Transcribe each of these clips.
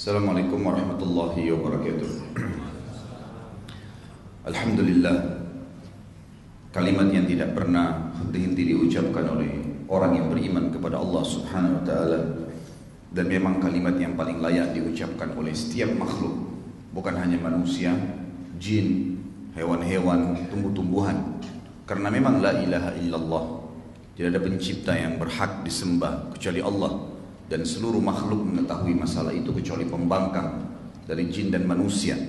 Assalamualaikum warahmatullahi wabarakatuh. Alhamdulillah, kalimat yang tidak pernah henti-henti diucapkan oleh orang yang beriman kepada Allah Subhanahu wa taala, dan memang kalimat yang paling layak diucapkan oleh setiap makhluk, bukan hanya manusia, jin, hewan-hewan, tumbuh-tumbuhan. Karena memang la ilaha illallah, tidak ada pencipta yang berhak disembah kecuali Allah, dan seluruh makhluk mengetahui masalah itu kecuali pembangkang dari jin dan manusia.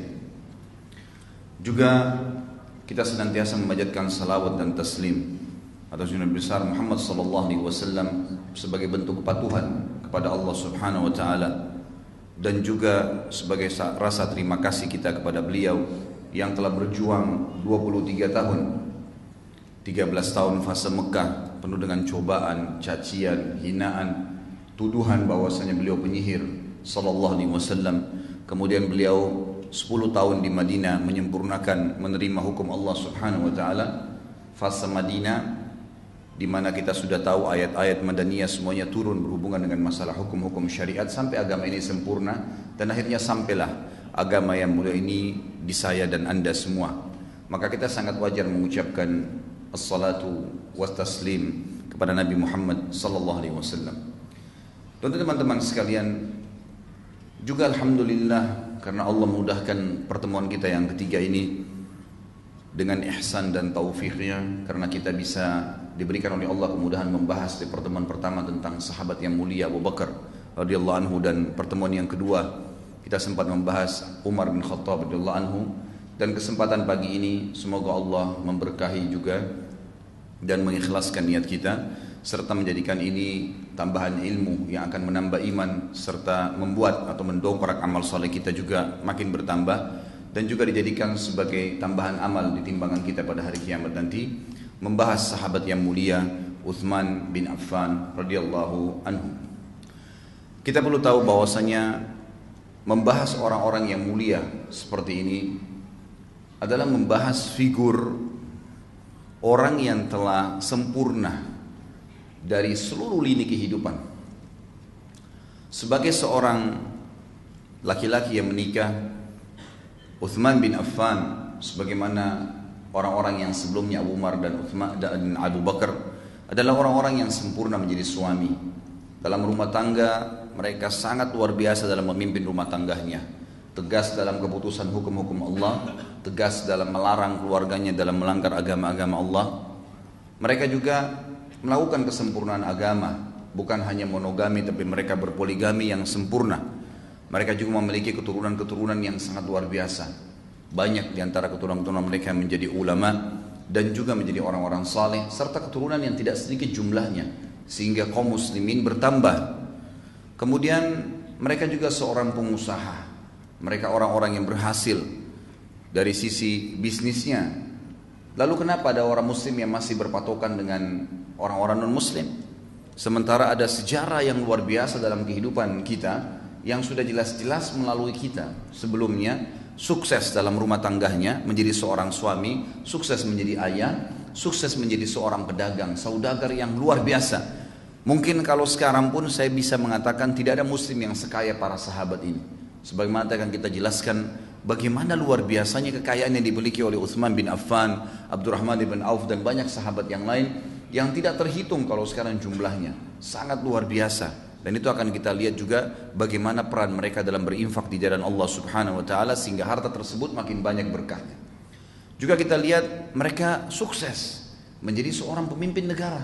Juga kita senantiasa memanjatkan salawat dan taslim atas Nabi besar Muhammad sallallahu alaihi wasallam sebagai bentuk kepatuhan kepada Allah Subhanahu wa taala, dan juga sebagai rasa terima kasih kita kepada beliau yang telah berjuang 23 tahun, 13 tahun fase Mekah penuh dengan cobaan, cacian, hinaan, tuduhan bahwasanya beliau penyihir sallallahu alaihi wasallam. Kemudian beliau 10 tahun di Madinah menyempurnakan menerima hukum Allah Subhanahu wa taala. Fase Madinah di mana kita sudah tahu ayat-ayat Madaniyah semuanya turun berhubungan dengan masalah hukum-hukum syariat sampai agama ini sempurna, dan akhirnya sampailah agama yang mulia ini di saya dan Anda semua. Maka kita sangat wajar mengucapkan as-salatu was taslim kepada Nabi Muhammad sallallahu alaihi wasallam. Dan teman-teman sekalian, juga alhamdulillah karena Allah mudahkan pertemuan kita yang ketiga ini dengan ihsan dan taufiknya, karena kita bisa diberikan oleh Allah kemudahan membahas di pertemuan pertama tentang sahabat yang mulia Abu Bakar radhiyallahu anhu, dan pertemuan yang kedua kita sempat membahas Umar bin Khattab radhiyallahu anhu. Dan kesempatan pagi ini semoga Allah memberkahi juga dan mengikhlaskan niat kita, serta menjadikan ini tambahan ilmu yang akan menambah iman, serta membuat atau mendongkrak amal soleh kita juga makin bertambah, dan juga dijadikan sebagai tambahan amal di timbangan kita pada hari kiamat nanti, membahas sahabat yang mulia Uthman bin Affan radhiyallahu anhu. Kita perlu tahu bahwasanya membahas orang-orang yang mulia seperti ini adalah membahas figur orang yang telah sempurna dari seluruh lini kehidupan. Sebagai seorang laki-laki yang menikah, Uthman bin Affan sebagaimana orang-orang yang sebelumnya Abu Umar dan Uthman dan Abu Bakar adalah orang-orang yang sempurna menjadi suami. Dalam rumah tangga mereka sangat luar biasa dalam memimpin rumah tangganya, tegas dalam keputusan hukum-hukum Allah, tegas dalam melarang keluarganya dalam melanggar agama-agama Allah. Mereka juga melakukan kesempurnaan agama, bukan hanya monogami tapi mereka berpoligami yang sempurna. Mereka juga memiliki keturunan-keturunan yang sangat luar biasa. Banyak di antara keturunan-keturunan mereka menjadi ulama dan juga menjadi orang-orang saleh, serta keturunan yang tidak sedikit jumlahnya, sehingga kaum muslimin bertambah. Kemudian mereka juga seorang pengusaha. Mereka orang-orang yang berhasil dari sisi bisnisnya. Lalu kenapa ada orang muslim yang masih berpatokan dengan orang-orang non-muslim? Sementara ada sejarah yang luar biasa dalam kehidupan kita yang sudah jelas-jelas melalui kita. Sebelumnya sukses dalam rumah tangganya, menjadi seorang suami, sukses menjadi ayah, sukses menjadi seorang pedagang, saudagar yang luar biasa. Mungkin kalau sekarang pun saya bisa mengatakan tidak ada muslim yang sekaya para sahabat ini. Sebagaimana akan kita jelaskan bagaimana luar biasanya kekayaan yang dimiliki oleh Uthman bin Affan, Abdurrahman bin Auf, dan banyak sahabat yang lain yang tidak terhitung kalau sekarang jumlahnya. Sangat luar biasa. Dan itu akan kita lihat juga bagaimana peran mereka dalam berinfak di jalan Allah Subhanahu wa taala sehingga harta tersebut makin banyak berkahnya. Juga kita lihat mereka sukses menjadi seorang pemimpin negara.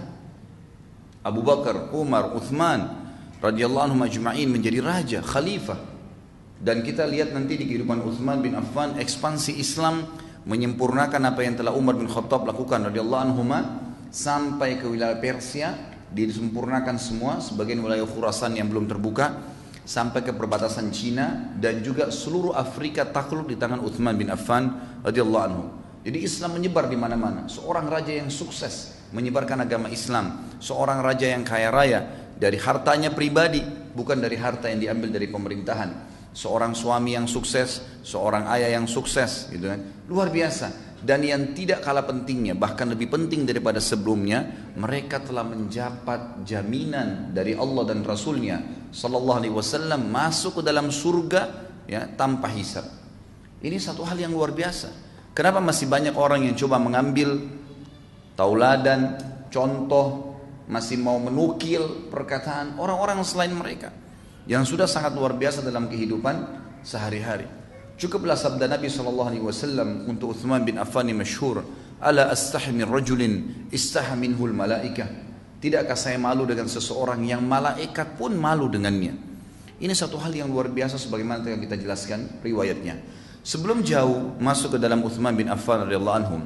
Abu Bakar, Umar, Uthman radhiyallahu anhum ajma'in menjadi raja, khalifah. Dan kita lihat nanti di kehidupan Uthman bin Affan ekspansi Islam, menyempurnakan apa yang telah Umar bin Khattab lakukan radhiyallahu anhuma sampai ke wilayah Persia, disempurnakan semua, sebagian wilayah Khurasan yang belum terbuka sampai ke perbatasan Cina, dan juga seluruh Afrika takluk di tangan Uthman bin Affan radhiyallahu anhu. Jadi Islam menyebar di mana-mana. Seorang raja yang sukses menyebarkan agama Islam, seorang raja yang kaya raya dari hartanya pribadi, bukan dari harta yang diambil dari pemerintahan. Seorang suami yang sukses, seorang ayah yang sukses, gitu kan. Luar biasa. Dan yang tidak kalah pentingnya, bahkan lebih penting daripada sebelumnya, mereka telah mendapat jaminan dari Allah dan Rasulnya Sallallahu Alaihi Wasallam masuk ke dalam surga ya, tanpa hisab. Ini satu hal yang luar biasa. Kenapa masih banyak orang yang coba mengambil tauladan, contoh, masih mau menukil perkataan orang-orang selain mereka yang sudah sangat luar biasa dalam kehidupan sehari-hari. Cukuplah sabda Nabi SAW untuk Uthman bin Affan yang masyhur, ala astahi min rajulin istaha minhul malaikah. Tidakkah saya malu dengan seseorang yang malaikat pun malu dengannya. Ini satu hal yang luar biasa sebagaimana yang kita jelaskan riwayatnya. Sebelum jauh masuk ke dalam Uthman bin Affan radhiyallahu anhum,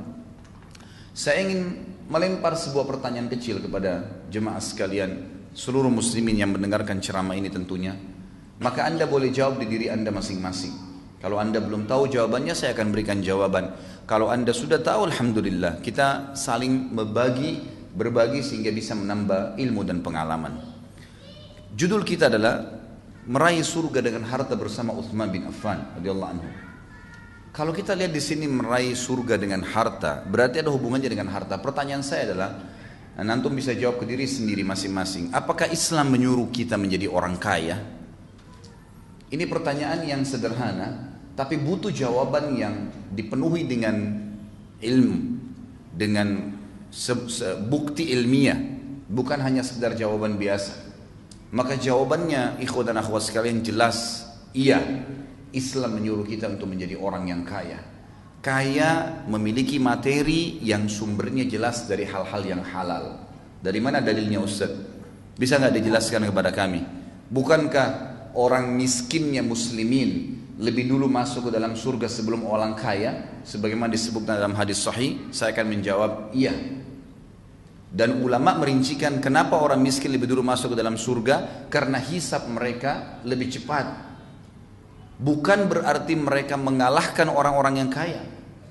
saya ingin melempar sebuah pertanyaan kecil kepada jemaah sekalian, seluruh muslimin yang mendengarkan ceramah ini tentunya. Maka Anda boleh jawab di diri Anda masing-masing. Kalau Anda belum tahu jawabannya, saya akan berikan jawaban. Kalau Anda sudah tahu, alhamdulillah, kita saling berbagi sehingga bisa menambah ilmu dan pengalaman. Judul kita adalah meraih surga dengan harta bersama Uthman bin Affan radhiyallahu anhu. Kalau kita lihat di sini meraih surga dengan harta, berarti ada hubungannya dengan harta. Pertanyaan saya adalah, antum bisa jawab ke diri sendiri masing-masing. Apakah Islam menyuruh kita menjadi orang kaya? Ini pertanyaan yang sederhana, tapi butuh jawaban yang dipenuhi dengan ilmu, dengan bukti ilmiah, bukan hanya sekedar jawaban biasa. Maka jawabannya, ikhwan dan akhwat sekalian, jelas, iya. Islam menyuruh kita untuk menjadi orang yang kaya. Kaya memiliki materi yang sumbernya jelas dari hal-hal yang halal. Dari mana dalilnya Ustaz? Bisa nggak dijelaskan kepada kami? Bukankah orang miskinnya muslimin lebih dulu masuk ke dalam surga sebelum orang kaya? Sebagaimana disebutkan dalam hadis sahih, saya akan menjawab iya. Dan ulama merincikan kenapa orang miskin lebih dulu masuk ke dalam surga, karena hisab mereka lebih cepat. Bukan berarti mereka mengalahkan orang-orang yang kaya.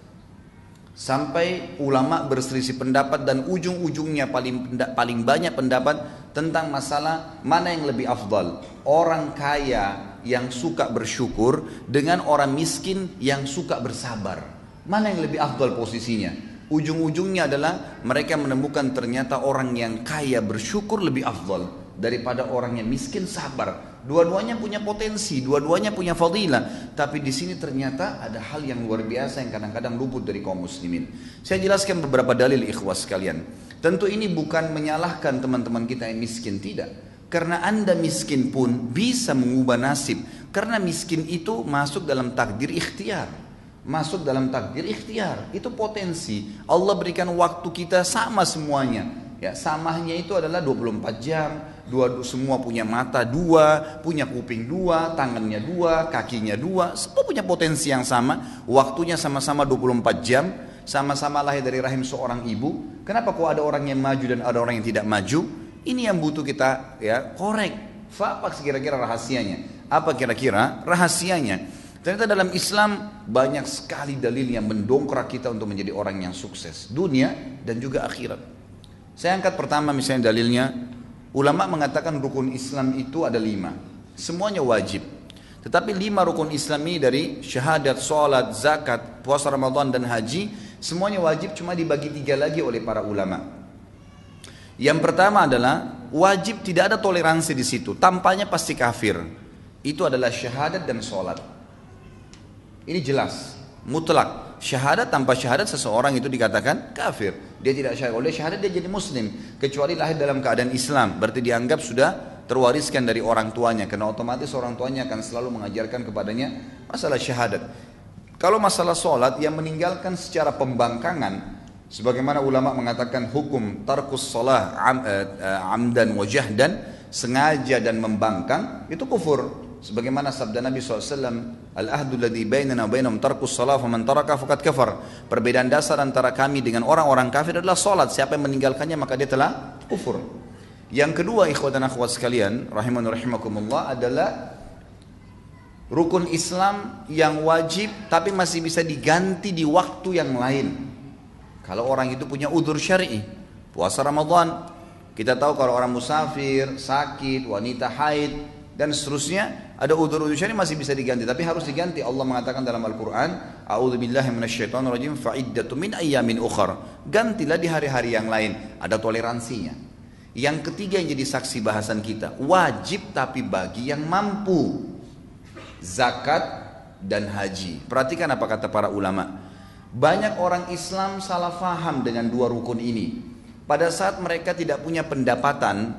Sampai ulama berselisih pendapat dan ujung-ujungnya paling banyak pendapat tentang masalah mana yang lebih afdal. Orang kaya yang suka bersyukur dengan orang miskin yang suka bersabar. Mana yang lebih afdal posisinya? Ujung-ujungnya adalah mereka menemukan ternyata orang yang kaya bersyukur lebih afdal daripada orang yang miskin sabar. Dua-duanya punya potensi, dua-duanya punya fadilah. Tapi di sini ternyata ada hal yang luar biasa yang kadang-kadang luput dari kaum muslimin. Saya jelaskan beberapa dalil ikhwas sekalian. Tentu ini bukan menyalahkan teman-teman kita yang miskin, tidak. Karena Anda miskin pun bisa mengubah nasib. Karena miskin itu masuk dalam takdir ikhtiar. Masuk dalam takdir ikhtiar. Itu potensi. Allah berikan waktu kita sama semuanya. Ya, samanya itu adalah 24 jam, semua punya mata dua, punya kuping dua, tangannya dua, kakinya dua, semua punya potensi yang sama, waktunya sama-sama 24 jam, sama-sama lahir dari rahim seorang ibu. Kenapa kok ada orang yang maju dan ada orang yang tidak maju? Ini yang butuh kita ya korek. Apa kira-kira rahasianya? Apa kira-kira rahasianya? Ternyata dalam Islam banyak sekali dalil yang mendongkrak kita untuk menjadi orang yang sukses, dunia dan juga akhirat. Saya angkat pertama misalnya dalilnya, ulama mengatakan rukun Islam itu ada 5, semuanya wajib. Tetapi 5 rukun Islam ini dari syahadat, salat, zakat, puasa Ramadan dan haji, semuanya wajib, cuma dibagi 3 lagi oleh para ulama. Yang pertama adalah wajib, tidak ada toleransi di situ, tampaknya pasti kafir. Itu adalah syahadat dan salat. Ini jelas, mutlak. Syahadat, tanpa syahadat seseorang itu dikatakan kafir. Dia tidak syahadat. Oleh syahadat dia jadi muslim, kecuali lahir dalam keadaan Islam, berarti dianggap sudah terwariskan dari orang tuanya, karena otomatis orang tuanya akan selalu mengajarkan kepadanya masalah syahadat. Kalau masalah sholat, yang meninggalkan secara pembangkangan, sebagaimana ulama mengatakan hukum tarkus sholah amdan wa jahdan, sengaja dan membangkang, itu kufur. Sebagaimana sabda Nabi SAW, al-ahdu alladhi bainana wa bainahum tarkus salat faman taraka faqad kafar. Perbedaan dasar antara kami dengan orang-orang kafir adalah salat. Siapa yang meninggalkannya maka dia telah kufur. Yang kedua, ikhwan dan akhwat sekalian, rahiman rahimakumullah, adalah rukun Islam yang wajib tapi masih bisa diganti di waktu yang lain. Kalau orang itu punya udzur syar'i, puasa Ramadan. Kita tahu kalau orang musafir, sakit, wanita haid, dan seterusnya. Ada udzur-udzur syar'i masih bisa diganti, tapi harus diganti. Allah mengatakan dalam Al-Quran, a'udzubillahi minasyaitonirrajim, fa'iddatun min ayyamin ukhar. Gantilah di hari-hari yang lain, ada toleransinya. Yang ketiga yang jadi saksi bahasan kita, wajib tapi bagi yang mampu, zakat dan haji. Perhatikan apa kata para ulama. Banyak orang Islam salah faham dengan dua rukun ini. Pada saat mereka tidak punya pendapatan,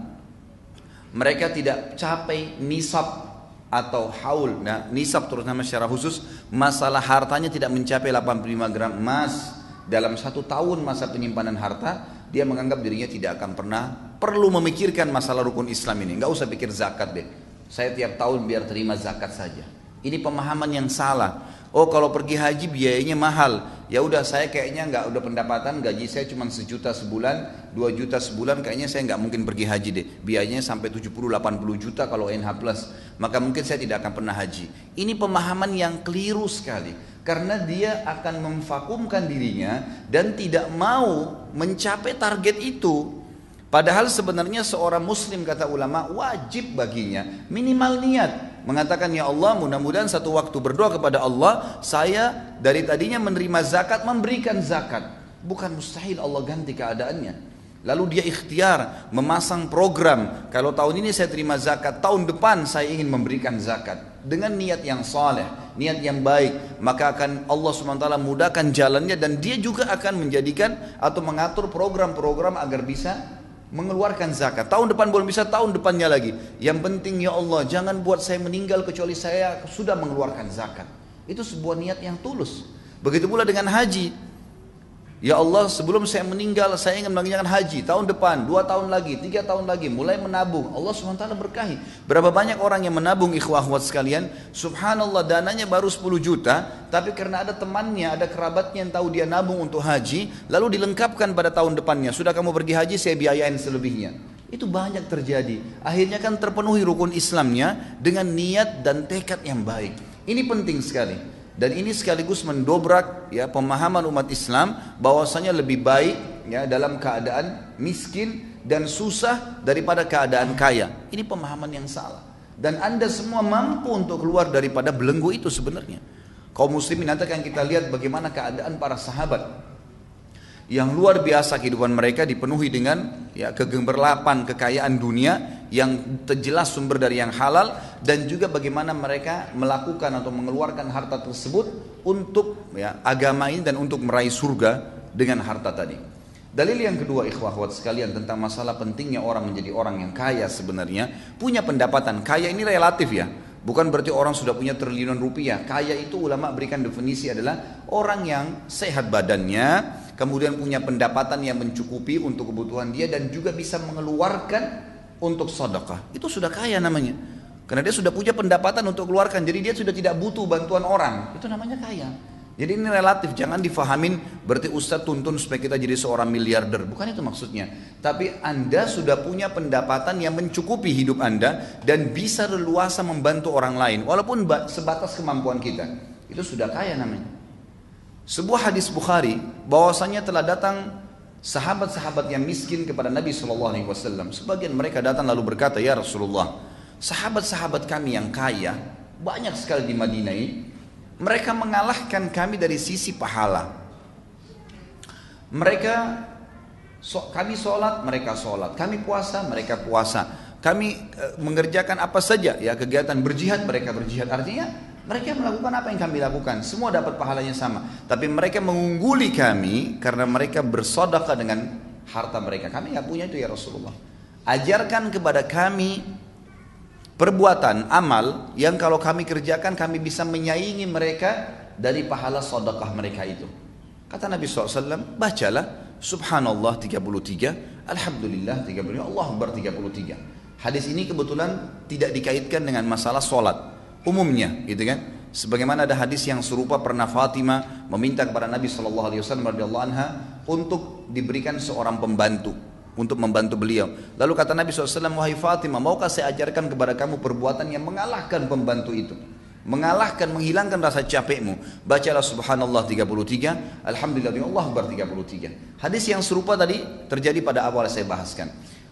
mereka tidak capai nisab atau haul. Nah, nisab terutama secara khusus, masalah hartanya tidak mencapai 85 gram emas dalam 1 tahun masa penyimpanan harta, dia menganggap dirinya tidak akan pernah perlu memikirkan masalah rukun Islam ini. Nggak usah pikir zakat deh. Saya tiap tahun biar terima zakat saja. Ini pemahaman yang salah. Oh, kalau pergi haji biayanya mahal. Ya udah, saya kayaknya nggak, udah pendapatan gaji saya cuma 1 juta sebulan, 2 juta sebulan, kayaknya saya nggak mungkin pergi haji deh. Biayanya sampai 70-80 juta kalau NH plus. Maka mungkin saya tidak akan pernah haji. Ini pemahaman yang keliru sekali. Karena dia akan memvakumkan dirinya dan tidak mau mencapai target itu. Padahal sebenarnya seorang muslim, kata ulama, wajib baginya minimal niat, mengatakan, ya Allah, mudah-mudahan satu waktu berdoa kepada Allah, saya dari tadinya menerima zakat, memberikan zakat. Bukan mustahil Allah ganti keadaannya. Lalu dia ikhtiar memasang program, kalau tahun ini saya terima zakat, tahun depan saya ingin memberikan zakat. Dengan niat yang saleh, niat yang baik, maka akan Allah SWT mudahkan jalannya, dan dia juga akan menjadikan atau mengatur program-program agar bisa mengeluarkan zakat. Tahun depan belum bisa, tahun depannya lagi. Yang penting ya Allah, jangan buat saya meninggal kecuali saya sudah mengeluarkan zakat. Itu sebuah niat yang tulus. Begitu pula dengan haji. Ya Allah, sebelum saya meninggal saya ingin mengerjakan haji. Tahun depan, 2 tahun lagi, 3 tahun lagi, mulai menabung. Allah SWT berkahi. Berapa banyak orang yang menabung, ikhwah akhwat sekalian. Subhanallah, dananya baru 10 juta. Tapi karena ada temannya, ada kerabatnya yang tahu dia nabung untuk haji, lalu dilengkapkan pada tahun depannya. Sudah kamu pergi haji, saya biayain selebihnya. Itu banyak terjadi. Akhirnya kan terpenuhi rukun Islamnya dengan niat dan tekad yang baik. Ini penting sekali. Dan ini sekaligus mendobrak ya pemahaman umat Islam bahwasanya lebih baik ya dalam keadaan miskin dan susah daripada keadaan kaya. Ini pemahaman yang salah. Dan Anda semua mampu untuk keluar daripada belenggu itu sebenarnya. Kaum muslimin, nanti akan kita lihat bagaimana keadaan para sahabat yang luar biasa, kehidupan mereka dipenuhi dengan ya kegemerlapan kekayaan dunia yang jelas sumber dari yang halal, dan juga bagaimana mereka melakukan atau mengeluarkan harta tersebut untuk ya agama ini dan untuk meraih surga dengan harta tadi. Dalil yang kedua, ikhwah akhwat sekalian, tentang masalah pentingnya orang menjadi orang yang kaya, sebenarnya punya pendapatan. Kaya ini relatif ya, bukan berarti orang sudah punya triliunan rupiah. Kaya itu ulama berikan definisi adalah orang yang sehat badannya, kemudian punya pendapatan yang mencukupi untuk kebutuhan dia, dan juga bisa mengeluarkan untuk sedekah. Itu sudah kaya namanya. Karena dia sudah punya pendapatan untuk keluarkan, jadi dia sudah tidak butuh bantuan orang. Itu namanya kaya. Jadi ini relatif, jangan difahamin berarti Ustadz tuntun supaya kita jadi seorang miliarder. Bukan itu maksudnya. Tapi Anda sudah punya pendapatan yang mencukupi hidup Anda dan bisa leluasa membantu orang lain walaupun sebatas kemampuan kita. Itu sudah kaya namanya. Sebuah hadis Bukhari bahwasanya telah datang sahabat-sahabat yang miskin kepada Nabi SAW. Sebagian mereka datang lalu berkata, ya Rasulullah, sahabat-sahabat kami yang kaya banyak sekali di Madinah ini, mereka mengalahkan kami dari sisi pahala. Kami sholat, mereka sholat. Kami puasa, mereka puasa. Kami mengerjakan apa saja ya kegiatan berjihad, mereka berjihad. Artinya mereka melakukan apa yang kami lakukan, semua dapat pahalanya sama. Tapi mereka mengungguli kami karena mereka bersedekah dengan harta mereka. Kami nggak punya itu ya Rasulullah. Ajarkan kepada kami perbuatan amal yang kalau kami kerjakan kami bisa menyaingi mereka dari pahala sedekah mereka itu. Kata Nabi SAW, bacalah Subhanallah 33, Alhamdulillah 33, Allah Akbar 33. Hadis ini kebetulan tidak dikaitkan dengan masalah sholat umumnya, gitu kan? Sebagaimana ada hadis yang serupa, pernah Fatimah meminta kepada Nabi SAW radhiyallahu anha untuk diberikan seorang pembantu untuk membantu beliau. Lalu kata Nabi SAW, wahai Fatimah, maukah saya ajarkan kepada kamu perbuatan yang mengalahkan pembantu itu? Mengalahkan, menghilangkan rasa capekmu. Bacalah Subhanallah 33, Alhamdulillah, Allah Akbar 33. Hadis yang serupa tadi terjadi pada awal saya bahaskan.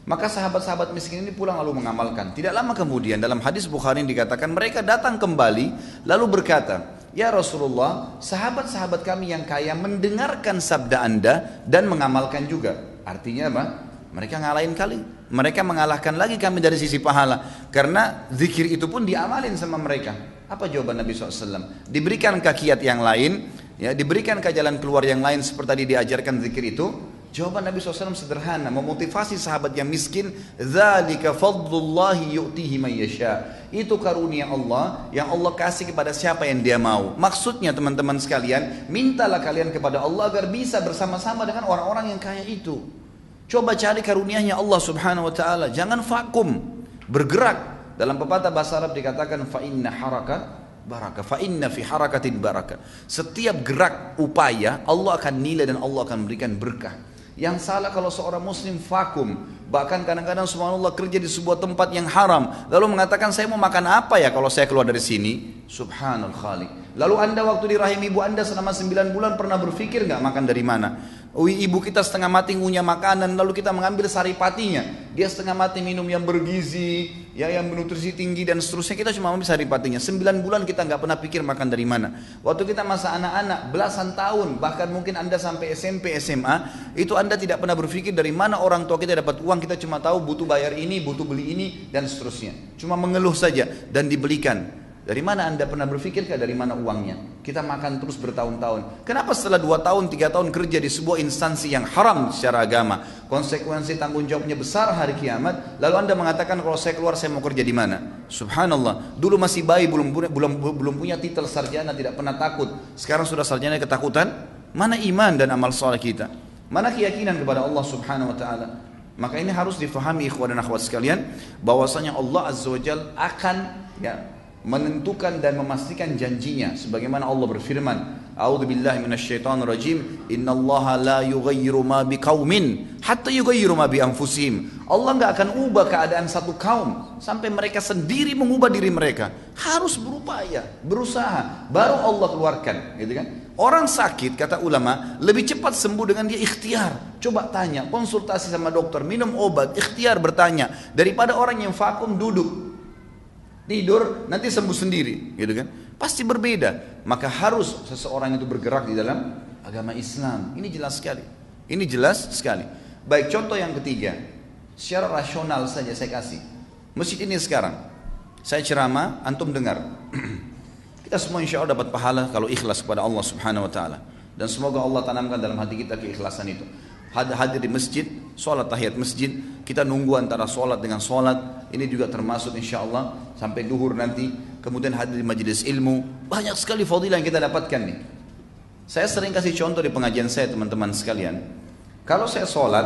Maka sahabat-sahabat miskin ini pulang lalu mengamalkan. Tidak lama kemudian dalam hadis Bukhari dikatakan mereka datang kembali lalu berkata, "Ya Rasulullah, sahabat-sahabat kami yang kaya mendengarkan sabda Anda dan mengamalkan juga." Artinya apa? Mereka ngalahin kali. Mereka mengalahkan lagi kami dari sisi pahala. Karena zikir itu pun diamalin sama mereka. Apa jawaban Nabi SAW? Diberikan kiat yang lain, ya, diberikan ke jalan keluar yang lain seperti tadi diajarkan zikir itu. Jawaban Nabi SAW sederhana, memotivasi sahabat yang miskin, "Dzalika fadlullahi yu'tihi man yasha." Itu karunia Allah yang Allah kasih kepada siapa yang Dia mau. Maksudnya teman-teman sekalian, mintalah kalian kepada Allah agar bisa bersama-sama dengan orang-orang yang kaya itu. Coba cari karunia-Nya Allah Subhanahu wa taala, jangan vakum, bergerak. Dalam pepatah bahasa Arab dikatakan fa inna harakat barakah, fa inna fi harakatin barakah. Setiap gerak upaya Allah akan nilai dan Allah akan memberikan berkah. Yang salah kalau seorang muslim vakum, bahkan kadang-kadang subhanallah kerja di sebuah tempat yang haram, lalu mengatakan saya mau makan apa ya kalau saya keluar dari sini? Subhanal Khaliq. Lalu anda waktu di rahim ibu anda selama 9 bulan pernah berpikir nggak makan dari mana? Ibu kita setengah mati ngunyah makanan, lalu kita mengambil saripatinya. Dia setengah mati minum yang bergizi, ya, yang bernutrisi tinggi dan seterusnya. Kita cuma ambil saripatinya. 9 bulan kita nggak pernah pikir makan dari mana. Waktu kita masa anak-anak, belasan tahun, bahkan mungkin anda sampai SMP, SMA, itu anda tidak pernah berpikir dari mana orang tua kita dapat uang. Kita cuma tahu butuh bayar ini, butuh beli ini, dan seterusnya. Cuma mengeluh saja dan dibelikan. Dari mana anda pernah berpikirkah dari mana uangnya? Kita makan terus bertahun-tahun. Kenapa setelah 2 tahun, 3 tahun kerja di sebuah instansi yang haram secara agama, konsekuensi tanggung jawabnya besar hari kiamat, lalu anda mengatakan kalau saya keluar saya mau kerja di mana? Subhanallah. Dulu masih bayi, belum punya titel sarjana, tidak pernah takut. Sekarang sudah sarjana ketakutan. Mana iman dan amal saleh kita? Mana keyakinan kepada Allah Subhanahu wa taala? Maka ini harus difahami ikhwan dan akhwat sekalian, bahwasanya Allah Azza wa Jalla akan, ya, menentukan dan memastikan janjinya sebagaimana Allah berfirman, a'udzubillahi minasyaitonirrajim, innallaha la yughayyiru ma biqaumin hatta yughayyiru ma bi anfusihim. Allah enggak akan ubah keadaan satu kaum sampai mereka sendiri mengubah diri mereka. Harus berupaya, berusaha, baru Allah keluarkan, gitu kan? Orang sakit, kata ulama, lebih cepat sembuh dengan dia ikhtiar. Coba tanya, konsultasi sama dokter, minum obat, ikhtiar bertanya, daripada orang yang vakum duduk tidur nanti sembuh sendiri, gitu kan? Pasti berbeda. Maka harus seseorang itu bergerak di dalam agama Islam. Ini jelas sekali. Ini jelas sekali. Baik, contoh yang ketiga, secara rasional saja saya kasih. Masjid ini sekarang, saya ceramah, antum dengar. Kita semua insya Allah dapat pahala kalau ikhlas kepada Allah Subhanahu Wa Taala. Dan semoga Allah tanamkan dalam hati kita keikhlasan itu. Hadir di masjid, sholat tahiyat masjid, kita nunggu antara sholat dengan sholat, ini juga termasuk insya Allah sampai duhur nanti, kemudian hadir di majelis ilmu, banyak sekali fadilah yang kita dapatkan nih. Saya sering kasih contoh di pengajian saya teman-teman sekalian, kalau saya sholat,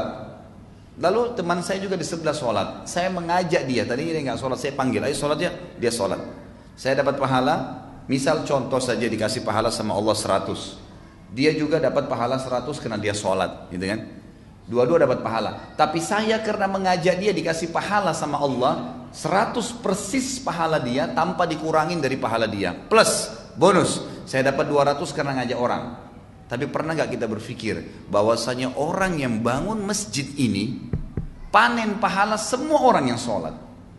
lalu teman saya juga di sebelah sholat, saya mengajak dia, tadi dia nggak sholat, saya panggil, ayo sholat ya, dia sholat, saya dapat pahala, misal contoh saja dikasih pahala sama Allah 100, dia juga dapat pahala 100 karena dia sholat, gitu kan? Dua-dua dapat pahala. Tapi saya karena mengajak dia dikasih pahala sama Allah 100 persis pahala dia tanpa dikurangin dari pahala dia. Plus bonus, saya dapat 200 karena ngajak orang. Tapi pernah gak kita berpikir bahwasanya orang yang bangun masjid ini panen pahala semua orang yang sholat?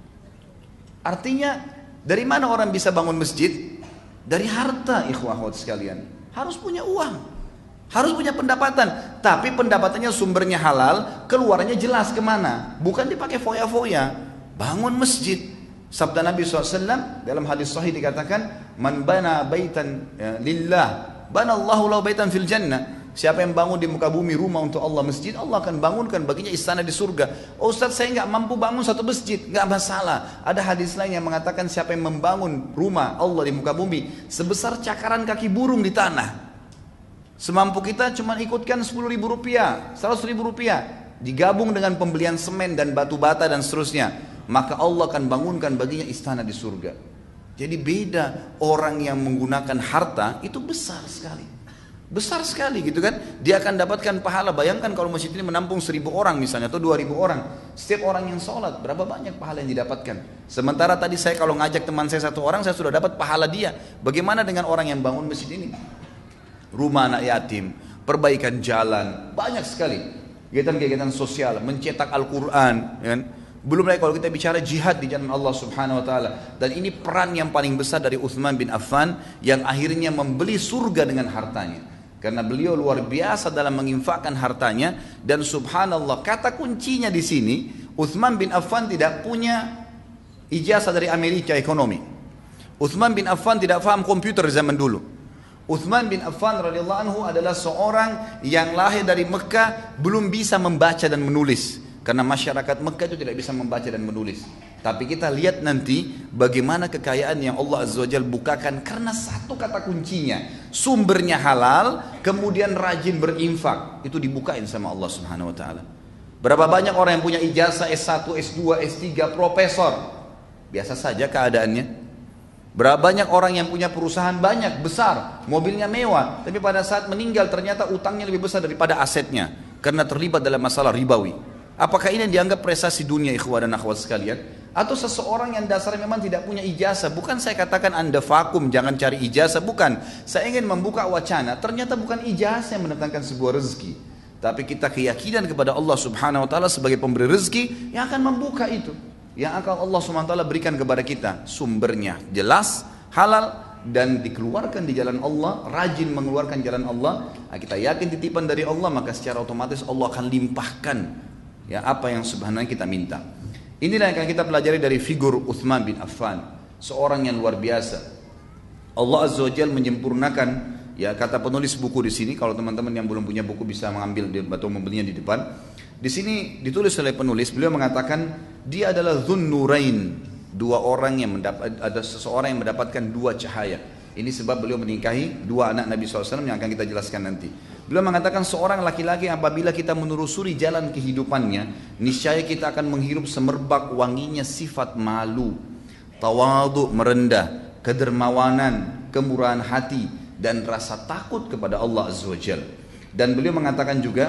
Artinya dari mana orang bisa bangun masjid? Dari harta, ikhwah akhwat sekalian. Harus punya uang, harus punya pendapatan, tapi pendapatannya sumbernya halal, keluarnya jelas kemana, bukan dipakai foya-foya. Bangun masjid. Sabda Nabi SAW dalam hadis sahih dikatakan, man bana baitan lillah, bana Allahu lahu baitan fil jannah. Siapa yang bangun di muka bumi rumah untuk Allah, masjid, Allah akan bangunkan baginya istana di surga. Oh Ustaz, saya nggak mampu bangun satu masjid, nggak masalah. Ada hadis lain yang mengatakan siapa yang membangun rumah Allah di muka bumi sebesar cakaran kaki burung di tanah. Semampu kita cuma ikutkan 10.000 rupiah, 100.000 rupiah, digabung dengan pembelian semen dan batu bata dan seterusnya, maka Allah akan bangunkan baginya istana di surga. Jadi beda, orang yang menggunakan harta itu besar sekali gitu kan, dia akan dapatkan pahala. Bayangkan kalau masjid ini menampung 1.000 orang misalnya, atau 2.000 orang, setiap orang yang sholat, berapa banyak pahala yang didapatkan. Sementara tadi saya kalau ngajak teman saya 1 orang, saya sudah dapat pahala dia. Bagaimana dengan orang yang bangun masjid ini? Rumah anak yatim, perbaikan jalan, banyak sekali. kegiatan-kegiatan sosial, mencetak Al-Quran, kan? Belum lagi kalau kita bicara jihad di jalan Allah Subhanahu wa taala. Dan ini peran yang paling besar dari Utsman bin Affan yang akhirnya membeli surga dengan hartanya. Karena beliau luar biasa dalam menginfakkan hartanya, dan subhanallah kata kuncinya di sini, Utsman bin Affan tidak punya ijazah dari Amerika ekonomi. Utsman bin Affan tidak paham komputer zaman dulu. Utsman bin Affan radhiyallahu anhu adalah seorang yang lahir dari Mekah, belum bisa membaca dan menulis. Karena masyarakat Mekah itu tidak bisa membaca dan menulis. Tapi kita lihat nanti bagaimana kekayaan yang Allah Azza wa Jalla bukakan karena satu kata kuncinya. Sumbernya halal, kemudian rajin berinfak. Itu dibukain sama Allah Subhanahu wa taala. Berapa banyak orang yang punya ijazah S1, S2, S3, profesor. Biasa saja keadaannya. Berapa banyak orang yang punya perusahaan banyak, besar, mobilnya mewah, tapi pada saat meninggal ternyata utangnya lebih besar daripada asetnya karena terlibat dalam masalah ribawi. Apakah ini dianggap prestasi dunia, ikhwah dan akhwat sekalian? Atau seseorang yang dasarnya memang tidak punya ijazah? Bukan saya katakan Anda vakum, jangan cari ijazah, bukan. Saya ingin membuka wacana, ternyata bukan ijazah yang mendatangkan sebuah rezeki, tapi kita keyakinan kepada Allah Subhanahu wa taala sebagai pemberi rezeki yang akan membuka itu. Yang akan Allah Subhanahu wa taala berikan kepada kita. Sumbernya jelas, halal, dan dikeluarkan di jalan Allah, rajin mengeluarkan jalan Allah. Kita yakin titipan dari Allah, maka secara otomatis Allah akan limpahkan ya apa yang sebenarnya kita minta. Inilah yang akan kita pelajari dari figur Utsman bin Affan, seorang yang luar biasa. Allah Azza wa Jalla menyempurnakan, ya kata penulis buku di sini, kalau teman-teman yang belum punya buku bisa mengambil atau membelinya di depan. Di sini ditulis oleh penulis, beliau mengatakan dia adalah Dzun Nurain, dua orang yang ada seseorang yang mendapatkan dua cahaya. Ini sebab beliau menikahi dua anak Nabi SAW yang akan kita jelaskan nanti. Beliau mengatakan seorang laki-laki apabila kita menelusuri jalan kehidupannya, niscaya kita akan menghirup semerbak wanginya sifat malu, tawadhu merendah, kedermawanan, kemurahan hati, dan rasa takut kepada Allah Azza wa Jalla. Dan beliau mengatakan juga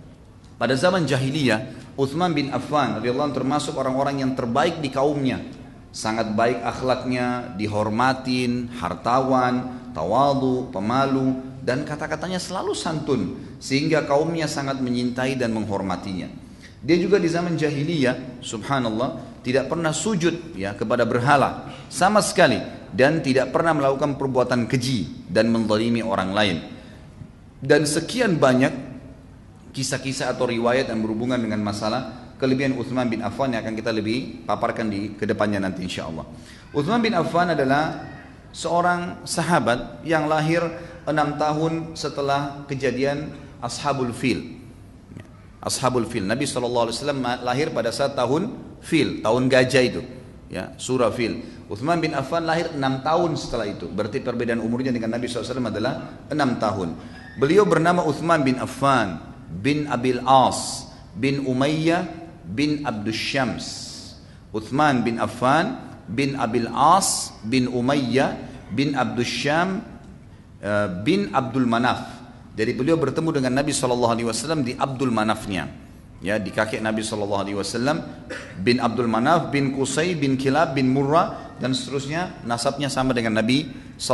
pada zaman jahiliyah, Utsman bin Affan radhiyallahu anhu termasuk orang-orang yang terbaik di kaumnya. Sangat baik akhlaknya, dihormatin, hartawan, tawadhu, pemalu, dan kata-katanya selalu santun, sehingga kaumnya sangat menyintai dan menghormatinya. Dia juga di zaman jahiliyah, subhanallah, tidak pernah sujud ya kepada berhala sama sekali, dan tidak pernah melakukan perbuatan keji dan menzalimi orang lain. Dan sekian banyak kisah-kisah atau riwayat yang berhubungan dengan masalah kelebihan Utsman bin Affan yang akan kita lebih paparkan di kedepannya nanti insyaallah. Utsman bin Affan adalah seorang sahabat yang lahir 6 tahun setelah kejadian Ashabul Fil. Ashabul Fil, Nabi SAW lahir pada saat tahun Fil, tahun gajah itu, ya, surah Fil. Utsman bin Affan lahir 6 tahun setelah itu, berarti perbedaan umurnya dengan Nabi SAW adalah 6 tahun. Beliau bernama Utsman bin Affan bin Abil As bin Umayyah bin Abdus Syams. Utsman bin Affan bin Abil As bin Umayyah bin Abdus Syam bin Abdul Manaf. Jadi beliau bertemu dengan Nabi SAW di Abdul Manafnya, ya, di kakek Nabi SAW, bin Abdul Manaf bin Qusay bin Kilab bin Murrah, dan seterusnya nasabnya sama dengan Nabi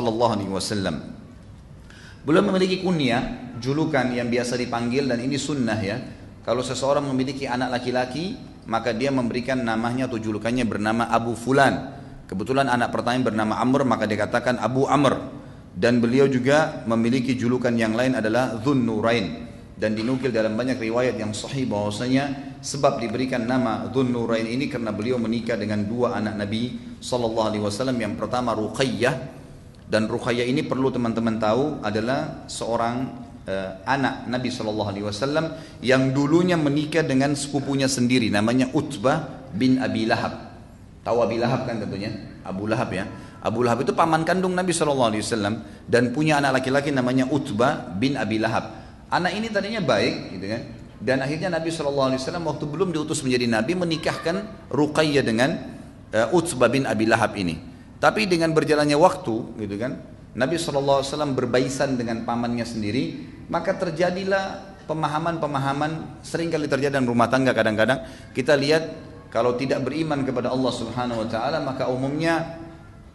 SAW. Beliau memiliki kunyah, julukan yang biasa dipanggil, dan ini sunnah ya. Kalau seseorang memiliki anak laki-laki, maka dia memberikan namanya atau julukannya bernama Abu Fulan. Kebetulan anak pertama bernama Amr, maka dia katakan Abu Amr. Dan beliau juga memiliki julukan yang lain adalah Dzun Nurain. Dan dinukil dalam banyak riwayat yang sahih bahwasanya sebab diberikan nama Dzun Nurain ini karena beliau menikah dengan dua anak Nabi SAW. Yang pertama Ruqayyah, dan Ruqayyah ini perlu teman-teman tahu adalah seorang anak Nabi SAW yang dulunya menikah dengan sepupunya sendiri, namanya Utbah bin Abi Lahab. Tahu Abi Lahab kan tentunya, Abu Lahab ya. Abu Lahab itu paman kandung Nabi SAW dan punya anak laki-laki namanya Utbah bin Abi Lahab. Anak ini tadinya baik gitu kan, dan akhirnya Nabi SAW waktu belum diutus menjadi Nabi menikahkan Ruqayyah dengan Utbah bin Abi Lahab ini. Tapi dengan berjalannya waktu gitu kan, Nabi SAW berbaisan dengan pamannya sendiri, maka terjadilah pemahaman-pemahaman seringkali terjadi dalam rumah tangga. Kadang-kadang kita lihat kalau tidak beriman kepada Allah Subhanahu wa taala, maka umumnya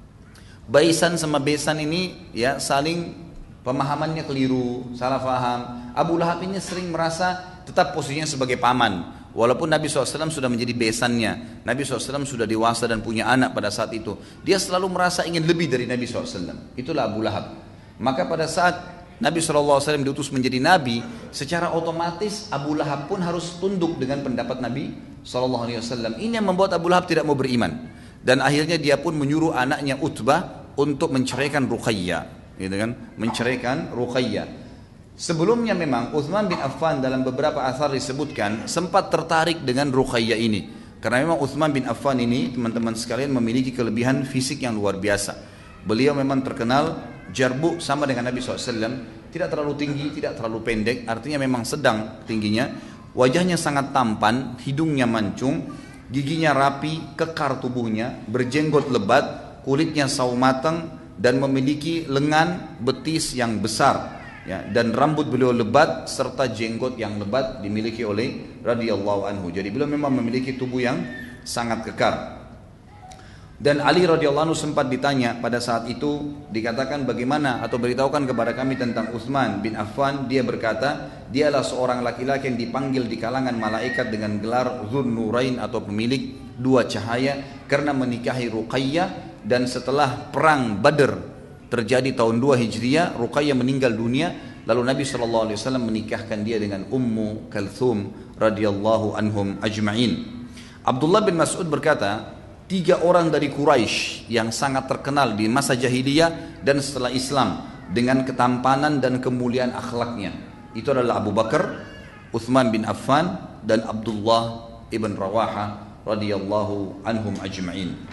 baisan sama besan ini ya saling pemahamannya keliru, salah faham. Abu Lahab ini sering merasa tetap posisinya sebagai paman. Walaupun Nabi SAW sudah menjadi besannya, Nabi SAW sudah dewasa dan punya anak pada saat itu, dia selalu merasa ingin lebih dari Nabi SAW. Itulah Abu Lahab. Maka pada saat Nabi SAW diutus menjadi Nabi, secara otomatis Abu Lahab pun harus tunduk dengan pendapat Nabi SAW. Ini yang membuat Abu Lahab tidak mau beriman. Dan akhirnya dia pun menyuruh anaknya Utbah untuk menceraikan Ruqayyah, gitu kan? Menceraikan Ruqayyah. Sebelumnya memang Uthman bin Affan dalam beberapa athar disebutkan sempat tertarik dengan Ruqayyah ini. Karena memang Uthman bin Affan ini, teman-teman sekalian, memiliki kelebihan fisik yang luar biasa. Beliau memang terkenal jarbu sama dengan Nabi SAW. Tidak terlalu tinggi, tidak terlalu pendek. Artinya memang sedang tingginya. Wajahnya sangat tampan, hidungnya mancung, giginya rapi, kekar tubuhnya, berjenggot lebat, kulitnya sawo matang, dan memiliki lengan betis yang besar. Ya, dan rambut beliau lebat serta jenggot yang lebat dimiliki oleh radhiyallahu anhu. Jadi beliau memang memiliki tubuh yang sangat kekar. Dan Ali radhiyallahu anhu sempat ditanya pada saat itu, dikatakan bagaimana atau beritahukan kepada kami tentang Uthman bin Affan. Dia berkata, dialah seorang laki-laki yang dipanggil di kalangan malaikat dengan gelar Dzun Nurain atau pemilik dua cahaya karena menikahi Ruqayyah. Dan setelah perang Badr terjadi tahun 2 Hijriah, Ruqayyah meninggal dunia, lalu Nabi SAW menikahkan dia dengan Ummu Kalthum radhiyallahu anhum ajma'in. Abdullah bin Mas'ud berkata, 3 orang dari Quraisy yang sangat terkenal di masa jahiliyah dan setelah Islam dengan ketampanan dan kemuliaan akhlaknya. Itu adalah Abu Bakar, Uthman bin Affan, dan Abdullah ibn Rawaha radhiyallahu anhum ajma'in.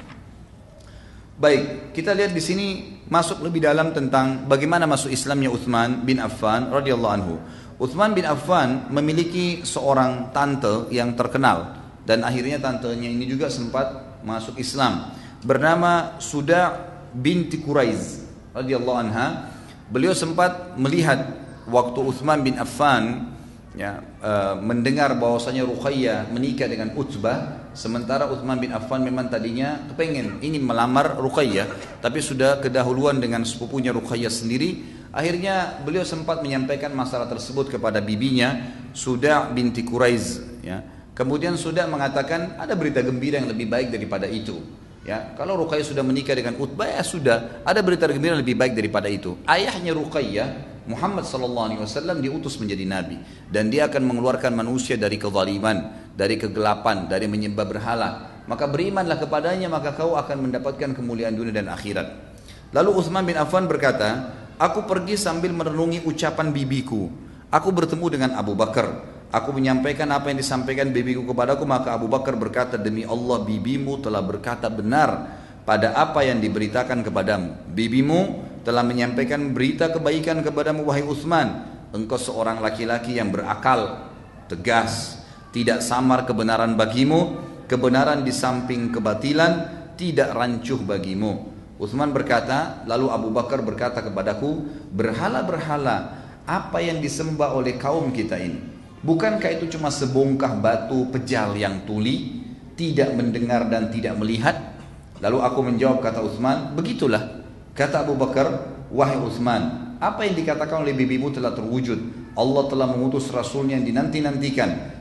Baik, kita lihat di sini masuk lebih dalam tentang bagaimana masuk Islamnya Uthman bin Affan radhiyallahu anhu. Uthman bin Affan memiliki seorang tante yang terkenal dan akhirnya tantenya ini juga sempat masuk Islam, bernama Suda binti Quraiz radhiyallahu anha. Beliau sempat melihat waktu Uthman bin Affan mendengar bahwasanya Ruqayyah menikah dengan Utbah, sementara Uthman bin Affan memang tadinya kepengen ini melamar Ruqayyah, tapi sudah kedahuluan dengan sepupunya Ruqayyah sendiri. Akhirnya beliau sempat menyampaikan masalah tersebut kepada bibinya Suda binti Quraiz. Kemudian Suda mengatakan ada berita gembira yang lebih baik daripada itu. Kalau Ruqayyah sudah menikah dengan Utbah, ya sudah, ada berita gembira yang lebih baik daripada itu. Ayahnya Ruqayyah, Muhammad SAW, diutus menjadi nabi, dan dia akan mengeluarkan manusia dari kezaliman, dari kegelapan, dari menyembah berhala. Maka berimanlah kepadanya, maka kau akan mendapatkan kemuliaan dunia dan akhirat. Lalu Uthman bin Affan berkata, aku pergi sambil merenungi ucapan bibiku. Aku bertemu dengan Abu Bakar. Aku menyampaikan apa yang disampaikan bibiku kepadaku, maka Abu Bakar berkata, demi Allah bibimu telah berkata benar pada apa yang diberitakan kepadamu. Bibimu telah menyampaikan berita kebaikan kepadamu, wahai Uthman. Engkau seorang laki-laki yang berakal, tegas, tidak samar kebenaran bagimu, kebenaran di samping kebatilan tidak rancuh bagimu. Uthman berkata, lalu Abu Bakar berkata kepadaku, berhala-berhala apa yang disembah oleh kaum kita ini, bukankah itu cuma sebongkah batu pejal yang tuli, tidak mendengar dan tidak melihat? Lalu aku menjawab, kata Uthman, begitulah. Kata Abu Bakar, wahai Uthman, apa yang dikatakan oleh bibimu telah terwujud. Allah telah mengutus Rasulnya yang dinanti-nantikan.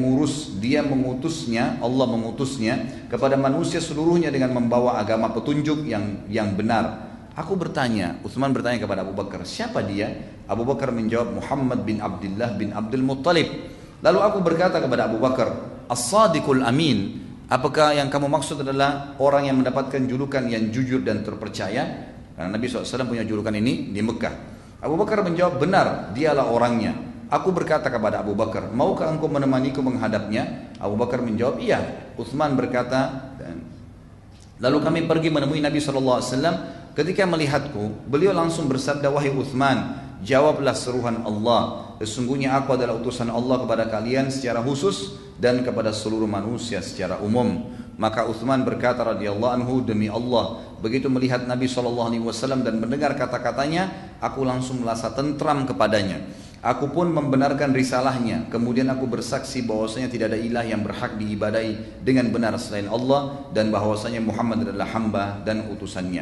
Allah mengutusnya kepada manusia seluruhnya dengan membawa agama petunjuk yang benar. Aku bertanya, Uthman bertanya kepada Abu Bakar, siapa dia? Abu Bakar menjawab, Muhammad bin Abdullah bin Abdul Muttalib. Lalu aku berkata kepada Abu Bakar, As-Sadiqul Amin, apakah yang kamu maksud adalah orang yang mendapatkan julukan yang jujur dan terpercaya? Karena Nabi SAW punya julukan ini di Mekah. Abu Bakar menjawab, benar, dialah orangnya. Aku berkata kepada Abu Bakar, maukah engkau menemaniku menghadapnya? Abu Bakar menjawab, iya. Uthman berkata, lalu kami pergi menemui Nabi SAW. Ketika melihatku, beliau langsung bersabda, wahai Uthman, jawablah seruhan Allah. Sesungguhnya aku adalah utusan Allah kepada kalian secara khusus dan kepada seluruh manusia secara umum. Maka Uthman berkata radhiyallahu anhu, demi Allah, begitu melihat Nabi SAW dan mendengar kata-katanya, aku langsung merasa tentram kepadanya. Aku pun membenarkan risalahnya. Kemudian aku bersaksi bahwasanya tidak ada ilah yang berhak diibadai dengan benar selain Allah, dan bahwasanya Muhammad adalah hamba dan utusannya.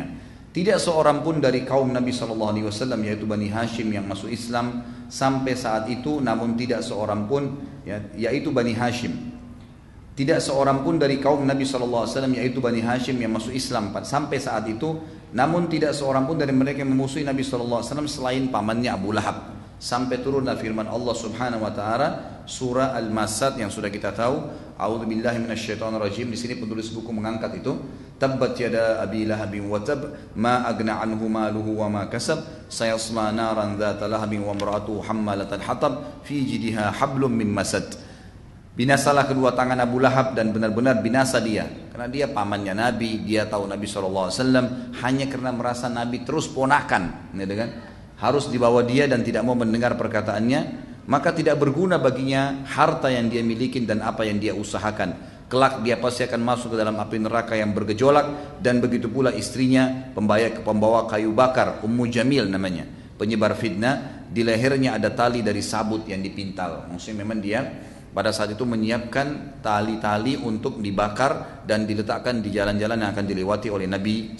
Tidak seorang pun dari kaum Nabi SAW yaitu Bani Hashim yang masuk Islam sampai saat itu, namun tidak seorang pun yaitu Bani Hashim. Tidak seorang pun dari kaum Nabi SAW yaitu Bani Hashim yang masuk Islam sampai saat itu, namun tidak seorang pun dari mereka yang memusuhi Nabi SAW selain pamannya Abu Lahab. Sampai turunlah firman Allah Subhanahu wa taala surah Al-Masad yang sudah kita tahu, a'udzubillahi minasyaitonirrajim. Di sini penulis buku mengangkat itu, tabbat yada abi lahabin wa tab ma agna anhu maluhu wa ma kasab sayasla naran dzata lahabin wa imra'atuhu hammalatal hatab fi jidha hablum min masad. Binasalah kedua tangan Abu Lahab dan benar-benar binasa dia, karena dia pamannya Nabi, dia tahu Nabi SAW, hanya karena merasa Nabi terus ponakan, gitu kan? Harus dibawa dia dan tidak mau mendengar perkataannya, maka tidak berguna baginya harta yang dia miliki dan apa yang dia usahakan. Kelak dia pasti akan masuk ke dalam api neraka yang bergejolak, dan begitu pula istrinya pembawa kayu bakar, Ummu Jamil namanya, penyebar fitnah. Di lehernya ada tali dari sabut yang dipintal. Maksudnya memang dia pada saat itu menyiapkan tali-tali untuk dibakar dan diletakkan di jalan-jalan yang akan dilewati oleh Nabi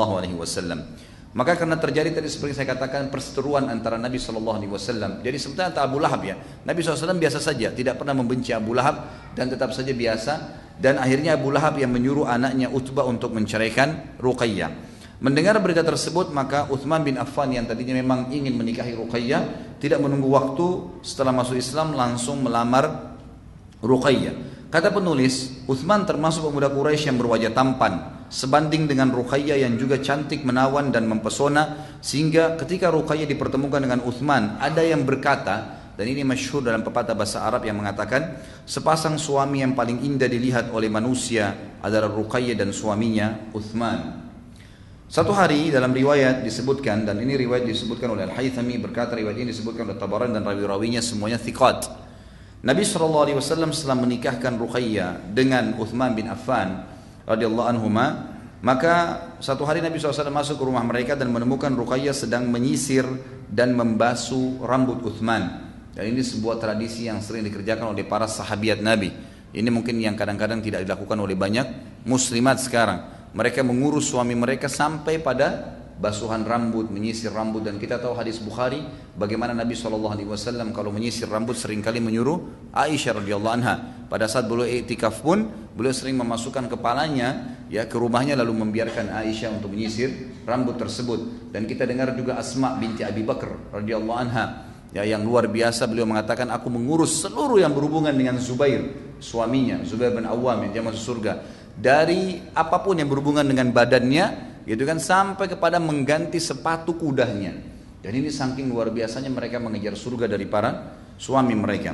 SAW. Maka karena terjadi tadi seperti saya katakan perseteruan antara Nabi SAW. Jadi sebetulnya antara Abu Lahab Nabi SAW biasa saja, tidak pernah membenci Abu Lahab dan tetap saja biasa. Dan akhirnya Abu Lahab yang menyuruh anaknya Utbah untuk menceraikan Ruqayyah. Mendengar berita tersebut, maka Uthman bin Affan yang tadinya memang ingin menikahi Ruqayyah, tidak menunggu waktu setelah masuk Islam langsung melamar Ruqayyah. Kata penulis, Uthman termasuk pemuda Quraisy yang berwajah tampan, sebanding dengan Ruqayyah yang juga cantik, menawan dan mempesona, sehingga ketika Ruqayyah dipertemukan dengan Uthman, ada yang berkata, dan ini masyhur dalam pepatah bahasa Arab yang mengatakan, sepasang suami yang paling indah dilihat oleh manusia adalah Ruqayyah dan suaminya Uthman. Satu hari dalam riwayat disebutkan, dan ini riwayat disebutkan oleh Al-Haythami, berkata riwayat ini disebutkan oleh Tabarani dan rawi-rawinya semuanya thiqat. Nabi SAW setelah menikahkan Ruqayyah dengan Uthman bin Affan radhiyallahu anhuma, maka satu hari Nabi SAW masuk ke rumah mereka dan menemukan Ruqayyah sedang menyisir dan membasuh rambut Uthman. Dan ini sebuah tradisi yang sering dikerjakan oleh para sahabiat Nabi. Ini mungkin yang kadang-kadang tidak dilakukan oleh banyak muslimat sekarang. Mereka mengurus suami mereka sampai pada basuhan rambut, menyisir rambut. Dan kita tahu hadis Bukhari bagaimana Nabi SAW kalau menyisir rambut seringkali menyuruh Aisyah radhiyallahu anha. Pada saat beliau iktikaf pun beliau sering memasukkan kepalanya ke rumahnya lalu membiarkan Aisyah untuk menyisir rambut tersebut. Dan kita dengar juga Asma binti Abi Bakar radhiyallahu anha yang luar biasa, beliau mengatakan, aku mengurus seluruh yang berhubungan dengan Zubair, suaminya Zubair bin Awwam yang dia masuk surga, dari apapun yang berhubungan dengan badannya, gitu kan, sampai kepada mengganti sepatu kudanya. Dan ini saking luar biasanya mereka mengejar surga dari para suami mereka.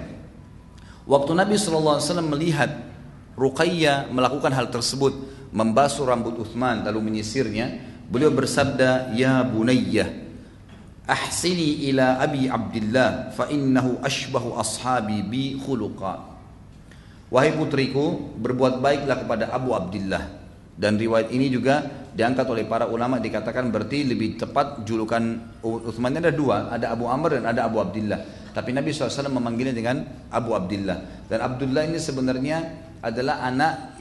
Waktu Nabi SAW melihat Ruqayyah melakukan hal tersebut, membasuh rambut Uthman lalu menyisirnya, beliau bersabda, ya bunayyah ahsini ila abi Abdillah fa innahu ashbahu ashabi bi khuluqa. Wahai putriku, berbuat baiklah kepada Abu Abdillah. Dan riwayat ini juga diangkat oleh para ulama, dikatakan berarti lebih tepat julukan Uthman ada dua, ada Abu Amr dan ada Abu Abdillah. Tapi Nabi SAW memanggilnya dengan Abu Abdillah. Dan Abdullah ini sebenarnya adalah anak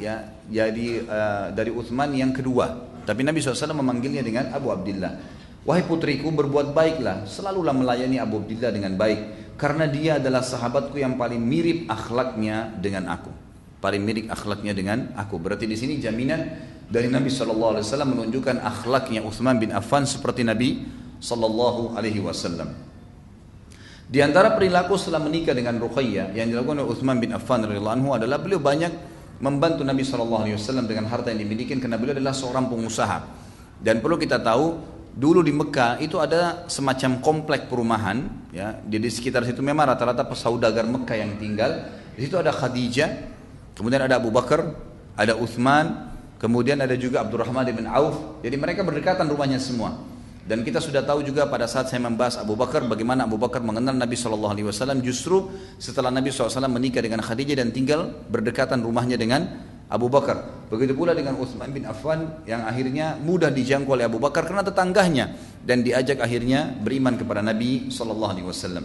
dari Uthman yang kedua. Tapi Nabi SAW memanggilnya dengan Abu Abdillah. Wahai putriku, berbuat baiklah, selalulah melayani Abu Abdillah dengan baik, karena dia adalah sahabatku yang paling mirip akhlaknya dengan aku. Paling mirip akhlaknya dengan aku. Berarti di sini jaminan dari Nabi SAW menunjukkan akhlaknya Uthman bin Affan seperti Nabi SAW. Di antara perilaku setelah menikah dengan Ruqayyah yang dilakukan oleh Uthman bin Affan radhiyallahu anhu adalah beliau banyak membantu Nabi SAW dengan harta yang dimiliki, karena beliau adalah seorang pengusaha. Dan perlu kita tahu, dulu di Mekah itu ada semacam komplek perumahan, di sekitar situ memang rata-rata pesaudagar Mekah yang tinggal. Di situ ada Khadijah, kemudian ada Abu Bakar, ada Uthman, kemudian ada juga Abdurrahman bin Auf. Jadi mereka berdekatan rumahnya semua. Dan kita sudah tahu juga pada saat saya membahas Abu Bakar, bagaimana Abu Bakar mengenal Nabi SAW justru setelah Nabi SAW menikah dengan Khadijah dan tinggal berdekatan rumahnya dengan Abu Bakar. Begitu pula dengan Uthman bin Affan yang akhirnya mudah dijangkau oleh Abu Bakar karena tetangganya, dan diajak akhirnya beriman kepada Nabi SAW.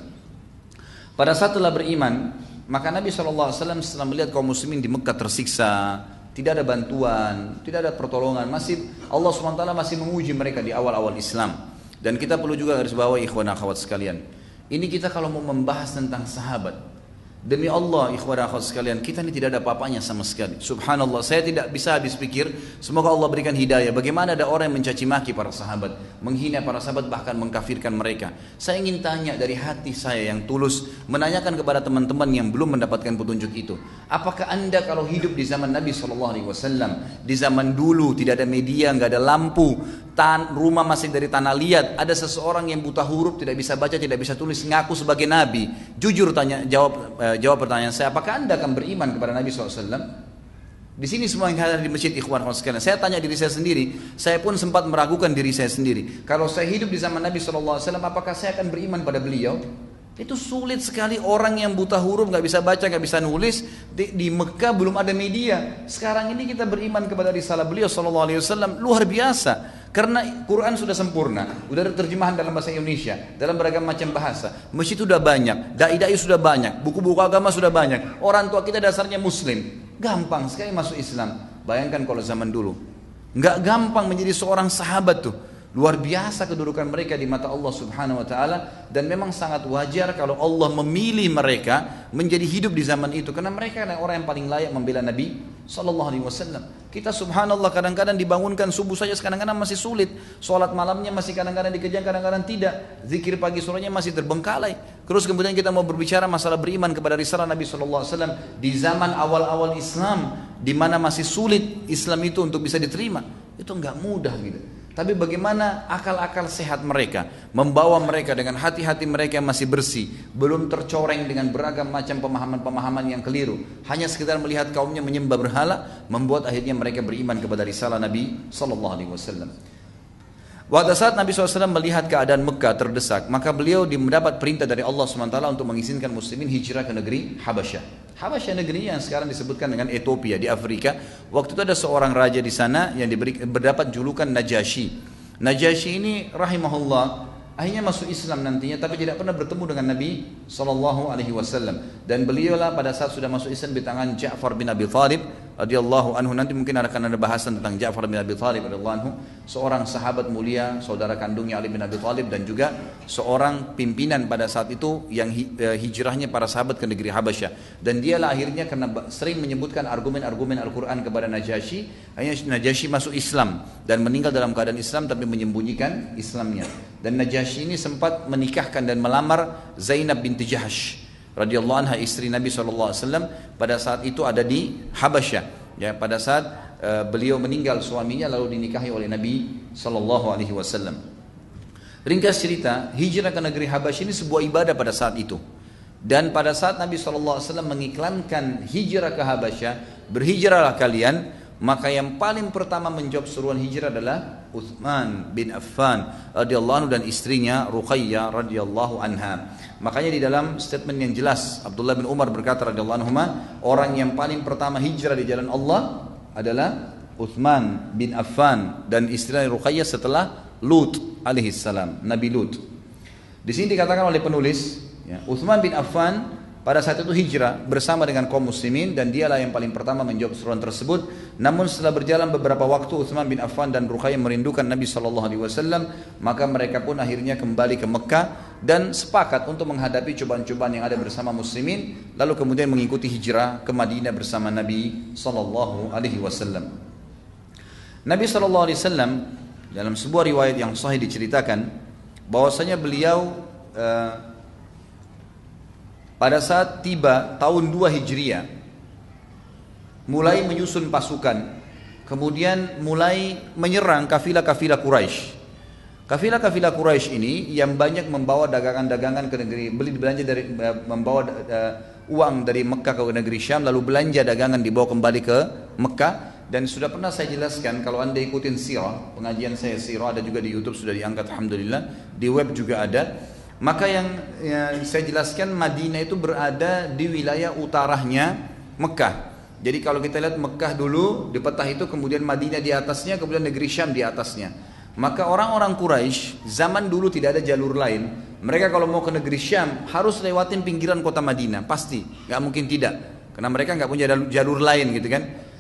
Pada saat telah beriman, maka Nabi SAW setelah melihat kaum muslimin di Mekah tersiksa, tidak ada bantuan, tidak ada pertolongan. Masih Allah SWT masih menguji mereka di awal-awal Islam. Dan kita perlu juga garis bawahi ikhwan akhwat sekalian. Ini kita kalau mau membahas tentang sahabat, demi Allah ikhwan akhwat sekalian, kita ini tidak ada apa-apanya sama sekali. Subhanallah, saya tidak bisa habis pikir. Semoga Allah berikan hidayah. Bagaimana ada orang yang mencaci maki para sahabat, menghina para sahabat, bahkan mengkafirkan mereka. Saya ingin tanya dari hati saya yang tulus, menanyakan kepada teman-teman yang belum mendapatkan petunjuk itu. Apakah anda kalau hidup di zaman Nabi SAW, di zaman dulu tidak ada media, nggak ada lampu, rumah masih dari tanah liat, ada seseorang yang buta huruf, tidak bisa baca, tidak bisa tulis, ngaku sebagai Nabi, jujur jawab pertanyaan saya, apakah anda akan beriman kepada Nabi SAW? Di sini semua yang hadir di masjid ikhwan sekalian, saya tanya diri saya sendiri, saya pun sempat meragukan diri saya sendiri. Kalau saya hidup di zaman Nabi SAW, apakah saya akan beriman pada beliau? Itu sulit sekali. Orang yang buta huruf, nggak bisa baca, nggak bisa nulis, di Mekah belum ada media. Sekarang ini kita beriman kepada risalah beliau SAW, luar biasa. Karena Quran sudah sempurna, sudah ada terjemahan dalam bahasa Indonesia, dalam beragam macam bahasa. Masjid sudah banyak, dai-dai sudah banyak, buku-buku agama sudah banyak. Orang tua kita dasarnya Muslim, gampang sekali masuk Islam. Bayangkan kalau zaman dulu, nggak gampang menjadi seorang sahabat tuh. Luar biasa kedudukan mereka di mata Allah Subhanahu wa taala, dan memang sangat wajar kalau Allah memilih mereka menjadi hidup di zaman itu, karena mereka adalah orang yang paling layak membela Nabi sallallahu alaihi wasallam. Kita subhanallah kadang-kadang dibangunkan subuh saja kadang-kadang masih sulit, salat malamnya masih kadang-kadang dikejar, kadang-kadang tidak, zikir pagi sorenya masih terbengkalai. Terus kemudian kita mau berbicara masalah beriman kepada risalah Nabi sallallahu alaihi wasallam di zaman awal-awal Islam, di mana masih sulit Islam itu untuk bisa diterima. Itu enggak mudah gitu. Tapi bagaimana akal-akal sehat mereka membawa mereka dengan hati-hati mereka yang masih bersih, belum tercoreng dengan beragam macam pemahaman-pemahaman yang keliru, hanya sekedar melihat kaumnya menyembah berhala, membuat akhirnya mereka beriman kepada risalah Nabi sallallahu alaihi wasallam. Pada saat Nabi SAW melihat keadaan Mekah terdesak, maka beliau mendapat perintah dari Allah SWT untuk mengizinkan muslimin hijrah ke negeri Habasyah. Habasyah negeri yang sekarang disebutkan dengan Ethiopia di Afrika. Waktu itu ada seorang raja di sana yang berdapat julukan Najasyi. Najasyi ini rahimahullah akhirnya masuk Islam nantinya, tapi tidak pernah bertemu dengan Nabi SAW. Dan beliaulah pada saat sudah masuk Islam di tangan Ja'far bin Abi Thalib radhiyallahu anhu. Nanti mungkin akan ada bahasan tentang Ja'far bin Abi Thalib radhiyallahu anhu, seorang sahabat mulia, saudara kandungnya Ali bin Abi Thalib, dan juga seorang pimpinan pada saat itu yang hijrahnya para sahabat ke negeri Habasyah. Dan dialah akhirnya karena sering menyebutkan argumen-argumen Al-Quran kepada Najasyi, akhirnya Najasyi masuk Islam dan meninggal dalam keadaan Islam tapi menyembunyikan Islamnya. Dan Najasyi ini sempat menikahkan dan melamar Zainab binti Jahsh radhiyallahu anha, istri Nabi SAW. Pada saat itu ada di Habasyah, ya, pada saat beliau meninggal suaminya lalu dinikahi oleh Nabi SAW. Ringkas cerita, hijrah ke negeri Habasyah ini sebuah ibadah pada saat itu. Dan pada saat Nabi SAW mengiklankan hijrah ke Habasyah, berhijrahlah kalian, maka yang paling pertama menjawab seruan hijrah adalah Uthman bin Affan radhiyallahu anhu dan istrinya Ruqayyah radhiyallahu anha. Makanya di dalam statement yang jelas Abdullah bin Umar berkata radhiyallahu anhu, orang yang paling pertama hijrah di jalan Allah adalah Uthman bin Affan dan istrinya Ruqayyah setelah Lut alaihi salam, Nabi Lut. Di sini dikatakan oleh penulis, ya, Uthman bin Affan pada saat itu hijrah bersama dengan kaum muslimin dan dialah yang paling pertama menjawab seruan tersebut. Namun setelah berjalan beberapa waktu, Uthman bin Affan dan Ruqayyah merindukan Nabi SAW, maka mereka pun akhirnya kembali ke Mekah dan sepakat untuk menghadapi cobaan-cobaan yang ada bersama muslimin, lalu kemudian mengikuti hijrah ke Madinah bersama Nabi SAW. Nabi SAW dalam sebuah riwayat yang sahih diceritakan bahwasanya beliau pada saat tiba tahun 2 Hijriah mulai menyusun pasukan, kemudian mulai menyerang kafilah-kafilah Quraisy. Kafilah-kafilah Quraisy ini yang banyak membawa dagangan-dagangan ke negeri, belanja dari membawa uang dari Mekah ke negeri Syam, lalu belanja dagangan dibawa kembali ke Mekah. Dan sudah pernah saya jelaskan, kalau anda ikutin sirah, pengajian saya sirah ada juga di YouTube, sudah diangkat alhamdulillah, di web juga ada. Maka yang saya jelaskan, Madinah itu berada di wilayah utaranya Mekah. Jadi kalau kita lihat Mekah dulu di peta itu, kemudian Madinah di atasnya, kemudian negeri Syam di atasnya. Maka orang-orang Quraisy zaman dulu tidak ada jalur lain. Mereka kalau mau ke negeri Syam harus lewatin pinggiran kota Madinah, pasti, nggak mungkin tidak, karena mereka nggak punya jalur lain gitu kan.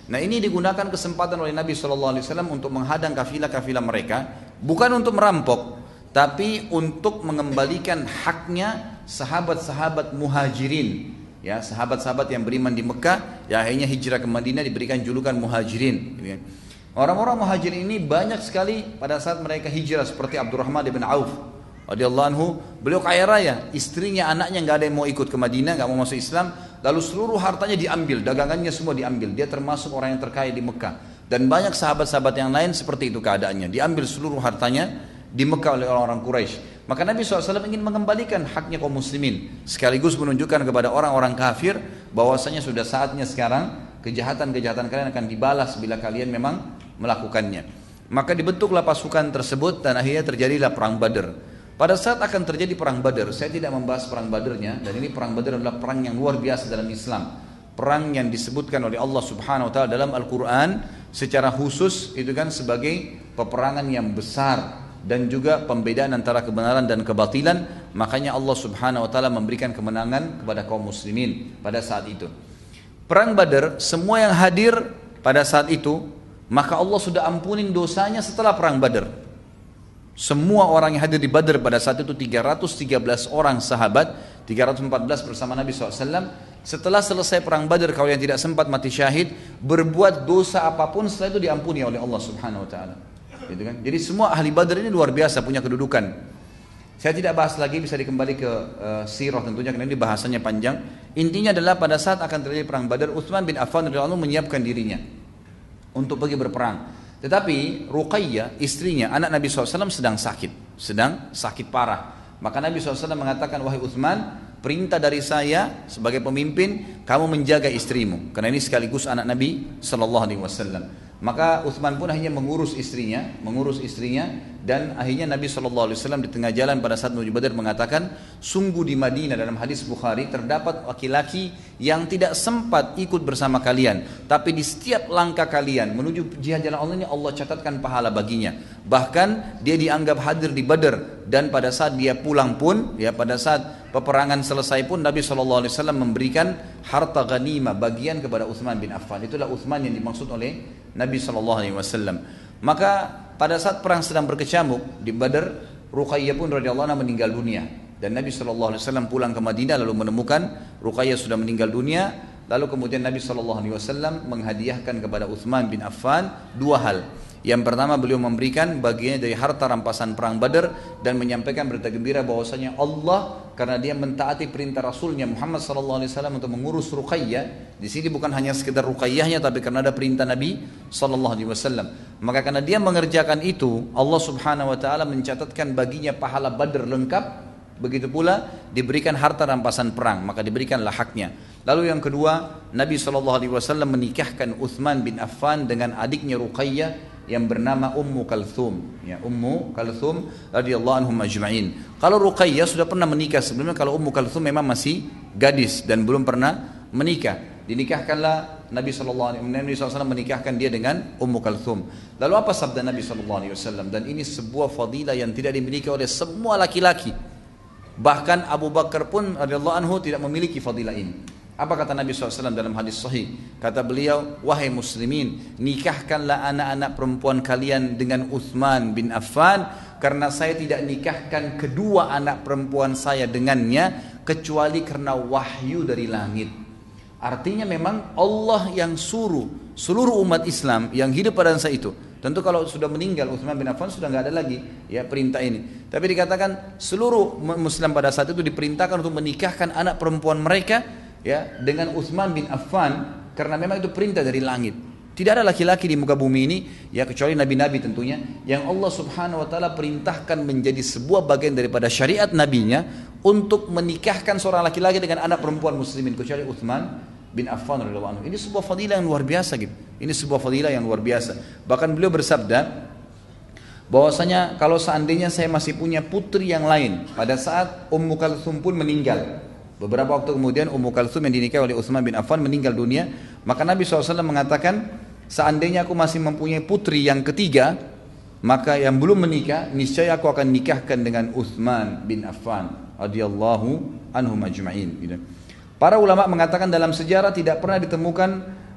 Nah ini digunakan kesempatan oleh Nabi SAW untuk menghadang kafilah-kafilah mereka, bukan untuk merampok, tapi untuk mengembalikan haknya sahabat-sahabat muhajirin, ya sahabat-sahabat yang beriman di Mekah, yang akhirnya hijrah ke Madinah diberikan julukan muhajirin. Orang-orang muhajirin ini banyak sekali pada saat mereka hijrah, seperti Abdurrahman bin Auf radhiyallahu anhu, beliau kaya raya, istrinya, anaknya nggak ada yang mau ikut ke Madinah, nggak mau masuk Islam, lalu seluruh hartanya diambil, dagangannya semua diambil, dia termasuk orang yang terkaya di Mekah, dan banyak sahabat-sahabat yang lain seperti itu keadaannya, diambil seluruh hartanya di Mekah oleh orang-orang Quraisy. Maka Nabi SAW ingin mengembalikan haknya kaum muslimin, sekaligus menunjukkan kepada orang-orang kafir bahwasanya sudah saatnya sekarang kejahatan-kejahatan kalian akan dibalas bila kalian memang melakukannya. Maka dibentuklah pasukan tersebut dan akhirnya terjadilah perang Badar. Pada saat akan terjadi perang Badar, saya tidak membahas perang Badarnya, dan ini perang Badar adalah perang yang luar biasa dalam Islam. Perang yang disebutkan oleh Allah Subhanahu wa taala dalam Al-Qur'an secara khusus itu kan sebagai peperangan yang besar dan juga pembedaan antara kebenaran dan kebatilan. Makanya Allah Subhanahu wa taala memberikan kemenangan kepada kaum muslimin pada saat itu. Perang Badar, semua yang hadir pada saat itu, maka Allah sudah ampunin dosanya setelah perang Badar. Semua orang yang hadir di Badar pada saat itu 313 orang sahabat, 314 bersama Nabi SAW. Setelah selesai perang Badar, kalau yang tidak sempat mati syahid, berbuat dosa apapun setelah itu diampuni oleh Allah Subhanahu Wa Taala. Gitu kan? Jadi semua ahli Badar ini luar biasa punya kedudukan. Saya tidak bahas lagi, bisa dikembali ke sirah tentunya karena ini bahasanya panjang. Intinya adalah pada saat akan terjadi perang Badar, Utsman bin Affan radhiyallahu anhu menyiapkan dirinya untuk pergi berperang. Tetapi Ruqayyah, istrinya, anak Nabi SAW sedang sakit parah. Maka Nabi SAW mengatakan, wahai Utsman, perintah dari saya sebagai pemimpin, kamu menjaga istrimu, karena ini sekaligus anak Nabi SAW. Maka Utsman pun akhirnya mengurus istrinya, dan akhirnya Nabi SAW di tengah jalan pada saat menuju Badar mengatakan, sungguh di Madinah dalam hadis Bukhari terdapat laki-laki yang tidak sempat ikut bersama kalian, tapi di setiap langkah kalian menuju jihad jalan Allah ini Allah catatkan pahala baginya. Bahkan dia dianggap hadir di Badar, dan pada saat dia pulang pun, ya pada saat peperangan selesai pun Nabi SAW memberikan harta ghanimah bagian kepada Utsman bin Affan. Itulah Utsman yang dimaksud oleh Nabi SAW. Maka pada saat perang sedang berkecamuk di Badar, Ruqayyah pun radhiyallahu anha meninggal dunia, dan Nabi SAW pulang ke Madinah lalu menemukan Ruqayyah sudah meninggal dunia. Lalu kemudian Nabi SAW menghadiahkan kepada Utsman bin Affan dua hal. Yang pertama, beliau memberikan bagiannya dari harta rampasan perang Badar dan menyampaikan berita gembira bahwasanya Allah, karena dia mentaati perintah Rasulnya Muhammad SAW untuk mengurus Ruqayyah. Di sini bukan hanya sekedar Ruqayyahnya, tapi karena ada perintah Nabi SAW. Maka karena dia mengerjakan itu, Allah Subhanahu Wa Taala mencatatkan baginya pahala Badar lengkap. Begitu pula diberikan harta rampasan perang, maka diberikanlah haknya. Lalu yang kedua, Nabi SAW menikahkan Utsman bin Affan dengan adiknya Ruqayyah yang bernama Ummu Kalthum, ya Ummu Kalthum radhiyallahu anhum ajma'in. Kalau Ruqayyah sudah pernah menikah sebelumnya, kalau Ummu Kalthum memang masih gadis dan belum pernah menikah. Dinikahkanlah Nabi SAW menikahkan dia dengan Ummu Kalthum. Lalu apa sabda Nabi SAW? Dan ini sebuah fadilah yang tidak dimiliki oleh semua laki-laki. Bahkan Abu Bakar pun radhiyallahu anhu tidak memiliki fadilah ini. Apa kata Nabi SAW dalam hadis sahih? Kata beliau, wahai muslimin, nikahkanlah anak-anak perempuan kalian dengan Utsman bin Affan, karena saya tidak nikahkan kedua anak perempuan saya dengannya kecuali karena wahyu dari langit. Artinya memang Allah yang suruh seluruh umat Islam yang hidup pada masa itu. Tentu kalau sudah meninggal Utsman bin Affan sudah nggak ada lagi ya perintah ini. Tapi dikatakan seluruh Muslim pada saat itu diperintahkan untuk menikahkan anak perempuan mereka ya dengan Utsman bin Affan, karena memang itu perintah dari langit. Tidak ada laki-laki di muka bumi ini ya kecuali nabi-nabi tentunya yang Allah Subhanahu Wa Taala perintahkan menjadi sebuah bagian daripada syariat nabinya untuk menikahkan seorang laki-laki dengan anak perempuan muslimin kecuali Utsman bin Affan radhiyallahu anhu. Ini sebuah fadilah yang luar biasa gitu. Ini sebuah fadilah yang luar biasa. Bahkan beliau bersabda bahwasanya kalau seandainya saya masih punya putri yang lain pada saat Ummu Kalthum pun meninggal. Beberapa waktu kemudian Ummu Kalthum yang dinikahi oleh Utsman bin Affan meninggal dunia, maka Nabi SAW mengatakan seandainya aku masih mempunyai putri yang ketiga, maka yang belum menikah niscaya aku akan nikahkan dengan Utsman bin Affan radhiyallahu anhum ajma'in gitu. Para ulama mengatakan dalam sejarah tidak pernah ditemukan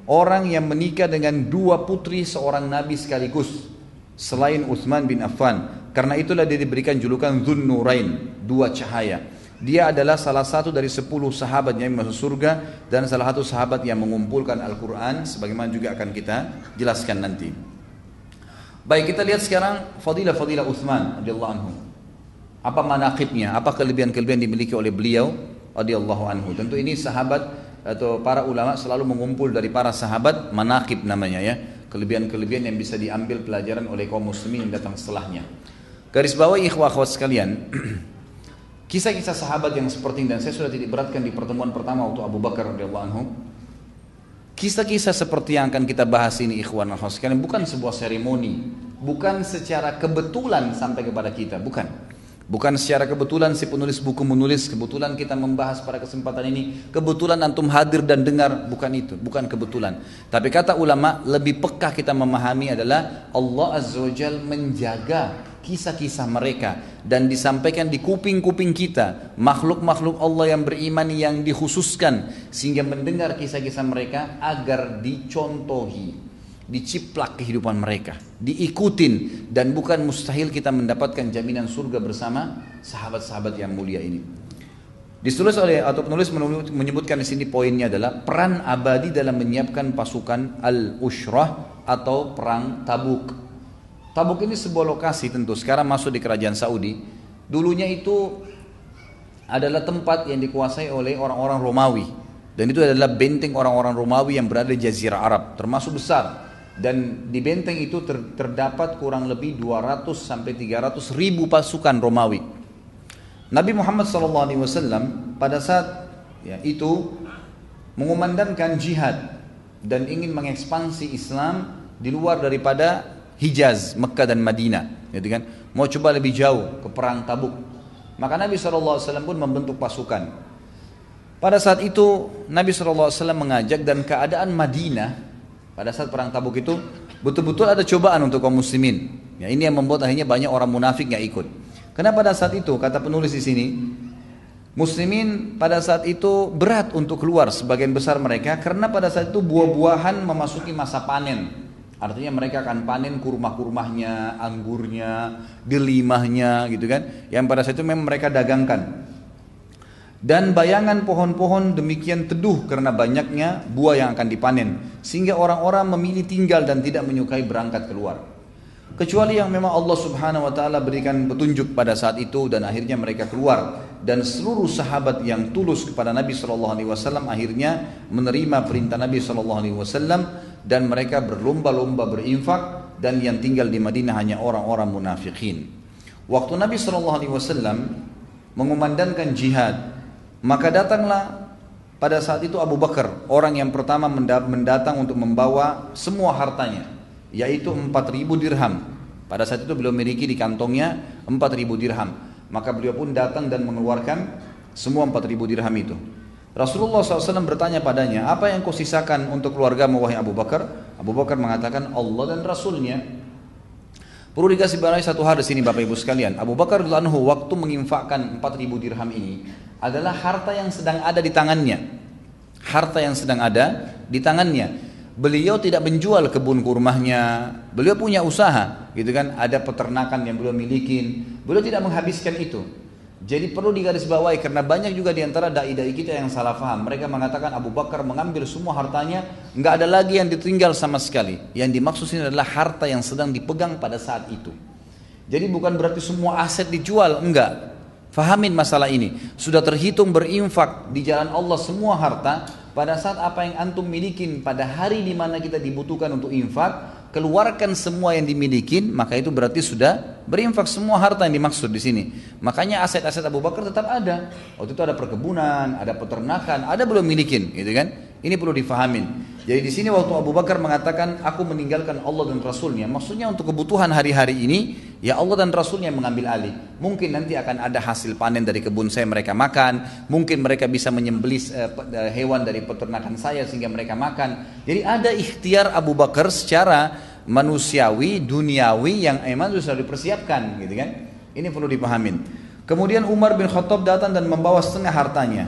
orang yang menikah dengan dua putri seorang nabi sekaligus selain Utsman bin Affan. Karena itulah dia diberikan julukan Dzunnurain, dua cahaya. Dia adalah salah satu dari 10 sahabat yang masuk surga dan salah satu sahabat yang mengumpulkan Al-Quran, sebagaimana juga akan kita jelaskan nanti. Baik, kita lihat sekarang fadilah Utsman radhiyallahu anhu. Apa manaqibnya, apa kelebihan-kelebihan dimiliki oleh beliau radhiyallahu anhu. Tentu ini sahabat atau para ulama selalu mengumpul dari para sahabat, manaqib namanya ya, kelebihan-kelebihan yang bisa diambil pelajaran oleh kaum muslimin yang datang setelahnya. Garis bawahi ikhwah akhwat sekalian, kisah-kisah sahabat yang seperti ini, dan saya sudah titik beratkan di pertemuan pertama waktu Abu Bakar radhiyallahu anhu. Kisah-kisah seperti yang akan kita bahas ini ikhwan akhwat sekalian bukan sebuah seremoni, bukan secara kebetulan sampai kepada kita, bukan secara kebetulan si penulis buku menulis, kebetulan kita membahas pada kesempatan ini, kebetulan antum hadir dan dengar, bukan itu, bukan kebetulan. Tapi kata ulama, lebih peka kita memahami adalah Allah Azza wa Jalla menjaga kisah-kisah mereka dan disampaikan di kuping-kuping kita, makhluk-makhluk Allah yang beriman yang dikhususkan sehingga mendengar kisah-kisah mereka agar dicontohi, diciplak kehidupan mereka, diikutin, dan bukan mustahil kita mendapatkan jaminan surga bersama sahabat-sahabat yang mulia ini. Ditulis oleh atau penulis menyebutkan di sini poinnya adalah peran abadi dalam menyiapkan pasukan Al-Ushrah atau perang Tabuk. Tabuk ini sebuah lokasi tentu sekarang masuk di kerajaan Saudi. Dulunya itu adalah tempat yang dikuasai oleh orang-orang Romawi, dan itu adalah benteng orang-orang Romawi yang berada di Jazirah Arab, termasuk besar. Dan di benteng itu terdapat kurang lebih 200 sampai 300 ribu pasukan Romawi. Nabi Muhammad SAW pada saat itu mengumandangkan jihad dan ingin mengekspansi Islam di luar daripada Hijaz, Mekah dan Madinah, gitu kan? Mau coba lebih jauh ke perang Tabuk. Maka Nabi SAW pun membentuk pasukan. Pada saat itu Nabi SAW mengajak, dan keadaan Madinah pada saat perang Tabuk itu betul-betul ada cobaan untuk kaum muslimin. Ya, ini yang membuat akhirnya banyak orang munafik yang ikut. Karena pada saat itu kata penulis di sini, muslimin pada saat itu berat untuk keluar sebagian besar mereka, karena pada saat itu buah-buahan memasuki masa panen. Artinya mereka akan panen kurma-kurmahnya, anggurnya, delimahnya gitu kan, yang pada saat itu memang mereka dagangkan. Dan bayangan pohon-pohon demikian teduh karena banyaknya buah yang akan dipanen, sehingga orang-orang memilih tinggal dan tidak menyukai berangkat keluar. Kecuali yang memang Allah Subhanahu wa taala berikan petunjuk pada saat itu, dan akhirnya mereka keluar. Dan seluruh sahabat yang tulus kepada Nabi SAW akhirnya menerima perintah Nabi SAW, dan mereka berlomba-lomba berinfak, dan yang tinggal di Madinah hanya orang-orang munafikin. Waktu Nabi SAW mengumandangkan jihad, maka datanglah pada saat itu Abu Bakar, orang yang pertama mendatang untuk membawa semua hartanya, yaitu 4.000 dirham. Pada saat itu beliau memiliki di kantongnya 4.000 dirham. Maka beliau pun datang dan mengeluarkan semua 4.000 dirham itu. Rasulullah SAW bertanya padanya, apa yang kau sisakan untuk keluargamu wahai Abu Bakar? Abu Bakar mengatakan Allah dan Rasulnya. Perlu dikasih bawahi satu hal di sini Bapak Ibu sekalian. Abu Bakar radhiyallahu anhu waktu menginfakkan 4.000 dirham ini adalah harta yang sedang ada di tangannya. Harta yang sedang ada di tangannya. Beliau tidak menjual kebun kurmahnya, beliau punya usaha, gitu kan? Ada peternakan yang beliau miliki, beliau tidak menghabiskan itu. Jadi perlu digarisbawahi, karena banyak juga diantara dai-dai kita yang salah faham. Mereka mengatakan Abu Bakar mengambil semua hartanya, nggak ada lagi yang ditinggal sama sekali. Yang dimaksud ini adalah harta yang sedang dipegang pada saat itu. Jadi bukan berarti semua aset dijual, enggak. Fahamin masalah ini. Sudah terhitung berinfak di jalan Allah semua harta. Pada saat apa yang antum milikin pada hari di mana kita dibutuhkan untuk infak, keluarkan semua yang dimiliki, maka itu berarti sudah berinfak semua harta yang dimaksud di sini. Makanya aset-aset Abu Bakar tetap ada. Waktu itu ada perkebunan, ada peternakan, ada belum milikin, gitu kan? Ini perlu difahamin. Jadi di sini waktu Abu Bakar mengatakan aku meninggalkan Allah dan Rasulnya, maksudnya untuk kebutuhan hari-hari ini ya Allah dan Rasulnya yang mengambil alih. Mungkin nanti akan ada hasil panen dari kebun saya mereka makan, mungkin mereka bisa menyembelih hewan dari peternakan saya sehingga mereka makan. Jadi ada ikhtiar Abu Bakar secara manusiawi, duniawi yang emang sudah dipersiapkan, gitu kan? Ini perlu dipahamin. Kemudian Umar bin Khattab datang dan membawa setengah hartanya.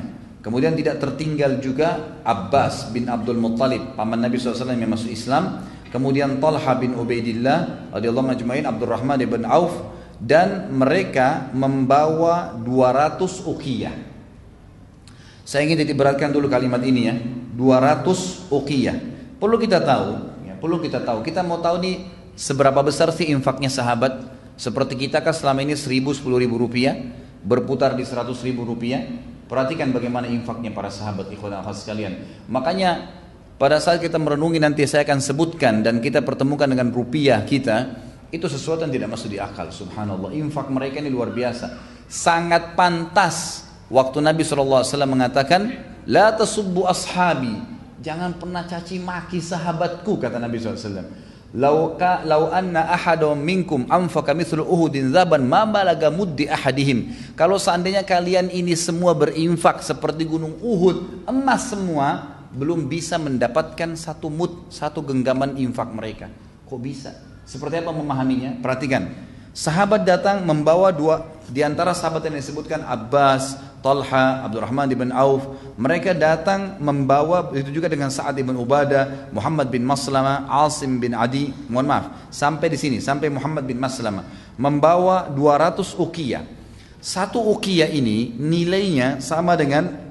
Kemudian tidak tertinggal juga Abbas bin Abdul Muttalib, paman Nabi SAW yang masuk Islam. Kemudian Talha bin Ubaidillah radhiyallahu majma'in, Abdurrahman bin Auf, dan mereka membawa 200 uqiyah. Saya ingin titikberatkan dulu kalimat ini ya, 200 uqiyah. Perlu kita tahu, kita mau tahu nih seberapa besar sih infaknya sahabat. Seperti kita kan selama ini 1.000, 10.000 rupiah, berputar di 100.000 rupiah. Perhatikan bagaimana infaknya para sahabat, ikhwan dan akhwat sekalian. Makanya pada saat kita merenungi, nanti saya akan sebutkan dan kita pertemukan dengan rupiah kita, itu sesuatu yang tidak masuk di akal. Subhanallah, infak mereka ini luar biasa. Sangat pantas waktu Nabi SAW mengatakan, la tasubbu ashabi, jangan pernah caci maki sahabatku, kata Nabi SAW. Lau anna ahadum minkum anfaqa mithlu uhudin zaban ma balaga muddi ahadihim. Kalau seandainya kalian ini semua berinfak seperti gunung Uhud, emas semua, belum bisa mendapatkan satu mud, satu genggaman infak mereka. Kok bisa? Seperti apa memahaminya? Perhatikan. Sahabat datang membawa dua, di antara sahabat yang disebutkan Abbas, Talha, Abdurrahman bin Auf. Mereka datang membawa, itu juga dengan Sa'ad bin Ubadah, Muhammad bin Maslamah, Asim bin Adi. Mohon maaf, sampai di sini, sampai Muhammad bin Maslamah membawa 200 uqiyah. Satu uqiyah ini nilainya sama dengan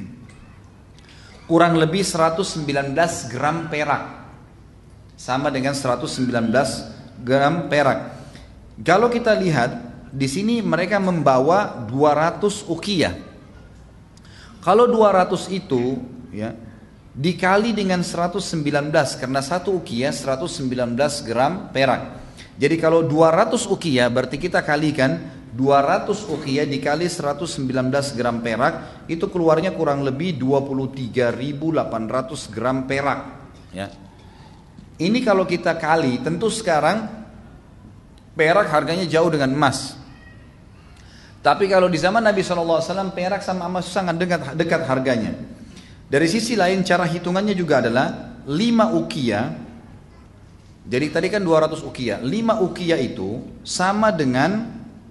kurang lebih 119 gram perak. Sama dengan 119 gram perak. Kalau kita lihat di sini mereka membawa 200 uqiyah. Kalau 200 itu ya dikali dengan 119, karena satu uqiyah 119 gram perak. Jadi kalau 200 uqiyah berarti kita kalikan 200 uqiyah dikali 119 gram perak, itu keluarnya kurang lebih 23.800 gram perak ya. Ini kalau kita kali, tentu sekarang perak harganya jauh dengan emas. Tapi kalau di zaman Nabi SAW, perak sama emas sangat dekat harganya. Dari sisi lain cara hitungannya juga adalah 5 uqiyah. Jadi tadi kan 200 uqiyah. 5 uqiyah itu sama dengan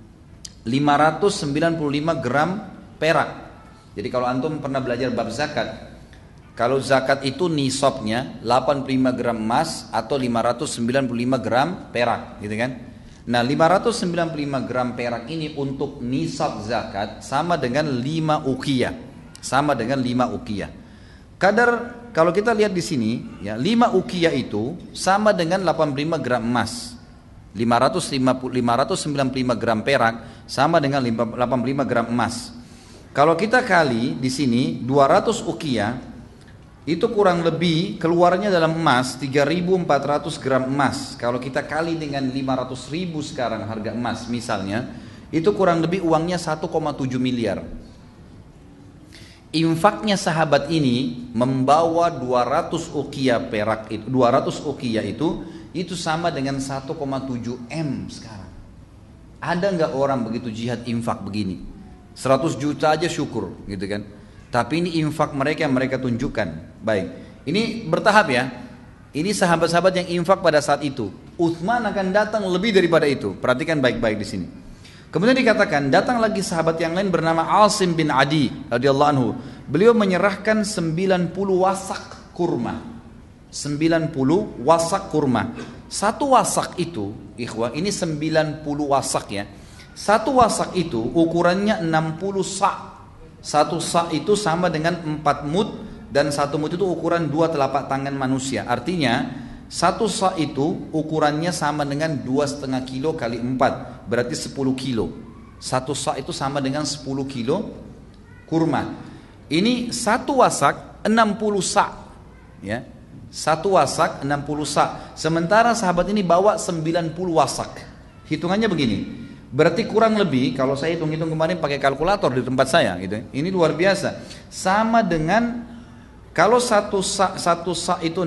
595 gram perak. Jadi kalau antum pernah belajar bab zakat, kalau zakat itu nisabnya 85 gram emas atau 595 gram perak, gitu kan? Nah 595 gram perak ini untuk nisab zakat sama dengan 5 uqiyah. Sama dengan 5 uqiyah. Kadar kalau kita lihat di sini ya, 5 uqiyah itu sama dengan 85 gram emas. 595 gram perak sama dengan 85 gram emas. Kalau kita kali di sini 200 uqiyah, itu kurang lebih keluarnya dalam emas 3.400 gram emas. Kalau kita kali dengan 500.000 sekarang harga emas misalnya, itu kurang lebih uangnya 1,7 miliar. Infaknya sahabat ini membawa 200 uqiyah perak itu, 200 uqiyah itu sama dengan 1,7 M sekarang. Ada nggak orang begitu jihad infak begini? 100 juta aja syukur, gitu kan? Tapi ini infak mereka yang mereka tunjukkan. Baik, ini bertahap ya. Ini sahabat-sahabat yang infak pada saat itu. Utsman akan datang lebih daripada itu. Perhatikan baik-baik di sini. Kemudian dikatakan datang lagi sahabat yang lain bernama Asim bin Adi radhiyallahu anhu. Beliau menyerahkan 90 wasak kurma. 90 wasak kurma. Satu wasak itu, ikhwah, ini 90 wasak ya. Satu wasak itu ukurannya 60 sa'. Satu sa' itu sama dengan 4 mud, dan satu mud itu ukuran 2 telapak tangan manusia. Artinya satu sa' itu ukurannya sama dengan 2,5 kilo kali 4, berarti 10 kilo. Satu sa' itu sama dengan 10 kilo kurma. Ini satu wasak 60 sa', ya. Satu wasak 60 sa'. Sementara sahabat ini bawa 90 wasak. Hitungannya begini. Berarti kurang lebih, kalau saya hitung-hitung kemarin pakai kalkulator di tempat saya gitu. Ini luar biasa. Sama dengan kalau satu sak itu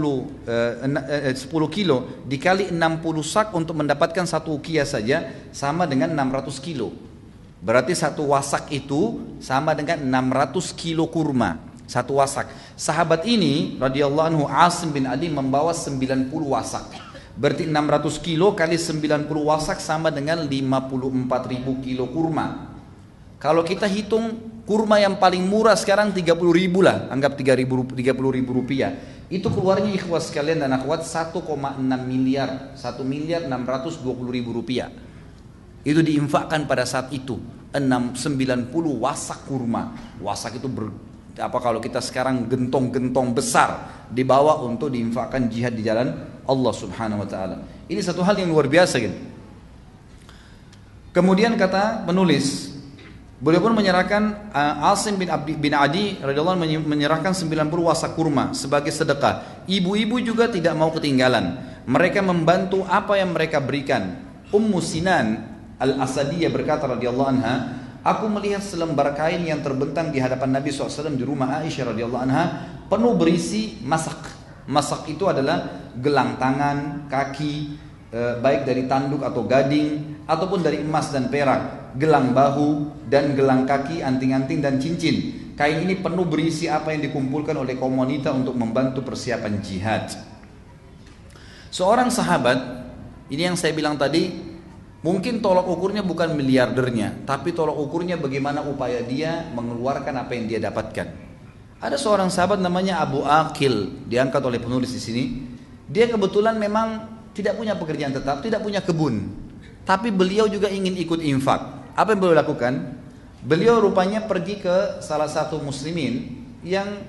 10 kilo dikali 60 sak untuk mendapatkan satu uqiyah saja sama dengan 600 kilo. Berarti satu wasak itu sama dengan 600 kilo kurma. Satu wasak. Sahabat ini radhiyallahu anhu Asim bin Adi membawa 90 wasak. Berarti 600 kilo kali 90 wasak sama dengan 54.000 kilo kurma. Kalau kita hitung Kurma yang paling murah sekarang 30.000 lah, anggap 30.000 rupiah. Itu keluarnya ikhwas sekalian dan akhwat 1,6 miliar, 1.620.000 rupiah. Itu diinfakkan pada saat itu 90 wasak kurma. Wasak itu kalau kita sekarang gentong-gentong besar dibawa untuk diinfakkan jihad di jalan Allah Subhanahu wa taala. Ini satu hal yang luar biasa gitu. Kemudian kata penulis, beliau pun menyerahkan Asim bin Adi radhiyallahu anhu menyerahkan 90 wasak kurma sebagai sedekah. Ibu-ibu juga tidak mau ketinggalan. Mereka membantu apa yang mereka berikan. Ummu Sinan Al-Asadiyah berkata radhiyallahu anha, aku melihat selembar kain yang terbentang di hadapan Nabi SAW di rumah Aisyah radhiyallahu anha, penuh berisi masak. Masak itu adalah gelang tangan, kaki, baik dari tanduk atau gading, ataupun dari emas dan perak, gelang bahu dan gelang kaki, anting-anting dan cincin. Kain ini penuh berisi apa yang dikumpulkan oleh kaum wanita untuk membantu persiapan jihad. Seorang sahabat, ini yang saya bilang tadi, mungkin tolok ukurnya bukan miliardernya, tapi tolok ukurnya bagaimana upaya dia mengeluarkan apa yang dia dapatkan. Ada seorang sahabat namanya Abu Aqil, diangkat oleh penulis di sini. Dia kebetulan memang tidak punya pekerjaan tetap, tidak punya kebun, tapi beliau juga ingin ikut infak. Apa yang beliau lakukan? Beliau rupanya pergi ke salah satu muslimin yang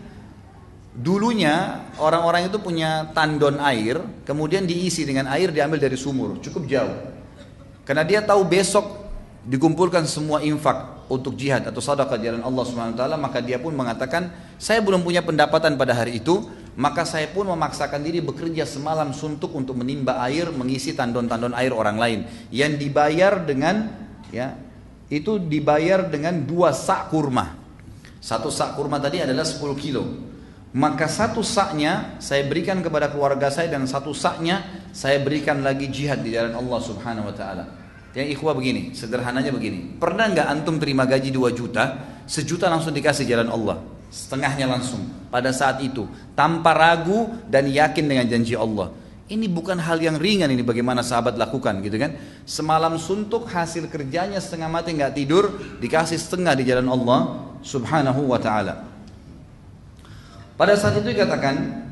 dulunya orang-orang itu punya tandon air, kemudian diisi dengan air diambil dari sumur, cukup jauh. Karena dia tahu besok dikumpulkan semua infak untuk jihad atau sedekah jalan Allah Subhanahu wa taala, maka dia pun mengatakan, saya belum punya pendapatan pada hari itu, maka saya pun memaksakan diri bekerja semalam suntuk untuk menimba air, mengisi tandon-tandon air orang lain yang dibayar dengan itu dibayar dengan 2 sak kurma. 1 sak kurma tadi adalah 10 kilo. Maka 1 saknya saya berikan kepada keluarga saya dan 1 saknya saya berikan lagi jihad di jalan Allah Subhanahu wa taala. Yang ikhwah begini, sederhananya begini. Pernah enggak antum terima gaji 2 juta, 1 juta langsung dikasih jalan Allah? Setengahnya langsung pada saat itu, tanpa ragu dan yakin dengan janji Allah. Ini bukan hal yang ringan, ini bagaimana sahabat lakukan gitu kan. Semalam suntuk, hasil kerjanya setengah mati enggak tidur, dikasih setengah di jalan Allah Subhanahu wa taala. Pada saat itu dikatakan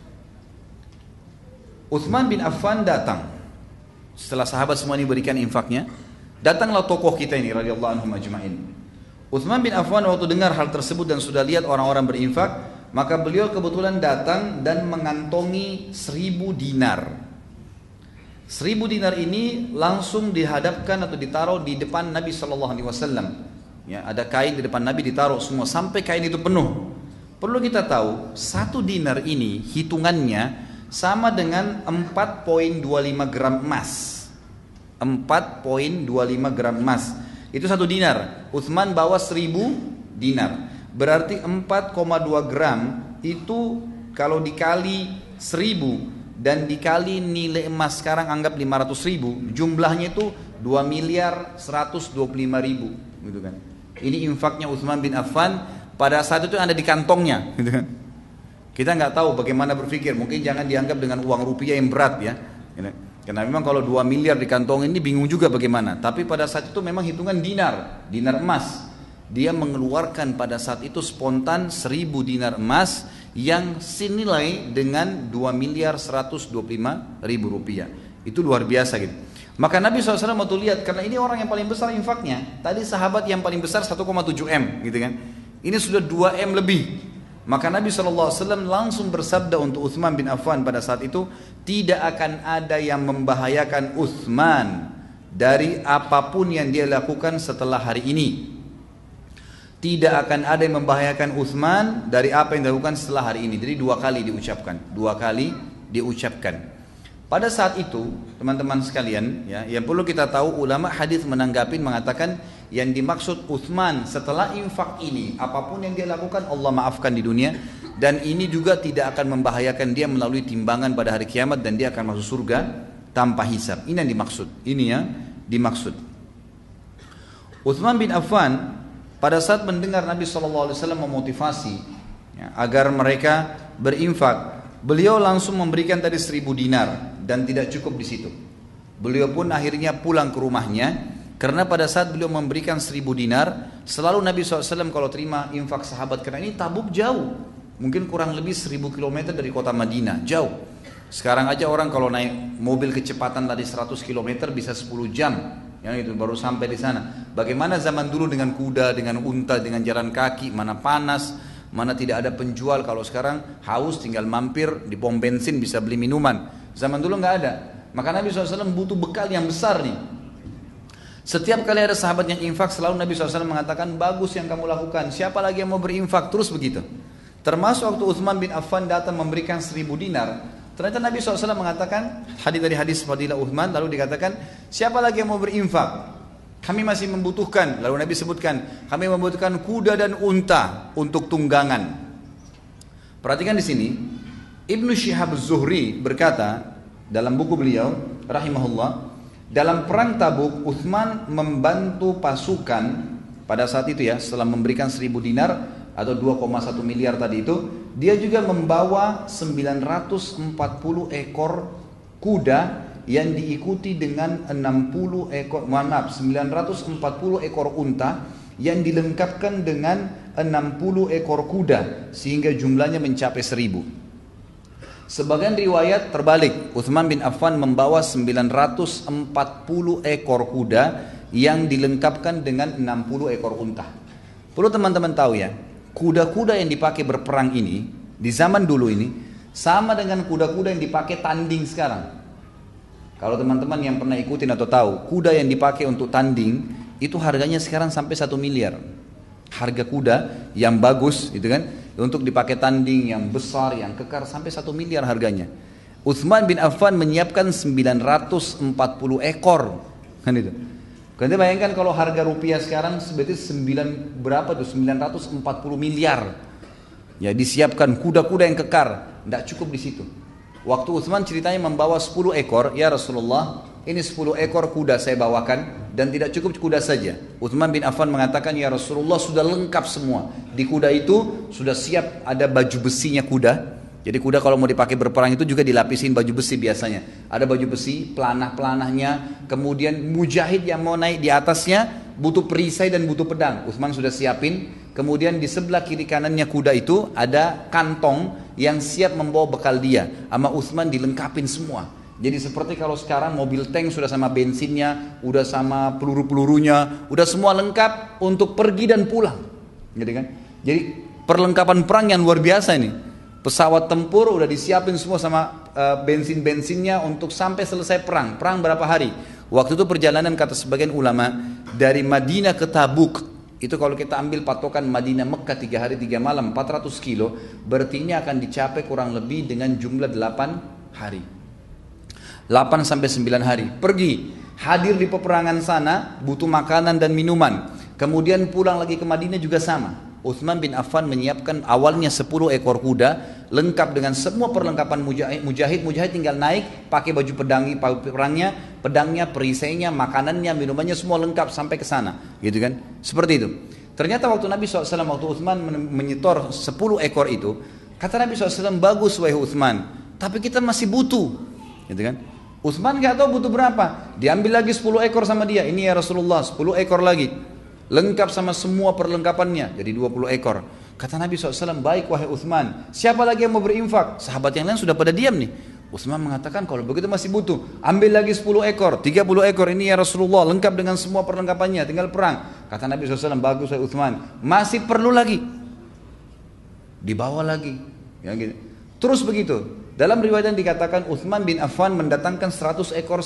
Utsman bin Affan datang. Setelah sahabat semua ini berikan infaknya, datanglah tokoh kita ini radhiyallahu anhum ajma'in. Utsman bin Affan waktu dengar hal tersebut dan sudah lihat orang-orang berinfak, maka beliau kebetulan datang dan mengantongi 1000 dinar. 1000 dinar ini langsung dihadapkan atau ditaruh di depan Nabi SAW. Ya, ada kain di depan Nabi ditaruh semua sampai kain itu penuh. Perlu kita tahu, 1 dinar ini hitungannya sama dengan 4,25 gram emas. 4,25 gram emas. Itu 1 dinar. Utsman bawa 1000 dinar. Berarti 4,2 gram itu kalau dikali 1000 dan dikali nilai emas sekarang anggap 500.000, jumlahnya itu 2.125.000 gitu kan. Ini infaknya Utsman bin Affan pada saat itu ada di kantongnya gitu kan. Kita nggak tahu bagaimana berpikir, mungkin jangan dianggap dengan uang rupiah yang berat ya. Karena memang kalau 2 miliar di kantong ini bingung juga bagaimana. Tapi pada saat itu memang hitungan dinar emas. Dia mengeluarkan pada saat itu spontan 1000 dinar emas yang senilai dengan 2.125.000 rupiah. Itu luar biasa gitu. Maka Nabi SAW waktu lihat, karena ini orang yang paling besar infaknya. Tadi sahabat yang paling besar 1,7 M gitu kan. Ini sudah 2 M lebih. Maka Nabi SAW langsung bersabda untuk Utsman bin Affan pada saat itu, tidak akan ada yang membahayakan Utsman dari apapun yang dia lakukan setelah hari ini. Tidak akan ada yang membahayakan Utsman dari apa yang dilakukan setelah hari ini. Jadi 2 kali diucapkan, 2 kali diucapkan. Pada saat itu, teman-teman sekalian, ya, yang perlu kita tahu, ulama hadis menanggapi mengatakan yang dimaksud Utsman setelah infak ini, apapun yang dia lakukan Allah maafkan di dunia, dan ini juga tidak akan membahayakan dia melalui timbangan pada hari kiamat dan dia akan masuk surga tanpa hisab. Ini yang dimaksud. Ini yang dimaksud. Utsman bin Affan pada saat mendengar Nabi SAW memotivasi ya, agar mereka berinfak, beliau langsung memberikan tadi 1000 dinar dan tidak cukup di situ. Beliau pun akhirnya pulang ke rumahnya. Karena pada saat beliau memberikan 1000 dinar, selalu Nabi SAW kalau terima infak sahabat, karena ini Tabuk jauh, mungkin kurang lebih 1000 km dari kota Madinah, jauh. Sekarang aja orang kalau naik mobil kecepatan tadi 100 km bisa 10 jam, yang itu baru sampai di sana. Bagaimana zaman dulu dengan kuda, dengan unta, dengan jalan kaki, mana panas, mana tidak ada penjual. Kalau sekarang haus tinggal mampir di pom bensin bisa beli minuman. Zaman dulu nggak ada. Maka Nabi SAW butuh bekal yang besar nih. Setiap kali ada sahabat yang infak, selalu Nabi SAW mengatakan, bagus yang kamu lakukan, siapa lagi yang mau berinfak, terus begitu. Termasuk waktu Utsman bin Affan datang memberikan 1000 dinar, ternyata Nabi SAW mengatakan, dari hadis Fadilah Utsman, lalu dikatakan, siapa lagi yang mau berinfak? Kami masih membutuhkan. Lalu Nabi sebutkan, kami membutuhkan kuda dan unta untuk tunggangan. Perhatikan di sini, Ibnu Syihab Az-Zuhri berkata dalam buku beliau, rahimahullah, dalam perang Tabuk, Utsman membantu pasukan pada saat itu ya, setelah memberikan 1000 dinar atau 2,1 miliar tadi itu, dia juga membawa 940 ekor kuda yang diikuti dengan 940 ekor unta yang dilengkapkan dengan 60 ekor kuda sehingga jumlahnya mencapai 1000. Sebagian riwayat terbalik, Utsman bin Affan membawa 940 ekor kuda yang dilengkapkan dengan 60 ekor unta. Perlu teman-teman tahu ya, kuda-kuda yang dipakai berperang ini di zaman dulu ini sama dengan kuda-kuda yang dipakai tanding sekarang. Kalau teman-teman yang pernah ikutin atau tahu, kuda yang dipakai untuk tanding itu harganya sekarang sampai 1 miliar. Harga kuda yang bagus itu kan, untuk dipakai tanding yang besar, yang kekar, sampai 1 miliar harganya. Utsman bin Affan menyiapkan 940 ekor, kan itu. Kalian bayangkan kalau harga rupiah sekarang berarti 940 miliar. Ya, disiapkan kuda-kuda yang kekar, tidak cukup di situ. Waktu Utsman ceritanya membawa 10 ekor, ya Rasulullah, ini 10 ekor kuda saya bawakan dan tidak cukup kuda saja. Utsman bin Affan mengatakan, ya Rasulullah, sudah lengkap semua. Di kuda itu sudah siap ada baju besinya kuda. Jadi kuda kalau mau dipakai berperang itu juga dilapisin baju besi biasanya. Ada baju besi, pelanah-pelanahnya, kemudian mujahid yang mau naik di atasnya butuh perisai dan butuh pedang. Utsman sudah siapin. Kemudian di sebelah kiri kanannya kuda itu ada kantong yang siap membawa bekal dia. Sama Utsman dilengkapin semua. Jadi seperti kalau sekarang mobil tank sudah sama bensinnya, udah sama peluru-pelurunya, udah semua lengkap untuk pergi dan pulang. Gitu kan? Jadi perlengkapan perang yang luar biasa ini. Pesawat tempur udah disiapin semua sama bensin-bensinnya untuk sampai selesai perang. Perang berapa hari? Waktu itu perjalanan kata sebagian ulama dari Madinah ke Tabuk. Itu kalau kita ambil patokan Madinah Mekah 3 hari 3 malam 400 kilo, berarti ini akan dicapai kurang lebih dengan jumlah 8 hari. 8 sampai 9 hari. Pergi, hadir di peperangan sana, butuh makanan dan minuman. Kemudian pulang lagi ke Madinah juga sama. Utsman bin Affan menyiapkan awalnya 10 ekor kuda lengkap dengan semua perlengkapan mujahid tinggal naik, pakai baju pedangnya, perisainya, makanannya, minumannya semua lengkap sampai ke sana, gitu kan? Seperti itu. Ternyata waktu Nabi SAW, waktu Utsman menyetor 10 ekor itu, kata Nabi SAW, bagus wahai Utsman, tapi kita masih butuh, gitu kan? Utsman nggak tahu butuh berapa, diambil lagi 10 ekor sama dia, ini ya Rasulullah 10 ekor lagi, lengkap sama semua perlengkapannya, jadi 20 ekor. Kata Nabi SAW, baik wahai Utsman, siapa lagi yang mau berinfak? Sahabat yang lain sudah pada diam nih. Utsman mengatakan, kalau begitu masih butuh, ambil lagi 10 ekor, 30 ekor, ini ya Rasulullah, lengkap dengan semua perlengkapannya, tinggal perang. Kata Nabi SAW, bagus wahai Utsman, masih perlu lagi, dibawa lagi, ya, gitu. Terus begitu. Dalam riwayat yang dikatakan Utsman bin Affan mendatangkan 100 ekor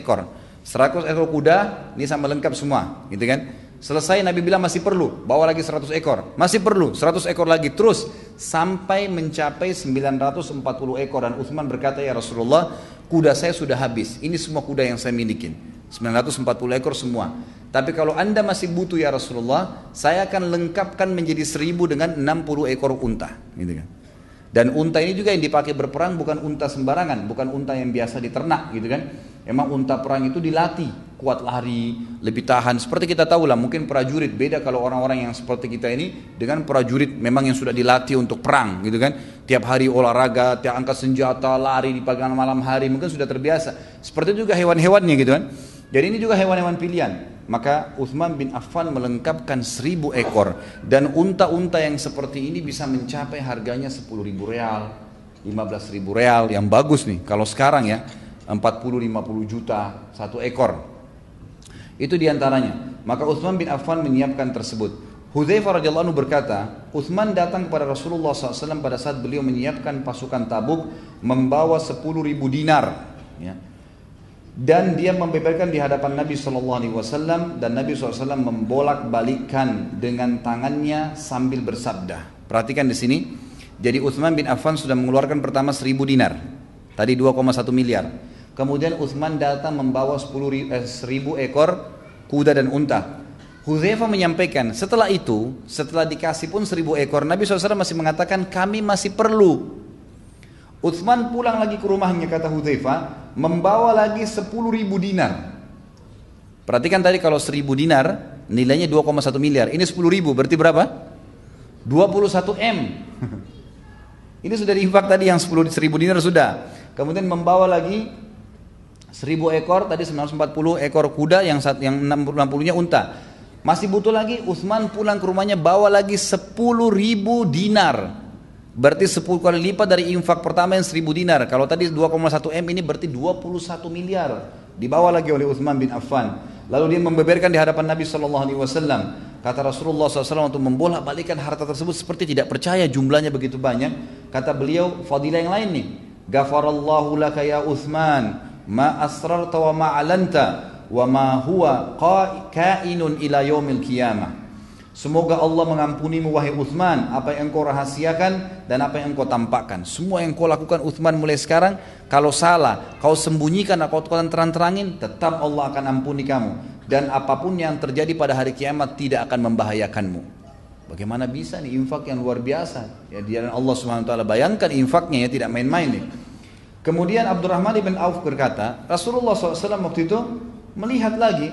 kuda, ini sama lengkap semua, gitu kan? Selesai Nabi bilang masih perlu, bawa lagi 100 ekor, masih perlu 100 ekor lagi, terus sampai mencapai 940 ekor. Dan Utsman berkata, ya Rasulullah, kuda saya sudah habis, ini semua kuda yang saya milikin, 940 ekor semua. Tapi kalau anda masih butuh ya Rasulullah, saya akan lengkapkan menjadi 1000 dengan 60 ekor unta, gitu kan? Dan unta ini juga yang dipakai berperang bukan unta sembarangan, bukan unta yang biasa diternak, gitu kan? Memang unta perang itu dilatih, kuat lari, lebih tahan. Seperti kita tahu lah, mungkin prajurit beda kalau orang-orang yang seperti kita ini dengan prajurit memang yang sudah dilatih untuk perang, gitu kan? Tiap hari olahraga, tiap angkat senjata, lari di pagi malam hari, mungkin sudah terbiasa. Seperti juga hewan-hewannya, gitu kan? Jadi ini juga hewan-hewan pilihan. Maka Uthman bin Affan melengkapkan 1000 ekor. Dan unta-unta yang seperti ini bisa mencapai harganya 10.000 real, 15.000 real. Yang bagus nih, kalau sekarang ya 40-50 juta satu ekor. Itu diantaranya. Maka Uthman bin Affan menyiapkan tersebut. Hudzaifah radhiyallahu anhu berkata, Uthman datang kepada Rasulullah SAW pada saat beliau menyiapkan pasukan Tabuk, membawa 10.000 dinar. Ya. Dan dia membeberkan di hadapan Nabi SAW, dan Nabi SAW membolak-balikkan dengan tangannya sambil bersabda. Perhatikan di sini. Jadi Uthman bin Affan sudah mengeluarkan pertama 1.000 dinar. Tadi 2,1 miliar. Kemudian Uthman datang membawa 1.000 ekor kuda dan unta. Hudzaifah menyampaikan, setelah itu, setelah dikasih pun 1.000 ekor, Nabi SAW masih mengatakan kami masih perlu. Uthman pulang lagi ke rumahnya, kata Hudzaifah, membawa lagi 10.000 dinar. Perhatikan tadi kalau 1.000 dinar nilainya 2,1 miliar. Ini 10.000 berarti berapa? 21 M. Ini sudah diinfak tadi yang 1.000 dinar sudah. Kemudian membawa lagi 1.000 ekor, tadi 940 ekor kuda, yang 60-nya unta. Masih butuh lagi, Uthman pulang ke rumahnya bawa lagi 10.000 dinar. Berarti 10 kali lipat dari infak pertama yang 1.000 dinar. Kalau tadi 2,1 M, ini berarti 21 miliar. Dibawa lagi oleh Uthman bin Affan. Lalu dia membeberkan di hadapan Nabi SAW. Kata Rasulullah SAW untuk membolak-balikan harta tersebut seperti tidak percaya jumlahnya begitu banyak. Kata beliau, fadilah yang lain nih. Ghafarallahu laka ya Uthman, ma asrarta wa ma alanta, wa ma huwa kainun ila yaumil qiyamah. Semoga Allah mengampunimu wahai Uthman, apa yang engkau rahasiakan dan apa yang engkau tampakkan. Semua yang kau lakukan Uthman mulai sekarang, kalau salah, kau sembunyikan atau kau terang-terangin, tetap Allah akan ampuni kamu. Dan apapun yang terjadi pada hari kiamat tidak akan membahayakanmu. Bagaimana bisa nih infak yang luar biasa? Ya di hadapan Allah SWT, bayangkan infaknya ya, tidak main-main nih. Kemudian Abdurrahman ibn Auf berkata, Rasulullah SAW waktu itu melihat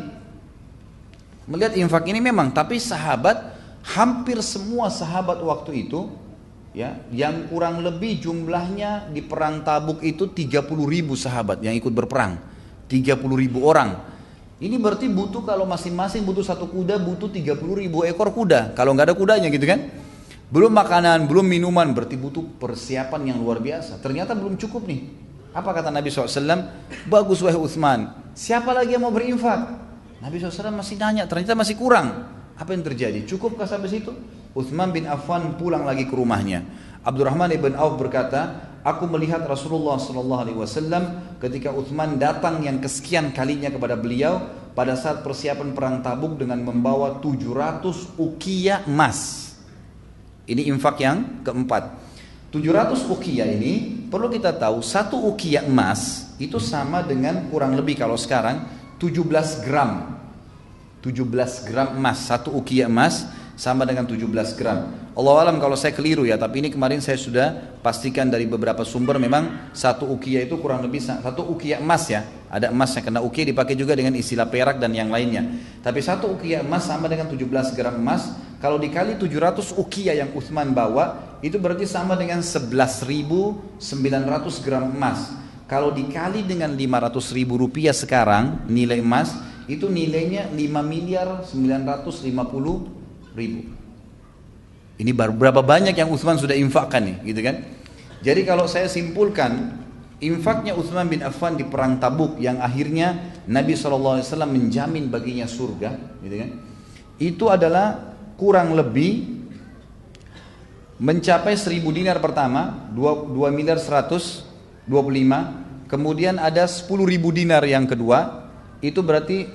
infak ini memang, tapi sahabat, hampir semua sahabat waktu itu, ya, yang kurang lebih jumlahnya di perang Tabuk itu 30.000 sahabat yang ikut berperang, 30.000 orang. Ini berarti butuh, kalau masing-masing butuh satu kuda, butuh 30.000 ekor kuda. Kalau nggak ada kudanya gitu kan, belum makanan, belum minuman, berarti butuh persiapan yang luar biasa. Ternyata belum cukup nih. Apa kata Nabi SAW? Bagus wahai Uthman, siapa lagi yang mau berinfak? Nabi SAW masih nanya, ternyata masih kurang. Apa yang terjadi? Cukupkah sampai situ? Uthman bin Affan pulang lagi ke rumahnya. Abdurrahman ibn Auf berkata, aku melihat Rasulullah SAW ketika Uthman datang yang kesekian kalinya kepada beliau pada saat persiapan perang Tabuk dengan membawa 700 uqiyah emas. Ini infak yang keempat. 700 uqiyah ini perlu kita tahu, satu uqiyah emas itu sama dengan kurang lebih kalau sekarang 17 gram. 17 gram emas, satu uqiyah emas sama dengan 17 gram. Allah alam kalau saya keliru ya, tapi ini kemarin saya sudah pastikan dari beberapa sumber, memang satu uqiyah itu kurang lebih satu uqiyah emas ya. Ada emasnya, karena uqiyah dipakai juga dengan istilah perak dan yang lainnya. Tapi satu uqiyah emas sama dengan 17 gram emas. Kalau dikali 700 uqiyah yang Uthman bawa, itu berarti sama dengan 11.900 gram emas. Kalau dikali dengan 500.000 rupiah sekarang nilai emas, itu nilainya 5.950.000. Ini berapa banyak yang Uthman sudah infakkan nih, gitu kan? Jadi kalau saya simpulkan, infaknya Uthman bin Affan di perang Tabuk yang akhirnya Nabi SAW menjamin baginya surga, gitu kan? Itu adalah kurang lebih mencapai 1.000 dinar pertama, 2.125.000. Kemudian ada 10.000 dinar yang kedua, itu berarti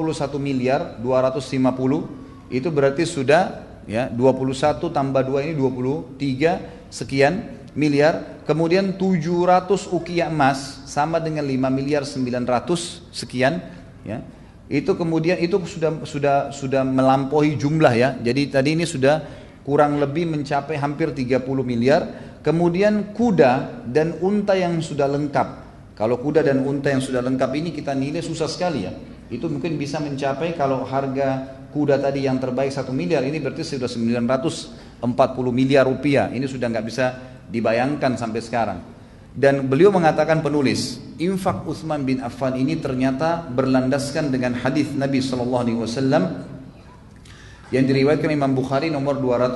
21.250.000. Itu berarti sudah ya 21 tambah 2 ini 23 sekian miliar. Kemudian 700 uqiyah emas sama dengan 5.900.000 sekian ya. Itu kemudian itu sudah melampaui jumlah ya. Jadi tadi ini sudah kurang lebih mencapai hampir 30 miliar. Kemudian kuda dan unta yang sudah lengkap. Kalau kuda dan unta yang sudah lengkap ini kita nilai susah sekali ya. Itu mungkin bisa mencapai, kalau harga kuda tadi yang terbaik 1 miliar, ini berarti sudah 940 miliar rupiah. Ini sudah nggak bisa dibayangkan sampai sekarang. Dan beliau mengatakan, penulis, infak Utsman bin Affan ini ternyata berlandaskan dengan hadis Nabi SAW yang diriwayatkan Imam Bukhari nomor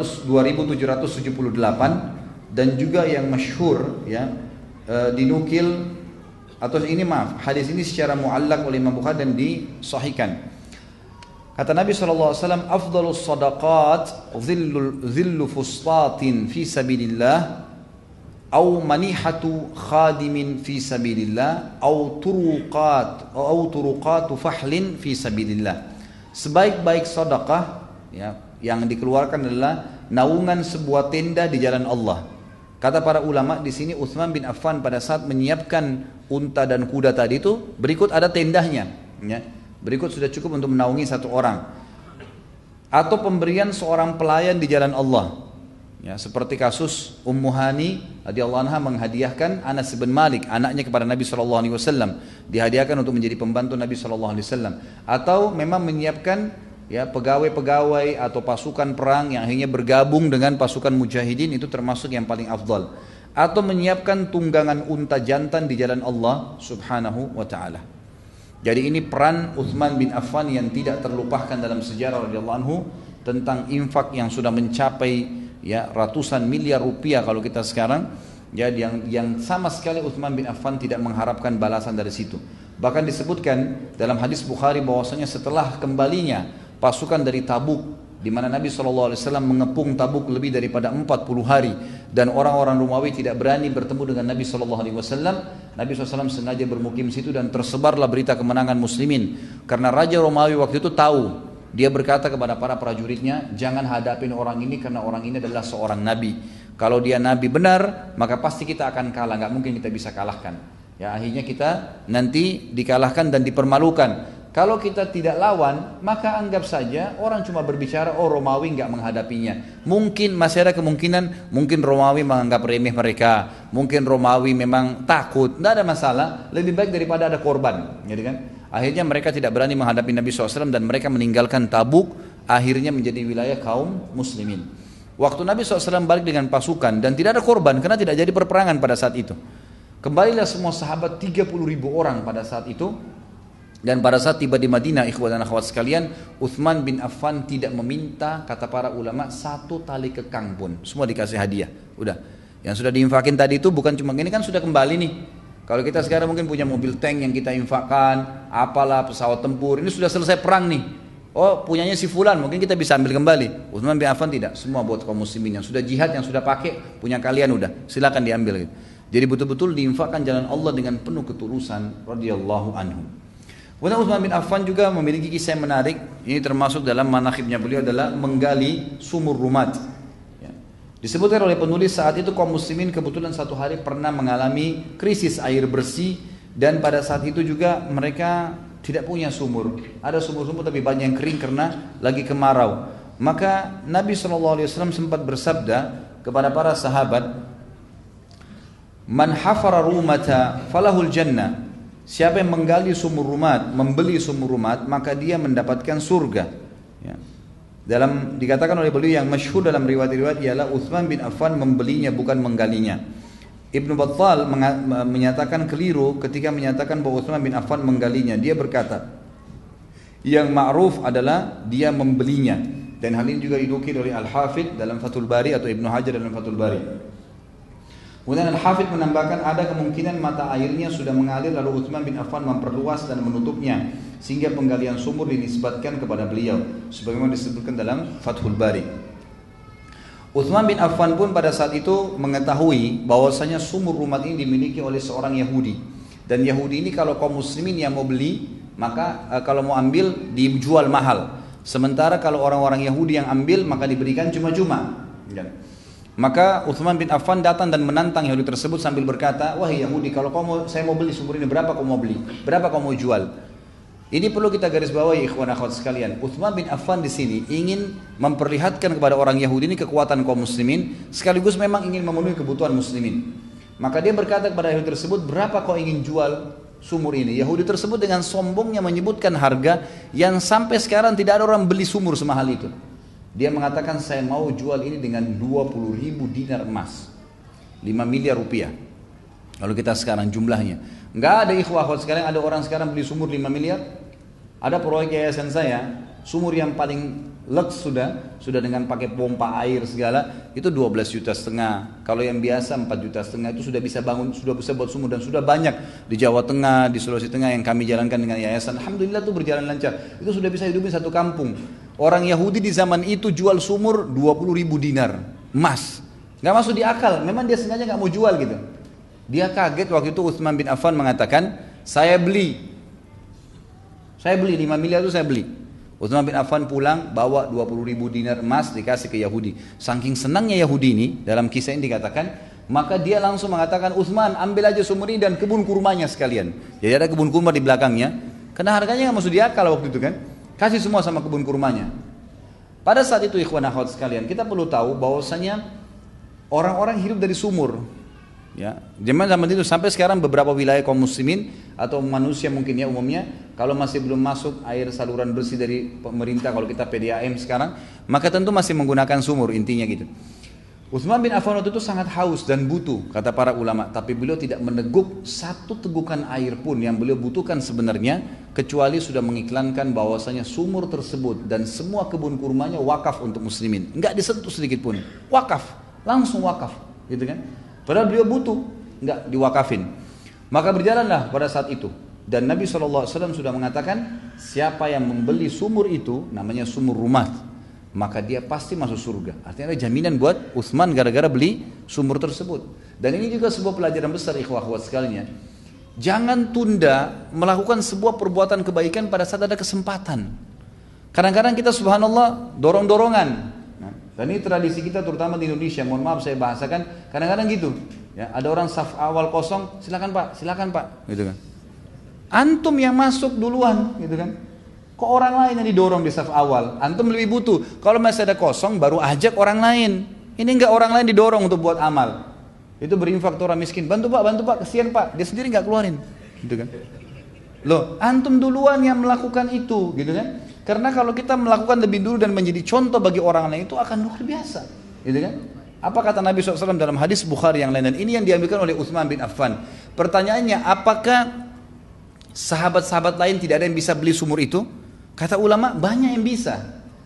2778 dan juga yang masyhur ya dinukil atau ini hadis ini secara muallak oleh Imam Bukhari dan disahihkan. Kata Nabi SAW, afdalus sadaqat zillu fustatin fi sabilillah au manihatu khadimin fi sabilillah au turuqatu fahlin fi sabilillah. Sebaik-baik sedekah ya, yang dikeluarkan adalah naungan sebuah tenda di jalan Allah. Kata para ulama di sini Utsman bin Affan pada saat menyiapkan unta dan kuda tadi itu berikut ada tendahnya ya. Berikut sudah cukup untuk menaungi satu orang. Atau pemberian seorang pelayan di jalan Allah. Ya, seperti kasus Ummu Hani radhiyallahu anha menghadiahkan Anas bin Malik, anaknya kepada Nabi SAW. Dihadiahkan untuk menjadi pembantu Nabi SAW. Atau memang menyiapkan ya pegawai-pegawai atau pasukan perang yang akhirnya bergabung dengan pasukan mujahidin, itu termasuk yang paling afdal. Atau menyiapkan tunggangan unta jantan di jalan Allah Subhanahu wa ta'ala. Jadi ini peran Utsman bin Affan yang tidak terlupakan dalam sejarah radhiyallahu anhu tentang infak yang sudah mencapai ya ratusan miliar rupiah kalau kita sekarang ya, yang sama sekali Utsman bin Affan tidak mengharapkan balasan dari situ. Bahkan disebutkan dalam hadis Bukhari bahwasanya setelah kembalinya pasukan dari Tabuk, di mana Nabi SAW mengepung Tabuk lebih daripada 40 hari dan orang-orang Romawi tidak berani bertemu dengan Nabi SAW. Nabi SAW sengaja bermukim situ dan tersebarlah berita kemenangan muslimin karena Raja Romawi waktu itu tahu. Dia berkata kepada para prajuritnya, jangan hadapin orang ini karena orang ini adalah seorang nabi. Kalau dia nabi benar maka pasti kita akan kalah, nggak mungkin kita bisa kalahkan ya. Akhirnya kita nanti dikalahkan dan dipermalukan. Kalau kita tidak lawan, maka anggap saja orang cuma berbicara, oh Romawi nggak menghadapinya. Mungkin masih ada kemungkinan, mungkin Romawi menganggap remeh mereka, mungkin Romawi memang takut, nggak ada masalah. Lebih baik daripada ada korban, gitu kan? Akhirnya mereka tidak berani menghadapi Nabi SAW dan mereka meninggalkan Tabuk, akhirnya menjadi wilayah kaum muslimin. Waktu Nabi SAW balik dengan pasukan dan tidak ada korban karena tidak jadi perperangan pada saat itu. Kembalilah semua sahabat 30.000 orang pada saat itu. Dan pada saat tiba di Madinah, ikhwan dan akhwat sekalian, Utsman bin Affan tidak meminta, kata para ulama, satu tali kekang pun. Semua dikasih hadiah. Udah. Yang sudah diinfakin tadi itu bukan cuma ini, kan sudah kembali nih. Kalau kita sekarang mungkin punya mobil tank yang kita infakkan, apalah pesawat tempur, ini sudah selesai perang nih. Oh, punyanya si fulan, mungkin kita bisa ambil kembali. Utsman bin Affan tidak, semua buat kaum muslimin yang sudah jihad, yang sudah pakai, punya kalian udah, silakan diambil. Jadi betul-betul diinfakkan jalan Allah dengan penuh ketulusan radhiyallahu anhu. Kemudian Utsman bin Affan juga memiliki kisah yang menarik. Ini termasuk dalam manakhibnya beliau adalah menggali sumur rumat. Ya. Disebutkan oleh penulis saat itu kaum muslimin kebetulan satu hari pernah mengalami krisis air bersih dan pada saat itu juga mereka tidak punya sumur. Ada sumur-sumur tapi banyak yang kering karena lagi kemarau. Maka Nabi SAW sempat bersabda kepada para sahabat, "Man hafara rumata falahul jannah." Siapa yang menggali sumur rumat, membeli sumur rumat, maka dia mendapatkan surga. Ya. Dikatakan oleh beliau yang masyhur dalam riwayat-riwayat ialah Utsman bin Affan membelinya bukan menggalinya. Ibnu Battal menyatakan keliru ketika menyatakan bahwa Utsman bin Affan menggalinya. Dia berkata, yang ma'ruf adalah dia membelinya. Dan hal ini juga didukir oleh Al-Hafidh dalam Fathul Bari atau Ibnu Hajar dalam Fathul Bari. Kemudian Al-Hafidh menambahkan ada kemungkinan mata airnya sudah mengalir lalu Utsman bin Affan memperluas dan menutupnya sehingga penggalian sumur dinisbatkan kepada beliau sebagaimana disebutkan dalam Fathul Bari. Utsman bin Affan pun pada saat itu mengetahui bahwasanya sumur rumat ini dimiliki oleh seorang Yahudi dan Yahudi ini kalau kaum muslimin yang mau beli maka kalau mau ambil dijual mahal, sementara kalau orang-orang Yahudi yang ambil maka diberikan cuma-cuma. Maka Utsman bin Affan datang dan menantang Yahudi tersebut sambil berkata, wahai Yahudi, kalau saya mau beli sumur ini, berapa kau mau beli? Berapa kau mau jual? Ini perlu kita garis bawahi ikhwan akhwat sekalian. Utsman bin Affan di sini ingin memperlihatkan kepada orang Yahudi ini kekuatan kaum muslimin, sekaligus memang ingin memenuhi kebutuhan muslimin. Maka dia berkata kepada Yahudi tersebut, berapa kau ingin jual sumur ini? Yahudi tersebut dengan sombongnya menyebutkan harga yang sampai sekarang tidak ada orang beli sumur semahal itu. Dia mengatakan saya mau jual ini dengan 20.000 dinar emas, 5 miliar rupiah. Kalau kita sekarang jumlahnya, nggak ada ikhwah sekarang, ada orang sekarang beli sumur 5 miliar. Ada proyek yayasan saya, sumur yang paling lux sudah dengan pakai pompa air segala, itu 12,5 juta. Kalau yang biasa 4,5 juta itu sudah bisa bangun, sudah bisa buat sumur, dan sudah banyak di Jawa Tengah, di Sulawesi Tengah yang kami jalankan dengan yayasan. Alhamdulillah itu berjalan lancar. Itu sudah bisa hidupin satu kampung. Orang Yahudi di zaman itu jual sumur 20.000 dinar emas. Nggak masuk di akal, memang dia sengaja nggak mau jual gitu. Dia kaget waktu itu Utsman bin Affan mengatakan, saya beli 5 miliar itu saya beli. Utsman bin Affan pulang bawa 20.000 dinar emas dikasih ke Yahudi. Saking senangnya Yahudi ini, dalam kisah ini dikatakan, maka dia langsung mengatakan, Utsman ambil aja sumur ini dan kebun kurmanya sekalian. Jadi ada kebun kurma di belakangnya, karena harganya nggak masuk di akal waktu itu kan. Kasih semua sama kebun kurmanya. Pada saat itu ikhwan akhwat sekalian, kita perlu tahu bahwasanya orang-orang hidup dari sumur. Ya, zaman itu sampai sekarang beberapa wilayah kaum muslimin atau manusia mungkin ya umumnya, kalau masih belum masuk air saluran bersih dari pemerintah, kalau kita PDAM sekarang, maka tentu masih menggunakan sumur, intinya gitu. Utsman bin Affan waktu itu sangat haus dan butuh, kata para ulama, tapi beliau tidak meneguk satu tegukan air pun yang beliau butuhkan sebenarnya, kecuali sudah mengiklankan bahwasanya sumur tersebut dan semua kebun kurmanya wakaf untuk muslimin, enggak disentuh sedikit pun, wakaf, langsung wakaf, gitu kan? Padahal beliau butuh, enggak diwakafin. Maka berjalanlah pada saat itu. Dan Nabi SAW sudah mengatakan, siapa yang membeli sumur itu, namanya sumur rumah, maka dia pasti masuk surga. Artinya ada jaminan buat Utsman gara-gara beli sumur tersebut. Dan ini juga sebuah pelajaran besar ikhwah akhwat sekalian. Jangan tunda melakukan sebuah perbuatan kebaikan pada saat ada kesempatan. Kadang-kadang kita subhanallah dorong-dorongan. Dan ini tradisi kita terutama di Indonesia, mohon maaf saya bahasakan, kadang-kadang gitu. Ya, ada orang saf awal kosong, silakan pak, gitu kan. Antum yang masuk duluan, gitu kan. Kok orang lain yang didorong di saf awal? Antum lebih butuh. Kalau masih ada kosong, baru ajak orang lain. Ini enggak orang lain didorong untuk buat amal. Itu berinfak ke orang miskin. Bantu pak, kesian pak. Dia sendiri enggak keluarin, gitu kan. Loh, antum duluan yang melakukan itu, gitu kan. Karena kalau kita melakukan lebih dulu dan menjadi contoh bagi orang lain itu akan luar biasa, gitu kan? Apa kata Nabi SAW dalam hadis Bukhari yang lain, dan ini yang diambilkan oleh Utsman bin Affan. Pertanyaannya, apakah sahabat-sahabat lain tidak ada yang bisa beli sumur itu? Kata ulama, banyak yang bisa.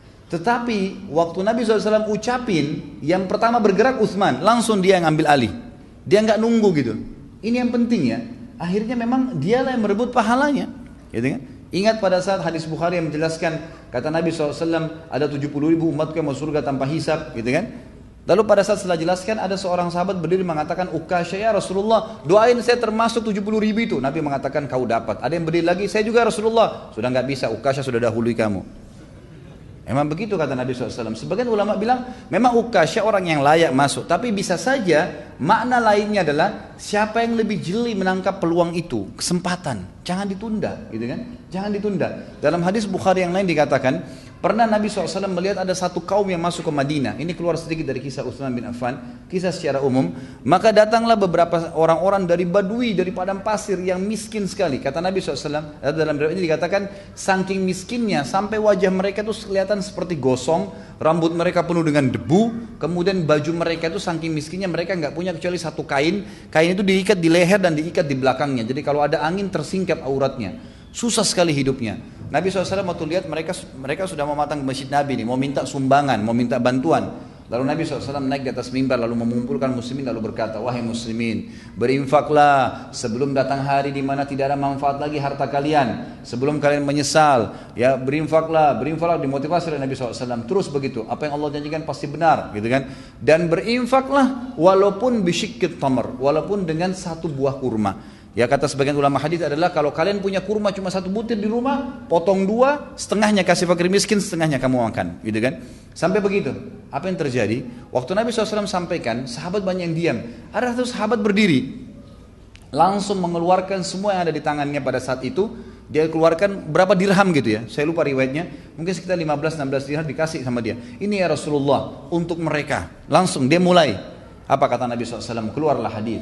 Tetapi waktu Nabi SAW ucapin, yang pertama bergerak Utsman, langsung dia yang ambil alih. Dia nggak nunggu gitu. Ini yang penting ya. Akhirnya memang dialah yang merebut pahalanya, gitu kan? Ingat pada saat hadis Bukhari yang menjelaskan, kata Nabi SAW, ada 70.000 umatku yang masuk surga tanpa hisab, gitu kan? Lalu pada saat setelah jelaskan, ada seorang sahabat berdiri mengatakan, Ukasha ya Rasulullah, doain saya termasuk 70.000 itu. Nabi mengatakan, kau dapat. Ada yang berdiri lagi, saya juga Rasulullah. Sudah nggak bisa, Ukasha sudah dahului kamu. Memang begitu kata Nabi SAW. Sebagian ulama bilang memang Ukasha orang yang layak masuk. Tapi bisa saja makna lainnya adalah siapa yang lebih jeli menangkap peluang itu, kesempatan. Jangan ditunda, gitu kan? Jangan ditunda. Dalam hadis Bukhari yang lain dikatakan, pernah Nabi SAW melihat ada satu kaum yang masuk ke Madinah. Ini keluar sedikit dari kisah Utsman bin Affan, kisah secara umum. Maka datanglah beberapa orang-orang dari Badui, dari padang pasir yang miskin sekali. Kata Nabi SAW, dalam riwayat ini dikatakan, saking miskinnya sampai wajah mereka itu kelihatan seperti gosong, rambut mereka penuh dengan debu, kemudian baju mereka itu saking miskinnya mereka nggak punya kecuali satu kain. Kain itu diikat di leher dan diikat di belakangnya. Jadi kalau ada angin tersingkap auratnya. Susah sekali hidupnya. Nabi SAW waktu lihat mereka sudah mau datang ke masjid Nabi nih, mau minta sumbangan, mau minta bantuan. Lalu Nabi SAW naik di atas mimbar lalu mengumpulkan muslimin lalu berkata, wahai muslimin, berinfaklah sebelum datang hari di mana tidak ada manfaat lagi harta kalian, sebelum kalian menyesal. Ya berinfaklah dimotivasi oleh Nabi SAW. Terus begitu, apa yang Allah janjikan pasti benar, gitu kan? Dan berinfaklah walaupun bisyikit tamar, walaupun dengan satu buah kurma. Ya kata sebagian ulama hadis adalah kalau kalian punya kurma cuma satu butir di rumah, potong dua, setengahnya kasih fakir miskin, setengahnya kamu makan, gitu kan? Sampai begitu. Apa yang terjadi? Waktu Nabi SAW sampaikan, sahabat banyak yang diam. Ada satu sahabat berdiri, langsung mengeluarkan semua yang ada di tangannya pada saat itu. Dia keluarkan berapa dirham gitu ya, saya lupa riwayatnya, mungkin sekitar 15-16 dirham dikasih sama dia. Ini ya Rasulullah untuk mereka. Langsung dia mulai. Apa kata Nabi SAW? Keluarlah hadis.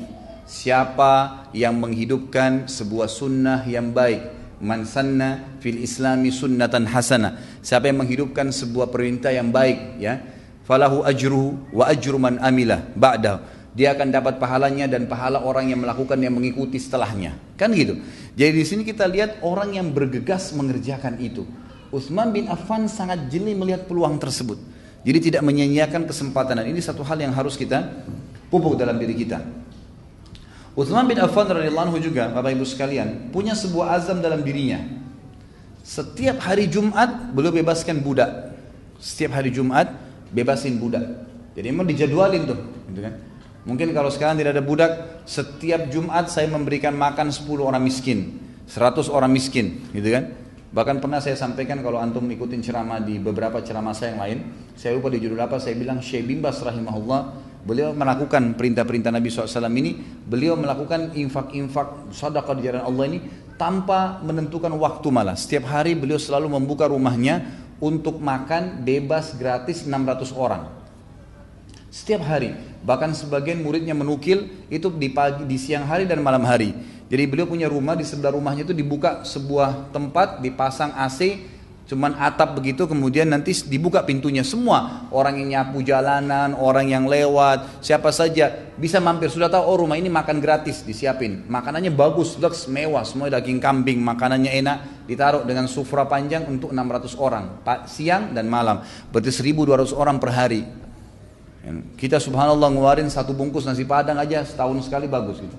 Siapa yang menghidupkan sebuah sunnah yang baik, man sanna fil islami sunnatan hasanah, siapa yang menghidupkan sebuah perintah yang baik, ya, falahu ajruhu wa ajru man amilah ba'dahu, dia akan dapat pahalanya dan pahala orang yang melakukan yang mengikuti setelahnya. Kan gitu. Jadi di sini kita lihat orang yang bergegas mengerjakan itu. Utsman bin Affan sangat jeli melihat peluang tersebut. Jadi tidak menyia-nyiakan kesempatan. Dan ini satu hal yang harus kita pupuk dalam diri kita. Utsman bin Affan radhiyallahu anhu juga, Bapak Ibu sekalian, punya sebuah azam dalam dirinya. Setiap hari Jumat beliau bebaskan budak. Setiap hari Jumat bebasin budak. Jadi memang dijadwalin tuh, gitu kan. Mungkin kalau sekarang tidak ada budak, setiap Jumat saya memberikan makan 10 orang miskin, 100 orang miskin, gitu kan. Bahkan pernah saya sampaikan kalau antum ikutin ceramah di beberapa ceramah saya yang lain, saya lupa di judul apa, saya bilang Syekh bin Baz rahimahullah, beliau melakukan perintah-perintah Nabi SAW ini, beliau melakukan infak-infak sedekah di jalan Allah ini tanpa menentukan waktu malah. Setiap hari beliau selalu membuka rumahnya untuk makan bebas gratis 600 orang. Setiap hari, bahkan sebagian muridnya menukil itu di pagi, di siang hari dan malam hari. Jadi beliau punya rumah, di sebelah rumahnya itu dibuka sebuah tempat, dipasang AC, cuman atap begitu, kemudian nanti dibuka pintunya, semua orang yang nyapu jalanan, orang yang lewat, siapa saja bisa mampir. Sudah tahu, oh rumah ini makan gratis, disiapin makanannya bagus, lux, mewah, semua daging kambing, makanannya enak, ditaruh dengan sufra panjang untuk 600 orang siang dan malam, berarti 1.200 orang per hari. Kita subhanallah ngeluarin 1 bungkus nasi padang aja setahun sekali bagus gitu.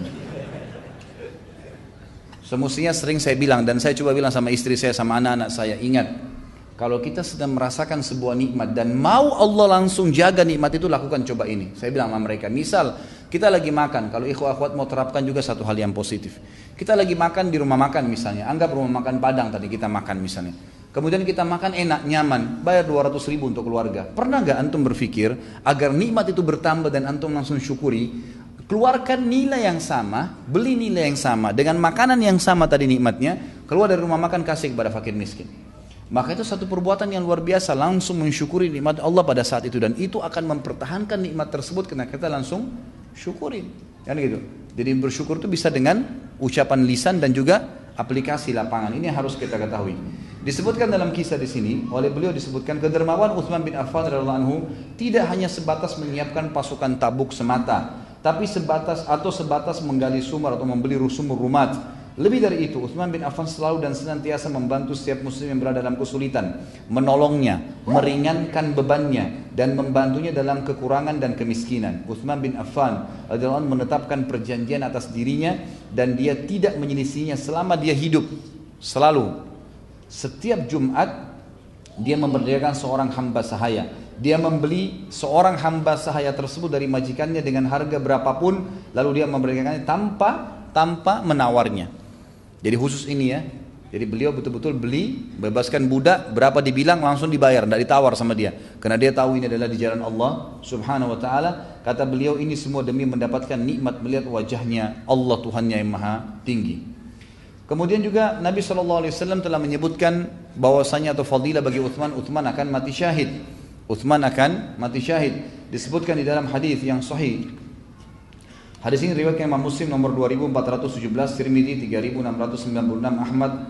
Semestinya sering saya bilang, dan saya coba bilang sama istri saya, sama anak-anak saya, ingat, kalau kita sedang merasakan sebuah nikmat dan mau Allah langsung jaga nikmat itu, lakukan coba ini. Saya bilang sama mereka, misal kita lagi makan, kalau ikhwah akhwat mau terapkan juga satu hal yang positif. Kita lagi makan di rumah makan misalnya, anggap rumah makan Padang tadi kita makan misalnya. Kemudian kita makan enak, nyaman, bayar 200 ribu untuk keluarga. Pernah gak antum berpikir agar nikmat itu bertambah dan antum langsung syukuri? Keluarkan nilai yang sama, beli nilai yang sama, dengan makanan yang sama tadi nikmatnya, keluar dari rumah makan kasih kepada fakir miskin. Maka itu satu perbuatan yang luar biasa, langsung mensyukuri nikmat Allah pada saat itu, dan itu akan mempertahankan nikmat tersebut karena kita langsung syukurin. Kan gitu. Jadi bersyukur itu bisa dengan ucapan lisan dan juga aplikasi lapangan. Ini harus kita ketahui. Disebutkan dalam kisah di sini oleh beliau, disebutkan kedermawan Utsman bin Affan radhiyallahu anhu tidak hanya sebatas menyiapkan pasukan Tabuk semata, tapi sebatas menggali sumur atau membeli sumur rumat. Lebih dari itu, Utsman bin Affan selalu dan senantiasa membantu setiap muslim yang berada dalam kesulitan, menolongnya, meringankan bebannya, dan membantunya dalam kekurangan dan kemiskinan. Utsman bin Affan radhiyallahu anhu menetapkan perjanjian atas dirinya dan dia tidak menyelisihinya selama dia hidup. Selalu, setiap Jumat dia memberdayakan seorang hamba sahaya. Dia membeli seorang hamba sahaya tersebut dari majikannya dengan harga berapapun, lalu dia memberdayakannya tanpa menawarnya. Jadi khusus ini ya. Jadi beliau betul-betul beli, bebaskan budak, berapa dibilang langsung dibayar, tidak ditawar sama dia. Karena dia tahu ini adalah di jalan Allah subhanahu wa ta'ala. Kata beliau, ini semua demi mendapatkan nikmat melihat wajahnya Allah Tuhannya yang maha tinggi. Kemudian juga Nabi SAW telah menyebutkan bahwasanya atau fadilah bagi Utsman akan mati syahid. Utsman akan mati syahid. Disebutkan di dalam hadis yang sahih. Hadis ini riwayat Imam Muslim nomor 2417, Tirmidzi 3696, Ahmad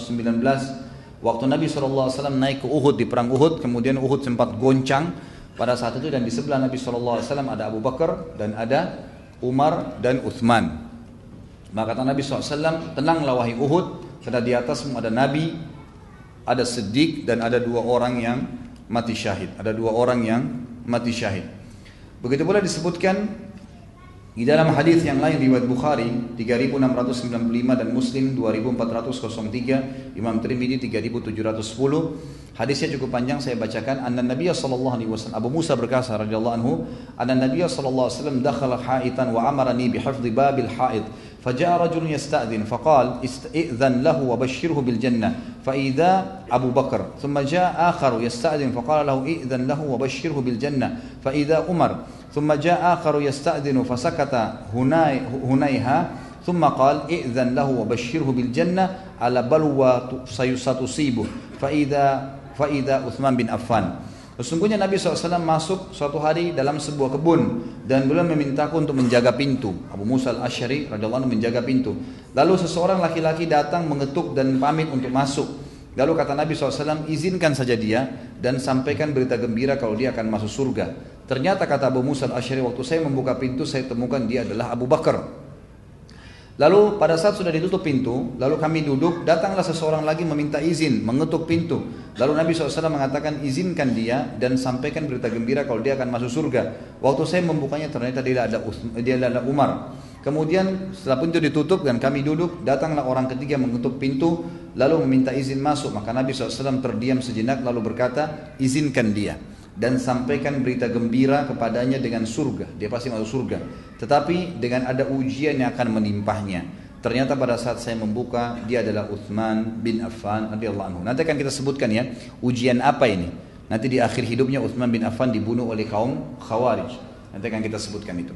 419. Waktu Nabi SAW naik ke Uhud di perang Uhud, kemudian Uhud sempat goncang pada saat itu, dan di sebelah Nabi SAW ada Abu Bakar dan ada Umar dan Utsman. Maka kata Nabi SAW, tenanglah wahai Uhud, karena di atasmu ada Nabi, ada Siddiq, dan ada 2 orang yang mati syahid. Ada 2 orang yang mati syahid. Begitu pula disebutkan di dalam hadis yang lain riwayat Bukhari 3695 dan Muslim 2403, Imam Tirmidzi 3710. Hadisnya cukup panjang, saya bacakan. Anna Nabiy sallallahu alaihi wasallam, Abu Musa berkata radhiyallahu anhu, anna Nabiy sallallahu alaihi wasallam dakhala haitan wa amarani bihifdhi babil hait. فجاء رجل يستأذن فقال استئذن له وبشره بالجنة فإذا أبو بكر ثم جاء آخر يستأذن فقال له إئذن له وبشره بالجنة فإذا عمر ثم جاء آخر يستأذن فسكت هنيها ثم قال إئذن له وبشره بالجنة على بلوى ستصيبه فإذا عثمان بن عفان. Sesungguhnya Nabi SAW masuk suatu hari dalam sebuah kebun dan beliau memintaku untuk menjaga pintu. Abu Musa al-Asy'ari radhiyallahu anhu menjaga pintu. Lalu seseorang laki-laki datang mengetuk dan pamit untuk masuk. Lalu kata Nabi SAW, izinkan saja dia dan sampaikan berita gembira kalau dia akan masuk surga. Ternyata kata Abu Musa al-Asy'ari, waktu saya membuka pintu saya temukan dia adalah Abu Bakar. Lalu pada saat sudah ditutup pintu, lalu kami duduk, datanglah seseorang lagi meminta izin, mengetuk pintu. Lalu Nabi SAW mengatakan, izinkan dia dan sampaikan berita gembira kalau dia akan masuk surga. Waktu saya membukanya ternyata dia adalah Umar. Kemudian setelah pintu ditutup dan kami duduk, datanglah orang ketiga mengetuk pintu, lalu meminta izin masuk. Maka Nabi SAW terdiam sejenak lalu berkata, izinkan dia dan sampaikan berita gembira kepadanya dengan surga, dia pasti masuk surga. Tetapi dengan ada ujian yang akan menimpahnya. Ternyata pada saat saya membuka, dia adalah Utsman bin Affan radhiyallahu anhu. Nanti akan kita sebutkan ya, ujian apa ini. Nanti di akhir hidupnya Utsman bin Affan dibunuh oleh kaum Khawarij. Nanti akan kita sebutkan itu.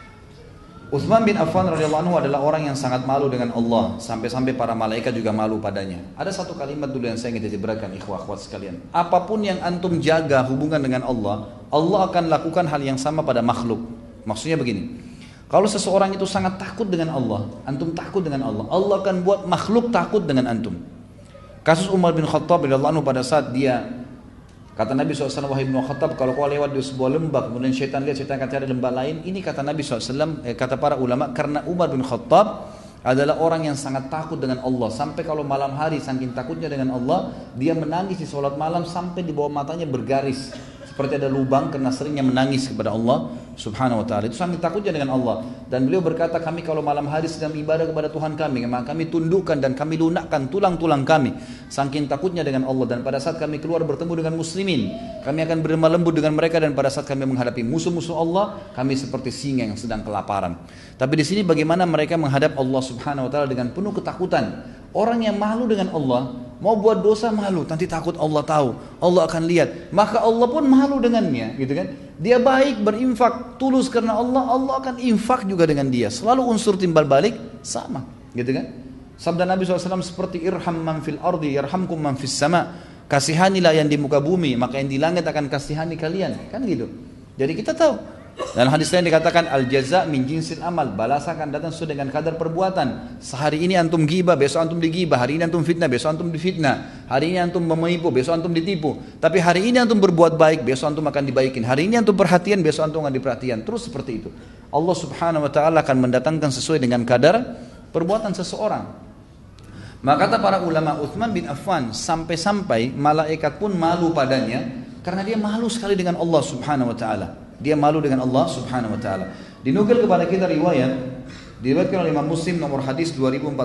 Utsman bin Affan radhiyallahu anhu adalah orang yang sangat malu dengan Allah, sampai-sampai para malaikat juga malu padanya. Ada satu kalimat dulu yang saya ingin titikkan, ikhwah-ikhwat sekalian. Apapun yang antum jaga hubungan dengan Allah, Allah akan lakukan hal yang sama pada makhluk. Maksudnya begini, kalau seseorang itu sangat takut dengan Allah, antum takut dengan Allah, Allah akan buat makhluk takut dengan antum. Kasus Umar bin Khattab radhiyallahu anhu pada saat dia, kata Nabi SAW, wahai Ibnu Khattab, kalau kau lewat di sebuah lembah, kemudian syaitan lihat, syaitan akan cari lembah lain. Ini kata Nabi SAW, kata para ulama, karena Umar bin Khattab adalah orang yang sangat takut dengan Allah. Sampai kalau malam hari, saking takutnya dengan Allah, dia menangis di sholat malam sampai di bawah matanya bergaris. Seperti ada lubang karena seringnya menangis kepada Allah subhanahu wa ta'ala. Itu saking takutnya dengan Allah. Dan beliau berkata, kami kalau malam hari sedang ibadah kepada Tuhan kami, maka kami tundukkan dan kami lunakkan tulang-tulang kami. Saking takutnya dengan Allah. Dan pada saat kami keluar bertemu dengan muslimin, kami akan berlemah lembut dengan mereka. Dan pada saat kami menghadapi musuh-musuh Allah, kami seperti singa yang sedang kelaparan. Tapi di sini bagaimana mereka menghadap Allah subhanahu wa ta'ala dengan penuh ketakutan. Orang yang malu dengan Allah, mau buat dosa malu, nanti takut Allah tahu, Allah akan lihat, maka Allah pun malu dengannya, gitu kan? Dia baik berinfak tulus karena Allah, Allah akan infak juga dengan dia. Selalu unsur timbal balik sama, gitu kan? Sabda Nabi SAW seperti irham man fil ardi yarhamkum man fis sama. Kasihanilah yang di muka bumi, maka yang di langit akan kasihani kalian, kan gitu. Jadi kita tahu. Dan hadis lain dikatakan al jaza min jinsil amal, balasan akan datang sesuai dengan kadar perbuatan. Sehari ini antum ghibah, besok antum digibah. Hari ini antum fitnah, besok antum difitnah. Hari ini antum menipu, besok antum ditipu. Tapi hari ini antum berbuat baik, besok antum akan dibaikin. Hari ini antum perhatian, besok antum akan diperhatian. Terus seperti itu. Allah subhanahu wa ta'ala akan mendatangkan sesuai dengan kadar perbuatan seseorang. Maka kata para ulama, Utsman bin Affan sampai-sampai malaikat pun malu padanya karena dia malu sekali dengan Allah subhanahu wa ta'ala. Dia malu dengan Allah subhanahu wa ta'ala. Dinukil kepada kita diriwayatkan oleh Imam Muslim nomor hadis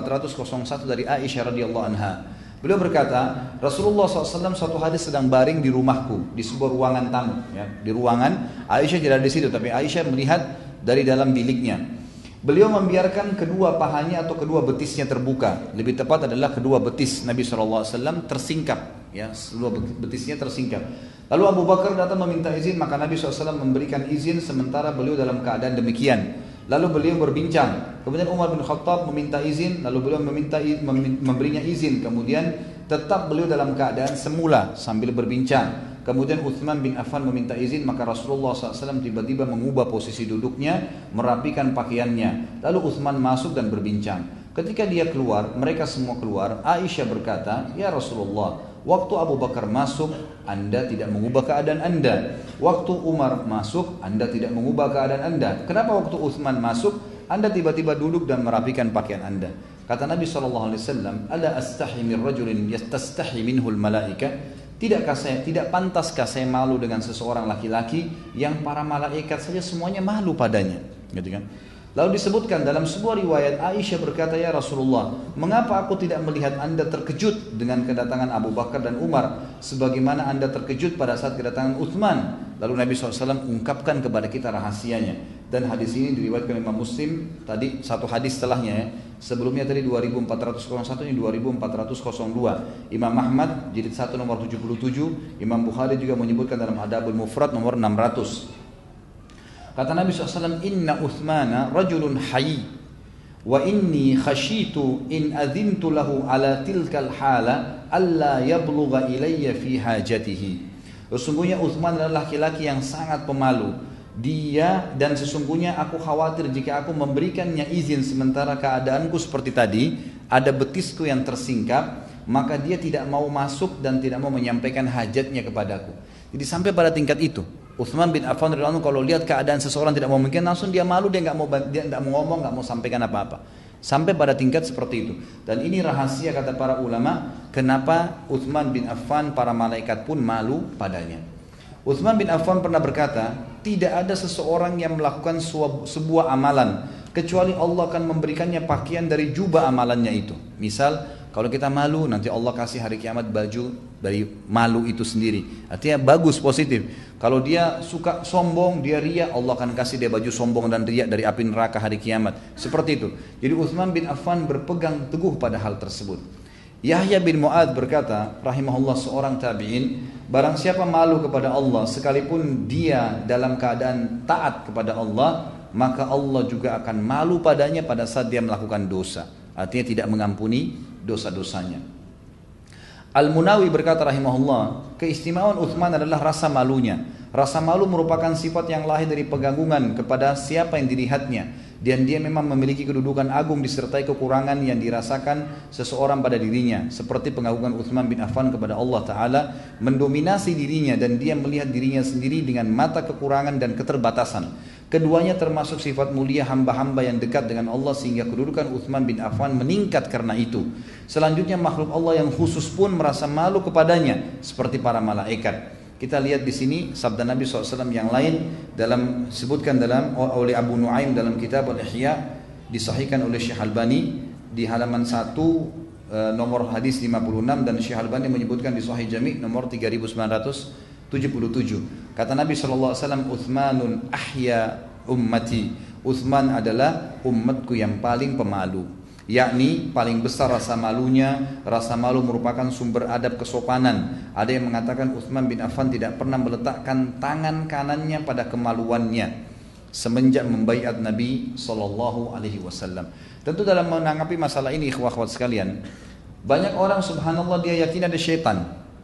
2401 dari Aisyah radhiyallahu anha. Beliau berkata, Rasulullah SAW suatu hari sedang baring di rumahku, di sebuah ruangan tamu. Ya, di ruangan, Aisyah tidak di situ, tapi Aisyah melihat dari dalam biliknya. Beliau membiarkan kedua pahanya atau kedua betisnya terbuka. Lebih tepat adalah kedua betis Nabi SAW tersingkap. Ya, kedua betisnya tersingkap. Lalu Abu Bakar datang meminta izin, maka Nabi SAW memberikan izin sementara beliau dalam keadaan demikian. Lalu beliau berbincang. Kemudian Umar bin Khattab meminta izin, lalu beliau memberinya izin. Kemudian tetap beliau dalam keadaan semula sambil berbincang. Kemudian Utsman bin Affan meminta izin, maka Rasulullah SAW tiba-tiba mengubah posisi duduknya, merapikan pakaiannya. Lalu Utsman masuk dan berbincang. Ketika dia keluar, mereka semua keluar. Aisyah berkata, ya Rasulullah, waktu Abu Bakar masuk, Anda tidak mengubah keadaan Anda. Waktu Umar masuk, Anda tidak mengubah keadaan Anda. Kenapa waktu Utsman masuk, Anda tiba-tiba duduk dan merapikan pakaian Anda? Kata Nabi SAW, Ala astahi min rajulin yastastahi minhul malaika. Tidak pantaskah saya malu dengan seseorang laki-laki yang para malaikat saja semuanya malu padanya, gitu kan? Lalu disebutkan dalam sebuah riwayat, Aisyah berkata, ya Rasulullah, mengapa aku tidak melihat Anda terkejut dengan kedatangan Abu Bakar dan Umar sebagaimana Anda terkejut pada saat kedatangan Utsman? Lalu Nabi SAW ungkapkan kepada kita rahasianya. Dan hadis ini diriwayatkan oleh Imam Muslim, tadi satu hadis setelahnya ya. Sebelumnya tadi 2401, ini 2402. Imam Ahmad jilid 1 nomor 77, Imam Bukhari juga menyebutkan dalam Adabul Mufrad nomor 600. Kata Nabi SAW, Inna Uthmana rajulun hayy, wa inni khashitu in adhintu lahu ala tilkal hala alla yablugha ilayya fi hajatihi. Sesungguhnya Uthman adalah laki-laki yang sangat pemalu. Dia dan sesungguhnya aku khawatir jika aku memberikannya izin sementara keadaanku seperti tadi, ada betisku yang tersingkap, maka dia tidak mau masuk dan tidak mau menyampaikan hajatnya kepadaku. Jadi sampai pada tingkat itu. Utsman bin Affan radhiyallahu anhu kalau lihat keadaan seseorang tidak memungkinkan langsung dia malu, dia nggak mau ngomong, nggak mau sampaikan apa-apa. Sampai pada tingkat seperti itu. Dan ini rahasia kata para ulama kenapa Utsman bin Affan para malaikat pun malu padanya. Utsman bin Affan pernah berkata, tidak ada seseorang yang melakukan sebuah amalan kecuali Allah akan memberikannya pakaian dari jubah amalannya itu. Misal kalau kita malu, nanti Allah kasih hari kiamat baju dari malu itu sendiri. Artinya bagus, positif. Kalau dia suka sombong, dia riya, Allah akan kasih dia baju sombong dan riya dari api neraka hari kiamat. Seperti itu. Jadi Utsman bin Affan berpegang teguh pada hal tersebut. Yahya bin Mu'adz berkata, rahimahullah, seorang tabi'in, barang siapa malu kepada Allah sekalipun dia dalam keadaan taat kepada Allah, maka Allah juga akan malu padanya pada saat dia melakukan dosa. Artinya tidak mengampuni dosa-dosanya. Al-Munawi berkata rahimahullah, keistimewaan Utsman adalah rasa malunya. Rasa malu merupakan sifat yang lahir dari pegagungan kepada siapa yang dilihatnya. Dan dia memang memiliki kedudukan agung disertai kekurangan yang dirasakan seseorang pada dirinya. Seperti pengagungan Utsman bin Affan kepada Allah Ta'ala mendominasi dirinya dan dia melihat dirinya sendiri dengan mata kekurangan dan keterbatasan. Keduanya termasuk sifat mulia hamba-hamba yang dekat dengan Allah sehingga kedudukan Utsman bin Affan meningkat karena itu. Selanjutnya makhluk Allah yang khusus pun merasa malu kepadanya seperti para malaikat. Kita lihat di sini sabda Nabi SAW yang lain dalam sebutkan oleh Abu Nuaim dalam kitab Al-Ihya, disahihkan oleh Syekh Albani di halaman 1 nomor hadis 56, dan Syekh Albani menyebutkan di Sahih Jami' nomor 3977. Kata Nabi SAW, Utsmanun ahya ummati. Utsman adalah umatku yang paling pemalu. Yakni paling besar rasa malunya. Rasa malu merupakan sumber adab kesopanan. Ada yang mengatakan Utsman bin Affan tidak pernah meletakkan tangan kanannya pada kemaluannya semenjak membaiat Nabi SAW. Tentu dalam menanggapi masalah ini, ikhwah-ikhwat sekalian, banyak orang subhanallah dia yakin ada syaitan.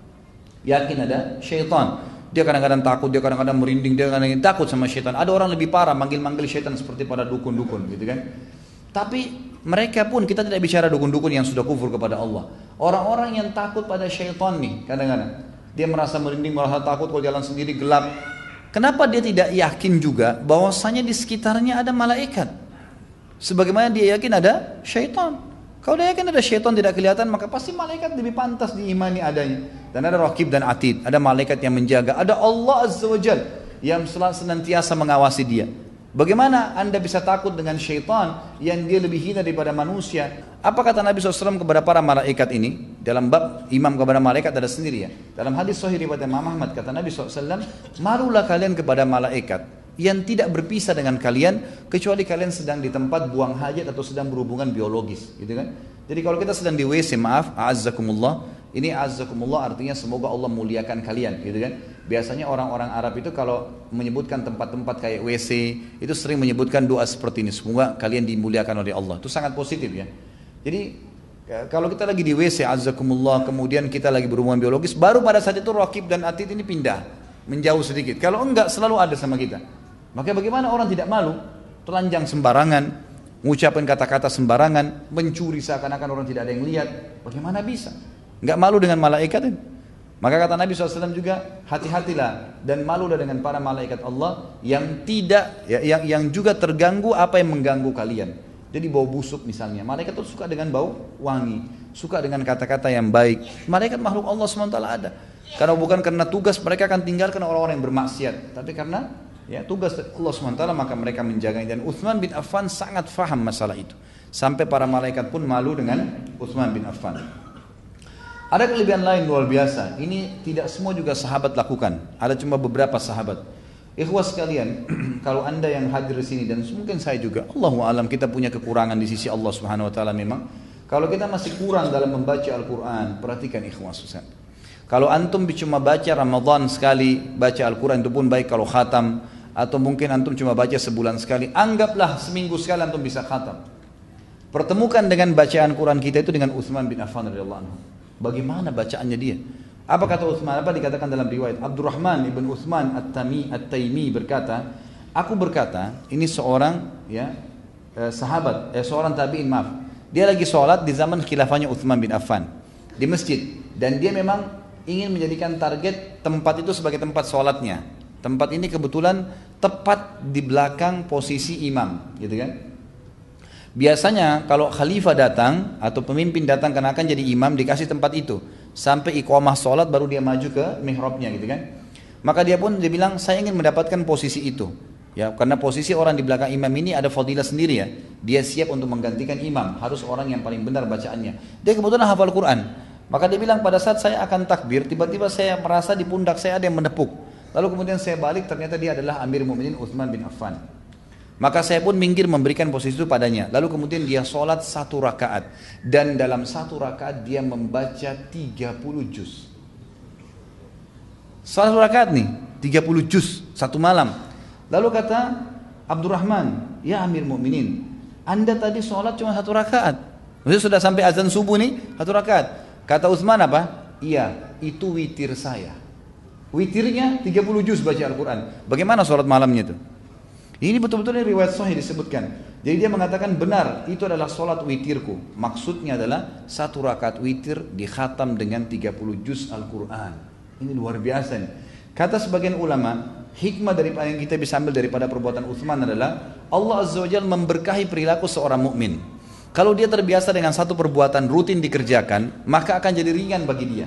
Yakin ada syaitan. Dia kadang-kadang takut, dia kadang-kadang merinding, dia kadang-kadang takut sama syaitan. Ada orang lebih parah manggil-manggil syaitan seperti pada dukun-dukun gitu kan. Tapi mereka pun, kita tidak bicara dukun-dukun yang sudah kufur kepada Allah. Orang-orang yang takut pada syaitan nih, kadang-kadang dia merasa merinding, merasa takut kalau jalan sendiri gelap. Kenapa dia tidak yakin juga bahwasanya di sekitarnya ada malaikat? Sebagaimana dia yakin ada syaitan. Kalau dia yakin ada syaitan tidak kelihatan, maka pasti malaikat lebih pantas diimani adanya. Dan ada Raqib dan Atid, ada malaikat yang menjaga, ada Allah Azza wa Jalla yang senantiasa mengawasi dia. Bagaimana anda bisa takut dengan syaitan yang dia lebih hina daripada manusia? Apa kata Nabi SAW kepada para malaikat ini? Dalam bab imam kepada malaikat ada sendiri ya. Dalam hadis sahih riwayat Imam Ahmad, kata Nabi SAW, malulah kalian kepada malaikat yang tidak berpisah dengan kalian kecuali kalian sedang di tempat buang hajat atau sedang berhubungan biologis, gitu kan? Jadi kalau kita sedang di WC, maaf, a'azzakumullah, ini a'azzakumullah artinya semoga Allah muliakan kalian, gitu kan? Biasanya orang-orang Arab itu kalau menyebutkan tempat-tempat kayak WC itu sering menyebutkan doa seperti ini, semoga kalian dimuliakan oleh Allah. Itu sangat positif ya. Jadi kalau kita lagi di WC, a'azzakumullah, kemudian kita lagi berhubungan biologis, baru pada saat itu Raqib dan Atid ini pindah, menjauh sedikit. Kalau enggak selalu ada sama kita. Maka bagaimana orang tidak malu? Telanjang sembarangan, mengucapkan kata-kata sembarangan, mencuri seakan-akan orang tidak ada yang lihat. Bagaimana bisa? Enggak malu dengan malaikat itu? Maka kata Nabi SAW juga, hati-hatilah dan malulah dengan para malaikat Allah yang tidak, yang juga terganggu apa yang mengganggu kalian. Jadi bau busuk misalnya, malaikat itu suka dengan bau wangi, suka dengan kata-kata yang baik. Malaikat makhluk Allah SWT ada. Karena bukan karena tugas mereka akan tinggalkan orang-orang yang bermaksiat, tapi karena ya tugas Allah SWT maka mereka menjaganya. Dan Utsman bin Affan sangat faham masalah itu. Sampai para malaikat pun malu dengan Utsman bin Affan. Ada kelebihan lain luar biasa. Ini tidak semua juga sahabat lakukan. Ada cuma beberapa sahabat. Ikhwah sekalian, kalau anda yang hadir di sini dan mungkin saya juga, Allahu a'lam, kita punya kekurangan di sisi Allah Subhanahu Wa Taala memang. Kalau kita masih kurang dalam membaca Al-Quran, perhatikan ikhwah sekalian. Kalau antum cuma baca Ramadan sekali, baca Al-Quran itu pun baik kalau khatam, atau mungkin antum cuma baca sebulan sekali, anggaplah seminggu sekali antum bisa khatam. Pertemukan dengan bacaan Quran kita itu dengan Utsman bin Affan radhiyallahu anhu. Bagaimana bacaannya dia? Apa kata Utsman? Apa dikatakan dalam riwayat? Abdurrahman ibn Utsman At-Taimi berkata, aku berkata, ini seorang sahabat, seorang tabi'in, maaf. Dia lagi sholat di zaman khilafahnya Utsman bin Affan di masjid, dan dia memang ingin menjadikan target tempat itu sebagai tempat sholatnya. Tempat ini kebetulan tepat di belakang posisi imam, gitu kan? Biasanya kalau khalifah datang atau pemimpin datang karena akan jadi imam, dikasih tempat itu sampai iqamah sholat baru dia maju ke mihrabnya, gitu kan? Maka dia bilang saya ingin mendapatkan posisi itu, ya, karena posisi orang di belakang imam ini ada fadilah sendiri ya. Dia siap untuk menggantikan imam, harus orang yang paling benar bacaannya. Dia kebetulan hafal Quran. Maka dia bilang pada saat saya akan takbir, tiba-tiba saya merasa di pundak saya ada yang menepuk. Lalu kemudian saya balik, ternyata dia adalah Amir Mu'minin Utsman bin Affan. Maka saya pun minggir memberikan posisi itu padanya. Lalu kemudian dia sholat 1 rakaat. Dan dalam 1 rakaat dia membaca 30 juz. 1 rakaat nih, 30 juz, 1 malam. Lalu kata Abdurrahman, ya Amir Mu'minin, Anda tadi sholat cuma 1 rakaat. Maksudnya sudah sampai azan subuh nih, 1 rakaat. Kata Utsman apa? Iya, itu witir saya. Witirnya 30 juz baca Al-Quran. Bagaimana sholat malamnya itu? Ini betul-betul riwayat sahih disebutkan. Jadi dia mengatakan benar, itu adalah sholat witirku. Maksudnya adalah 1 rakaat witir dikhatam dengan 30 juz Al-Quran. Ini luar biasa nih. Kata sebagian ulama, hikmah daripada yang kita bisa ambil daripada perbuatan Utsman adalah Allah Azza wa Jalla memberkahi perilaku seorang mukmin. Kalau dia terbiasa dengan satu perbuatan rutin dikerjakan, maka akan jadi ringan bagi dia.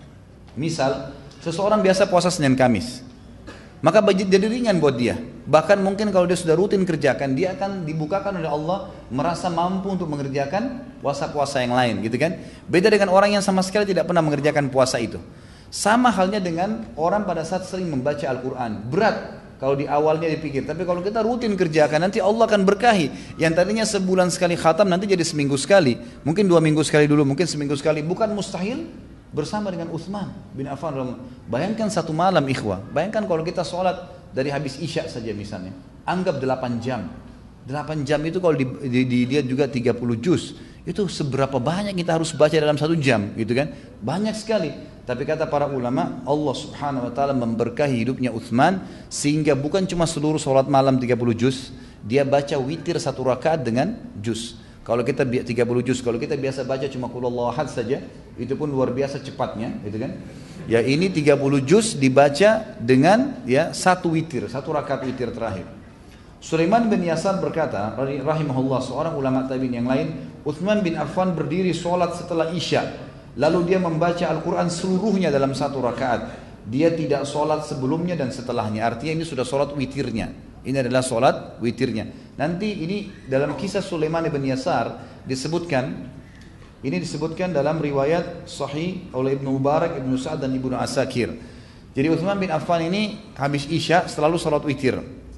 Misal, seseorang biasa puasa Senin Kamis, maka jadi ringan buat dia. Bahkan mungkin kalau dia sudah rutin kerjakan, dia akan dibukakan oleh Allah merasa mampu untuk mengerjakan puasa-puasa yang lain, gitu kan? Beda dengan orang yang sama sekali tidak pernah mengerjakan puasa itu. Sama halnya dengan orang pada saat sering membaca Al-Quran. Berat kalau di awalnya dipikir, tapi kalau kita rutin kerjakan, nanti Allah akan berkahi. Yang tadinya sebulan sekali khatam, nanti jadi seminggu sekali. Mungkin 2 minggu sekali dulu, mungkin seminggu sekali. Bukan mustahil bersama dengan Utsman bin Affan. Bayangkan 1 malam ikhwah. Bayangkan kalau kita sholat dari habis isya saja misalnya. Anggap 8 jam. 8 jam itu kalau dilihat juga 30 juz. Itu seberapa banyak kita harus baca dalam 1 jam, gitu kan? Banyak sekali. Tapi kata para ulama, Allah subhanahu wa ta'ala memberkahi hidupnya Utsman, sehingga bukan cuma seluruh sholat malam 30 juz, dia baca witir 1 rakaat dengan juz. Kalau kita 30 juz, kalau kita biasa baca cuma qul huwallahu ahad saja, itu pun luar biasa cepatnya, gitu kan? Ya ini 30 juz dibaca dengan ya 1 witir, 1 rakaat witir terakhir. Sulaiman bin Yasar berkata, rahimahullah, seorang ulama tabi'in yang lain, Utsman bin Affan berdiri sholat setelah isya, lalu dia membaca Al-Quran seluruhnya dalam 1 rakaat. Dia tidak sholat sebelumnya dan setelahnya. Artinya ini sudah sholat witirnya. Ini adalah sholat witirnya. Nanti ini dalam kisah Sulaiman bin Yasar disebutkan, ini disebutkan dalam riwayat sahih oleh Ibnu Mubarak, Ibnu Sa'ad dan Ibnu Asakir. Jadi Utsman bin Affan ini habis isya selalu sholat witir.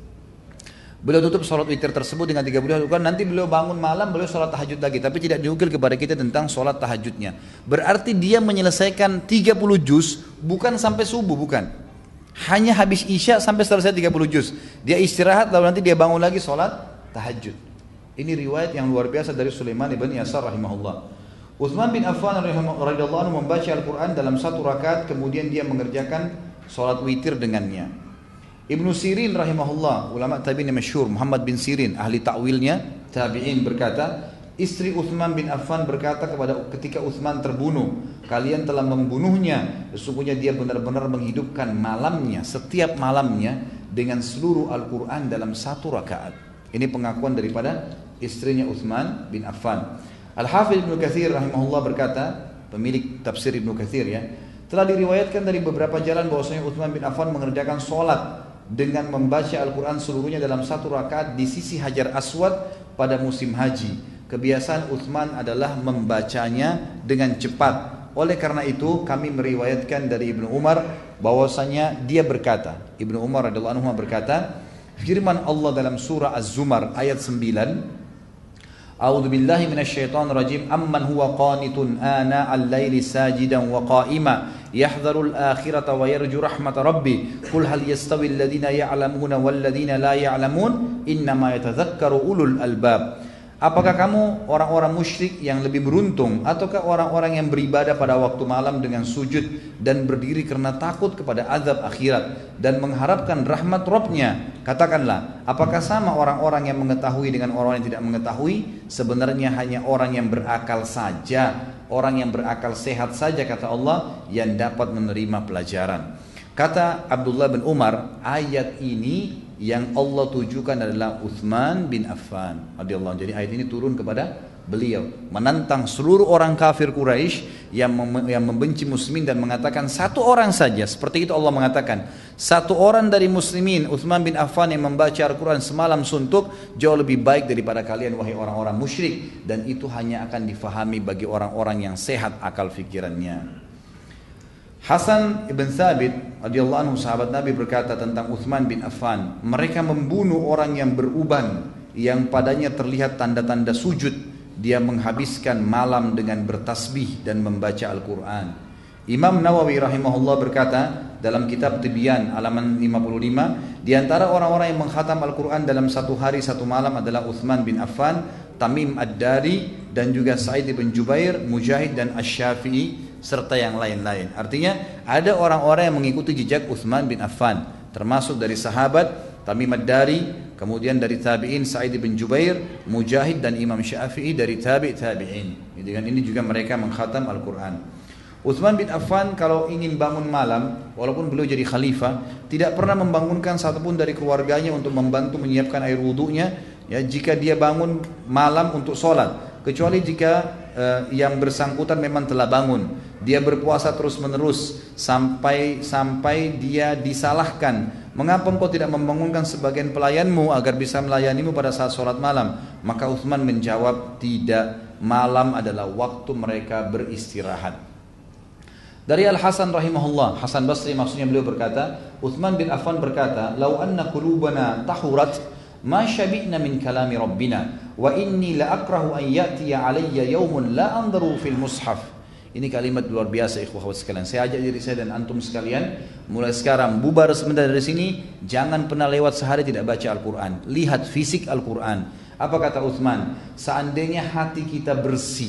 Beliau tutup sholat witir tersebut dengan 30 rakaat. Nanti beliau bangun malam, beliau sholat tahajud lagi. Tapi tidak diukil kepada kita tentang sholat tahajudnya. Berarti dia menyelesaikan 30 juz bukan sampai subuh, bukan. Hanya habis isya sampai selesai 30 juz. Dia istirahat lalu nanti dia bangun lagi sholat tahajud. Ini riwayat yang luar biasa dari Sulaiman bin Yasar rahimahullah. Utsman bin Affan radhiyallahu anhu membaca Al-Quran dalam 1 rakaat, kemudian dia mengerjakan sholat witir dengannya. Ibnu Sirin rahimahullah, ulama tabi'in yang masyhur, Muhammad bin Sirin, ahli takwilnya tabi'in, berkata, istri Utsman bin Affan berkata ketika Utsman terbunuh, kalian telah membunuhnya, sesungguhnya dia benar-benar menghidupkan malamnya, setiap malamnya dengan seluruh Al-Quran dalam 1 rakaat. Ini pengakuan daripada istrinya Utsman bin Affan. Al-Hafidz Ibnu Katsir rahimahullah berkata, pemilik tafsir Ibnu Katsir ya, telah diriwayatkan dari beberapa jalan bahwasanya Utsman bin Affan mengerjakan sholat dengan membaca Al-Quran seluruhnya dalam 1 rakaat di sisi Hajar Aswad pada musim haji. Kebiasaan Utsman adalah membacanya dengan cepat. Oleh karena itu kami meriwayatkan dari Ibnu Umar bahwasanya dia berkata, Ibnu Umar radhiyallahu anhu berkata, firman Allah dalam surah Az-Zumar ayat 9, A'udzu billahi minasyaitonir rajim, amman huwa qanitun ana al-laili sajidan wa qa'ima yahdharul akhirata wa yarju rahmata rabbi qul hal yastawi alladhina ya'lamuna wal ladhina la ya'lamun innama yatadhakkaru ulul albab. Apakah kamu orang-orang musyrik yang lebih beruntung, ataukah orang-orang yang beribadah pada waktu malam dengan sujud dan berdiri karena takut kepada azab akhirat dan mengharapkan rahmat Rabb-Nya? Katakanlah, apakah sama orang-orang yang mengetahui dengan orang yang tidak mengetahui? Sebenarnya hanya orang yang berakal saja, orang yang berakal sehat saja, kata Allah, yang dapat menerima pelajaran. Kata Abdullah bin Umar, ayat ini yang Allah tujukan adalah Utsman bin Affan radhiyallahu anhu. Jadi ayat ini turun kepada beliau, menantang seluruh orang kafir Quraisy yang membenci muslimin dan mengatakan satu orang saja, seperti itu Allah mengatakan, satu orang dari muslimin, Utsman bin Affan yang membaca Al-Quran semalam suntuk, jauh lebih baik daripada kalian wahai orang-orang musyrik, dan itu hanya akan difahami bagi orang-orang yang sehat akal fikirannya. Hasan ibn Thabit radhiyallahu anhu sahabat Nabi berkata tentang Utsman bin Affan, mereka membunuh orang yang beruban yang padanya terlihat tanda-tanda sujud, dia menghabiskan malam dengan bertasbih dan membaca Al-Quran. Imam Nawawi rahimahullah berkata dalam kitab Tibyan halaman 55, di antara orang-orang yang mengkhatam Al-Quran dalam satu hari satu malam adalah Utsman bin Affan, Tamim Ad-Dari, dan juga Sa'id bin Jubair, Mujahid dan Asy-Syafi'i serta yang lain-lain. Artinya ada orang-orang yang mengikuti jejak Utsman bin Affan, termasuk dari sahabat Tamim Ad-Dari, kemudian dari tabi'in Sa'id bin Jubair, Mujahid dan Imam Syafi'i dari tabi'in. Dengan ini juga mereka mengkhatam Al-Quran. Utsman bin Affan kalau ingin bangun malam, walaupun beliau jadi khalifah, tidak pernah membangunkan satupun dari keluarganya untuk membantu menyiapkan air wudunya, ya, jika dia bangun malam untuk sholat, kecuali jika yang bersangkutan memang telah bangun. Dia berpuasa terus menerus sampai dia disalahkan, mengapa engkau tidak membangunkan sebagian pelayanmu agar bisa melayanimu pada saat sholat malam? Maka Utsman menjawab, tidak, malam adalah waktu mereka beristirahat. Dari Al-Hasan rahimahullah, Hasan Basri maksudnya, beliau berkata, Utsman bin Affan berkata, "Lau anna qulubana tahurat ma syabi'na min kalami rabbina wa inni la akrahu an ya'tiya alayya yawmun la anzaru fil mushaf." Ini kalimat luar biasa ikhwah sekalian. Saya ajak diri saya dan antum sekalian, mulai sekarang bubar sebentar dari sini, jangan pernah lewat sehari tidak baca Al-Quran. Lihat fisik Al-Quran. Apa kata Utsman? Seandainya hati kita bersih,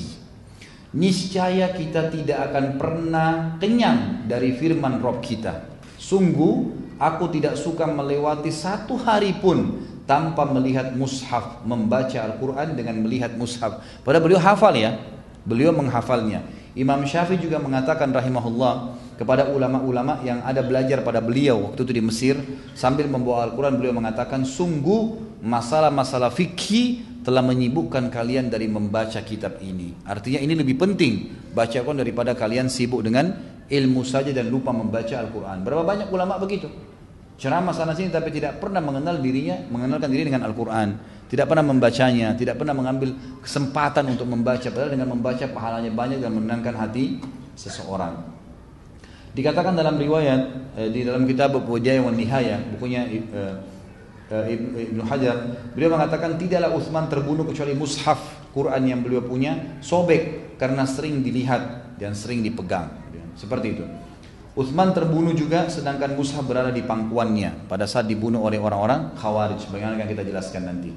niscaya kita tidak akan pernah kenyang dari firman Rabb kita. Sungguh aku tidak suka melewati satu hari pun tanpa melihat mushaf, membaca Al-Quran dengan melihat mushaf. Padahal beliau hafal, ya, beliau menghafalnya. Imam Syafi'i juga mengatakan rahimahullah kepada ulama-ulama yang ada belajar pada beliau waktu itu di Mesir, sambil membawa Al-Quran, beliau mengatakan, sungguh masalah-masalah fikih telah menyibukkan kalian dari membaca kitab ini. Artinya ini lebih penting baca Al-Quran daripada kalian sibuk dengan ilmu saja dan lupa membaca Al-Quran. Berapa banyak ulama begitu, ceramah sana sini tapi tidak pernah mengenalkan diri dengan Al-Quran, tidak pernah membacanya, tidak pernah mengambil kesempatan untuk membaca, padahal dengan membaca pahalanya banyak dan menenangkan hati seseorang. Dikatakan dalam riwayat di dalam kitab Bidayah wan Nihayah, bukunya Ibnu Hajar, beliau mengatakan tidaklah Utsman terbunuh kecuali mushaf Quran yang beliau punya sobek karena sering dilihat dan sering dipegang, seperti itu. Utsman terbunuh juga sedangkan mushaf berada di pangkuannya pada saat dibunuh oleh orang-orang Khawarij, bagaimana akan kita jelaskan nanti.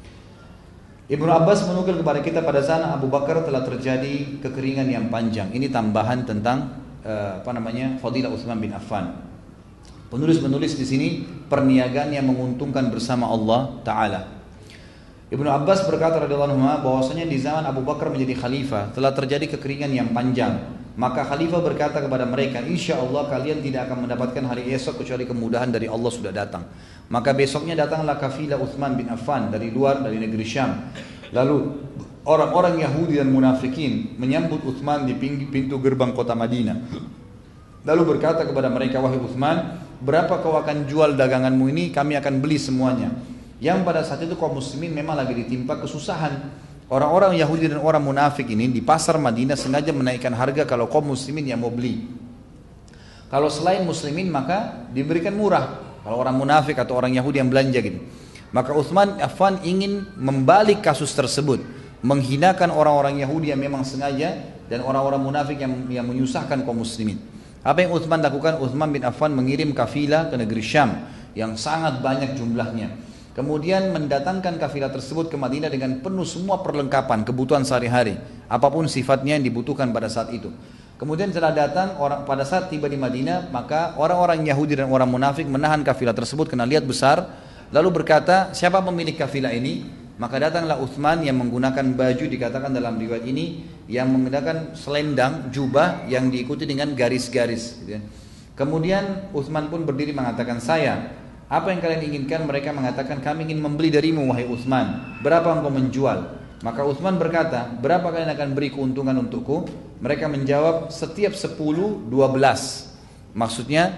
Ibnu Abbas menukil kepada kita pada sana Abu Bakar telah terjadi kekeringan yang panjang. Ini tambahan tentang fadilah Utsman bin Affan. Penulis di sini perniagaan yang menguntungkan bersama Allah Ta'ala. Ibnu Abbas berkata radhiyallahu anhu bahwasanya di zaman Abu Bakar menjadi khalifah telah terjadi kekeringan yang panjang. Maka khalifah berkata kepada mereka, insya Allah kalian tidak akan mendapatkan hari esok kecuali kemudahan dari Allah sudah datang. Maka besoknya datanglah kafilah Utsman bin Affan dari luar, dari negeri Syam. Lalu orang-orang Yahudi dan munafikin menyambut Utsman di pintu gerbang kota Madinah. Lalu berkata kepada mereka, wahai Utsman, berapa kau akan jual daganganmu ini? Kami akan beli semuanya. Yang pada saat itu kaum muslimin memang lagi ditimpa kesusahan. Orang-orang Yahudi dan orang munafik ini di pasar Madinah sengaja menaikkan harga kalau kaum muslimin yang mau beli. Kalau selain muslimin maka diberikan murah. Kalau orang munafik atau orang Yahudi yang belanja gitu. Maka Utsman bin Affan ingin membalik kasus tersebut, menghinakan orang-orang Yahudi yang memang sengaja dan orang-orang munafik yang menyusahkan kaum muslimin. Apa yang Utsman lakukan? Utsman bin Affan mengirim kafilah ke negeri Syam yang sangat banyak jumlahnya. Kemudian mendatangkan kafilah tersebut ke Madinah dengan penuh semua perlengkapan kebutuhan sehari-hari, apapun sifatnya yang dibutuhkan pada saat itu. Kemudian setelah datang pada saat tiba di Madinah, maka orang-orang Yahudi dan orang munafik menahan kafilah tersebut karena lihat besar, lalu berkata, siapa pemilik kafilah ini? Maka datanglah Utsman yang menggunakan baju, dikatakan dalam riwayat ini, yang menggunakan selendang, jubah yang diikuti dengan garis-garis gitu ya. Kemudian Utsman pun berdiri mengatakan, saya. Apa yang kalian inginkan? Mereka mengatakan, kami ingin membeli darimu wahai Utsman. Berapa engkau menjual? Maka Utsman berkata, berapa kalian akan beri keuntungan untukku? Mereka menjawab, setiap 10, 12. Maksudnya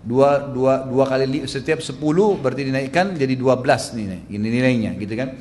dua kali, setiap 10 berarti dinaikkan jadi 12 nih, ini nilainya gitu kan.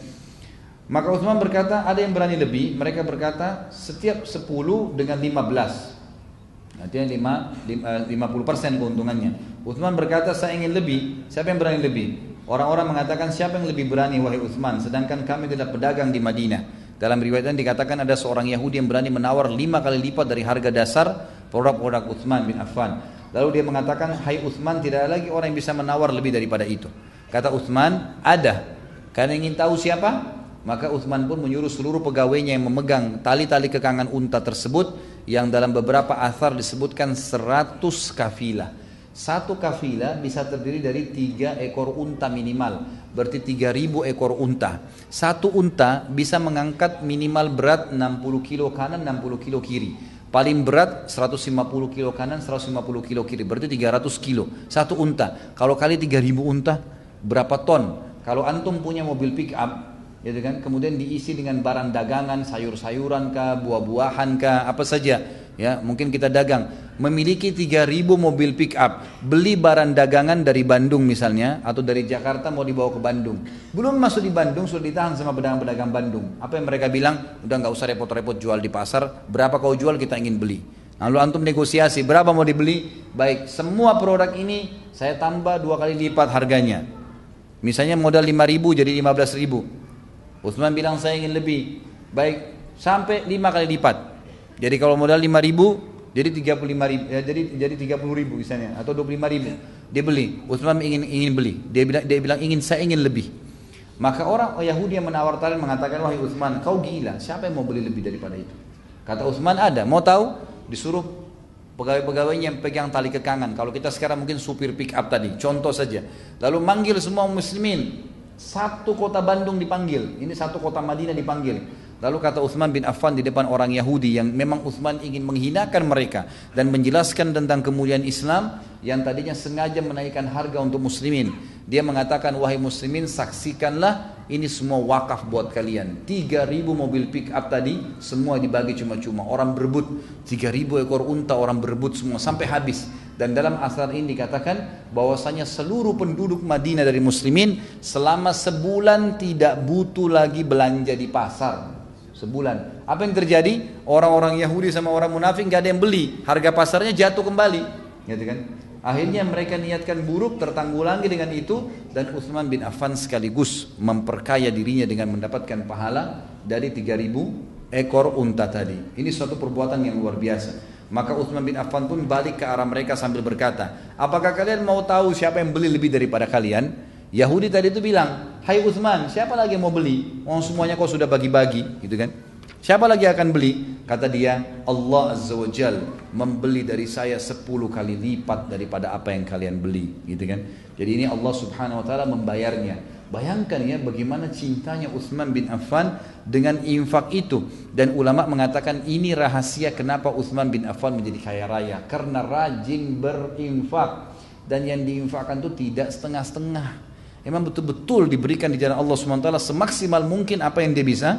Maka Utsman berkata, ada yang berani lebih. Mereka berkata, setiap 10 dengan 15. Artinya 50% keuntungannya. Utsman berkata, saya ingin lebih. Siapa yang berani lebih? Orang-orang mengatakan, siapa yang lebih berani wahai Utsman, sedangkan kami tidak pedagang di Madinah. Dalam riwayat dikatakan ada seorang Yahudi yang berani menawar 5 kali lipat dari harga dasar produk-produk Utsman bin Affan. Lalu dia mengatakan, hai Utsman, tidak ada lagi orang yang bisa menawar lebih daripada itu. Kata Utsman, ada. Kalian ingin tahu siapa? Maka Utsman pun menyuruh seluruh pegawainya yang memegang tali-tali kekangan unta tersebut, yang dalam beberapa athar disebutkan 100 kafilah. Satu kafilah bisa terdiri dari 3 ekor unta minimal, berarti 3.000 ekor unta. Satu unta bisa mengangkat minimal berat 60 kilo kanan, 60 kilo kiri. Paling berat 150 kilo kanan, 150 kilo kiri, berarti 300 kilo. Satu unta, kalau kali 3.000 unta, berapa ton? Kalau antum punya mobil pick up, gitu kan, kemudian diisi dengan barang dagangan, sayur-sayuran kah, buah-buahan kah, apa saja, ya mungkin kita dagang, memiliki 3.000 mobil pick up, beli barang dagangan dari Bandung misalnya, atau dari Jakarta mau dibawa ke Bandung, belum masuk di Bandung sudah ditahan sama pedagang-pedagang Bandung. Apa yang mereka bilang? Udah nggak usah repot-repot jual di pasar, berapa kau jual kita ingin beli. Lalu antum negosiasi, berapa mau dibeli? Baik, semua produk ini saya tambah 2 kali lipat harganya, misalnya modal 5.000 jadi 15.000. Utsman bilang saya ingin lebih. Baik, sampai 5 kali lipat. Jadi kalau modal 5.000 jadi 35.000, ya, jadi 30.000 misalnya, atau 25.000. Dia beli. Utsman ingin beli. Dia bilang saya ingin lebih. Maka orang Yahudi yang menawar tarik mengatakan, wahai Utsman, kau gila, siapa yang mau beli lebih daripada itu? Kata Utsman, ada. Mau tahu? Disuruh pegawai-pegawainya yang pegang tali kekangan. Kalau kita sekarang mungkin supir pick up tadi, contoh saja. Lalu manggil semua muslimin. Satu kota Bandung dipanggil, ini satu kota Madinah dipanggil. Lalu kata Utsman bin Affan di depan orang Yahudi yang memang Utsman ingin menghinakan mereka dan menjelaskan tentang kemuliaan Islam yang tadinya sengaja menaikkan harga untuk muslimin. Dia mengatakan, wahai muslimin, saksikanlah ini semua wakaf buat kalian. 3.000 mobil pick up tadi semua dibagi cuma-cuma. Orang berebut 3.000 ekor unta, orang berebut semua sampai habis. Dan dalam asar ini dikatakan bahwasanya seluruh penduduk Madinah dari muslimin selama sebulan tidak butuh lagi belanja di pasar. Sebulan. Apa yang terjadi? Orang-orang Yahudi sama orang munafik gak ada yang beli. Harga pasarnya jatuh kembali. Gitu kan? Akhirnya mereka niatkan buruk, tertanggulangi dengan itu. Dan Utsman bin Affan sekaligus memperkaya dirinya dengan mendapatkan pahala dari 3.000 ekor unta tadi. Ini suatu perbuatan yang luar biasa. Maka Utsman bin Affan pun balik ke arah mereka sambil berkata, apakah kalian mau tahu siapa yang beli lebih daripada kalian? Yahudi tadi itu bilang, hai Utsman, siapa lagi yang mau beli? Semuanya kau sudah bagi-bagi, gitu kan? Siapa lagi akan beli? Kata dia, Allah Azza wa Jal membeli dari saya 10 kali lipat daripada apa yang kalian beli, gitu kan? Jadi ini Allah Subhanahu wa taala membayarnya. Bayangkan ya bagaimana cintanya Utsman bin Affan dengan infak itu. Dan ulama mengatakan ini rahasia kenapa Utsman bin Affan menjadi kaya raya, karena rajin berinfak. Dan yang diinfakkan itu tidak setengah-setengah, memang betul-betul diberikan di jalan Allah SWT semaksimal mungkin apa yang dia bisa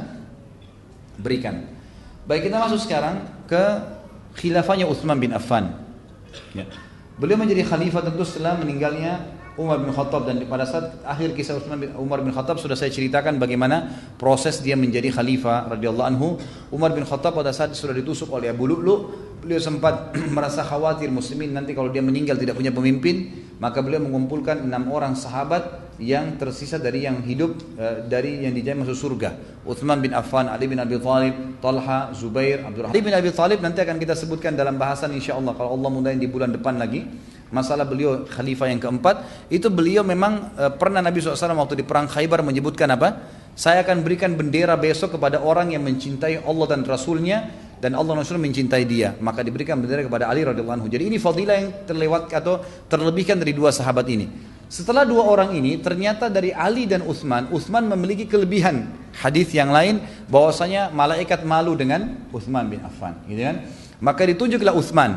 berikan. Baik, kita masuk sekarang ke khilafahnya Utsman bin Affan ya. Beliau menjadi khalifah tentu setelah meninggalnya Umar bin Khattab, dan pada saat akhir kisah Umar bin Khattab sudah saya ceritakan bagaimana proses dia menjadi khalifah radhiyallahu anhu. Umar bin Khattab pada saat sudah ditusuk oleh Abu Lu'lu', beliau sempat merasa khawatir muslimin nanti kalau dia meninggal tidak punya pemimpin, maka beliau mengumpulkan 6 orang sahabat yang tersisa dari yang hidup dari yang dijamin masuk surga. Utsman bin Affan, Ali bin Abi Thalib, Talha, Zubair, Abdurrahman. Ali bin Abi Thalib nanti akan kita sebutkan dalam bahasan insyaallah kalau Allah mudahin di bulan depan lagi. Masalah beliau khalifah yang keempat, itu beliau memang pernah Nabi SAW waktu di perang Khaybar menyebutkan apa? Saya akan berikan bendera besok kepada orang yang mencintai Allah dan Rasulnya, dan Allah Rasul mencintai dia, maka diberikan bendera kepada Ali radhiyallahu anhu. Jadi ini fadilah yang terlewat atau terlebihkan dari 2 sahabat ini. Setelah 2 orang ini, ternyata dari Ali dan Utsman memiliki kelebihan. Hadis yang lain bahwasanya malaikat malu dengan Utsman bin Affan, gitu kan? Maka ditunjuklah Utsman.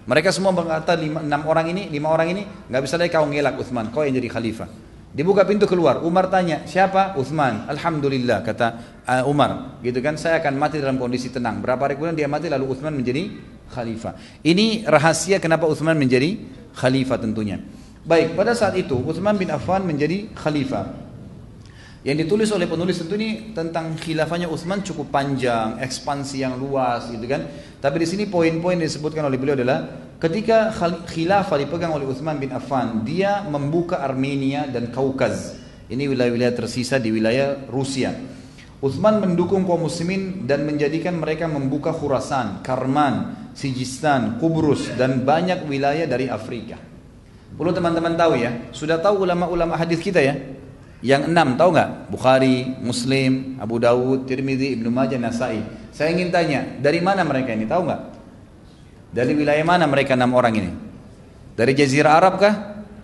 Mereka semua berkata lima orang ini nggak bisa lagi kau ngelak Utsman, kau yang jadi khalifah. Dibuka pintu keluar, Umar tanya, siapa? Utsman. Alhamdulillah, kata Umar, gitu kan, saya akan mati dalam kondisi tenang. Berapa hari kemudian dia mati, lalu Utsman menjadi khalifah. Ini rahasia kenapa Utsman menjadi khalifah tentunya. Baik, pada saat itu Utsman bin Affan menjadi khalifah. Yang ditulis oleh penulis tentu ini tentang khilafahnya Utsman cukup panjang, ekspansi yang luas, gitu kan. Tapi di sini poin-poin yang disebutkan oleh beliau adalah ketika khilafah dipegang oleh Utsman bin Affan, dia membuka Armenia dan Kaukaz. Ini wilayah-wilayah tersisa di wilayah Rusia. Utsman mendukung kaum muslimin dan menjadikan mereka membuka Khurasan, Karman, Sijistan, Kubrus dan banyak wilayah dari Afrika. Perlu teman-teman tahu ya, sudah tahu ulama-ulama hadis kita ya? Yang 6 tahu nggak? Bukhari, Muslim, Abu Dawud, Tirmidzi, Ibnu Majah, Nasai. Saya ingin tanya, dari mana mereka ini? Tahu nggak? Dari wilayah mana mereka 6 orang ini? Dari Jazirah Arab kah?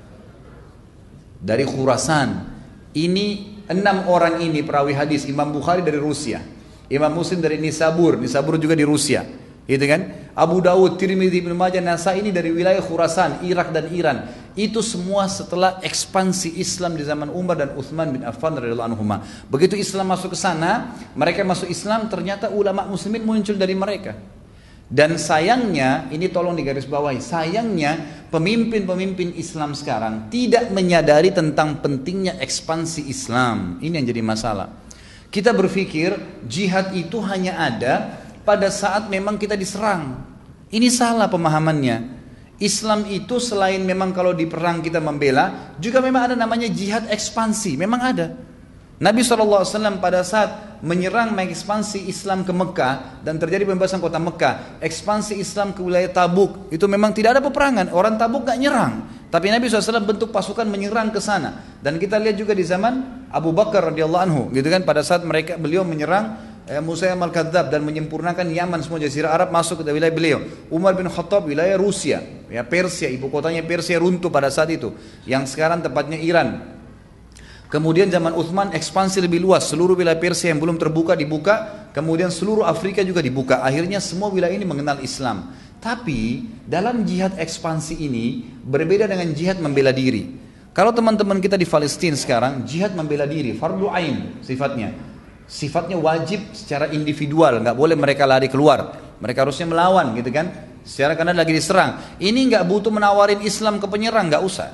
Dari Khurasan. Ini 6 orang ini perawi hadis. Imam Bukhari dari Rusia, Imam Muslim dari Nisabur juga di Rusia, gitu kan? Abu Dawud, Tirmidzi, Ibnu Majah, Nasai ini dari wilayah Khurasan, Irak dan Iran. Itu semua setelah ekspansi Islam di zaman Umar dan Utsman bin Affan radhiyallahu anhuma. Begitu Islam masuk ke sana, mereka masuk Islam, ternyata ulama muslimin muncul dari mereka. Dan sayangnya, ini tolong digarisbawahi, sayangnya pemimpin-pemimpin Islam sekarang tidak menyadari tentang pentingnya ekspansi Islam. Ini yang jadi masalah. Kita berpikir jihad itu hanya ada pada saat memang kita diserang. Ini salah pemahamannya. Islam itu selain memang kalau di perang kita membela, juga memang ada namanya jihad ekspansi, memang ada. Nabi SAW pada saat menyerang mengekspansi Islam ke Mekah dan terjadi pembebasan kota Mekah, ekspansi Islam ke wilayah Tabuk, itu memang tidak ada peperangan, orang Tabuk gak nyerang. Tapi Nabi SAW bentuk pasukan menyerang ke sana. Dan kita lihat juga di zaman Abu Bakar radhiyallahu anhu, gitu kan, pada saat beliau menyerang Musailamatul Kadzdzab dan menyempurnakan Yaman, semua jazirah Arab masuk ke wilayah beliau. Umar bin Khattab wilayah Rusia, ya Persia, ibu kotanya Persia runtuh pada saat itu, yang sekarang tempatnya Iran. Kemudian zaman Utsman ekspansi lebih luas, seluruh wilayah Persia yang belum terbuka dibuka, kemudian seluruh Afrika juga dibuka. Akhirnya semua wilayah ini mengenal Islam. Tapi dalam jihad ekspansi ini berbeda dengan jihad membela diri. Kalau teman-teman kita di Palestina sekarang, jihad membela diri, fardu ain sifatnya wajib secara individual, nggak boleh mereka lari keluar, mereka harusnya melawan, gitu kan, secara karena lagi diserang. Ini nggak butuh menawarin Islam ke penyerang, nggak usah.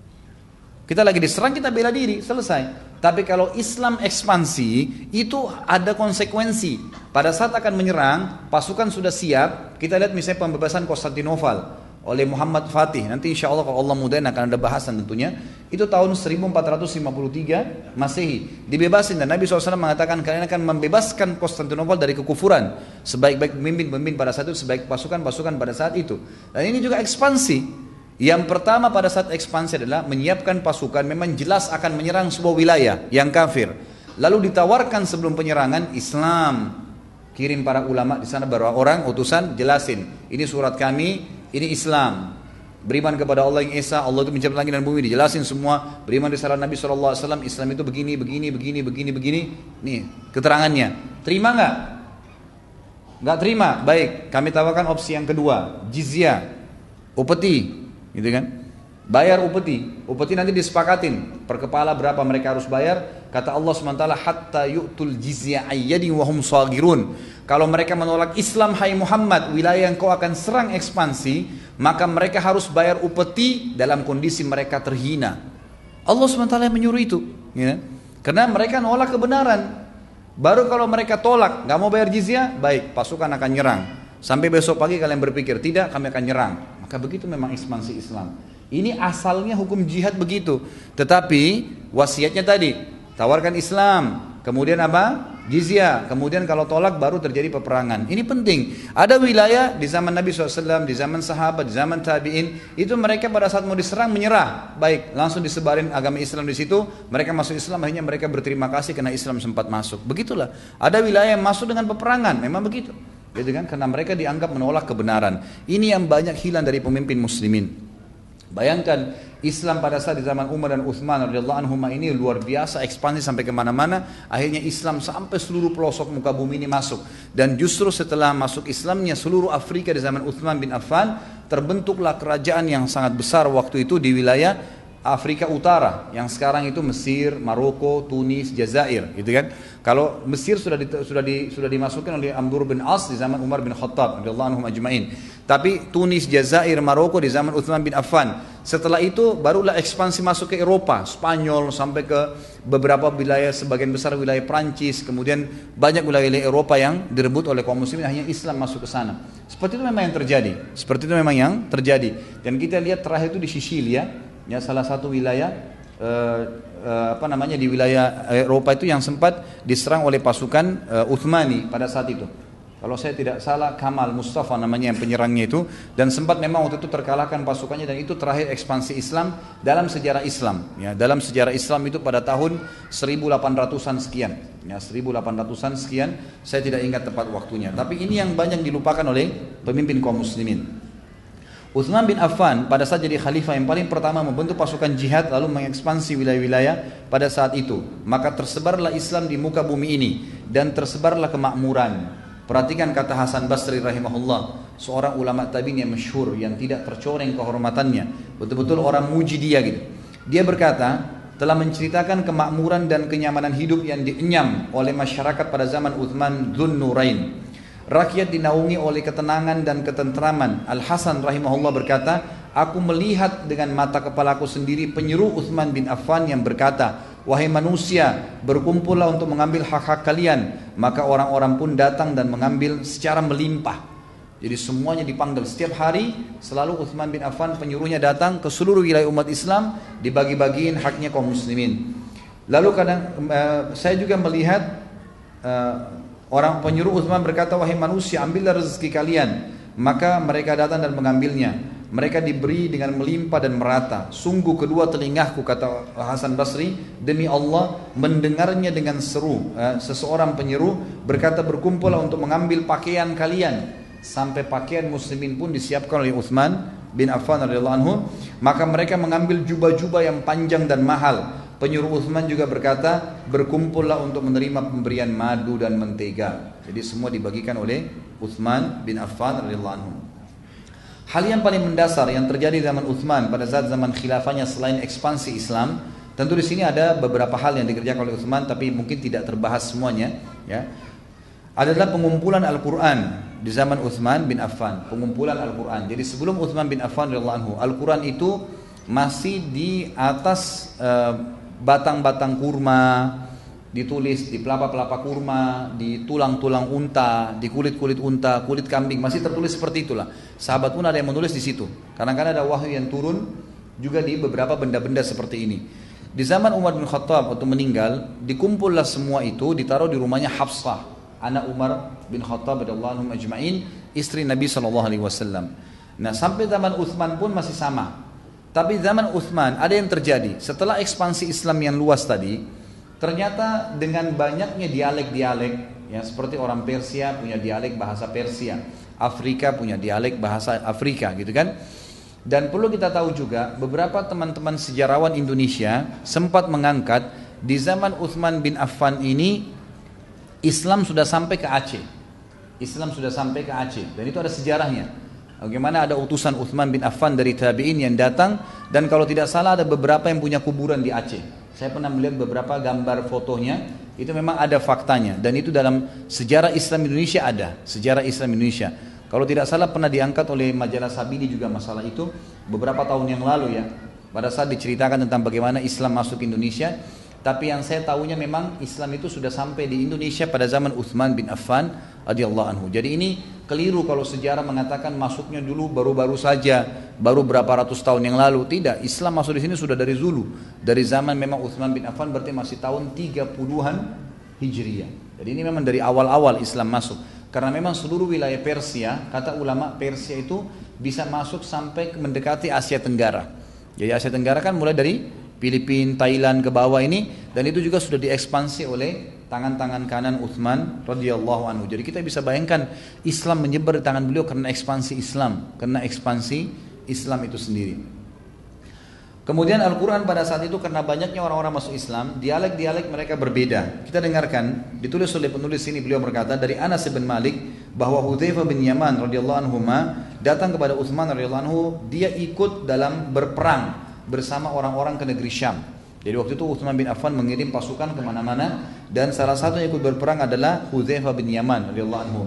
Kita lagi diserang, kita bela diri, selesai. Tapi kalau Islam ekspansi, itu ada konsekuensi. Pada saat akan menyerang, pasukan sudah siap. Kita lihat misalnya pembebasan Konstantinopel oleh Muhammad Fatih. Nanti insya Allah kalau Allah mudahin akan ada bahasan tentunya. Itu tahun 1453 Masehi. Dibebasin dan Nabi SAW mengatakan kalian akan membebaskan Konstantinopel dari kekufuran. Sebaik-baik pemimpin pada saat itu, sebaik pasukan-pasukan pada saat itu. Dan ini juga ekspansi. Yang pertama pada saat ekspansi adalah menyiapkan pasukan memang jelas akan menyerang sebuah wilayah yang kafir. Lalu ditawarkan sebelum penyerangan Islam. Kirim para ulama di sana, baru orang utusan jelasin. Ini surat kami, ini Islam. Beriman kepada Allah yang Esa, Allah itu menciptakan langit dan bumi, dijelasin semua. Beriman di saran Nabi SAW, Islam itu begini. Nih keterangannya. Terima nggak? Nggak terima. Baik, kami tawarkan opsi yang kedua, jizyah, upeti, gitu kan? Bayar upeti nanti disepakatin per kepala berapa mereka harus bayar. Kata Allah SWT, hatta yu'tul jizya ayyadin wahum sagirun. Kalau mereka menolak Islam, hai Muhammad, wilayah yang kau akan serang ekspansi, maka mereka harus bayar upeti dalam kondisi mereka terhina. Allah SWT yang menyuruh itu, ya? Karena mereka nolak kebenaran. Baru kalau mereka tolak, gak mau bayar jizya, baik, pasukan akan nyerang. Sampai besok pagi kalian berpikir, tidak, kami akan nyerang. Maka begitu memang ekspansi Islam. Ini asalnya hukum jihad begitu. Tetapi wasiatnya tadi, tawarkan Islam, kemudian apa? Jizya. Kemudian kalau tolak baru terjadi peperangan. Ini penting. Ada wilayah di zaman Nabi SAW, di zaman sahabat, di zaman tabi'in, itu mereka pada saat mau diserang menyerah. Baik, langsung disebarin agama Islam di situ. Mereka masuk Islam, akhirnya mereka berterima kasih karena Islam sempat masuk. Begitulah. Ada wilayah yang masuk dengan peperangan, memang begitu. Gitu kan? Karena mereka dianggap menolak kebenaran. Ini yang banyak hilang dari pemimpin muslimin. Bayangkan Islam pada saat di zaman Umar dan Uthman radhiyallahu anhum ini luar biasa ekspansi sampai kemana-mana. Akhirnya Islam sampai seluruh pelosok muka bumi ini masuk. Dan justru setelah masuk Islamnya seluruh Afrika di zaman Uthman bin Affan, terbentuklah kerajaan yang sangat besar waktu itu di wilayah Afrika Utara yang sekarang itu Mesir, Maroko, Tunis, Jazair, gitu kan? Kalau Mesir sudah dimasukkan oleh Amr bin As di zaman Umar bin Khattab radhiyallahu anhum ajma'in. Tapi Tunis, Jazair, Maroko di zaman Uthman bin Affan. Setelah itu barulah ekspansi masuk ke Eropa, Spanyol sampai ke beberapa wilayah, sebagian besar wilayah Prancis, kemudian banyak wilayah Eropa yang direbut oleh kaum muslimin, hanya Islam masuk ke sana. Seperti itu memang yang terjadi. Seperti itu memang yang terjadi. Dan kita lihat terakhir itu di Sisilia, ya salah satu wilayah di wilayah Eropa itu yang sempat diserang oleh pasukan Uthmani pada saat itu. Kalau saya tidak salah Kamal Mustafa namanya yang penyerangnya itu, dan sempat memang waktu itu terkalahkan pasukannya, dan itu terakhir ekspansi Islam dalam sejarah Islam. Ya, dalam sejarah Islam itu pada tahun 1800-an sekian. Ya, 1800-an sekian, saya tidak ingat tepat waktunya. Tapi ini yang banyak dilupakan oleh pemimpin kaum muslimin. Uthman bin Affan pada saat jadi khalifah yang paling pertama membentuk pasukan jihad lalu mengekspansi wilayah-wilayah pada saat itu. Maka tersebarlah Islam di muka bumi ini dan tersebarlah kemakmuran. Perhatikan kata Hasan Basri rahimahullah, seorang ulama tabi'in yang masyhur yang tidak tercoreng kehormatannya. Betul-betul orang muji dia gitu. Dia berkata, telah menceritakan kemakmuran dan kenyamanan hidup yang dienyam oleh masyarakat pada zaman Uthman Dzun Nurain. Rakyat dinaungi oleh ketenangan dan ketentraman. Al-Hasan rahimahullah berkata, aku melihat dengan mata kepalaku sendiri penyeru Uthman bin Affan yang berkata, wahai manusia, berkumpullah untuk mengambil hak-hak kalian. Maka orang-orang pun datang dan mengambil secara melimpah. Jadi semuanya dipanggil setiap hari. Selalu Uthman bin Affan penyuruhnya datang ke seluruh wilayah umat Islam, dibagi-bagiin haknya kaum muslimin. Lalu kadang saya juga melihat orang penyuruh Uthman berkata, wahai manusia, ambillah rezeki kalian. Maka mereka datang dan mengambilnya. Mereka diberi dengan melimpah dan merata. Sungguh kedua telingaku, kata Hasan Basri, demi Allah mendengarnya dengan seru. Seseorang penyeru berkata, berkumpullah untuk mengambil pakaian kalian. Sampai pakaian muslimin pun disiapkan oleh Uthman bin Affan radhiyallahu anhu. Maka mereka mengambil jubah-jubah yang panjang dan mahal. Penyuruh Uthman juga berkata, berkumpullah untuk menerima pemberian madu dan mentega. Jadi semua dibagikan oleh Uthman bin Affan radhiyallahu anhu. Hal yang paling mendasar yang terjadi zaman Uthman pada saat zaman khilafahnya selain ekspansi Islam, tentu di sini ada beberapa hal yang dikerjakan oleh Uthman, tapi mungkin tidak terbahas semuanya. Ya, adalah pengumpulan Al-Quran di zaman Uthman bin Affan. Pengumpulan Al-Quran. Jadi sebelum Uthman bin Affan radhiyallahu anhu, Al-Quran itu masih di atas batang-batang kurma, ditulis di pelapa-pelapa kurma, di tulang-tulang unta, di kulit-kulit unta, kulit kambing, masih tertulis seperti itulah. Sahabat pun ada yang menulis di situ. Kadang-kadang ada wahyu yang turun juga di beberapa benda-benda seperti ini. Di zaman Umar bin Khattab waktu meninggal, dikumpullah semua itu, ditaruh di rumahnya Hafsah, anak Umar bin Khattab radhiyallahu anhu ajma'in, istri Nabi SAW. Nah, sampai zaman Uthman pun masih sama. Tapi zaman Uthman ada yang terjadi. Setelah ekspansi Islam yang luas tadi, ternyata dengan banyaknya dialek-dialek, ya, seperti orang Persia punya dialek bahasa Persia, Afrika punya dialek bahasa Afrika, gitu kan. Dan perlu kita tahu juga, beberapa teman-teman sejarawan Indonesia sempat mengangkat di zaman Uthman bin Affan ini Islam sudah sampai ke Aceh. Islam sudah sampai ke Aceh, dan itu ada sejarahnya. Bagaimana ada utusan Uthman bin Affan dari tabi'in yang datang, dan kalau tidak salah ada beberapa yang punya kuburan di Aceh. Saya pernah melihat beberapa gambar fotonya, itu memang ada faktanya, dan itu dalam sejarah Islam Indonesia ada, sejarah Islam Indonesia. Kalau tidak salah pernah diangkat oleh majalah Sabini juga masalah itu beberapa tahun yang lalu, ya, pada saat diceritakan tentang bagaimana Islam masuk Indonesia. Tapi yang saya tahunya memang Islam itu sudah sampai di Indonesia pada zaman Uthman bin Affan radhiyallahu anhu. Jadi ini keliru kalau sejarah mengatakan masuknya dulu baru-baru saja, baru berapa ratus tahun yang lalu. Tidak, Islam masuk di sini sudah dari dulu. Dari zaman memang Uthman bin Affan, berarti masih tahun 30-an Hijriah. Jadi ini memang dari awal-awal Islam masuk. Karena memang seluruh wilayah Persia, kata ulama, Persia itu bisa masuk sampai mendekati Asia Tenggara. Jadi Asia Tenggara kan mulai dari Filipina, Thailand ke bawah ini, dan itu juga sudah diekspansi oleh tangan-tangan kanan Uthman radhiyallahu anhu. Jadi kita bisa bayangkan Islam menyebar di tangan beliau karena ekspansi Islam, karena ekspansi Islam itu sendiri. Kemudian Al-Quran pada saat itu karena banyaknya orang-orang masuk Islam, dialek-dialek mereka berbeda. Kita dengarkan, ditulis oleh penulis ini, beliau berkata dari Anas bin Malik bahwa Hudzaifah bin Yaman radhiyallahu anhu datang kepada Utsman radhiyallahu anhu, dia ikut dalam berperang bersama orang-orang ke negeri Syam. Jadi waktu itu Utsman bin Affan mengirim pasukan kemana-mana dan salah satu yang ikut berperang adalah Hudzaifah bin Yaman radhiyallahu anhu.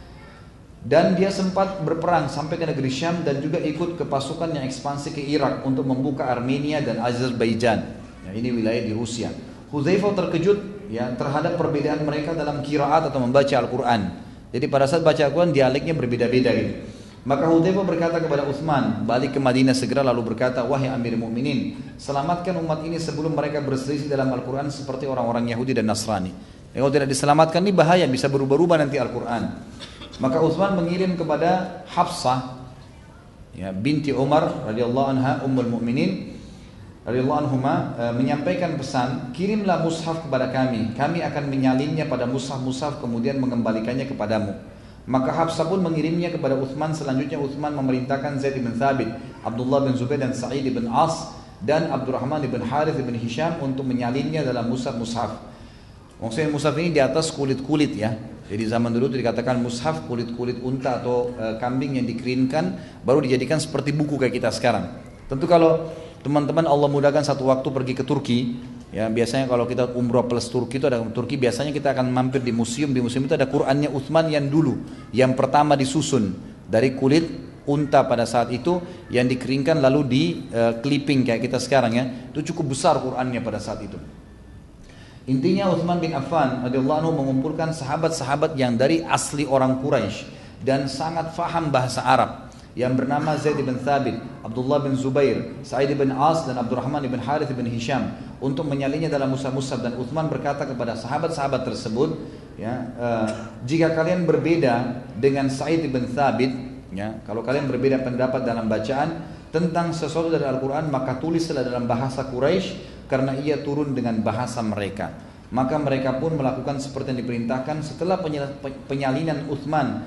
Dan dia sempat berperang sampai ke negeri Syam dan juga ikut ke pasukan yang ekspansi ke Irak untuk membuka Armenia dan Azerbaijan. Ya, ini wilayah di Rusia. Hudzaifah terkejut ya terhadap perbedaan mereka dalam qiraat atau membaca Al-Quran. Jadi pada saat baca Al-Quran dialeknya berbeda-beda gitu. Maka Hudzaifah berkata kepada Utsman, balik ke Madinah segera, lalu berkata, wahai Amir Mukminin, selamatkan umat ini sebelum mereka berselisih dalam Al-Quran seperti orang-orang Yahudi dan Nasrani. Kalau tidak diselamatkan ini bahaya, bisa berubah-ubah nanti Al-Quran. Maka Utsman mengirim kepada Hafsah ya, binti Umar radhiyallahu anha ummul mukminin radhiyallahu anhuma menyampaikan pesan, kirimlah mushaf kepada kami akan menyalinnya pada mushaf-mushaf kemudian mengembalikannya kepadamu. Maka Hafsah pun mengirimnya kepada Utsman. Selanjutnya Utsman memerintahkan Zaid bin Thabit, Abdullah bin Zubair dan Sa'id bin As dan Abdurrahman bin Harith bin Hisham untuk menyalinnya dalam mushaf-mushaf. Maksudnya mushaf ini di atas kulit-kulit ya. Jadi zaman dulu itu dikatakan mushaf kulit-kulit unta atau kambing yang dikeringkan baru dijadikan seperti buku kayak kita sekarang. Tentu kalau teman-teman Allah mudahkan satu waktu pergi ke Turki, ya biasanya kalau kita umrah plus Turki itu ada Turki, biasanya kita akan mampir di museum itu ada Qurannya Utsman yang dulu, yang pertama disusun dari kulit unta pada saat itu yang dikeringkan lalu di clipping kayak kita sekarang ya. Itu cukup besar Qurannya pada saat itu. Intinya Utsman bin Affan radhiyallahu anhu mengumpulkan sahabat-sahabat yang dari asli orang Quraisy dan sangat faham bahasa Arab yang bernama Zaid bin Thabit, Abdullah bin Zubair, Sa'id bin As dan Abdurrahman bin Harith bin Hisham untuk menyalinnya dalam mushaf-mushaf. Dan Utsman berkata kepada sahabat-sahabat tersebut, ya, jika kalian berbeda dengan Sa'id bin Thabit, ya, kalau kalian berbeda pendapat dalam bacaan tentang sesuatu dari Al-Quran, maka tulislah dalam bahasa Quraisy karena ia turun dengan bahasa mereka. Maka mereka pun melakukan seperti yang diperintahkan. Setelah penyalinan Utsman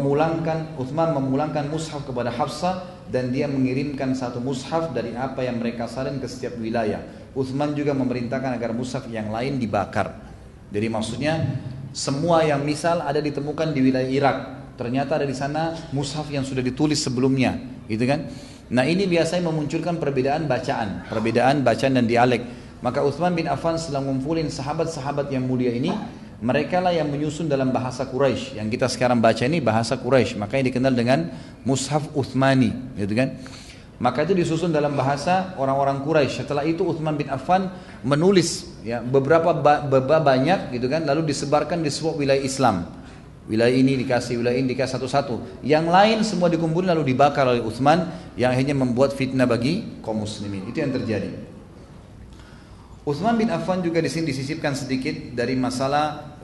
memulangkan mushaf kepada Hafsah dan dia mengirimkan satu mushaf dari apa yang mereka salin ke setiap wilayah. Utsman juga memerintahkan agar mushaf yang lain dibakar. Jadi maksudnya semua yang misal ada ditemukan di wilayah Irak, ternyata ada di sana mushaf yang sudah ditulis sebelumnya, gitu kan? Nah ini biasanya memunculkan perbedaan bacaan dan dialek. Maka Utsman bin Affan setelah ngumpulin sahabat-sahabat yang mulia ini, mereka lah yang menyusun dalam bahasa Quraisy. Yang kita sekarang baca ini bahasa Quraisy, makanya dikenal dengan Mushaf Utsmani, gitu kan? Maka itu disusun dalam bahasa orang-orang Quraisy. Setelah itu Utsman bin Affan menulis ya beberapa banyak, gitu kan? Lalu disebarkan di sebuah wilayah Islam. Wilayah ini dikasih satu-satu. Yang lain semua dikumpulkan lalu dibakar oleh Utsman, yang akhirnya membuat fitnah bagi kaum muslimin. Itu yang terjadi. Utsman bin Affan juga di sini disisipkan sedikit dari masalah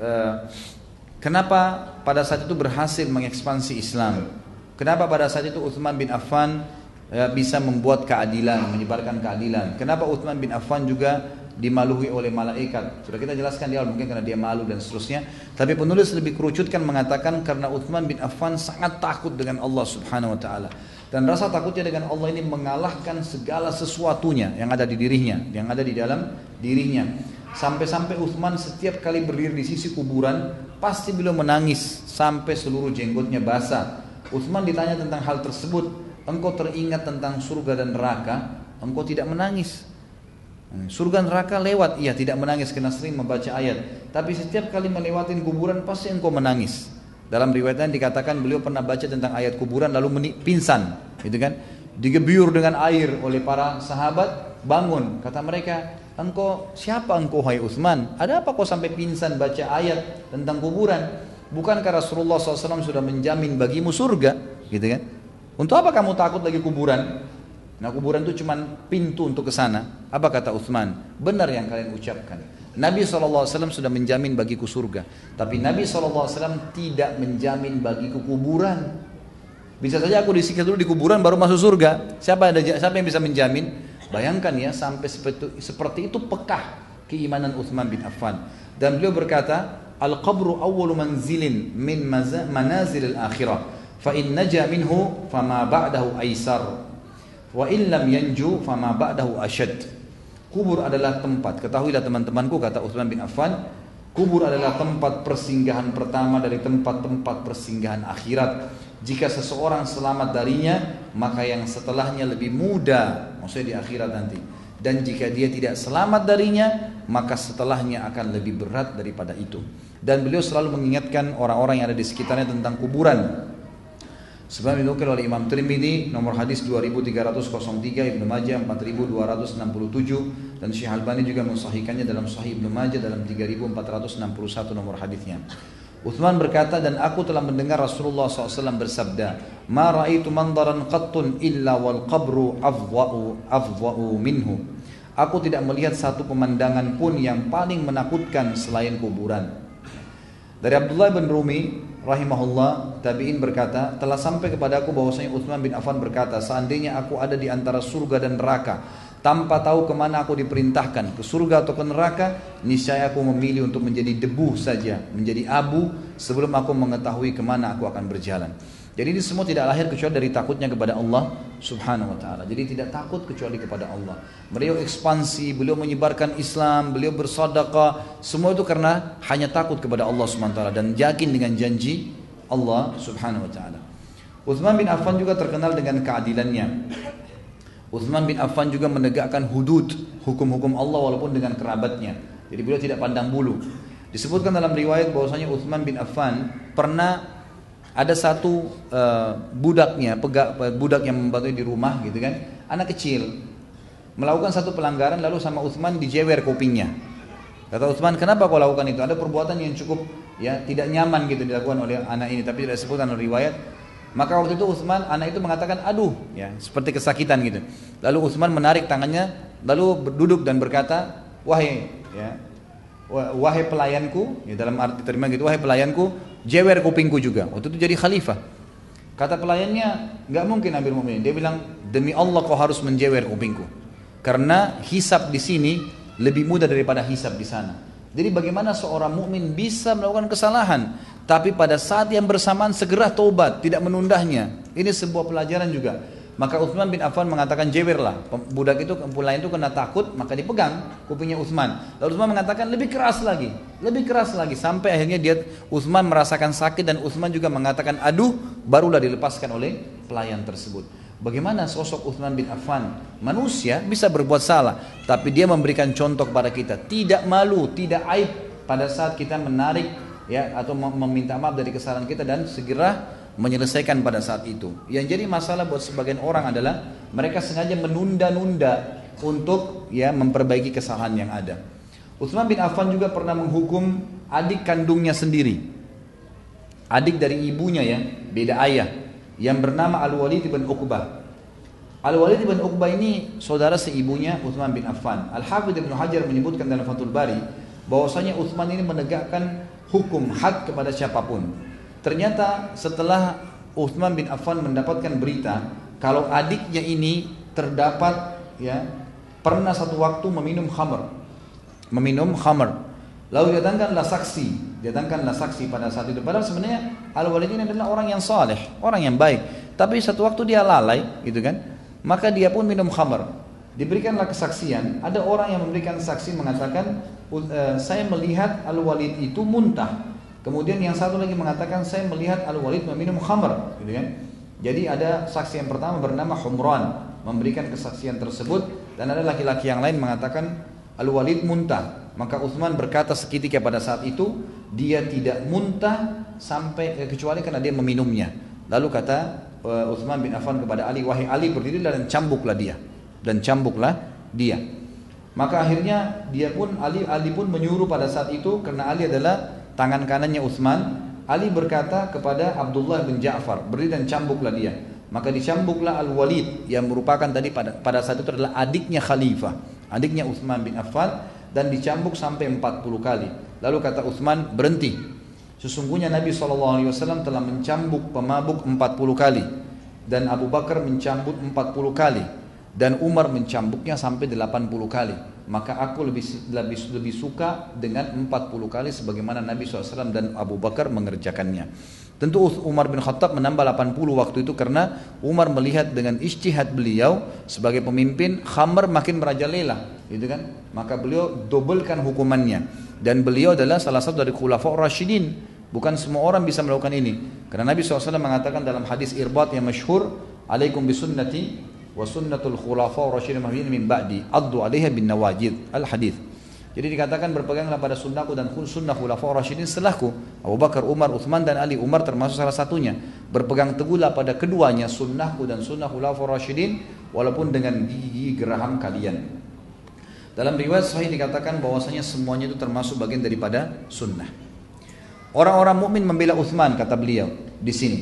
kenapa pada saat itu berhasil mengekspansi Islam. Kenapa pada saat itu Utsman bin Affan bisa membuat keadilan, menyebarkan keadilan. Kenapa Utsman bin Affan juga dimaluhi oleh malaikat. Sudah kita jelaskan di awal, mungkin karena dia malu dan seterusnya. Tapi penulis lebih kerucutkan mengatakan karena Utsman bin Affan sangat takut dengan Allah Subhanahu wa taala. Dan rasa takutnya dengan Allah ini mengalahkan segala sesuatunya yang ada di dirinya, yang ada di dalam dirinya. Sampai-sampai Utsman setiap kali berdiri di sisi kuburan, pasti beliau menangis sampai seluruh jenggotnya basah. Utsman ditanya tentang hal tersebut, engkau teringat tentang surga dan neraka, engkau tidak menangis. Surga neraka lewat, ia tidak menangis karena sering membaca ayat. Tapi setiap kali melewatin kuburan pasti engkau menangis. Dalam riwayatnya dikatakan beliau pernah baca tentang ayat kuburan lalu pingsan, gitu kan? Digebyur dengan air oleh para sahabat, bangun. Kata mereka, siapa engkau hai Utsman? Ada apa kau sampai pingsan baca ayat tentang kuburan? Bukankah Rasulullah SAW sudah menjamin bagimu surga, gitu kan? Untuk apa kamu takut lagi kuburan? Nah kuburan itu cuma pintu untuk ke sana. Apa kata Utsman? Benar yang kalian ucapkan. Nabi SAW sudah menjamin bagiku surga. Tapi Nabi SAW tidak menjamin bagiku kuburan. Bisa saja aku disiksa dulu di kuburan baru masuk surga. Siapa yang bisa menjamin? Bayangkan ya sampai seperti itu pekah keimanan Utsman bin Affan. Dan beliau berkata, Al-qabru awwalu manzilin min manazilil akhirah. Fa in naja minhu fama ba'dahu aisar. Wa illam yanju fama ba'dahu asyad. Kubur adalah tempat, ketahuilah teman-temanku, kata Utsman bin Affan, kubur adalah tempat persinggahan pertama dari tempat-tempat persinggahan akhirat. Jika seseorang selamat darinya, maka yang setelahnya lebih mudah, maksudnya di akhirat nanti. Dan jika dia tidak selamat darinya, maka setelahnya akan lebih berat daripada itu. Dan beliau selalu mengingatkan orang-orang yang ada di sekitarnya tentang kuburan. Sebab dinukil oleh Imam Tirmidzi nomor hadis 2303, Ibnu Majah 4267, dan Syekh Albani juga mensahihkannya dalam Sahih Ibnu Majah dalam 3461 nomor hadisnya. Utsman berkata, dan aku telah mendengar Rasulullah SAW bersabda, "Ma ra'aitu mandaran qattun illa wal qabru afdha'u minhu." Aku tidak melihat satu pemandangan pun yang paling menakutkan selain kuburan. Dari Abdullah bin Rumi rahimahullah, tabi'in berkata, telah sampai kepada aku bahwasanya Utsman bin Affan berkata, seandainya aku ada di antara surga dan neraka tanpa tahu kemana aku diperintahkan, ke surga atau ke neraka, niscaya aku memilih untuk menjadi debu saja, menjadi abu, sebelum aku mengetahui kemana aku akan berjalan. Jadi ini semua tidak lahir kecuali dari takutnya kepada Allah subhanahu wa ta'ala. Jadi tidak takut kecuali kepada Allah. Beliau ekspansi, beliau menyebarkan Islam, beliau bersedekah, semua itu karena hanya takut kepada Allah subhanahu wa ta'ala dan yakin dengan janji Allah subhanahu wa ta'ala. Utsman bin Affan juga terkenal dengan keadilannya. Utsman bin Affan juga menegakkan hudud, hukum-hukum Allah walaupun dengan kerabatnya. Jadi beliau tidak pandang bulu. Disebutkan dalam riwayat bahwasanya Utsman bin Affan pernah ada satu budak yang membantu di rumah gitu kan, anak kecil melakukan satu pelanggaran, lalu sama Utsman dijewer kupingnya. Kata Utsman, kenapa kau lakukan itu? Ada perbuatan yang cukup ya tidak nyaman gitu dilakukan oleh anak ini, tapi tidak disebutkan dalam riwayat. Maka waktu itu Utsman, anak itu mengatakan aduh ya, seperti kesakitan gitu. Lalu Utsman menarik tangannya, lalu duduk dan berkata, wahai pelayanku, ya dalam arti terima gitu, wahai pelayanku, jewer kupingku juga. Waktu itu jadi khalifah. Kata pelayannya, nggak mungkin Amirul Mukminin. Dia bilang, demi Allah kau harus menjewer kupingku, karena hisab di sini lebih mudah daripada hisab di sana. Jadi bagaimana seorang mukmin bisa melakukan kesalahan, tapi pada saat yang bersamaan segera taubat, tidak menundahnya. Ini sebuah pelajaran juga. Maka Utsman bin Affan mengatakan jewerlah. Budak itu, pelayan itu kena takut, maka dipegang kupingnya Utsman. Lalu Utsman mengatakan lebih keras lagi, sampai akhirnya Utsman merasakan sakit dan Utsman juga mengatakan aduh, barulah dilepaskan oleh pelayan tersebut. Bagaimana sosok Utsman bin Affan? Manusia bisa berbuat salah, tapi dia memberikan contoh kepada kita, tidak malu, tidak aib pada saat kita menarik ya atau meminta maaf dari kesalahan kita dan segera menyelesaikan pada saat itu. Yang jadi masalah buat sebagian orang adalah mereka sengaja menunda-nunda untuk ya memperbaiki kesalahan yang ada. Utsman bin Affan juga pernah menghukum adik kandungnya sendiri, adik dari ibunya ya, beda ayah, yang bernama Al-Walid bin Uqbah. Al-Walid bin Uqbah ini saudara seibunya Utsman bin Affan. Al-Hafidz Ibnu Hajar menyebutkan dalam Fathul Bari bahwasanya Utsman ini menegakkan hukum had kepada siapapun. Ternyata setelah Utsman bin Affan mendapatkan berita kalau adiknya ini terdapat ya pernah satu waktu meminum khamr, lalu datangkanlah saksi pada saat itu. Padahal sebenarnya Al-Walid ini adalah orang yang saleh, orang yang baik, tapi satu waktu dia lalai gitu kan, maka dia pun minum khamr. Diberikanlah kesaksian, ada orang yang memberikan saksi mengatakan saya melihat Al-Walid itu muntah. Kemudian yang satu lagi mengatakan saya melihat Al-Walid meminum khamr, gitu kan? Jadi ada saksi yang pertama bernama Humran memberikan kesaksian tersebut, dan ada laki-laki yang lain mengatakan Al-Walid muntah. Maka Utsman berkata seketika pada saat itu dia tidak muntah sampai kecuali karena dia meminumnya. Lalu kata Utsman bin Affan kepada Ali, wahai Ali, berdirilah dan cambuklah dia. Maka akhirnya Ali pun menyuruh pada saat itu, karena Ali adalah tangan kanannya Utsman. Ali berkata kepada Abdullah bin Ja'far, berdiri dan cambuklah dia. Maka dicambuklah Al-Walid yang merupakan tadi pada saat itu adalah adiknya khalifah, adiknya Utsman bin Affan, dan dicambuk sampai 40 kali. Lalu kata Utsman, berhenti. Sesungguhnya Nabi SAW telah mencambuk pemabuk 40 kali, dan Abu Bakar mencambuk 40 kali, dan Umar mencambuknya sampai 80 kali. Maka aku lebih suka dengan 40 kali sebagaimana Nabi SAW dan Abu Bakar mengerjakannya. Tentu Umar bin Khattab menambah 80 waktu itu karena Umar melihat dengan ijtihad beliau sebagai pemimpin khamr makin merajalela, gitu kan? Maka beliau dobelkan hukumannya, dan beliau adalah salah satu dari khulafaur rasyidin. Bukan semua orang bisa melakukan ini. Karena Nabi SAW mengatakan dalam hadis Irbat yang masyhur, "Alaikum bisunnati wa sunnatul khulafaur rasyidin min ba'di, addu 'alaiha bin nawajid." Al-hadis. Jadi dikatakan berpeganglah pada sunnahku dan sunnah khulafaur rasyidin setelahku. Abu Bakar, Umar, Uthman dan Ali. Umar termasuk salah satunya. Berpegang teguhlah pada keduanya, sunnahku dan sunnah khulafaur rasyidin, walaupun dengan gigi geraham kalian. Dalam riwayat sahih dikatakan bahwasanya semuanya itu termasuk bagian daripada sunnah. Orang-orang mukmin membela Uthman, kata beliau di sini.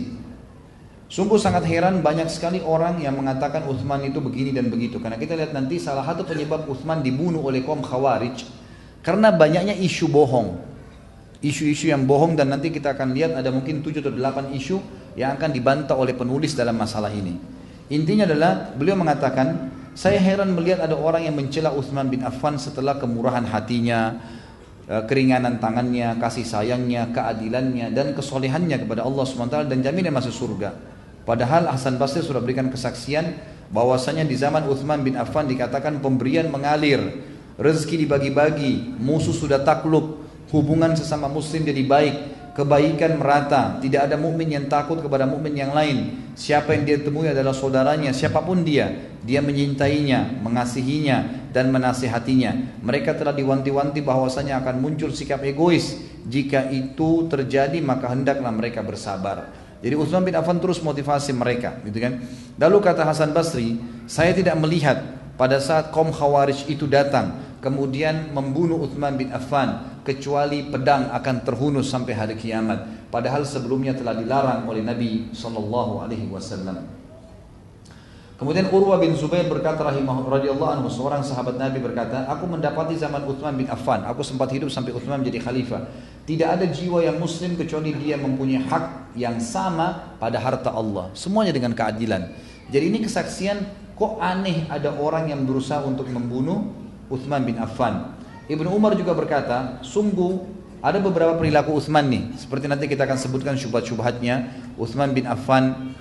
Sungguh sangat heran, banyak sekali orang yang mengatakan Uthman itu begini dan begitu. Karena kita lihat nanti salah satu penyebab Uthman dibunuh oleh kaum Khawarij karena banyaknya isu bohong. Isu-isu yang bohong, dan nanti kita akan lihat ada mungkin 7 atau 8 isu yang akan dibantah oleh penulis dalam masalah ini. Intinya adalah beliau mengatakan, saya heran melihat ada orang yang mencela Uthman bin Affan setelah kemurahan hatinya, keringanan tangannya, kasih sayangnya, keadilannya, dan kesolehannya kepada Allah SWT dan jaminan masuk surga. Padahal Hasan Basri sudah berikan kesaksian bahwasanya di zaman Uthman bin Affan dikatakan pemberian mengalir, rezeki dibagi-bagi, musuh sudah takluk, hubungan sesama muslim jadi baik, kebaikan merata, tidak ada mukmin yang takut kepada mukmin yang lain. Siapa yang dia temui adalah saudaranya, siapapun dia menyintainya, mengasihinya dan menasihatinya. Mereka telah diwanti-wanti bahwasanya akan muncul sikap egois. Jika itu terjadi maka hendaklah mereka bersabar. Jadi Utsman bin Affan terus motivasi mereka, gitu kan. Lalu kata Hasan Basri, saya tidak melihat pada saat kaum Khawarij itu datang kemudian membunuh Utsman bin Affan kecuali pedang akan terhunus sampai hari kiamat. Padahal sebelumnya telah dilarang oleh Nabi SAW. Kemudian Urwah bin Zubair berkata radhiyallahu anhu, seorang sahabat Nabi berkata, aku mendapati zaman Utsman bin Affan, aku sempat hidup sampai Utsman menjadi khalifah. Tidak ada jiwa yang muslim kecuali dia mempunyai hak yang sama pada harta Allah, semuanya dengan keadilan. Jadi ini kesaksian, kok aneh ada orang yang berusaha untuk membunuh Utsman bin Affan. Ibnu Umar juga berkata, sungguh ada beberapa perilaku Utsman nih, seperti nanti kita akan sebutkan syubhat-syubhatnya. Utsman bin Affan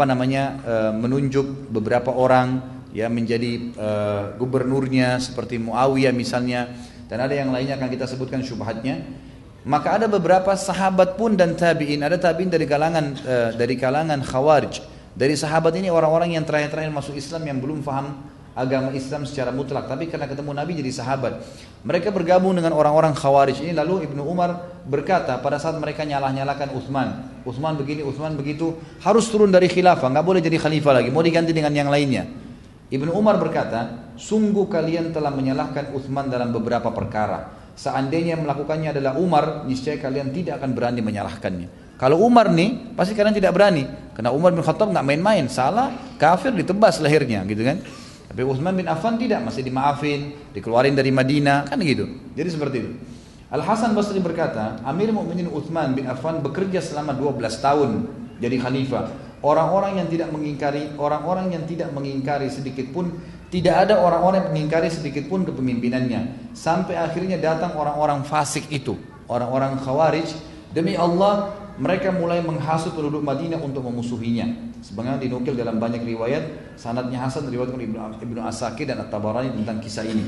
menunjuk beberapa orang ya menjadi gubernurnya seperti Muawiyah misalnya, dan ada yang lainnya akan kita sebutkan syubhatnya. Maka ada beberapa sahabat pun dan tabi'in, ada tabi'in dari kalangan Khawarij. Dari sahabat ini orang-orang yang terakhir-terakhir masuk Islam yang belum faham agama Islam secara mutlak, tapi karena ketemu Nabi jadi sahabat. Mereka bergabung dengan orang-orang Khawarij ini. Lalu Ibnu Umar berkata pada saat mereka nyalah-nyalahkan Utsman begini, Utsman begitu, harus turun dari khilafah, nggak boleh jadi khalifah lagi, mau diganti dengan yang lainnya. Ibnu Umar berkata, sungguh kalian telah menyalahkan Utsman dalam beberapa perkara. Seandainya melakukannya adalah Umar, niscaya kalian tidak akan berani menyalahkannya. Kalau Umar nih, pasti kalian tidak berani, karena Umar bin Khattab nggak main-main, salah, kafir, ditebas lehernya, gitu kan. Tapi Utsman bin Affan tidak, masih dimaafin, dikeluarin dari Madinah, kan gitu. Jadi seperti itu. Al-Hasan Basri berkata, Amir Mukminin Utsman bin Affan bekerja selama 12 tahun jadi khalifah. Orang-orang yang tidak mengingkari sedikit pun, tidak ada orang-orang yang mengingkari sedikit pun kepemimpinannya. Sampai akhirnya datang orang-orang fasik itu, orang-orang Khawarij. Demi Allah, mereka mulai menghasut penduduk Madinah untuk memusuhinya. Sebagaimana dinukil dalam banyak riwayat, sanadnya hasan riwayat Ibnu Asakir dan At-Tabarani tentang kisah ini.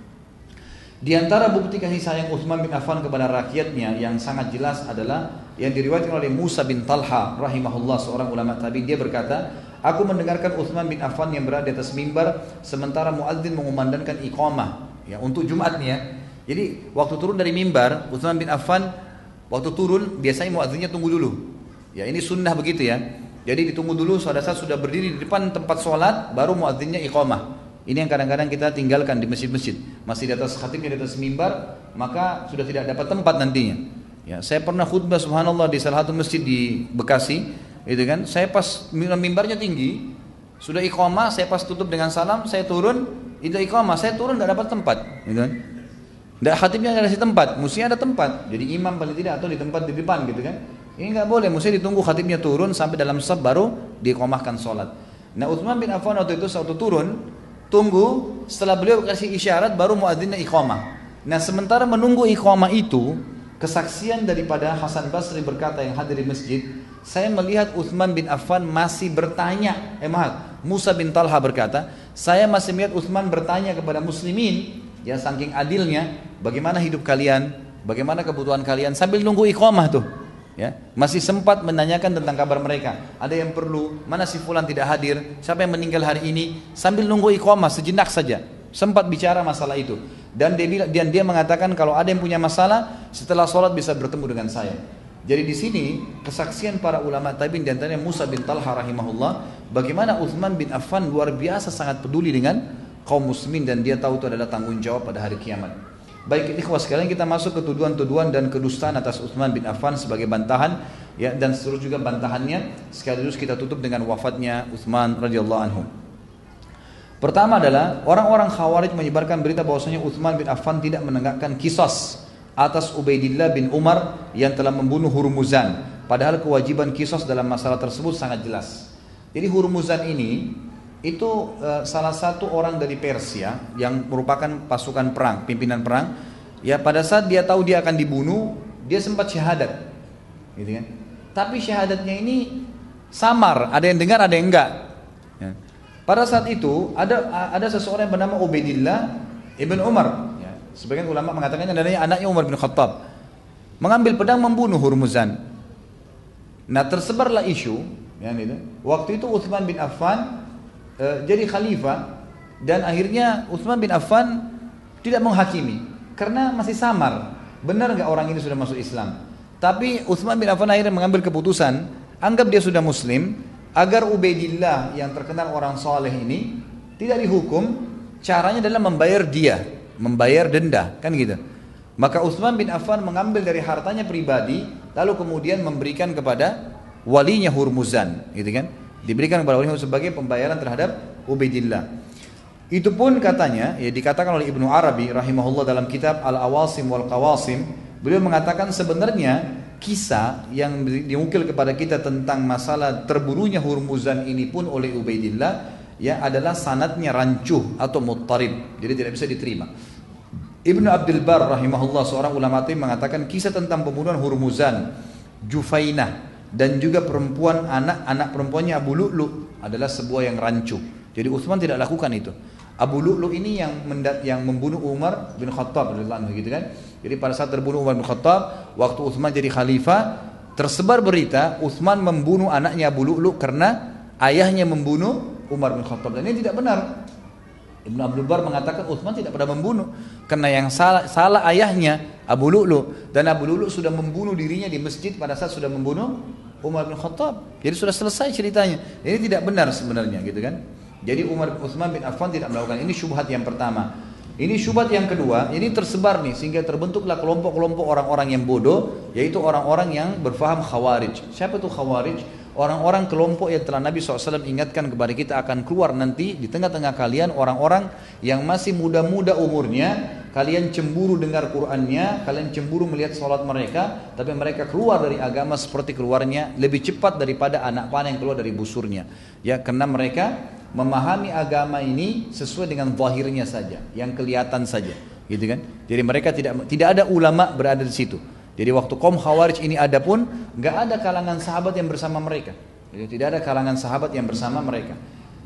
Di antara bukti kasih sayang Utsman bin Affan kepada rakyatnya yang sangat jelas adalah yang diriwayatkan oleh Musa bin Talha rahimahullah, seorang ulama tabi'in. Dia berkata, aku mendengarkan Utsman bin Affan yang berada di atas mimbar sementara muadzin mengumandangkan iqamah ya untuk Jumat nih ya. Jadi waktu turun dari mimbar, Utsman bin Affan waktu turun biasanya muadzinnya tunggu dulu. Ya ini sunnah begitu ya. Jadi ditunggu dulu, pada saat sudah berdiri di depan tempat sholat, baru muadzinnya iqamah. Ini yang kadang-kadang kita tinggalkan di masjid-masjid. Masih di atas khatibnya, di atas mimbar, maka sudah tidak dapat tempat nantinya. Ya, saya pernah khutbah subhanallah di salah satu masjid di Bekasi, gitu kan. Saya pas mimbarnya tinggi, sudah iqamah, saya pas tutup dengan salam, saya turun, itu iqamah, saya turun tidak dapat tempat, gitu kan. Tidak, khatibnya tidak kasih tempat, mestinya ada tempat. Jadi imam paling tidak atau di tempat di depan, gitu kan. Ini nggak boleh, mesti ditunggu khatibnya turun sampai dalam saf baru diiqamahkan sholat. Nah Utsman bin Affan waktu itu turun, tunggu, setelah beliau kasih isyarat baru muadzinnya iqamah. Nah sementara menunggu iqamah itu, Kesaksian daripada Hasan Basri berkata yang hadir di masjid, saya melihat Utsman bin Affan masih bertanya, Musa bin Talha berkata, saya masih melihat Utsman bertanya kepada muslimin, ya saking adilnya, bagaimana hidup kalian, bagaimana kebutuhan kalian, sambil nunggu iqamah tuh. Ya, masih sempat menanyakan tentang kabar mereka. Ada yang perlu, mana si fulan tidak hadir, siapa yang meninggal hari ini, sambil nunggu iqamah sejenak saja. Sempat bicara masalah itu. Dan dia mengatakan kalau ada yang punya masalah, setelah sholat bisa bertemu dengan saya. Jadi di sini kesaksian para ulama tabi'in, di antaranya Musa bin Talha rahimahullah, bagaimana Utsman bin Affan luar biasa sangat peduli dengan kaum muslimin, dan dia tahu itu adalah tanggung jawab pada hari kiamat. Baik ikhwah sekalian, kita masuk ke tuduhan-tuduhan dan kedustaan atas Utsman bin Affan sebagai bantahan, ya, dan seterusnya juga bantahannya. Sekaligus kita tutup dengan wafatnya Utsman radhiyallahu anhu. Pertama adalah orang-orang Khawarij menyebarkan berita bahwasanya Utsman bin Affan tidak menegakkan qisas atas Ubaidillah bin Umar yang telah membunuh Hurmuzan. Padahal kewajiban qisas dalam masalah tersebut sangat jelas. Jadi Hurmuzan ini itu salah satu orang dari Persia yang merupakan pasukan perang, pimpinan perang. Ya, pada saat dia tahu dia akan dibunuh, dia sempat syahadat, gitu kan? Tapi syahadatnya ini samar, ada yang dengar, ada yang enggak. Ya. Pada saat itu ada seseorang yang bernama Ubaidillah ibn Umar. Ya. Sebagian ulama mengatakan adanya anaknya Umar bin Khattab, mengambil pedang membunuh Hurmuzan. Nah, tersebarlah isu, ya, gitu. Waktu itu Utsman bin Affan jadi khalifah, dan akhirnya Utsman bin Affan tidak menghakimi karena masih samar. Benar nggak orang ini sudah masuk Islam? Tapi Utsman bin Affan akhirnya mengambil keputusan, anggap dia sudah Muslim, agar Ubaidillah yang terkenal orang soleh ini tidak dihukum. Caranya adalah membayar dia, membayar denda, kan gitu. Maka Utsman bin Affan mengambil dari hartanya pribadi, lalu kemudian memberikan kepada walinya Hurmuzan, gitu kan? Diberikan kepada walinya sebagai pembayaran terhadap Ubaidillah. Itu pun katanya, ya, dikatakan oleh Ibnu Arabi rahimahullah dalam kitab Al-Awasim wal Qawasim, beliau mengatakan sebenarnya kisah yang diukil kepada kita tentang masalah terbunuhnya Hurmuzan ini pun oleh Ubaidillah, ya, adalah sanadnya rancuh atau muttarib, jadi tidak bisa diterima. Ibnu Abdul Bar rahimahullah, seorang ulama tabi'in, mengatakan kisah tentang pembunuhan Hurmuzan, Jufainah, dan juga anak perempuannya Abu Lu'lu adalah sebuah yang rancu. Jadi Utsman tidak lakukan itu. Abu Lu'lu ini yang membunuh Umar bin Khattab radhiyallahu anhu, gitu kan. Jadi pada saat terbunuh Umar bin Khattab, waktu Utsman jadi khalifah, tersebar berita Utsman membunuh anaknya Abu Lu'lu karena ayahnya membunuh Umar bin Khattab, dan ini tidak benar. Ibnu Abdul Bar mengatakan Utsman tidak pernah membunuh, karena yang salah ayahnya Abu Lu'lu, dan Abu Lu'lu sudah membunuh dirinya di masjid pada saat sudah membunuh Umar bin Khattab. Jadi sudah selesai ceritanya. Ini tidak benar sebenarnya, gitu kan. Jadi Utsman bin Affan tidak melakukan ini. Syubhat yang pertama. Ini syubhat yang kedua, ini tersebar nih sehingga terbentuklah kelompok-kelompok orang-orang yang bodoh, yaitu orang-orang yang berfaham Khawarij. Siapa itu Khawarij? Orang-orang kelompok yang telah Nabi SAW ingatkan kepada kita akan keluar nanti di tengah-tengah kalian orang-orang yang masih muda-muda umurnya, kalian cemburu dengar Qur'annya, kalian cemburu melihat sholat mereka, tapi mereka keluar dari agama seperti keluarnya lebih cepat daripada anak panah yang keluar dari busurnya. Ya, karena mereka memahami agama ini sesuai dengan zahirnya saja, yang kelihatan saja, gitu kan? Jadi mereka tidak ada ulama berada di situ. Jadi waktu kaum Khawarij ini ada pun, nggak ada kalangan sahabat yang bersama mereka. Jadi tidak ada kalangan sahabat yang bersama mereka.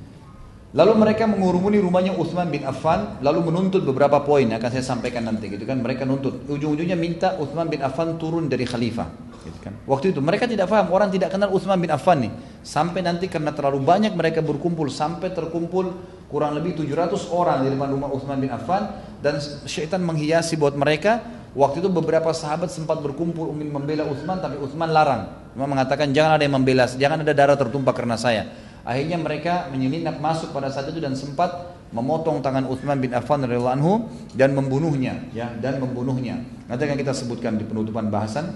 Lalu mereka mengurumuni rumahnya Utsman bin Affan, lalu menuntut beberapa poin, akan saya sampaikan nanti, gitu kan. Mereka nuntut, ujung-ujungnya minta Utsman bin Affan turun dari khalifah, gitu kan. Waktu itu mereka tidak paham, orang tidak kenal Utsman bin Affan nih. Sampai nanti karena terlalu banyak mereka berkumpul, sampai terkumpul kurang lebih 700 orang di depan rumah Utsman bin Affan, dan syaitan menghiasi buat mereka. Waktu itu beberapa sahabat sempat berkumpul ingin membela Utsman, tapi Utsman larang. Cuma mengatakan jangan ada yang membela, jangan ada darah tertumpah karena saya. Akhirnya mereka menyelinap masuk pada saat itu dan sempat memotong tangan Utsman bin Affan radhiyallahu anhu dan membunuhnya, ya, dan membunuhnya. Nanti akan kita sebutkan di penutupan bahasan.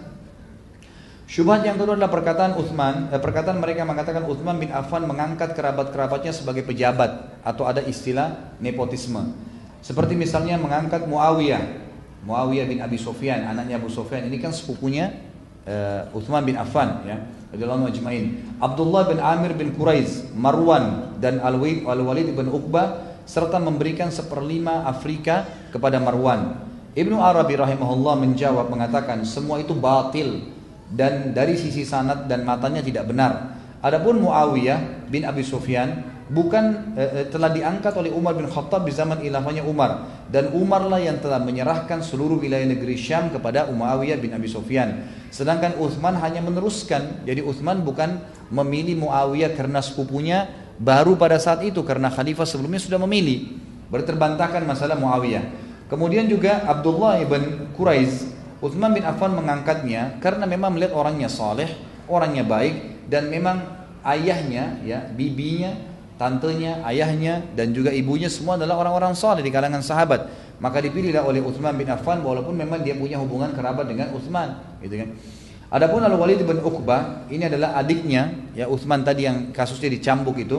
Syubhat yang kedua adalah perkataan mereka mengatakan Utsman bin Affan mengangkat kerabat-kerabatnya sebagai pejabat, atau ada istilah nepotisme. Seperti misalnya mengangkat Muawiyah bin Abi Sufyan, anaknya Abu Sufyan, ini kan sepupunya Utsman bin Affan, ya, radhiyallahu anhu ajma'in. Abdullah bin Amir bin Quraiz, Marwan, dan Al-Walid bin Uqbah, serta memberikan 1/5 Afrika kepada Marwan. Ibnu Arabi rahimahullah menjawab mengatakan semua itu batil dan dari sisi sanad dan matanya tidak benar. Adapun Muawiyah bin Abi Sufyan bukan telah diangkat oleh Umar bin Khattab di zaman khilafahnya Umar, dan Umar lah yang telah menyerahkan seluruh wilayah negeri Syam kepada Muawiyah bin Abi Sufyan. Sedangkan Utsman hanya meneruskan. Jadi Utsman bukan memilih Muawiyah karena sepupunya baru pada saat itu, karena khalifah sebelumnya sudah memilih. Berterbantahkan masalah Muawiyah. Kemudian juga Abdullah ibn Quraiz, Utsman bin Affan mengangkatnya karena memang melihat orangnya saleh, orangnya baik, dan memang ayahnya, ya, bibinya, tantenya, ayahnya, dan juga ibunya semua adalah orang-orang saleh di kalangan sahabat. Maka dipilihlah oleh Utsman bin Affan walaupun memang dia punya hubungan kerabat dengan Utsman, gitu kan. Adapun Al-Walid bin Uqbah, ini adalah adiknya, ya, Utsman tadi yang kasusnya dicambuk itu.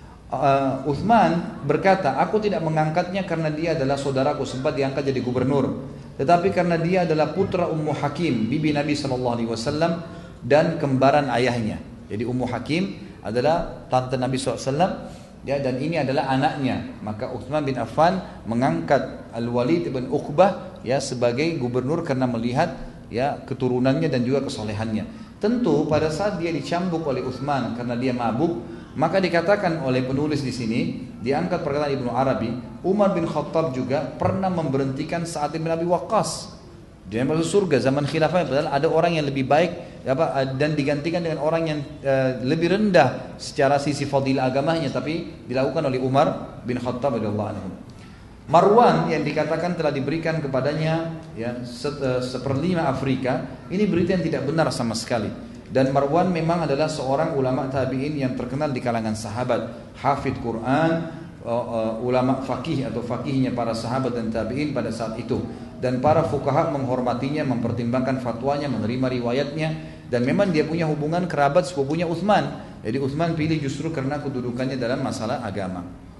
Utsman berkata, aku tidak mengangkatnya karena dia adalah saudaraku, sempat diangkat jadi gubernur, tetapi karena dia adalah putra Ummu Hakim, bibi Nabi SAW, dan kembaran ayahnya. Jadi Ummu Hakim adalah tante Nabi SAW, ya, dan ini adalah anaknya. Maka Utsman bin Affan mengangkat Al-Walid bin Uqbah, ya, sebagai gubernur karena melihat, ya, keturunannya dan juga kesolehannya. Tentu pada saat dia dicambuk oleh Utsman karena dia mabuk, maka dikatakan oleh penulis di sini, diangkat perkataan Ibnu Arabi, Umar bin Khattab juga pernah memberhentikan Sa'ad bin Abi Waqqas. Dia masuk surga zaman khilafah, padahal ada orang yang lebih baik, dan digantikan dengan orang yang lebih rendah secara sisi fadilah agamanya, tapi dilakukan oleh Umar bin Khattab radhiyallahu anhu. Marwan yang dikatakan telah diberikan kepadanya, ya, seperlima Afrika, ini berita yang tidak benar sama sekali. Dan Marwan memang adalah seorang ulama tabi'in yang terkenal di kalangan sahabat, hafidh Quran, ulama fakih atau fakihnya para sahabat dan tabi'in pada saat itu. Dan para fuqaha menghormatinya, mempertimbangkan fatwanya, menerima riwayatnya, dan memang dia punya hubungan kerabat sepupunya Utsman. Jadi Utsman pilih justru karena kedudukannya dalam masalah agama.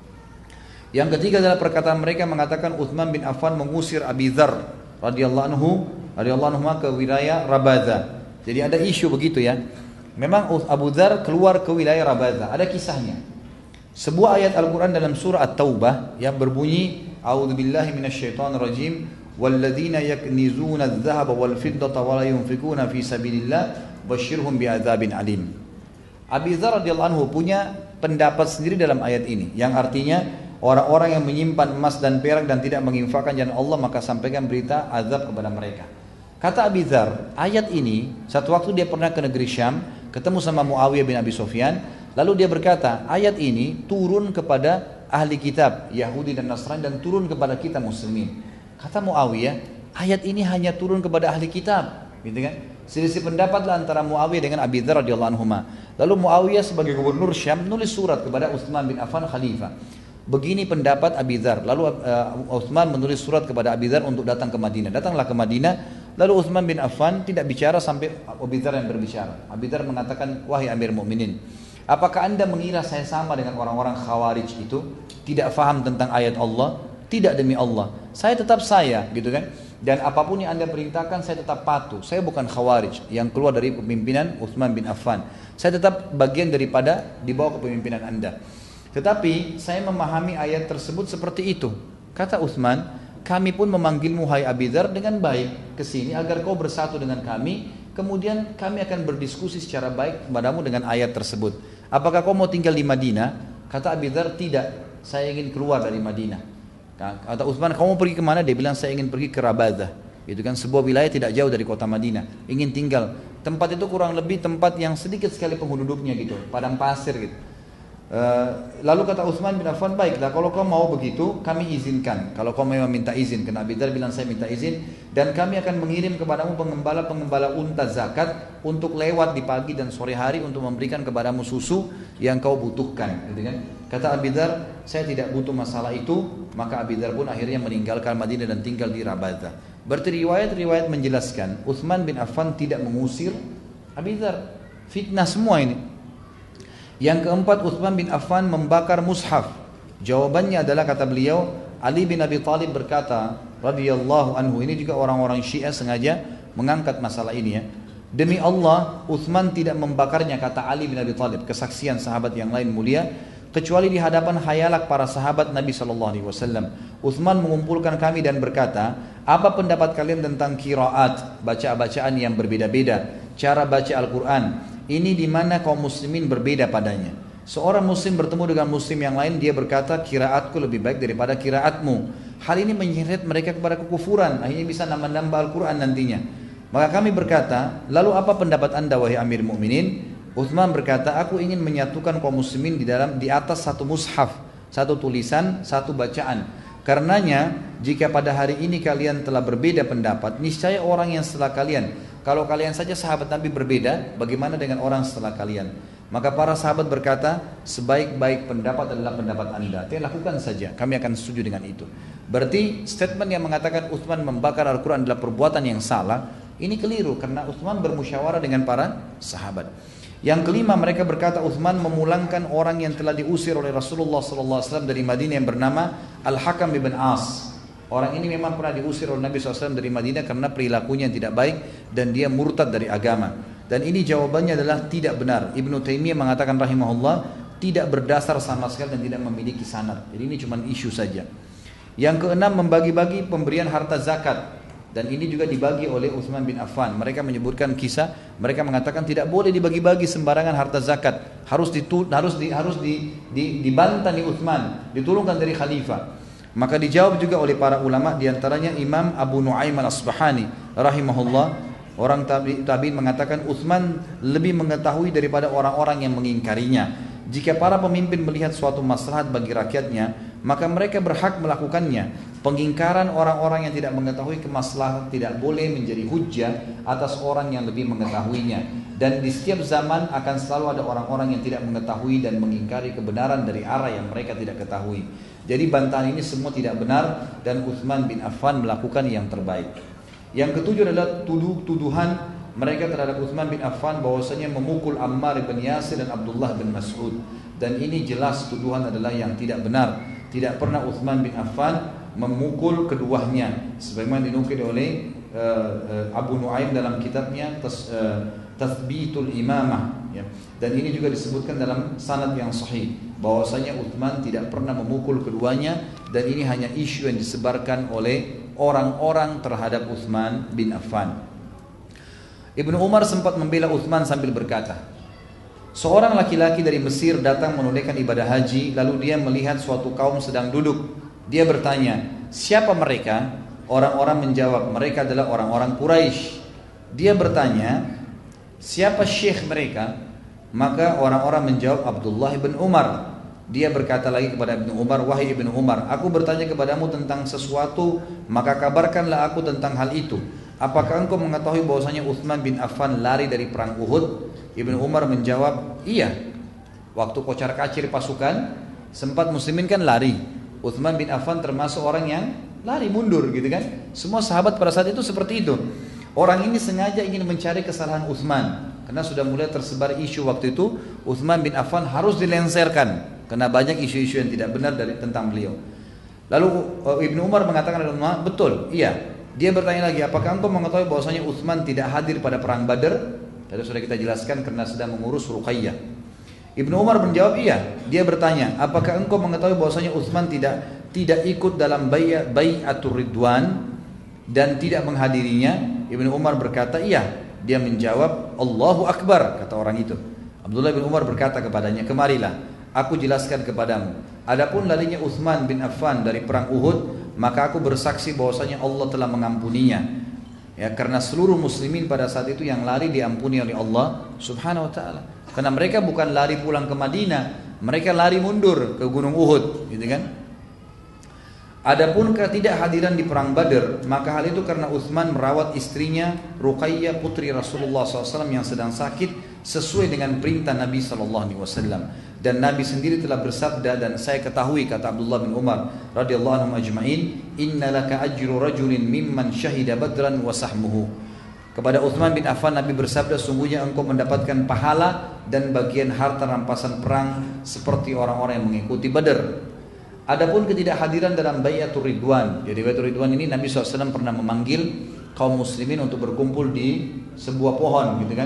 Yang ketiga adalah perkataan mereka mengatakan Utsman bin Affan mengusir Abi Dzar radhiyallahu anhu ke wilayah Rabazah. Jadi ada isu begitu, ya. Memang Abu Dzar keluar ke wilayah Rabazah. Ada kisahnya. Sebuah ayat Al-Quran dalam surah At-Taubah yang berbunyi, A'udzubillahi minasyaitonirrajim, walladzina yaknizuna adh-dhahaba wal fiddata wa la yunfikuna fi sabilillah basyirhum bi'adzabin alim. Abi Dzar radhiyallahu anhu punya pendapat sendiri dalam ayat ini, yang artinya orang-orang yang menyimpan emas dan perak dan tidak menginfakkan jalan Allah, maka sampaikan berita azab kepada mereka. Kata Abi Dzar, ayat ini satu waktu dia pernah ke negeri Syam, ketemu sama Muawiyah bin Abi Sufyan, lalu dia berkata, ayat ini turun kepada ahli kitab Yahudi dan Nasrani dan turun kepada kita muslimin. Kata Muawiyah, ayat ini hanya turun kepada ahli kitab, gitu kan? Selisih pendapatlah antara Muawiyah dengan Abi Dzar radhiyallahu anhu. Lalu Muawiyah sebagai gubernur Syam nulis surat kepada Utsman bin Affan khalifah. Begini pendapat Abi Dzar. Lalu Utsman menulis surat kepada Abi Dzar untuk datang ke Madinah. Datanglah ke Madinah. Lalu Utsman bin Affan tidak bicara sampai Abi Dzar yang berbicara. Abi Dzar mengatakan, wahai Amir Mukminin, apakah anda mengira saya sama dengan orang-orang Khawarij itu? Tidak faham tentang ayat Allah? Tidak, demi Allah. Saya tetap saya, gitu kan? Dan apapun yang anda perintahkan saya tetap patuh. Saya bukan Khawarij yang keluar dari kepemimpinan Utsman bin Affan. Saya tetap bagian daripada di bawah kepemimpinan anda. Tetapi saya memahami ayat tersebut seperti itu. Kata Utsman, kami pun memanggilmu hai Abi Dzar dengan baik ke sini agar kau bersatu dengan kami. Kemudian kami akan berdiskusi secara baik kepadamu dengan ayat tersebut. Apakah kau mau tinggal di Madinah? Kata Abi Dzar, tidak. Saya ingin keluar dari Madinah. Kata Utsman, kamu mau pergi kemana? Dia bilang, saya ingin pergi ke Rabazah. Itu kan sebuah wilayah tidak jauh dari kota Madinah. Ingin tinggal. Tempat itu kurang lebih tempat yang sedikit sekali penduduknya gitu, padang pasir gitu. Lalu kata Utsman bin Affan, baiklah kalau kau mau begitu kami izinkan. Kalau kau memang minta izin, karena Abi Dzar bilang saya minta izin, dan kami akan mengirim kepadamu pengembala-pengembala unta zakat untuk lewat di pagi dan sore hari untuk memberikan kepadamu susu yang kau butuhkan, gitu kan? Kata Abi Dzar, saya tidak butuh masalah itu. Maka Abi Dzar pun akhirnya meninggalkan Madinah dan tinggal di Rabazah. Berarti riwayat-riwayat menjelaskan Utsman bin Affan tidak mengusir Abi Dzar. Fitnah semua ini. Yang keempat, Utsman bin Affan membakar mushaf. Jawabannya adalah, kata beliau, Ali bin Abi Thalib berkata radhiyallahu anhu, ini juga orang-orang Syiah sengaja mengangkat masalah ini, ya. Demi Allah, Utsman tidak membakarnya, kata Ali bin Abi Thalib, kesaksian sahabat yang lain mulia. kecuali di hadapan khayalak para sahabat Nabi SAW. Uthman mengumpulkan kami dan berkata, apa pendapat kalian tentang qiraat, bacaan yang berbeda-beda, cara baca Al-Quran? Ini di mana kaum muslimin berbeda padanya. Seorang muslim bertemu dengan muslim yang lain, dia berkata, qiraatku lebih baik daripada qiraatmu. Hal ini menyeret mereka kepada kekufuran, akhirnya bisa nambah-nambah Al-Quran nantinya. Maka kami berkata, lalu apa pendapat anda wahai Amir Mukminin? Uthman berkata, aku ingin menyatukan kaum muslimin di atas satu mushaf, satu tulisan, satu bacaan. Karenanya, jika pada hari ini kalian telah berbeda pendapat, niscaya orang yang setelah kalian, kalau kalian saja sahabat Nabi berbeda, bagaimana dengan orang setelah kalian? Maka para sahabat berkata, sebaik-baik pendapat adalah pendapat anda. Lakukan saja, kami akan setuju dengan itu. Berarti statement yang mengatakan Uthman membakar Al-Quran adalah perbuatan yang salah, ini keliru karena Uthman bermusyawarah dengan para sahabat. Yang kelima, mereka berkata Uthman memulangkan orang yang telah diusir oleh Rasulullah SAW dari Madinah yang bernama Al-Hakam ibn As. Orang ini memang pernah diusir oleh Nabi SAW dari Madinah karena perilakunya yang tidak baik dan dia murtad dari agama. Dan ini jawabannya adalah tidak benar. Ibnu Taimiyah mengatakan rahimahullah tidak berdasar sama sekali dan tidak memiliki sanad. Jadi ini cuma isu saja. Yang keenam, membagi-bagi pemberian harta zakat. Dan ini juga dibagi oleh Uthman bin Affan. Mereka menyebutkan kisah, mereka mengatakan tidak boleh dibagi-bagi sembarangan harta zakat. Harus dibantah nih Uthman, diturunkan dari khalifah. Maka dijawab juga oleh para ulama, diantaranya Imam Abu Nuaim al-Asbahani rahimahullah. Orang tabi'in mengatakan Uthman lebih mengetahui daripada orang-orang yang mengingkarinya. Jika para pemimpin melihat suatu maslahat bagi rakyatnya, maka mereka berhak melakukannya. Pengingkaran orang-orang yang tidak mengetahui kemaslahatan tidak boleh menjadi hujjah atas orang yang lebih mengetahuinya. Dan di setiap zaman akan selalu ada orang-orang yang tidak mengetahui dan mengingkari kebenaran dari arah yang mereka tidak ketahui. Jadi bantahan ini semua tidak benar dan Uthman bin Affan melakukan yang terbaik. Yang ketujuh adalah tuduhan mereka terhadap Uthman bin Affan bahwasanya memukul Ammar bin Yasir dan Abdullah bin Mas'ud. Dan ini jelas tuduhan adalah yang tidak benar. Tidak pernah Uthman bin Affan memukul keduanya sebagaimana dinukil oleh Abu Nuaim dalam kitabnya Tathbitul Imamah ya. Dan ini juga disebutkan dalam sanad yang sahih bahwasanya Uthman tidak pernah memukul keduanya dan ini hanya isu yang disebarkan oleh orang-orang terhadap Uthman bin Affan. Ibnu Umar sempat membela Uthman sambil berkata, seorang laki-laki dari Mesir datang menunaikan ibadah haji, lalu dia melihat suatu kaum sedang duduk. Dia bertanya, siapa mereka? Orang-orang menjawab, mereka adalah orang-orang Quraisy. Dia bertanya, siapa syekh mereka? Maka orang-orang menjawab, Abdullah bin Umar. Dia berkata lagi kepada Ibnu Umar, wahai Ibnu Umar, aku bertanya kepadamu tentang sesuatu, maka kabarkanlah aku tentang hal itu. Apakah engkau mengetahui bahwasanya Uthman bin Affan lari dari perang Uhud? Ibnu Umar menjawab, iya. Waktu kocar-kacir pasukan, sempat muslimin kan lari. Uthman bin Affan termasuk orang yang lari mundur gitu kan. Semua sahabat pada saat itu seperti itu. Orang ini sengaja ingin mencari kesalahan Uthman karena sudah mulai tersebar isu waktu itu Uthman bin Affan harus dilenserkan karena banyak isu-isu yang tidak benar tentang beliau. Lalu Ibnu Umar mengatakan, betul, iya. Dia bertanya lagi, apakah engkau mengetahui bahwasanya Uthman tidak hadir pada perang Badar? Tadi sudah kita jelaskan karena sedang mengurus Ruqayyah. Ibnu Umar menjawab iya. Dia bertanya, apakah engkau mengetahui bahwasanya Uthman tidak ikut dalam bai'atur ridwan dan tidak menghadirinya? Ibnu Umar berkata iya. Dia menjawab, Allahu Akbar, kata orang itu. Abdullah bin Umar berkata kepadanya, kemarilah, aku jelaskan kepadamu. Adapun larinya Uthman bin Affan dari perang Uhud, maka aku bersaksi bahwasanya Allah telah mengampuninya. Ya, karena seluruh muslimin pada saat itu yang lari diampuni oleh Allah Subhanahu wa taala. Karena mereka bukan lari pulang ke Madinah, mereka lari mundur ke Gunung Uhud, gitu kan? Adapun ketidakhadiran di perang Badar, maka hal itu karena Uthman merawat istrinya Ruqayyah putri Rasulullah SAW yang sedang sakit sesuai dengan perintah Nabi SAW. Dan Nabi sendiri telah bersabda dan saya ketahui, kata Abdullah bin Umar radhiyallahu anhu ajma'in, innalaka ajru rajulin mimman syahida badran wa sahmuhu. Kepada Uthman bin Affan Nabi bersabda, sungguhnya engkau mendapatkan pahala dan bagian harta rampasan perang seperti orang-orang yang mengikuti Badar. Adapun ketidakhadiran dalam bai'atur ridwan, jadi bai'atur ridwan ini Nabi SAW pernah memanggil kaum muslimin untuk berkumpul di sebuah pohon gitu kan.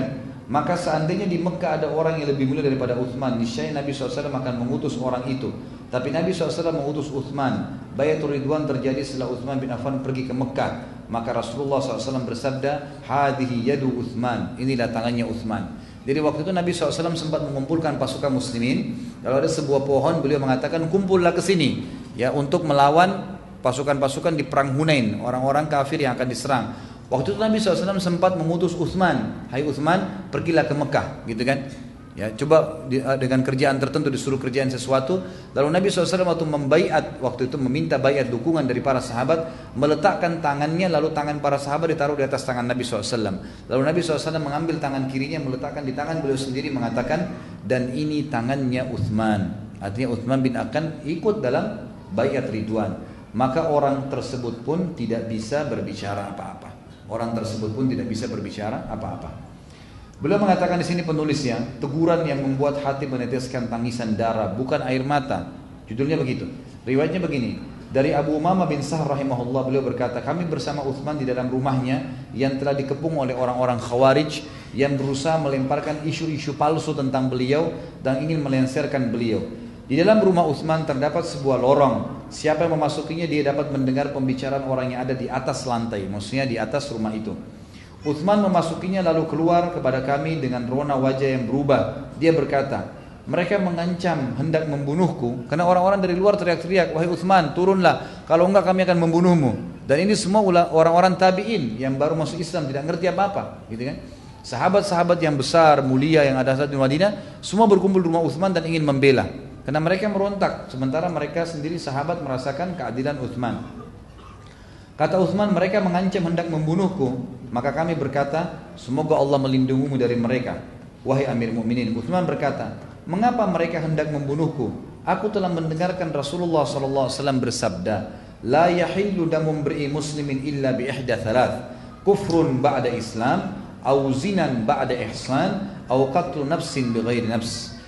Maka seandainya di Mekah ada orang yang lebih mulia daripada Uthman, niscaya Nabi SAW akan mengutus orang itu. Tapi Nabi SAW mengutus Uthman. Bayatul Ridwan terjadi setelah Uthman bin Affan pergi ke Mekah. Maka Rasulullah SAW bersabda, hadihi yadu Uthman, inilah tangannya Uthman. Jadi waktu itu Nabi SAW sempat mengumpulkan pasukan muslimin. Kalau ada sebuah pohon, beliau mengatakan kumpullah ke sini, ya, untuk melawan pasukan-pasukan di perang Hunain, orang-orang kafir yang akan diserang. Waktu itu Nabi SAW sempat mengutus Uthman, hai Uthman, pergilah ke Mekah, gitu kan? Ya, coba dengan kerjaan tertentu disuruh kerjaan sesuatu. Lalu Nabi SAW waktu membaiat, waktu itu meminta baiat dukungan dari para sahabat, meletakkan tangannya, lalu tangan para sahabat ditaruh di atas tangan Nabi SAW. Lalu Nabi SAW mengambil tangan kirinya, meletakkan di tangan beliau sendiri, mengatakan, dan ini tangannya Uthman. Artinya Uthman bin Affan ikut dalam baiat Ridwan. Maka orang tersebut pun tidak bisa berbicara apa-apa. Orang tersebut pun tidak bisa berbicara apa-apa. Beliau mengatakan di sini penulisnya, teguran yang membuat hati meneteskan tangisan darah, bukan air mata. Judulnya begitu. Riwayatnya begini. Dari Abu Umamah bin Sahr rahimahullah, beliau berkata, kami bersama Uthman di dalam rumahnya yang telah dikepung oleh orang-orang Khawarij yang berusaha melemparkan isu-isu palsu tentang beliau dan ingin melengsarkan beliau. Di dalam rumah Uthman terdapat sebuah lorong. Siapa yang memasukinya dia dapat mendengar pembicaraan orang yang ada di atas lantai, maksudnya di atas rumah itu. Uthman memasukinya lalu keluar kepada kami dengan rona wajah yang berubah. Dia berkata, mereka mengancam hendak membunuhku karena orang-orang dari luar teriak-teriak, wahai Uthman, turunlah, kalau enggak kami akan membunuhmu. Dan ini semua orang-orang tabi'in yang baru masuk Islam, tidak ngerti apa-apa, gitu kan? Sahabat-sahabat yang besar, mulia yang ada saat di Madinah, semua berkumpul di rumah Uthman dan ingin membela. Karena mereka merontak, sementara mereka sendiri sahabat merasakan keadilan Uthman. Kata Uthman, mereka mengancam hendak membunuhku. Maka kami berkata, semoga Allah melindungimu dari mereka, wahai Amir Mukminin. Uthman berkata, mengapa mereka hendak membunuhku? Aku telah mendengarkan Rasulullah SAW bersabda, la yahillu damu imri'in muslimin illa bi ihda thalath, kufrun ba'da Islam, au zinan ba'da ihsan, au qatlu nafsin bighairi nafs.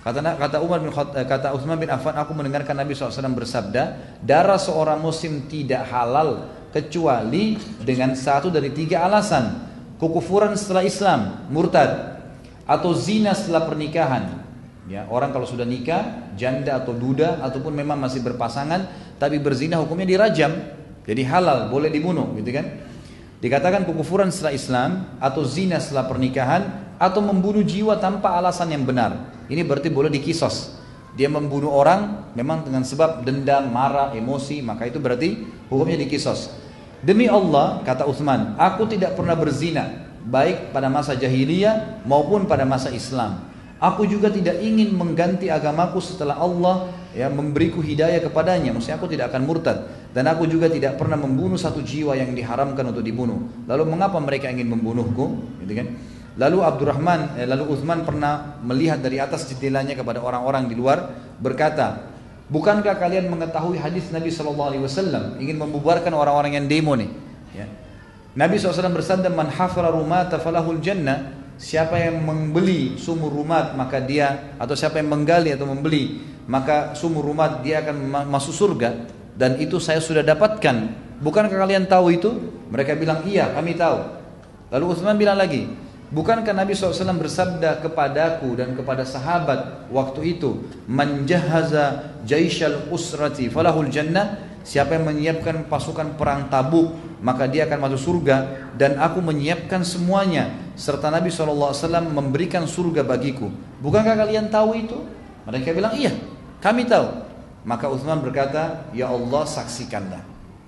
Kata Uthman bin Affan, aku mendengarkan Nabi SAW bersabda, darah seorang muslim tidak halal kecuali dengan satu dari tiga alasan: kekufuran setelah Islam, murtad, atau zina setelah pernikahan. Ya, orang kalau sudah nikah, janda atau duda, ataupun memang masih berpasangan tapi berzina, hukumnya dirajam, jadi halal, boleh dibunuh, gitu kan? Dikatakan kekufuran setelah Islam, atau zina setelah pernikahan, atau membunuh jiwa tanpa alasan yang benar. Ini berarti boleh dikisos. Dia membunuh orang memang dengan sebab dendam, marah, emosi, maka itu berarti hukumnya dikisos. Demi Allah, kata Uthman, aku tidak pernah berzina, baik pada masa jahiliyah maupun pada masa Islam. Aku juga tidak ingin mengganti agamaku setelah Allah memberiku hidayah kepadanya. Maksudnya aku tidak akan murtad. Dan aku juga tidak pernah membunuh satu jiwa yang diharamkan untuk dibunuh. Lalu mengapa mereka ingin membunuhku? Gitu kan? Lalu Uthman pernah melihat dari atas jendelanya kepada orang-orang di luar, berkata, bukankah kalian mengetahui hadis Nabi SAW ingin membubarkan orang-orang yang demo nih? Ya. Nabi SAW bersabda, man hafara rumata falahul jannah. Siapa yang membeli sumur rumat maka dia, atau siapa yang menggali atau membeli maka sumur rumat, dia akan masuk surga. Dan itu saya sudah dapatkan. Bukankah kalian tahu itu? Mereka bilang, iya kami tahu. Lalu Uthman bilang lagi, bukankah Nabi SAW bersabda kepadaku dan kepada sahabat waktu itu, man jahaza jaisyal usrati falahul jannah. Siapa yang menyiapkan pasukan perang Tabuk maka dia akan masuk surga, dan aku menyiapkan semuanya, serta Nabi SAW memberikan surga bagiku. Bukankah kalian tahu itu? Mereka bilang, iya kami tahu. Maka Uthman berkata, ya Allah saksikanlah.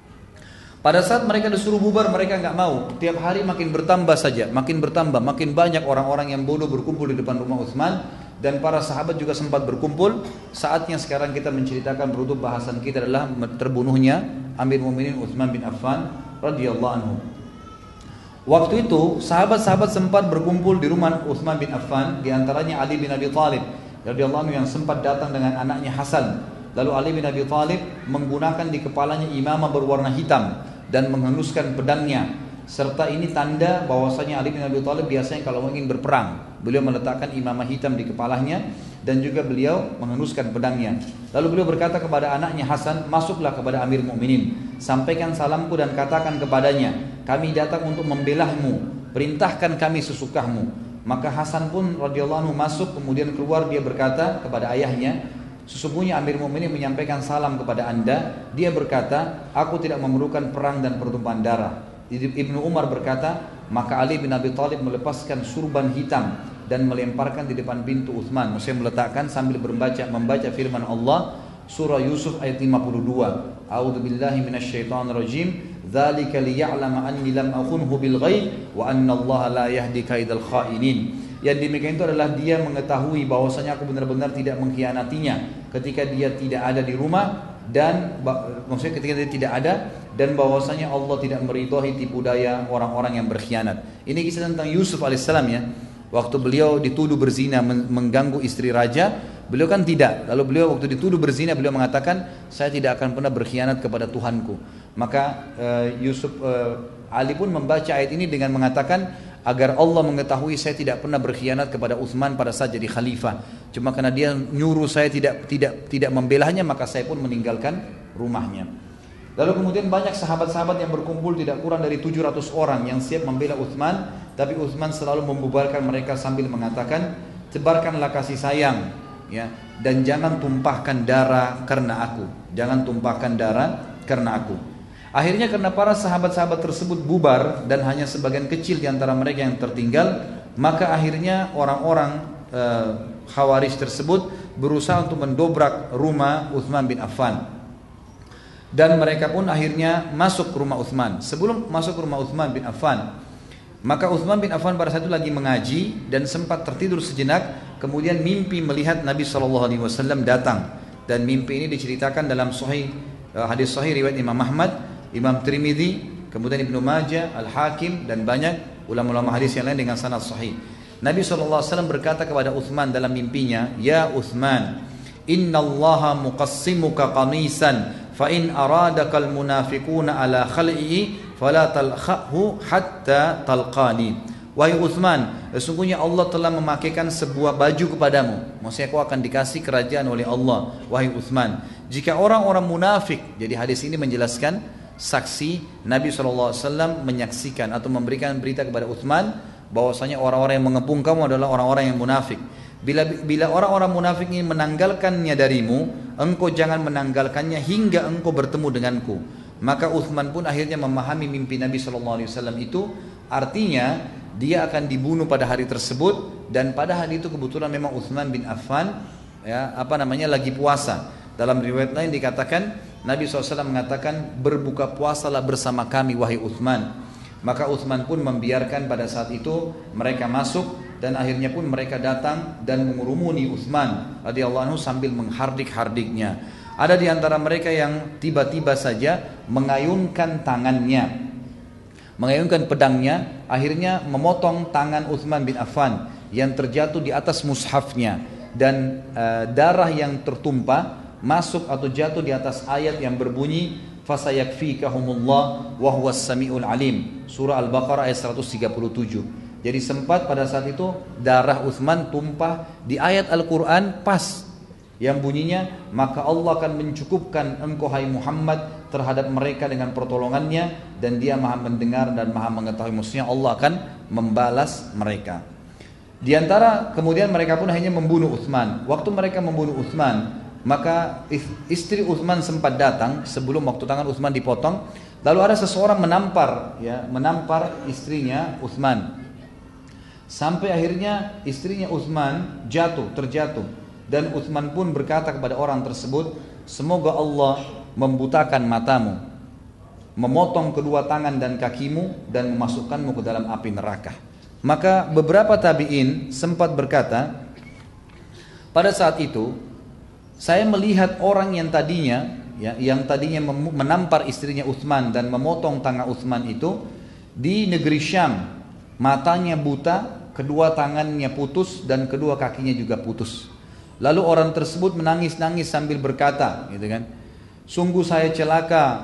Pada saat mereka disuruh bubar, mereka nggak mau. Tiap hari makin bertambah saja, makin bertambah, makin banyak orang-orang yang bodoh berkumpul di depan rumah Uthman. Dan para sahabat juga sempat berkumpul. Saatnya sekarang kita menceritakan, penutup bahasan kita adalah terbunuhnya Amir Mukminin Uthman bin Affan radhiyallahu anhu. Waktu itu sahabat-sahabat sempat berkumpul di rumah Uthman bin Affan, di antaranya Ali bin Abi Thalib radhiyallahu anhu yang sempat datang dengan anaknya Hasan. Lalu Ali bin Abi Thalib menggunakan di kepalanya imamah berwarna hitam dan menghenuskan pedangnya. Serta ini tanda bahwasanya Ali bin Abi Thalib biasanya kalau ingin berperang, beliau meletakkan imamah hitam di kepalanya dan juga beliau menghenuskan pedangnya. Lalu beliau berkata kepada anaknya Hasan, masuklah kepada Amir Mukminin, sampaikan salamku dan katakan kepadanya, kami datang untuk membelahmu, perintahkan kami sesukahmu. Maka Hasan pun radhiyallahu anhu masuk, kemudian keluar, dia berkata kepada ayahnya, sesungguhnya Amir Mu'minin menyampaikan salam kepada anda. Dia berkata, aku tidak memerlukan perang dan pertumpahan darah. Ibnu Umar berkata, maka Ali bin Abi Thalib melepaskan surban hitam dan melemparkan di depan pintu Uthman. Maksudnya meletakkan sambil membaca firman Allah, surah Yusuf ayat 52. A'udzubillahi minasyaitonirrajim. Dzalika liya'lama anni lam akhunhu bil ghaib wa anna Allah la yahdi kaidal kha'inin. Yang demikian itu adalah dia mengetahui bahwasanya aku benar-benar tidak mengkhianatinya ketika dia tidak ada di rumah, dan maksudnya ketika dia tidak ada, dan bahwasanya Allah tidak meridhai tipu daya orang-orang yang berkhianat. Ini kisah tentang Yusuf alaihissalam ya. Waktu beliau dituduh berzina, mengganggu istri raja, beliau kan tidak. Lalu beliau waktu dituduh berzina, beliau mengatakan, saya tidak akan pernah berkhianat kepada Tuhanku. Maka Ali pun membaca ayat ini dengan mengatakan, agar Allah mengetahui saya tidak pernah berkhianat kepada Uthman pada saat jadi khalifah. Cuma karena dia nyuruh saya tidak membelanya, maka saya pun meninggalkan rumahnya. Lalu kemudian banyak sahabat-sahabat yang berkumpul, tidak kurang dari 700 orang yang siap membela Uthman. Tapi Uthman selalu membubarkan mereka sambil mengatakan, sebarkanlah kasih sayang, ya, dan jangan tumpahkan darah karena aku. Jangan tumpahkan darah karena aku. Akhirnya karena para sahabat-sahabat tersebut bubar dan hanya sebagian kecil di antara mereka yang tertinggal, maka akhirnya orang-orang Khawarij tersebut berusaha untuk mendobrak rumah Uthman bin Affan. Dan mereka pun akhirnya masuk ke rumah Uthman. Sebelum masuk ke rumah Uthman bin Affan, maka Uthman bin Affan pada saat itu lagi mengaji dan sempat tertidur sejenak. Kemudian mimpi melihat Nabi SAW datang. Dan mimpi ini diceritakan dalam hadis sahih riwayat Imam Ahmad, Imam Tirmidzi, kemudian Ibnu Majah, Al-Hakim, dan banyak ulama-ulama hadis yang lain dengan sanad sahih. Nabi SAW berkata kepada Uthman dalam mimpinya, ya Uthman, innallaha muqassimuka qamisan, fa in aradakal munafiquna ala khal'ihi fala talkhahu hatta talqani. Wahai Uthman, sesungguhnya Allah telah memakaikan sebuah baju kepadamu. Maksudnya kau akan dikasih kerajaan oleh Allah. Wahai Uthman, jika orang-orang munafik, jadi hadis ini menjelaskan saksi Nabi SAW menyaksikan atau memberikan berita kepada Uthman bahwasanya orang-orang yang mengepung kamu adalah orang-orang yang munafik. Bila orang-orang munafik ini menanggalkannya darimu, engkau jangan menanggalkannya hingga engkau bertemu denganku. Maka Uthman pun akhirnya memahami mimpi Nabi SAW itu, artinya dia akan dibunuh pada hari tersebut. Dan pada hari itu kebetulan memang Uthman bin Affan lagi puasa. Dalam riwayat lain dikatakan Nabi SAW mengatakan, berbuka puasalah bersama kami wahai Uthman. Maka Uthman pun membiarkan pada saat itu mereka masuk, dan akhirnya pun mereka datang dan mengurumuni Uthman radhiyallahu anhu sambil menghardik-hardiknya. Ada di antara mereka yang tiba-tiba saja mengayunkan tangannya, mengayunkan pedangnya, akhirnya memotong tangan Uthman bin Affan yang terjatuh di atas mushafnya, dan darah yang tertumpah masuk atau jatuh di atas ayat yang berbunyi fasayakfikahumullah wa huwas samiul alim, surah Al-Baqarah ayat 137. Jadi sempat pada saat itu darah Uthman tumpah di ayat Al-Quran pas yang bunyinya, maka Allah akan mencukupkan engkau hai Muhammad terhadap mereka dengan pertolongannya, dan dia maha mendengar dan maha mengetahui. Maksudnya Allah akan membalas mereka. Di antara kemudian mereka pun akhirnya membunuh Uthman. Waktu mereka membunuh Uthman, maka istri Uthman sempat datang sebelum waktu tangan Uthman dipotong. Lalu ada seseorang menampar istrinya Uthman, sampai akhirnya istrinya Uthman terjatuh. Dan Uthman pun berkata kepada orang tersebut, semoga Allah membutakan matamu, memotong kedua tangan dan kakimu, dan memasukkanmu ke dalam api neraka. Maka beberapa tabi'in sempat berkata, pada saat itu saya melihat orang yang tadinya menampar istrinya Uthman dan memotong tangan Uthman itu di negeri Syam, matanya buta, kedua tangannya putus, dan kedua kakinya juga putus. Lalu orang tersebut menangis-nangis sambil berkata, gitu kan, sungguh saya celaka,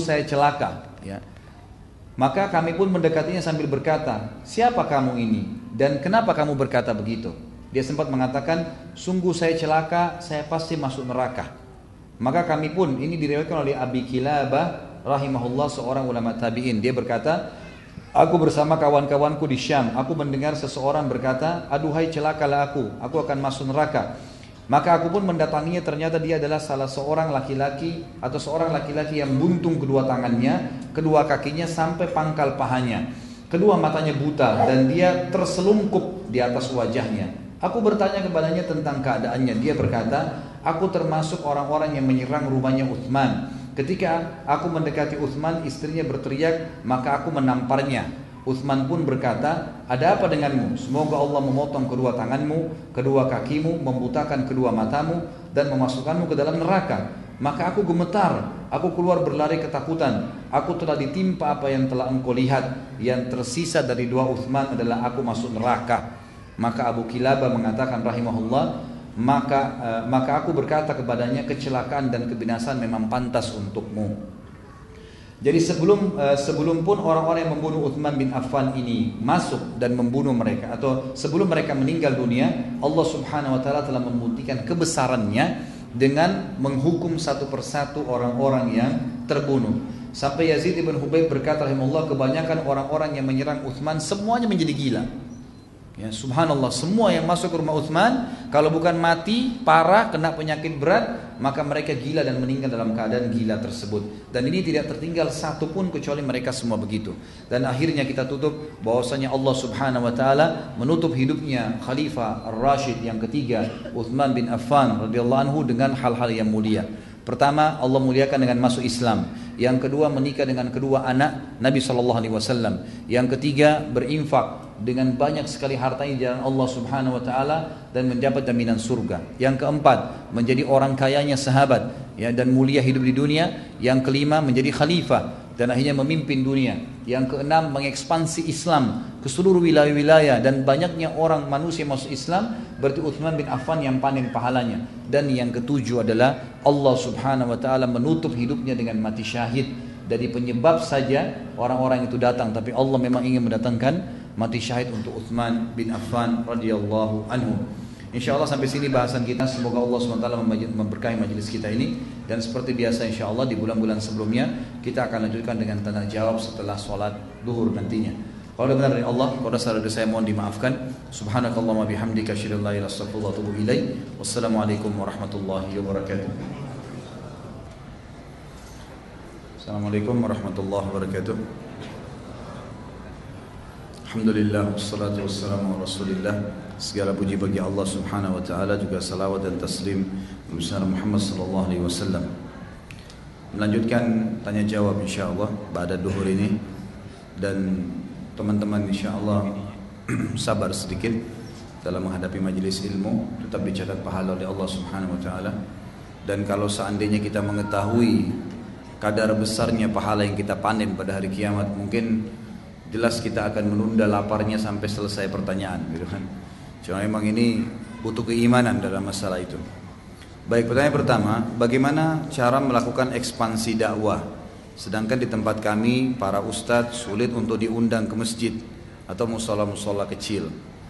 ya. Maka kami pun mendekatinya sambil berkata, siapa kamu ini dan kenapa kamu berkata begitu? Dia sempat mengatakan, sungguh saya celaka, saya pasti masuk neraka. Maka kami pun, ini diriwayatkan oleh Abi Kilabah rahimahullah, seorang ulama tabi'in, dia berkata, Aku bersama kawan-kawanku di Syam. Aku mendengar seseorang berkata, aduhai celakalah aku akan masuk neraka. Maka aku pun mendatanginya, ternyata dia adalah salah seorang laki-laki atau seorang laki-laki yang buntung kedua tangannya, kedua kakinya sampai pangkal pahanya. Kedua matanya buta dan dia terselungkup di atas wajahnya. Aku bertanya kepadanya tentang keadaannya. Dia berkata, aku termasuk orang-orang yang menyerang rumahnya Utsman. Ketika aku mendekati Utsman, istrinya berteriak, maka aku menamparnya. Utsman pun berkata, ada apa denganmu? Semoga Allah memotong kedua tanganmu, kedua kakimu, membutakan kedua matamu, dan memasukkanmu ke dalam neraka. Maka aku gemetar, aku keluar berlari ketakutan. Aku telah ditimpa apa yang telah engkau lihat. Yang tersisa dari doa Utsman adalah aku masuk neraka. Maka Abu Kilabah mengatakan rahimahullah, maka aku berkata kepadanya, kecelakaan dan kebinasaan memang pantas untukmu. Jadi sebelum pun orang-orang yang membunuh Utsman bin Affan ini masuk dan membunuh mereka, atau sebelum mereka meninggal dunia, Allah Subhanahu wa taala telah membuktikan kebesarannya dengan menghukum satu persatu orang-orang yang terbunuh. Sampai Yazid ibn Hubayb berkata rahimahullah, kebanyakan orang-orang yang menyerang Utsman semuanya menjadi gila. Ya, subhanallah, semua yang masuk ke rumah Utsman kalau bukan mati parah kena penyakit berat, maka mereka gila dan meninggal dalam keadaan gila tersebut. Dan ini tidak tertinggal satu pun kecuali mereka semua begitu. Dan akhirnya kita tutup bahwasanya Allah Subhanahu wa taala menutup hidupnya Khalifah Ar-Rasyid yang ketiga, Utsman bin Affan radhiyallahu anhu, dengan hal-hal yang mulia. Pertama, Allah muliakan dengan masuk Islam. Yang kedua, menikah dengan kedua anak Nabi SAW. Yang ketiga, berinfak dengan banyak sekali hartanya di jalan Allah Subhanahu wa taala dan mendapat jaminan surga. Yang keempat, menjadi orang kayanya sahabat, ya, dan mulia hidup di dunia. Yang kelima, menjadi khalifah dan akhirnya memimpin dunia. Yang keenam, mengekspansi Islam ke seluruh wilayah-wilayah dan banyaknya orang manusia masuk Islam, berarti Utsman bin Affan yang panen pahalanya. Dan yang ketujuh adalah Allah Subhanahu wa taala menutup hidupnya dengan mati syahid. Dari penyebab saja orang-orang itu datang, tapi Allah memang ingin mendatangkan mati syahid untuk Utsman bin Affan radhiyallahu anhu. InsyaAllah sampai sini bahasan kita. Semoga Allah SWT memberkahi majelis kita ini. Dan seperti biasa insyaAllah di bulan-bulan sebelumnya kita akan lanjutkan dengan tanya jawab setelah sholat duhur nantinya. Kalau benar dari Allah, kalau salah dari saya mohon dimaafkan. Subhanakallahumma bihamdika asyhadu an la ilaha illa anta astaghfiruka wa atubu ilaik. Wassalamualaikum warahmatullahi wabarakatuh. Assalamualaikum warahmatullahi wabarakatuh. Alhamdulillah, wassalatu wassalamu ala rasulillah. Segala puji bagi Allah Subhanahu wa taala, juga salawat dan taslim kepada Muhammad sallallahu alaihi wasallam. Melanjutkan tanya jawab insyaallah pada duhur ini, dan teman-teman insyaallah sabar sedikit dalam menghadapi majelis ilmu, tetap dicatat pahala oleh Allah Subhanahu wa taala. Dan kalau seandainya kita mengetahui kadar besarnya pahala yang kita panen pada hari kiamat, mungkin jelas kita akan menunda laparnya sampai selesai pertanyaan, gitu kan. Cuma memang ini butuh keimanan dalam masalah itu. Baik, pertanyaan pertama, bagaimana cara melakukan ekspansi dakwah? Sedangkan di tempat kami para ustadz sulit untuk diundang ke masjid atau musola-musola kecil.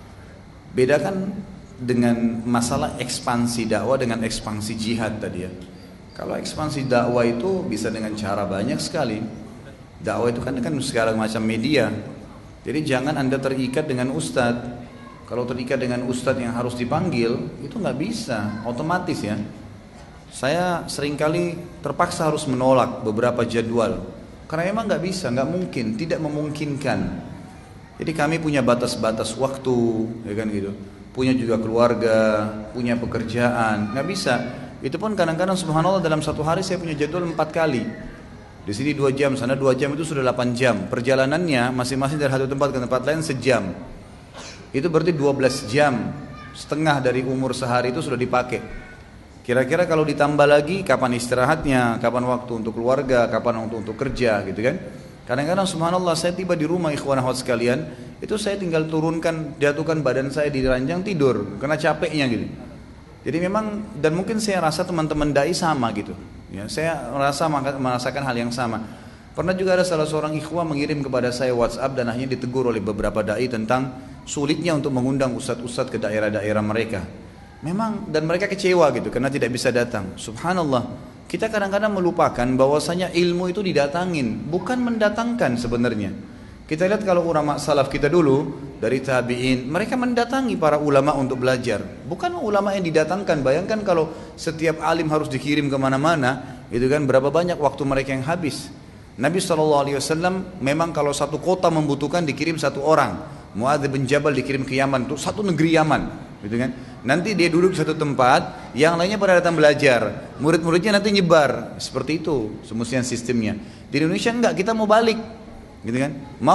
Bedakan dengan masalah ekspansi dakwah dengan ekspansi jihad tadi ya. Kalau ekspansi dakwah itu bisa dengan cara banyak sekali. Dakwah itu kan segala macam media. Jadi jangan Anda terikat dengan ustadz. Kalau terikat dengan ustadz yang harus dipanggil, itu nggak bisa, otomatis ya. Saya seringkali terpaksa harus menolak beberapa jadwal, karena emang nggak bisa, nggak mungkin, tidak memungkinkan. Jadi kami punya batas-batas waktu, ya kan gitu. Punya juga keluarga, punya pekerjaan, nggak bisa. Itu pun kadang-kadang subhanallah dalam satu hari saya punya jadwal 4 kali. Di sini 2 jam, sana 2 jam, itu sudah 8 jam. Perjalanannya masing-masing dari satu tempat ke tempat lain sejam. Itu berarti 12 jam setengah dari umur sehari itu sudah dipakai. Kira-kira kalau ditambah lagi, kapan istirahatnya, kapan waktu untuk keluarga, kapan waktu untuk kerja, gitu kan. Kadang-kadang subhanallah saya tiba di rumah ikhwan akhwat sekalian, itu saya tinggal turunkan, jatuhkan badan saya di ranjang tidur, karena capeknya gitu. Jadi memang, dan mungkin saya rasa teman-teman dai sama gitu ya, saya merasakan hal yang sama. Pernah juga ada salah seorang ikhwah mengirim kepada saya WhatsApp dan akhirnya ditegur oleh beberapa dai tentang sulitnya untuk mengundang ustadz-ustadz ke daerah-daerah mereka. Memang, dan mereka kecewa gitu karena tidak bisa datang. Subhanallah, kita kadang-kadang melupakan bahwasanya ilmu itu didatangin, bukan mendatangkan sebenarnya. Kita lihat kalau ulama salaf kita dulu dari tabi'in, mereka mendatangi para ulama untuk belajar. Bukan ulama yang didatangkan. Bayangkan kalau setiap alim harus dikirim kemana-mana, itu kan berapa banyak waktu mereka yang habis. Nabi SAW memang kalau satu kota membutuhkan dikirim satu orang. Muadz bin Jabal dikirim ke Yaman, untuk satu negeri Yaman, gitu kan. Nanti dia duduk di satu tempat, yang lainnya pada datang belajar. Murid-muridnya nanti nyebar, seperti itu semestinya sistemnya. Di Indonesia enggak, kita mau balik, gitu kan.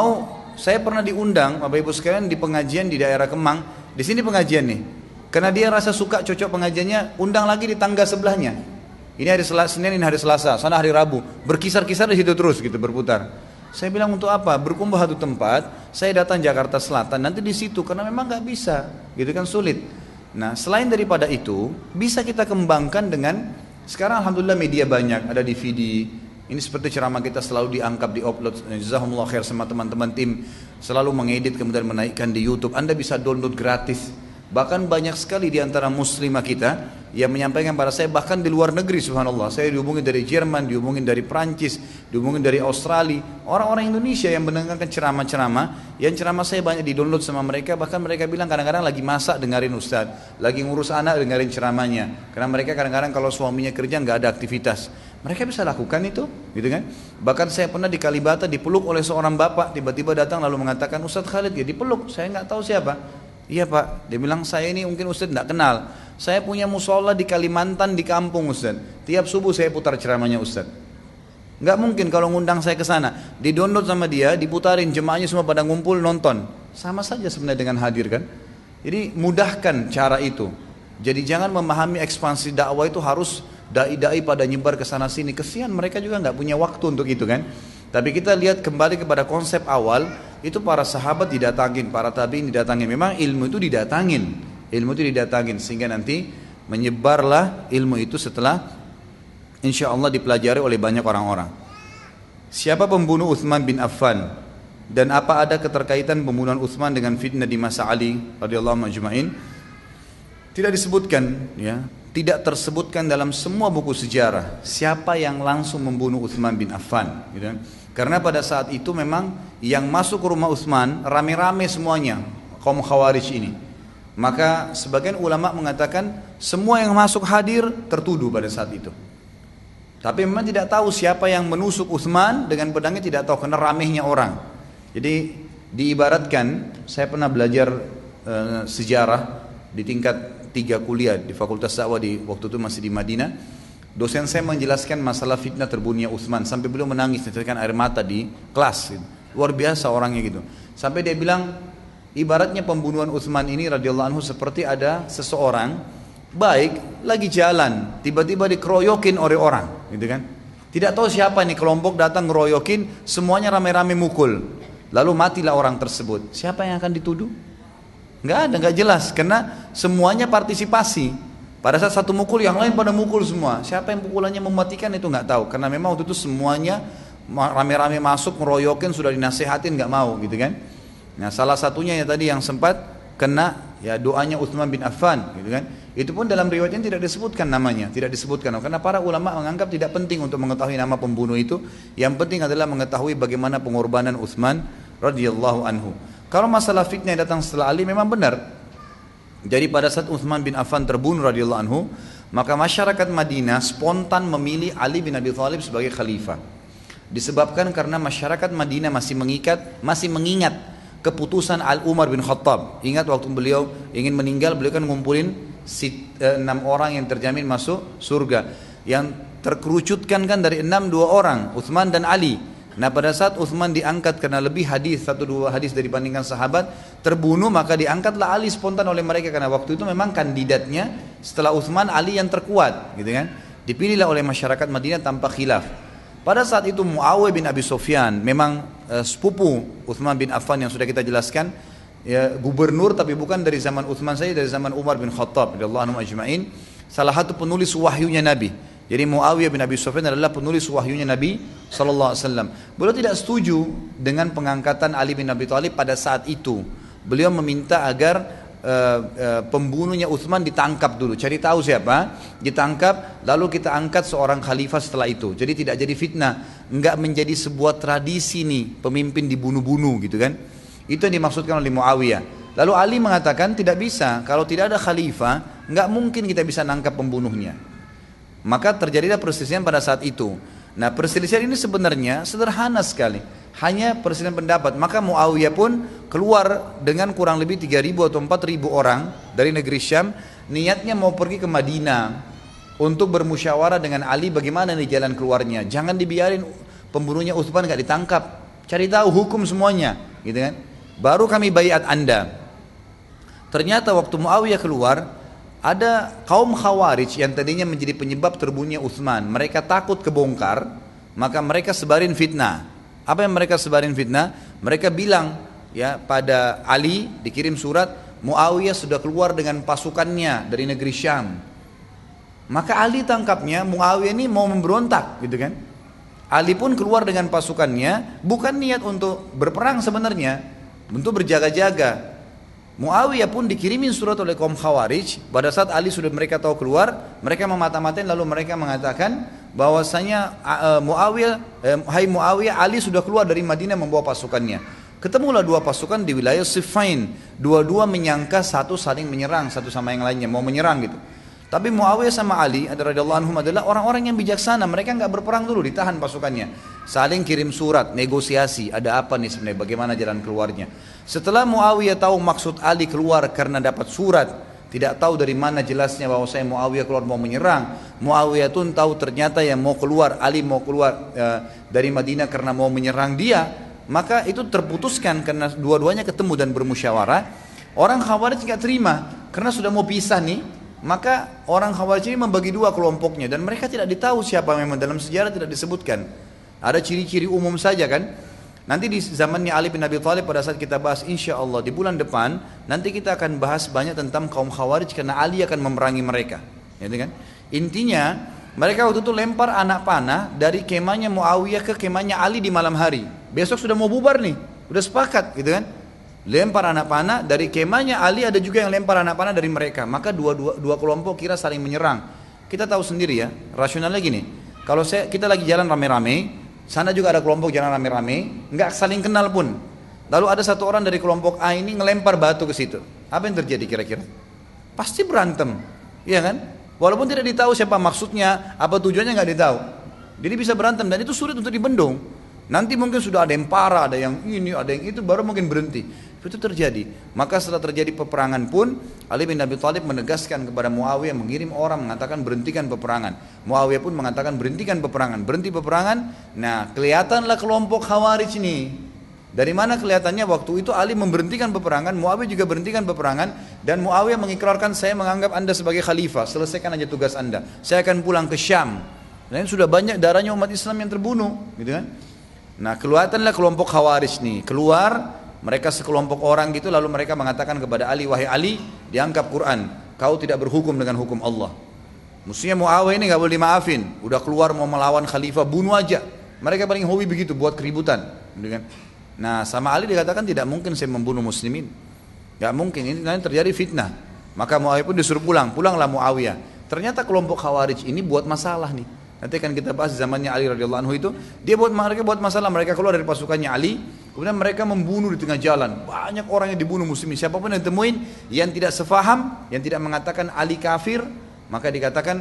Saya pernah diundang Bapak Ibu sekalian di pengajian di daerah Kemang. Di sini pengajian nih. Karena dia rasa suka cocok pengajiannya, undang lagi di tangga sebelahnya. Ini hari Senin, ini hari Selasa, sana hari Rabu. Berkisar-kisar di situ terus gitu berputar. Saya bilang untuk apa? Berkumpul satu tempat. Saya datang Jakarta Selatan, nanti di situ karena memang nggak bisa, gitu kan, sulit. Nah, selain daripada itu, bisa kita kembangkan dengan sekarang alhamdulillah media banyak, ada DVD. Ini seperti ceramah kita selalu diangkat, diupload. Jazakumullah khair sama teman-teman tim selalu mengedit kemudian menaikkan di YouTube. Anda bisa download gratis. Bahkan banyak sekali di antara muslimah kita yang menyampaikan pada saya, bahkan di luar negeri, subhanallah. Saya dihubungi dari Jerman, dihubungi dari Prancis, dihubungi dari Australia. Orang-orang Indonesia yang mendengarkan ceramah-ceramah, yang ceramah saya banyak di-download sama mereka. Bahkan mereka bilang kadang-kadang lagi masak dengerin Ustadz, lagi ngurus anak dengerin ceramahnya. Karena mereka kadang-kadang kalau suaminya kerja nggak ada aktivitas, mereka bisa lakukan itu, gitu kan? Bahkan saya pernah di Kalibata dipeluk oleh seorang bapak, tiba-tiba datang lalu mengatakan, Ustadz Khalid, ya dipeluk, saya nggak tahu siapa. Iya Pak, dia bilang saya ini mungkin Ustadz tidak kenal. Saya punya musola di Kalimantan di kampung Ustadz. Tiap subuh saya putar ceramahnya Ustadz. Nggak mungkin kalau ngundang saya ke sana. Di-download sama dia, diputarin, jemaahnya semua pada ngumpul nonton. Sama saja sebenarnya dengan hadir kan. Jadi mudahkan cara itu. Jadi jangan memahami ekspansi dakwah itu harus dai-dai pada nyebar ke sana sini. Kesian mereka juga nggak punya waktu untuk itu kan. Tapi kita lihat kembali kepada konsep awal, itu para sahabat didatangin, para tabi'in didatangin. Memang ilmu itu didatangin, sehingga nanti menyebarlah ilmu itu setelah insya Allah dipelajari oleh banyak orang-orang. Siapa pembunuh Utsman bin Affan dan apa ada keterkaitan pembunuhan Utsman dengan fitnah di masa Ali radhiyallahu anhu ajma'in? Tidak disebutkan, ya. Tidak tersebutkan dalam semua buku sejarah siapa yang langsung membunuh Utsman bin Affan, gitu kan? Karena pada saat itu memang yang masuk ke rumah Utsman rame-rame semuanya, kaum Khawarij ini. Maka sebagian ulama mengatakan semua yang masuk hadir tertuduh pada saat itu. Tapi memang tidak tahu siapa yang menusuk Utsman dengan pedangnya, tidak tahu karena ramehnya orang. Jadi diibaratkan, saya pernah belajar sejarah di tingkat 3 kuliah di Fakultas Dakwah di waktu itu masih di Madinah. Dosen saya menjelaskan masalah fitnah terbunuhnya Utsman sampai beliau menangis, meneteskan air mata di kelas gitu. Luar biasa orangnya gitu. Sampai dia bilang ibaratnya pembunuhan Utsman ini radhiyallahu anhu seperti ada seseorang baik lagi jalan tiba-tiba dikeroyokin oleh orang, gitu kan. Tidak tahu siapa nih, kelompok datang ngeroyokin, semuanya rame-rame mukul. Lalu matilah orang tersebut. Siapa yang akan dituduh? Nggak ada, nggak jelas, karena semuanya partisipasi. Pada saat satu mukul, yang lain pada mukul semua. Siapa yang pukulannya mematikan itu nggak tahu, karena memang waktu itu semuanya rame-rame masuk meroyokin, sudah dinasehatin nggak mau, gitu kan. Nah, salah satunya ya tadi yang sempat kena ya doanya Utsman bin Affan, gitu kan. Itu pun dalam riwayatnya tidak disebutkan namanya, tidak disebutkan, karena para ulama menganggap tidak penting untuk mengetahui nama pembunuh itu. Yang penting adalah mengetahui bagaimana pengorbanan Utsman radhiyallahu anhu. Kalau masalah fitnah yang datang setelah Ali memang benar. Jadi pada saat Utsman bin Affan terbunuh radhiyallahu anhu, maka masyarakat Madinah spontan memilih Ali bin Abi Thalib sebagai khalifah. Disebabkan karena masyarakat Madinah masih mengingat keputusan Al-Umar bin Khattab. Ingat waktu beliau ingin meninggal, beliau kan ngumpulin 6 orang yang terjamin masuk surga. Yang terkerucutkan kan dari 6, 2 orang, Utsman dan Ali. Nah pada saat Utsman diangkat karena lebih hadis, 1-2 hadis dibandingkan sahabat, terbunuh, maka diangkatlah Ali spontan oleh mereka. Karena waktu itu memang kandidatnya setelah Utsman, Ali yang terkuat, gitu kan. Dipilihlah oleh masyarakat Madinah tanpa khilaf. Pada saat itu Muawiyah bin Abi Sufyan, memang sepupu Utsman bin Affan yang sudah kita jelaskan, ya, gubernur tapi bukan dari zaman Utsman saja, dari zaman Umar bin Khattab radhiyallahu anhu ajma'in, salah satu penulis wahyunya Nabi. Jadi Muawiyah bin Abi Sufyan adalah penulis wahyunya Nabi sallallahu alaihi wasallam. Beliau tidak setuju dengan pengangkatan Ali bin Abi Thalib pada saat itu. Beliau meminta agar pembunuhnya Utsman ditangkap dulu, cari tahu siapa, ditangkap, lalu kita angkat seorang khalifah setelah itu. Jadi tidak jadi fitnah, enggak menjadi sebuah tradisi nih pemimpin dibunuh-bunuh gitu kan. Itu yang dimaksudkan oleh Muawiyah. Lalu Ali mengatakan tidak bisa, kalau tidak ada khalifah enggak mungkin kita bisa nangkap pembunuhnya. Maka terjadilah perselisihan pada saat itu. Nah, perselisihan ini sebenarnya sederhana sekali, hanya perselisihan pendapat. Maka Muawiyah pun keluar dengan kurang lebih 3.000 atau 4.000 orang dari negeri Syam, niatnya mau pergi ke Madinah untuk bermusyawarah dengan Ali bagaimana nih jalan keluarnya. Jangan dibiarin pembunuhnya Utsman gak ditangkap, cari tahu hukum semuanya, gitu kan. Baru kami baiat Anda. Ternyata waktu Muawiyah keluar, ada kaum Khawarij yang tadinya menjadi penyebab terbunuhnya Utsman. Mereka takut kebongkar, maka mereka sebarin fitnah. Apa yang mereka sebarin fitnah? Mereka bilang ya pada Ali, dikirim surat, Muawiyah sudah keluar dengan pasukannya dari negeri Syam. Maka Ali tangkapnya Muawiyah ini mau memberontak, gitu kan? Ali pun keluar dengan pasukannya, bukan niat untuk berperang sebenarnya, untuk berjaga-jaga. Muawiyah pun dikirimin surat oleh kaum Khawarij. Pada saat Ali sudah mereka tahu keluar, mereka memata-matain, lalu mereka mengatakan bahwasanya hai Muawiyah, Ali sudah keluar dari Madinah membawa pasukannya. Ketemulah dua pasukan di wilayah Siffin. Dua-dua menyangka satu saling menyerang satu sama yang lainnya, mau menyerang gitu. Tapi Muawiyah sama Ali radhiyallahu anhum adalah orang-orang yang bijaksana. Mereka nggak berperang dulu, ditahan pasukannya. Saling kirim surat, negosiasi. Ada apa nih sebenarnya? Bagaimana jalan keluarnya? Setelah Muawiyah tahu maksud Ali keluar karena dapat surat, tidak tahu dari mana jelasnya bahwa saya Muawiyah keluar mau menyerang. Muawiyah pun tahu ternyata yang mau keluar, Ali mau keluar dari Madinah karena mau menyerang dia. Maka itu terputuskan karena dua-duanya ketemu dan bermusyawarah. Orang Khawarij nggak terima karena sudah mau pisah nih. Maka orang Khawarij ini membagi dua kelompoknya dan mereka tidak ditahu siapa, memang dalam sejarah tidak disebutkan. Ada ciri-ciri umum saja kan. Nanti di zamannya Ali bin Abi Thalib pada saat kita bahas insya Allah di bulan depan, nanti kita akan bahas banyak tentang kaum Khawarij karena Ali akan memerangi mereka. Gitu kan? Intinya mereka waktu itu lempar anak panah dari kemahnya Muawiyah ke kemahnya Ali di malam hari. Besok sudah mau bubar nih, udah sepakat gitu kan. Lempar anak panah dari kemahnya Ali, ada juga yang lempar anak panah dari mereka. Maka dua kelompok kira saling menyerang. Kita tahu sendiri ya, rasionalnya gini. Kalau kita lagi jalan rame-rame, sana juga ada kelompok jalan rame-rame, nggak saling kenal pun. Lalu ada satu orang dari kelompok A ini ngelempar batu ke situ. Apa yang terjadi kira-kira? Pasti berantem, iya kan? Walaupun tidak ditahu siapa maksudnya, apa tujuannya nggak ditahu. Jadi bisa berantem dan itu sulit untuk dibendung. Nanti mungkin sudah ada yang parah, ada yang ini, ada yang itu, baru mungkin berhenti. Itu terjadi. Maka setelah terjadi peperangan pun, Ali bin Abi Thalib menegaskan kepada Muawiyah, mengirim orang mengatakan berhentikan peperangan. Muawiyah pun mengatakan berhentikan peperangan, berhenti peperangan. Nah, kelihatanlah kelompok Khawarij ini. Dari mana kelihatannya? Waktu itu Ali memberhentikan peperangan, Muawiyah juga berhentikan peperangan, dan Muawiyah mengikrarkan, saya menganggap Anda sebagai khalifah, selesaikan aja tugas Anda. Saya akan pulang ke Syam. Dan sudah banyak darahnya umat Islam yang terbunuh, gitu kan? Nah, kelihatanlah kelompok Khawarij nih keluar. Mereka sekelompok orang gitu, lalu mereka mengatakan kepada Ali, wahai Ali, dianggap Quran, kau tidak berhukum dengan hukum Allah. Mestinya Muawiyah ini gak boleh dimaafin, udah keluar mau melawan khalifah, bunuh aja. Mereka paling hobi begitu, buat keributan. Nah, sama Ali dikatakan tidak mungkin saya membunuh muslimin, gak mungkin, ini nanti terjadi fitnah. Maka Muawiyah pun disuruh pulanglah Muawiyah. Ternyata kelompok Khawarij ini buat masalah nih. Nanti kan kita bahas zamannya Ali radhiyallahu anhu itu, mereka buat masalah, mereka keluar dari pasukannya Ali, kemudian mereka membunuh di tengah jalan. Banyak orang yang dibunuh muslimin, siapapun yang temuin yang tidak sefaham, yang tidak mengatakan Ali kafir, maka dikatakan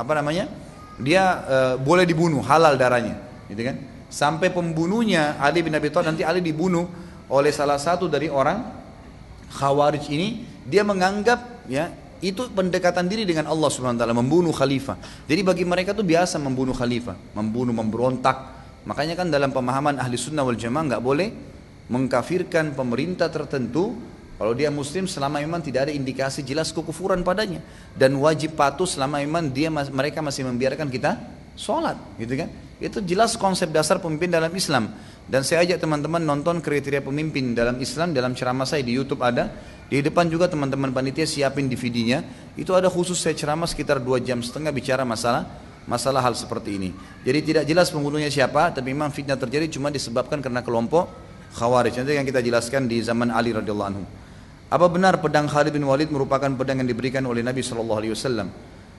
dia boleh dibunuh, halal darahnya, gitu kan? Sampai pembunuhnya Ali bin Abi Thalib, nanti Ali dibunuh oleh salah satu dari orang Khawarij ini, dia menganggap ya itu pendekatan diri dengan Allah Subhanahu wa taala, membunuh khalifah. Jadi bagi mereka itu biasa membunuh khalifah, memberontak. Makanya kan dalam pemahaman ahli sunnah wal jamaah nggak boleh mengkafirkan pemerintah tertentu kalau dia muslim selama memang tidak ada indikasi jelas kekufuran padanya, dan wajib patuh selama memang mereka masih membiarkan kita sholat, gitu kan? Itu jelas konsep dasar pemimpin dalam Islam. Dan saya ajak teman-teman nonton kriteria pemimpin dalam Islam dalam ceramah saya di YouTube ada. Di depan juga teman-teman panitia siapin DVD-nya. Itu ada khusus saya ceramah sekitar 2,5 jam bicara masalah hal seperti ini. Jadi tidak jelas pembunuhnya siapa, tapi memang fitnah terjadi cuma disebabkan karena kelompok Khawarij. Nanti yang kita jelaskan di zaman Ali radhiyallahu anhu. Apa benar pedang Khalid bin Walid merupakan pedang yang diberikan oleh Nabi SAW?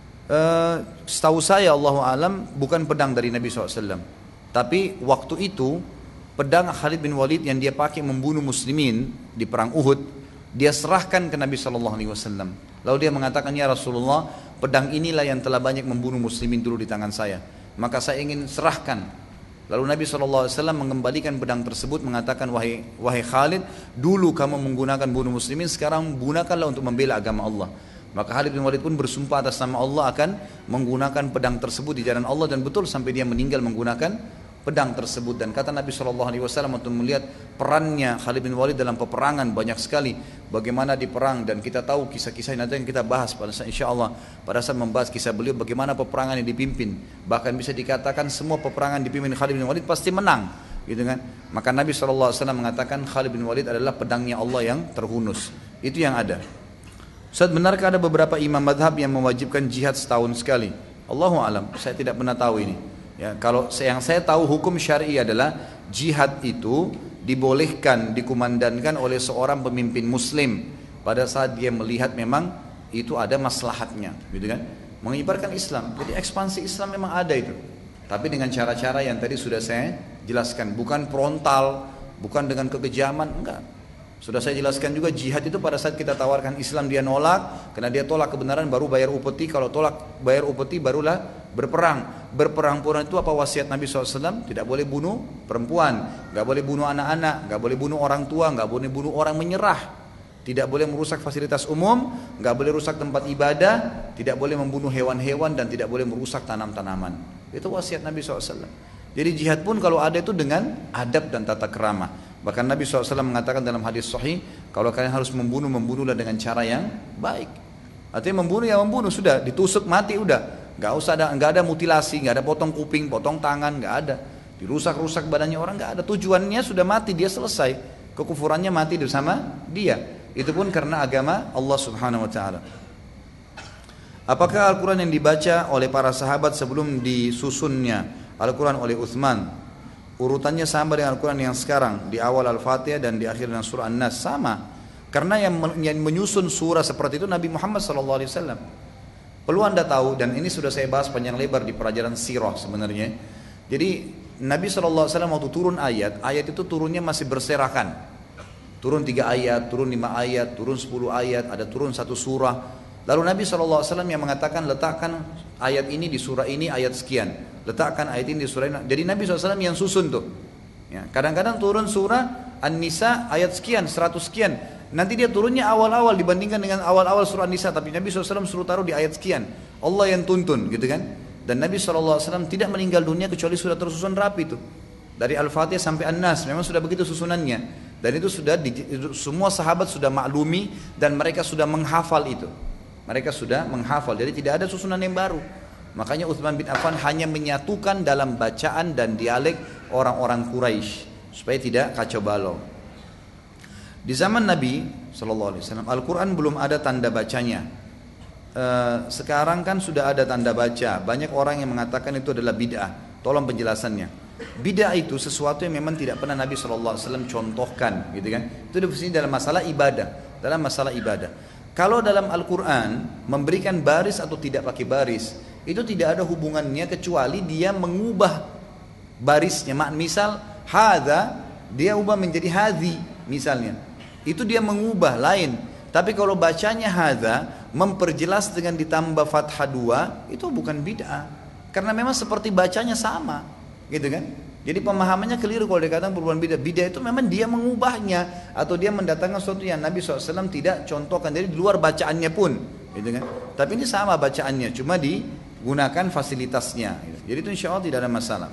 Setahu saya Allahu alam bukan pedang dari Nabi SAW. Tapi waktu itu pedang Khalid bin Walid yang dia pakai membunuh muslimin di perang Uhud, dia serahkan ke Nabi SAW. Lalu dia mengatakan, ya Rasulullah, pedang inilah yang telah banyak membunuh muslimin dulu di tangan saya, maka saya ingin serahkan. Lalu Nabi SAW mengembalikan pedang tersebut, mengatakan, wahai Khalid, dulu kamu menggunakan bunuh muslimin, sekarang gunakanlah untuk membela agama Allah. Maka Khalid bin Walid pun bersumpah atas nama Allah akan menggunakan pedang tersebut di jalan Allah, dan betul sampai dia meninggal menggunakan pedang tersebut. Dan kata Nabi SAW untuk melihat perannya Khalid bin Walid dalam peperangan banyak sekali, bagaimana di perang, dan kita tahu kisah-kisah nanti yang kita bahas pada saat insyaallah pada saat membahas kisah beliau bagaimana peperangan yang dipimpin, bahkan bisa dikatakan semua peperangan dipimpin Khalid bin Walid pasti menang, gitu kan. Maka Nabi SAW mengatakan Khalid bin Walid adalah pedangnya Allah yang terhunus. Itu yang ada. Ustaz, benarkah ada beberapa imam madhab yang mewajibkan jihad setahun sekali? Allahu alam, saya tidak pernah tahu ini. Ya, kalau yang saya tahu hukum syar'i adalah jihad itu dibolehkan, dikumandangkan oleh seorang pemimpin muslim pada saat dia melihat memang itu ada maslahatnya, gitu kan? Mengibarkan Islam. Jadi ekspansi Islam memang ada itu. Tapi dengan cara-cara yang tadi sudah saya jelaskan, bukan frontal, bukan dengan kekejaman, enggak. Sudah saya jelaskan juga jihad itu pada saat kita tawarkan Islam dia nolak, karena dia tolak kebenaran baru bayar upeti, kalau tolak bayar upeti barulah berperang. Berperang pun itu apa wasiat Nabi SAW? Tidak boleh bunuh perempuan, nggak boleh bunuh anak-anak, nggak boleh bunuh orang tua, nggak boleh bunuh orang menyerah, tidak boleh merusak fasilitas umum, nggak boleh rusak tempat ibadah, tidak boleh membunuh hewan-hewan, dan tidak boleh merusak tanam-tanaman. Itu wasiat Nabi SAW. Jadi jihad pun kalau ada itu dengan adab dan tata kerama. Bahkan Nabi SAW mengatakan dalam hadis sahih, kalau kalian harus membunuh, membunuhlah dengan cara yang baik. Artinya membunuh ya membunuh, sudah ditusuk mati udah, nggak ada mutilasi, nggak ada potong kuping, potong tangan, nggak ada. Dirusak-rusak badannya orang, nggak ada. Tujuannya sudah mati, dia selesai. Kekufurannya mati bersama dia. Itu pun karena agama Allah Subhanahu Wa Taala. Apakah Al-Quran yang dibaca oleh para sahabat sebelum disusunnya Al-Quran oleh Uthman urutannya sama dengan Al-Quran yang sekarang, di awal Al-Fatihah dan di akhir dengan surah An-Nas? Sama, karena yang menyusun surah seperti itu Nabi Muhammad SAW. Perlu anda tahu, dan ini sudah saya bahas panjang lebar di pelajaran sirah sebenarnya. Jadi Nabi SAW waktu turun ayat itu turunnya masih berserakan. Turun 3 ayat, turun 5 ayat, turun 10 ayat, ada turun 1 surah. Lalu Nabi SAW yang mengatakan, letakkan ayat ini di surah ini ayat sekian, letakkan ayat ini di surah ini. Jadi Nabi SAW yang susun tuh. Ya, kadang-kadang turun surah An-Nisa ayat sekian, 100 sekian. Nanti dia turunnya awal-awal dibandingkan dengan awal-awal surah An-Nisa, tapi Nabi SAW suruh taruh di ayat sekian. Allah yang tuntun, gitu kan. Dan Nabi SAW tidak meninggal dunia kecuali sudah tersusun rapi tuh. Dari Al-Fatihah sampai An-Nas, memang sudah begitu susunannya. Dan itu sudah semua sahabat sudah maklumi, dan mereka sudah menghafal itu. Mereka sudah menghafal, jadi tidak ada susunan yang baru. Makanya Uthman bin Affan hanya menyatukan dalam bacaan dan dialek orang-orang Quraisy supaya tidak kacau balau. Di zaman Nabi SAW, Al-Quran belum ada tanda bacanya. Sekarang kan sudah ada tanda baca. Banyak orang yang mengatakan itu adalah bid'ah. Tolong penjelasannya. Bid'ah itu sesuatu yang memang tidak pernah Nabi SAW contohkan, gitu kan? Itu di dalam masalah ibadah. Dalam masalah ibadah. Kalau dalam Al-Quran memberikan baris atau tidak pakai baris, itu tidak ada hubungannya kecuali dia mengubah barisnya. Misal hadza, dia ubah menjadi hadzi misalnya. Itu dia mengubah lain. Tapi kalau bacanya hadza, memperjelas dengan ditambah fathah 2, itu bukan bid'ah. Karena memang seperti bacanya sama, gitu kan? Jadi pemahamannya keliru kalau dikatakan perubahan bid'ah. Bid'ah itu memang dia mengubahnya atau dia mendatangkan sesuatu yang Nabi SAW tidak contohkan, jadi di luar bacaannya pun, gitu kan? Tapi ini sama bacaannya, cuma digunakan fasilitasnya. Jadi itu insya Allah tidak ada masalah.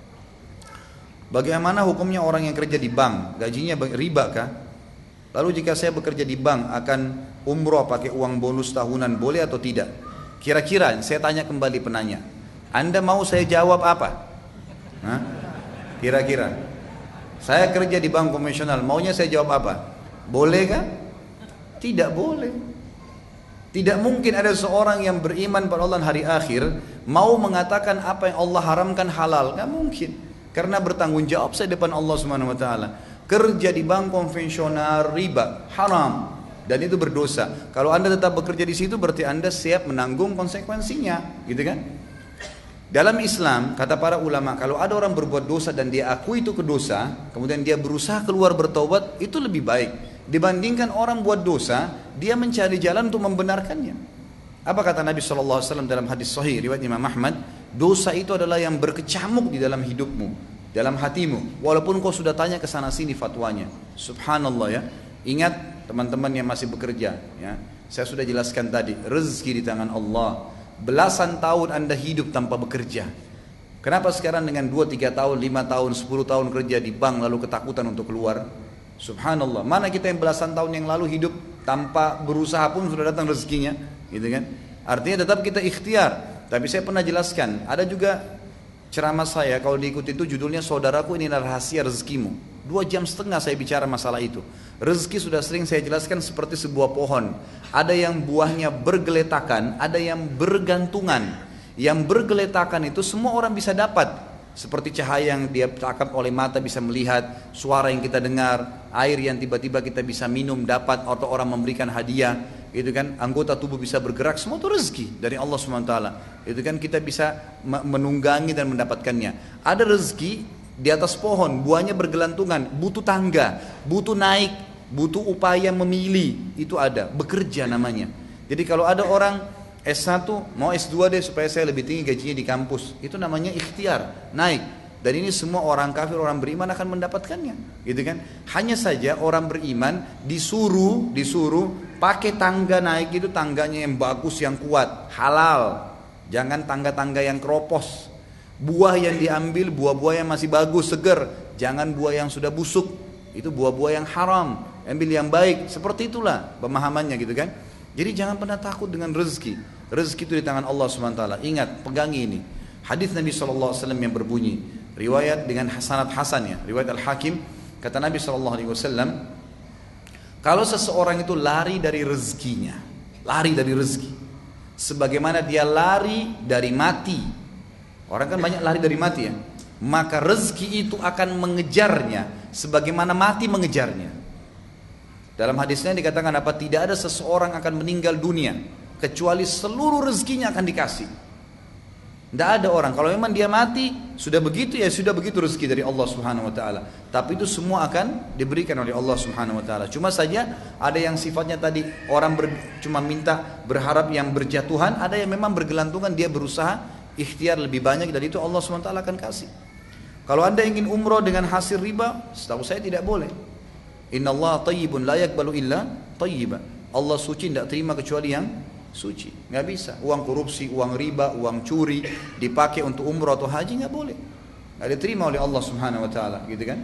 Bagaimana hukumnya orang yang kerja di bank, gajinya riba kah? Lalu jika saya bekerja di bank akan umroh pakai uang bonus tahunan, boleh atau tidak? Kira-kira saya tanya kembali penanya, Anda mau saya jawab apa? Hah? Kira-kira saya kerja di bank konvensional, maunya saya jawab apa? Boleh kan? Tidak boleh. Tidak mungkin ada seorang yang beriman pada Allah dan hari akhir mau mengatakan apa yang Allah haramkan halal. Gak mungkin. Karena bertanggung jawab saya depan Allah Subhanahu Wa Taala. Kerja di bank konvensional riba, haram. dan itu berdosa. Kalau Anda tetap bekerja di situ berarti Anda siap menanggung konsekuensinya, gitu kan? Dalam Islam, kata para ulama, kalau ada orang berbuat dosa dan dia akui itu dosa, kemudian dia berusaha keluar bertaubat, itu lebih baik dibandingkan orang buat dosa, dia mencari jalan untuk membenarkannya. Apa kata Nabi SAW dalam hadis sahih riwayat Imam Ahmad? Dosa itu adalah yang berkecamuk di dalam hidupmu, dalam hatimu, walaupun kau sudah tanya ke sana sini fatwanya. Subhanallah ya. Ingat teman-teman yang masih bekerja ya, saya sudah jelaskan tadi, rezeki di tangan Allah. Belasan tahun Anda hidup tanpa bekerja. Kenapa sekarang dengan 2-3 tahun, 5 tahun, 10 tahun kerja di bank lalu ketakutan untuk keluar? Subhanallah. Mana kita yang belasan tahun yang lalu hidup tanpa berusaha pun sudah datang rezekinya, gitu kan? Artinya tetap kita ikhtiar. Tapi saya pernah jelaskan, ada juga ceramah saya kalau diikuti itu judulnya Saudaraku Ini Rahasia Rezekimu. 2,5 jam saya bicara masalah itu. Rezeki sudah sering saya jelaskan seperti sebuah pohon. Ada yang buahnya bergeletakan, ada yang bergantungan. Yang bergeletakan itu semua orang bisa dapat. Seperti cahaya yang dia tangkap oleh mata bisa melihat, suara yang kita dengar, air yang tiba-tiba kita bisa minum dapat, atau orang memberikan hadiah, itu kan, anggota tubuh bisa bergerak, semua itu rezeki dari Allah SWT. Itu kan kita bisa menunggangi dan mendapatkannya. Ada rezeki di atas pohon, buahnya bergelantungan, butuh tangga, butuh naik, butuh upaya memilih, itu ada, bekerja namanya. Jadi kalau ada orang S1 mau S2 deh supaya saya lebih tinggi gajinya di kampus, itu namanya ikhtiar, naik. Dan ini semua orang kafir, orang beriman akan mendapatkannya, gitu kan? Hanya saja orang beriman disuruh pakai tangga naik, itu tangganya yang bagus, yang kuat, halal. Jangan tangga-tangga yang keropos. Buah yang diambil buah-buah yang masih bagus, segar. Jangan buah yang sudah busuk, itu buah-buah yang haram. Ambil yang baik. Seperti itulah pemahamannya, gitu kan? Jadi jangan pernah takut dengan rezeki. Rezeki itu di tangan Allah SWT. Ingat, pegangi ini. Hadis Nabi SAW yang berbunyi, riwayat dengan sanad hasan ya, riwayat Al-Hakim, kata Nabi SAW, kalau seseorang itu lari dari rezekinya, lari dari rezeki, sebagaimana dia lari dari mati. Orang kan banyak lari dari mati ya. Maka rezeki itu akan mengejarnya sebagaimana mati mengejarnya. Dalam hadisnya dikatakan apa? Tidak ada seseorang akan meninggal dunia kecuali seluruh rezekinya akan dikasih. Tidak ada orang, kalau memang dia mati sudah begitu ya, sudah begitu rezeki dari Allah Subhanahu wa taala. Tapi itu semua akan diberikan oleh Allah Subhanahu wa taala. Cuma saja ada yang sifatnya tadi orang cuma minta berharap yang berjatuhan, ada yang memang bergelantungan, dia berusaha ikhtiar lebih banyak, dan itu Allah Subhanahu wa taala akan kasih. Kalau Anda ingin umroh dengan hasil riba, setahu saya tidak boleh. Inna Allah tayyibun la yakbalu illa tayyiba. Allah suci, tidak terima kecuali yang suci. Nggak bisa. Uang korupsi, uang riba, uang curi dipakai untuk umrah atau haji nggak boleh. Nggak diterima oleh Allah Subhanahu Wa Taala, gitu kan?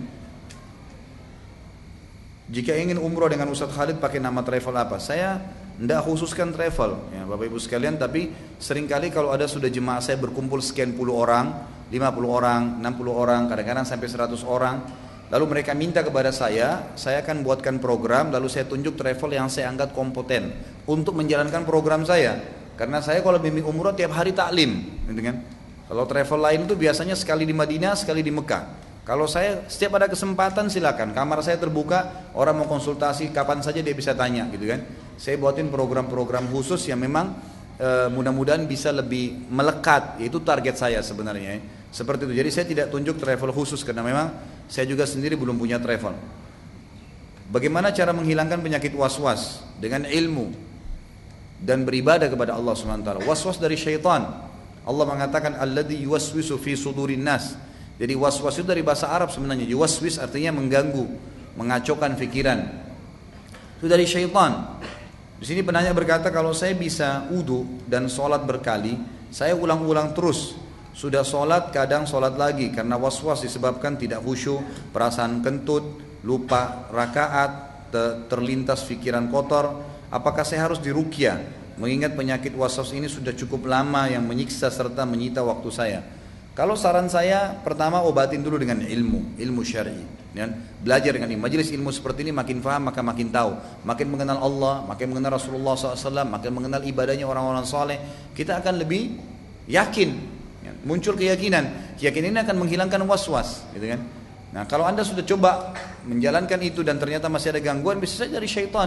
Jika ingin umrah dengan Ustaz Khalid pakai nama travel apa? Saya tidak khususkan travel, ya Bapak Ibu sekalian. Tapi seringkali kalau ada sudah jemaah saya berkumpul sekian puluh orang, 50 orang, 60 orang, kadang-kadang sampai 100 orang. Lalu mereka minta kepada saya akan buatkan program, lalu saya tunjuk travel yang saya anggap kompeten untuk menjalankan program saya. Karena saya kalau bimbing umrah tiap hari taklim, gitu kan? Kalau travel lain itu biasanya sekali di Madinah, sekali di Mekah. Kalau saya setiap ada kesempatan silakan, kamar saya terbuka, orang mau konsultasi kapan saja dia bisa tanya, gitu kan? Saya buatin program-program khusus yang memang mudah-mudahan bisa lebih melekat, yaitu target saya sebenarnya. Seperti itu. Jadi saya tidak tunjuk travel khusus karena memang saya juga sendiri belum punya travel. Bagaimana cara menghilangkan penyakit was-was? Dengan ilmu dan beribadah kepada Allah SWT. Was-was dari syaitan. Allah mengatakan alladzi yuwaswisu fi sudurin nas. Jadi was-was itu dari bahasa Arab sebenarnya. Yuwaswis artinya mengganggu, mengacaukan pikiran. Itu dari syaitan. Di sini penanya berkata, kalau saya bisa wudu dan sholat berkali, saya ulang-ulang terus. Sudah sholat, kadang sholat lagi karena was-was disebabkan tidak khusyuk, perasaan kentut, lupa rakaat, terlintas pikiran kotor. Apakah saya harus diruqyah? Mengingat penyakit was-was ini sudah cukup lama yang menyiksa serta menyita waktu saya. Kalau saran saya, pertama obatin dulu dengan ilmu syar'i. Belajar dengan ilmu. Majelis ilmu seperti ini makin faham maka makin tahu, makin mengenal Allah, makin mengenal Rasulullah SAW, makin mengenal ibadahnya orang-orang saleh. Kita akan lebih yakin. Muncul keyakinan ini akan menghilangkan was-was, gitu kan? Nah, kalau Anda sudah coba menjalankan itu dan ternyata masih ada gangguan, bisa saja dari syaitan.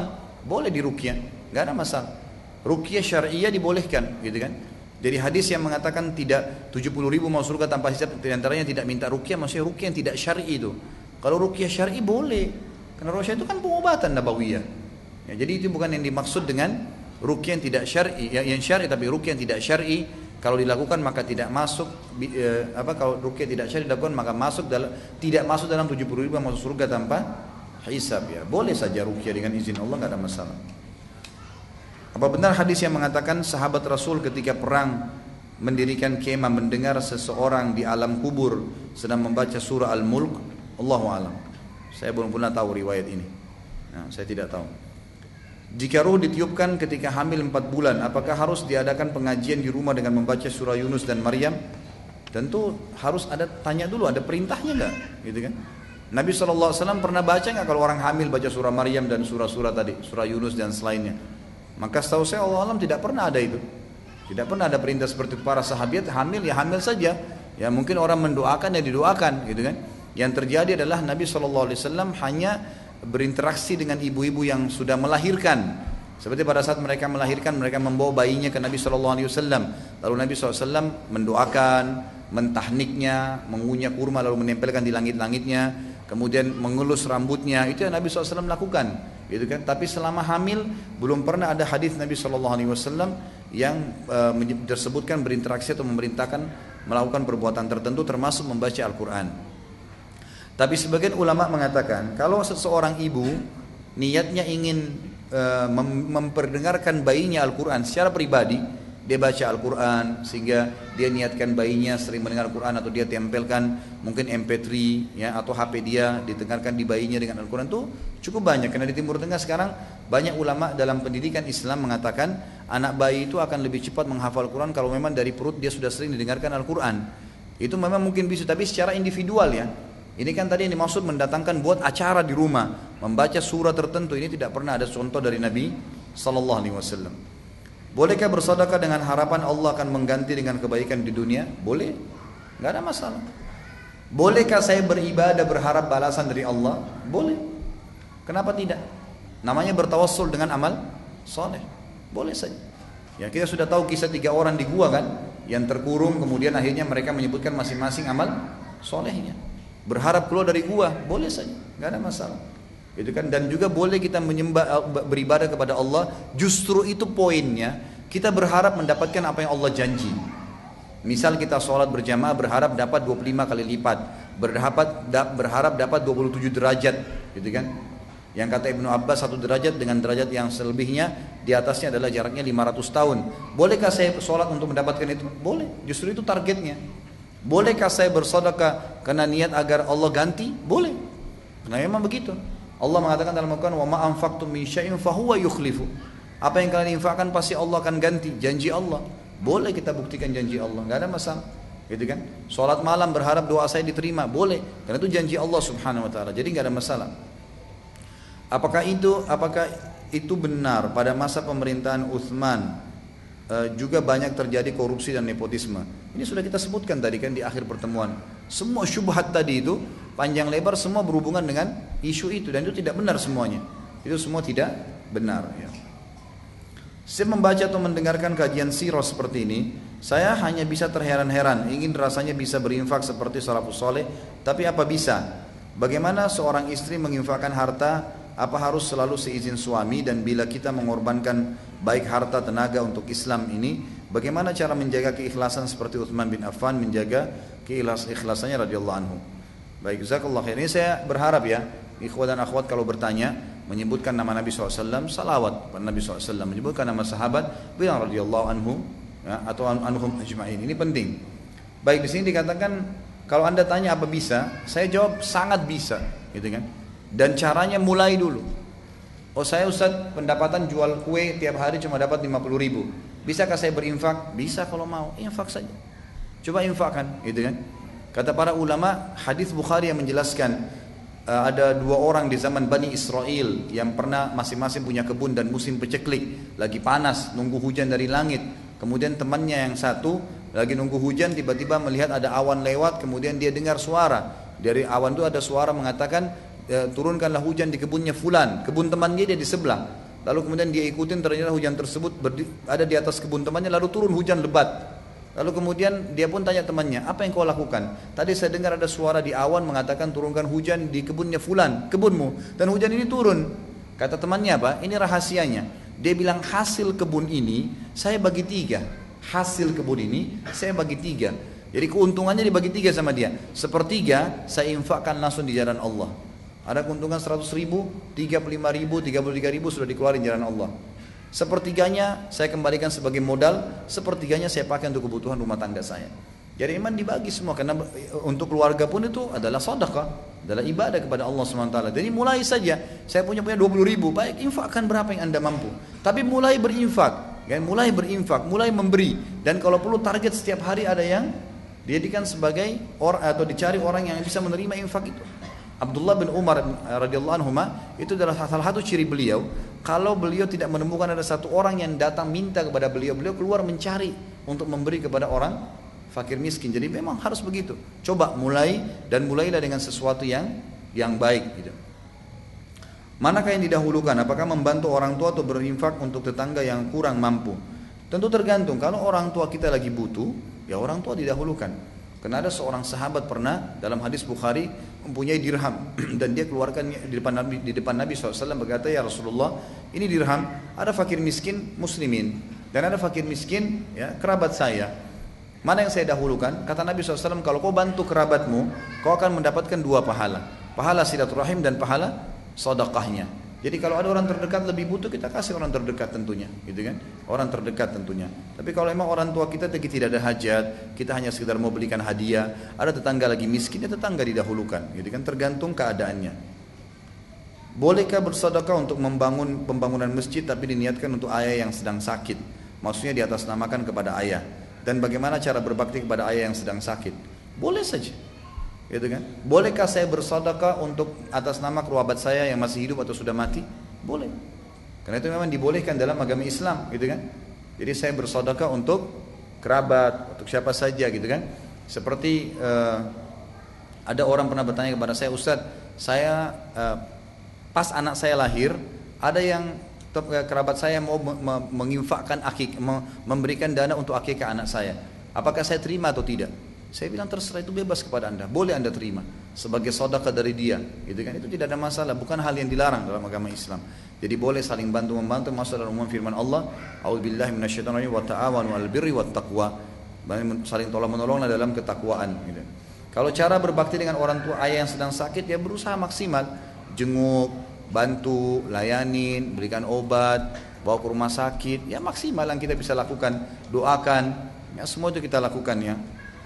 boleh diruqyah, nggak ada masalah. Ruqyah syar'iyah dibolehkan, gitu kan? Jadi hadis yang mengatakan tidak 70.000 masuk surga tanpa hisab, diantaranya tidak minta ruqyah, maksudnya ruqyah yang tidak syar'i itu. Kalau ruqyah syar'i boleh, karena ruqyah itu kan pengobatan nabawiyah. Ya, jadi itu bukan yang dimaksud dengan ruqyah yang tidak syar'i, yang syar'i, tapi ruqyah yang tidak syar'i kalau dilakukan maka tidak masuk. Kalau ruqyah tidak syar'i dilakukan maka tidak masuk dalam 70.000 masuk surga tanpa hisab. Ya, boleh saja ruqyah dengan izin Allah, nggak ada masalah. Apa benar hadis yang mengatakan sahabat Rasul ketika perang mendirikan kemah mendengar seseorang di alam kubur sedang membaca surah Al-Mulk? Allahu a'lam. Saya belum pernah tahu riwayat ini. Nah, saya tidak tahu. Jika ruh ditiupkan ketika hamil 4 bulan, apakah harus diadakan pengajian di rumah dengan membaca surah Yunus dan Maryam? Tentu harus ada, tanya dulu ada perintahnya enggak, gitu kan? Nabi SAW pernah baca enggak kalau orang hamil baca surah Maryam dan surah-surah tadi, surah Yunus dan selainnya? Maka setahu saya Allah alam tidak pernah ada itu. Tidak pernah ada perintah seperti para sahabat hamil ya hamil saja. Ya mungkin orang mendoakan ya didoakan, gitu kan? Yang terjadi adalah Nabi SAW hanya berinteraksi dengan ibu-ibu yang sudah melahirkan. Seperti pada saat mereka melahirkan, mereka membawa bayinya ke Nabi SAW. Lalu Nabi SAW mendoakan, mentahniknya, mengunyah kurma lalu menempelkan di langit-langitnya, kemudian mengelus rambutnya. Itu yang Nabi SAW lakukan. Gitu kan? Tapi selama hamil belum pernah ada hadis Nabi SAW yang tersebutkan berinteraksi atau memerintahkan melakukan perbuatan tertentu termasuk membaca Al-Quran. Tapi sebagian ulama mengatakan kalau seseorang ibu niatnya ingin memperdengarkan bayinya Al-Quran secara pribadi, dia baca Al-Quran sehingga dia niatkan bayinya sering mendengar Al-Quran atau dia tempelkan mungkin MP3 ya atau HP dia didengarkan di bayinya dengan Al-Quran, itu cukup banyak. Karena di Timur Tengah sekarang banyak ulama dalam pendidikan Islam mengatakan anak bayi itu akan lebih cepat menghafal Al-Quran kalau memang dari perut dia sudah sering didengarkan Al-Quran. Itu memang mungkin bisa, tapi secara individual ya. Ini kan tadi yang dimaksud mendatangkan buat acara di rumah membaca surah tertentu, ini tidak pernah ada contoh dari Nabi SAW. Bolehkah bersedekah dengan harapan Allah akan mengganti dengan kebaikan di dunia? Boleh, nggak ada masalah. Bolehkah saya beribadah berharap balasan dari Allah? Boleh. Kenapa tidak? Namanya bertawassul dengan amal soleh. Boleh saja. Ya kita sudah tahu kisah 3 orang di gua kan, yang terkurung kemudian akhirnya mereka menyebutkan masing-masing amal solehnya. Berharap keluar dari gua, boleh saja, nggak ada masalah. Itu kan, dan juga boleh kita beribadah kepada Allah. Justru itu poinnya, kita berharap mendapatkan apa yang Allah janji. Misal kita sholat berjamaah berharap dapat 25 kali lipat, berharap dapat 27 derajat, gitu kan? Yang kata Ibnu Abbas 1 derajat dengan derajat yang selebihnya di atasnya adalah jaraknya 500 tahun. Bolehkah saya sholat untuk mendapatkan itu? Boleh, justru itu targetnya. Bolehkah saya bersedekah karena niat agar Allah ganti? Boleh. Karena memang begitu. Allah mengatakan dalam Al-Quran, "Wa ma anfaqtum min syai'in fahuwa yukhlifu." Apa yang kalian infakkan pasti Allah akan ganti, janji Allah. Boleh kita buktikan janji Allah, enggak ada masalah. Gitu kan? Salat malam berharap doa saya diterima, boleh. Karena itu janji Allah Subhanahu wa taala. Jadi enggak ada masalah. Apakah itu benar pada masa pemerintahan Utsman juga banyak terjadi korupsi dan nepotisme? Ini sudah kita sebutkan tadi kan di akhir pertemuan. Semua syubhat tadi itu panjang lebar semua berhubungan dengan isu itu, dan itu tidak benar semuanya. Itu semua tidak benar ya. Saya membaca atau mendengarkan kajian sirah seperti ini, saya hanya bisa terheran-heran, ingin rasanya bisa berinfak seperti salafus saleh, tapi apa bisa? Bagaimana seorang istri menginfakkan harta? Apa harus selalu seizin suami? Dan bila kita mengorbankan baik harta tenaga untuk Islam ini, bagaimana cara menjaga keikhlasan seperti Utsman bin Affan menjaga keikhlasannya radhiyallahu anhu? Baik, jazakallah khair. Ini saya berharap ya, ikhwan dan akhwat kalau bertanya menyebutkan nama Nabi SAW, salawat pada Nabi SAW, menyebutkan nama sahabat, bilang radhiyallahu anhu ya, atau anhum ajma'in. Ini penting. Baik, di sini dikatakan kalau Anda tanya apa bisa, saya jawab sangat bisa, gitu kan? Dan caranya mulai dulu. Oh saya Ustaz pendapatan jual kue tiap hari cuma dapat 50.000. Bisakah saya berinfak? Bisa kalau mau, infak saja. Coba infakkan, gitu kan? Kata para ulama, hadis Bukhari yang menjelaskan ada 2 orang di zaman Bani Israel yang pernah masing-masing punya kebun dan musim peceklik, lagi panas, nunggu hujan dari langit. Kemudian temannya yang satu lagi nunggu hujan, tiba-tiba melihat ada awan lewat, kemudian dia dengar suara. Dari awan itu ada suara mengatakan, turunkanlah hujan di kebunnya fulan, kebun temannya dia di sebelah. lalu kemudian dia ikutin, ternyata hujan tersebut ada di atas kebun temannya, lalu turun hujan lebat. Lalu kemudian dia pun tanya temannya, apa yang kau lakukan? Tadi saya dengar ada suara di awan mengatakan turunkan hujan di kebunnya fulan, kebunmu, dan hujan ini turun. Kata temannya apa? Ini rahasianya. Dia bilang hasil kebun ini saya bagi 3. Hasil kebun ini saya bagi 3. Jadi keuntungannya dibagi 3 sama dia. Sepertiga saya infakkan langsung di jalan Allah. Ada keuntungan 100 ribu, 35 ribu, 33 ribu sudah dikeluarin jalan Allah. Sepertiganya saya kembalikan sebagai modal, sepertiganya saya pakai untuk kebutuhan rumah tangga saya. Jadi iman dibagi semua, karena untuk keluarga pun itu adalah sedekah, adalah ibadah kepada Allah SWT. Jadi mulai saja, saya punya 20 ribu, baik infakkan berapa yang anda mampu. Tapi mulai berinfak, kan? Mulai berinfak, mulai memberi. Dan kalau perlu target setiap hari ada yang dijadikan sebagai atau dicari orang yang bisa menerima infak itu. Abdullah bin Umar radhiyallahu anhu itu adalah salah satu ciri beliau. Kalau beliau tidak menemukan ada satu orang yang datang minta kepada beliau, beliau keluar mencari untuk memberi kepada orang fakir miskin. Jadi memang harus begitu. Coba mulailah dengan sesuatu yang baik gitu. Manakah yang didahulukan? Apakah membantu orang tua atau berinfak untuk tetangga yang kurang mampu? Tentu tergantung. Kalau orang tua kita lagi butuh, ya orang tua didahulukan. Karena ada seorang sahabat pernah dalam hadis Bukhari mempunyai dirham dan dia keluarkan di depan Nabi SAW, berkata, ya Rasulullah, ini dirham, ada fakir miskin muslimin dan ada fakir miskin ya kerabat saya. Mana yang saya dahulukan? Kata Nabi SAW, kalau kau bantu kerabatmu, kau akan mendapatkan 2 pahala. Pahala silaturahim dan pahala sedekahnya. Jadi kalau ada orang terdekat lebih butuh, kita kasih orang terdekat tentunya, gitu kan? Orang terdekat tentunya. Tapi kalau memang orang tua kita tidak ada hajat, kita hanya sekedar mau belikan hadiah, ada tetangga lagi miskin, ya tetangga didahulukan, gitu kan? Tergantung keadaannya. Bolehkah bersedekah untuk membangun pembangunan masjid tapi diniatkan untuk ayah yang sedang sakit? Maksudnya diatasnamakan kepada ayah. Dan bagaimana cara berbakti kepada ayah yang sedang sakit? Boleh saja. Gitu kan? Bolehkah saya bersedekah untuk atas nama kerabat saya yang masih hidup atau sudah mati? Boleh. Karena itu memang dibolehkan dalam agama Islam, gitu kan? Jadi saya bersedekah untuk kerabat, untuk siapa saja, gitu kan? Seperti ada orang pernah bertanya kepada saya, Ustaz, saya pas anak saya lahir, ada yang kerabat saya mau menginfakkan memberikan dana untuk akikah anak saya. Apakah saya terima atau tidak? Saya bilang terserah, itu bebas kepada anda, boleh anda terima sebagai sedekah dari dia, gitu kan? Itu tidak ada masalah, bukan hal yang dilarang dalam agama Islam. Jadi boleh saling bantu membantu, masuk dalam umum firman Allah, A'udzubillahi minasyaitonirrajim wa ta'awanu 'alal birri wat taqwa. Saling tolong menolonglah dalam ketakwaan, gitu. Kalau cara berbakti dengan orang tua ayah yang sedang sakit, ya berusaha maksimal, jenguk, bantu, layanin, berikan obat, bawa ke rumah sakit, ya maksimal yang kita bisa lakukan, doakan, ya semua itu kita lakukan ya.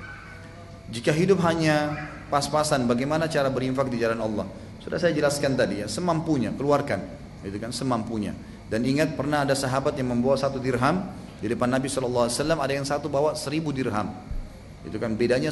Jika hidup hanya pas-pasan, bagaimana cara berinfak di jalan Allah? Sudah saya jelaskan tadi ya, semampunya, keluarkan, itu kan semampunya. Dan ingat pernah ada sahabat yang membawa 1 dirham di depan Nabi SAW, ada yang satu bawa 1000 dirham. Itu kan bedanya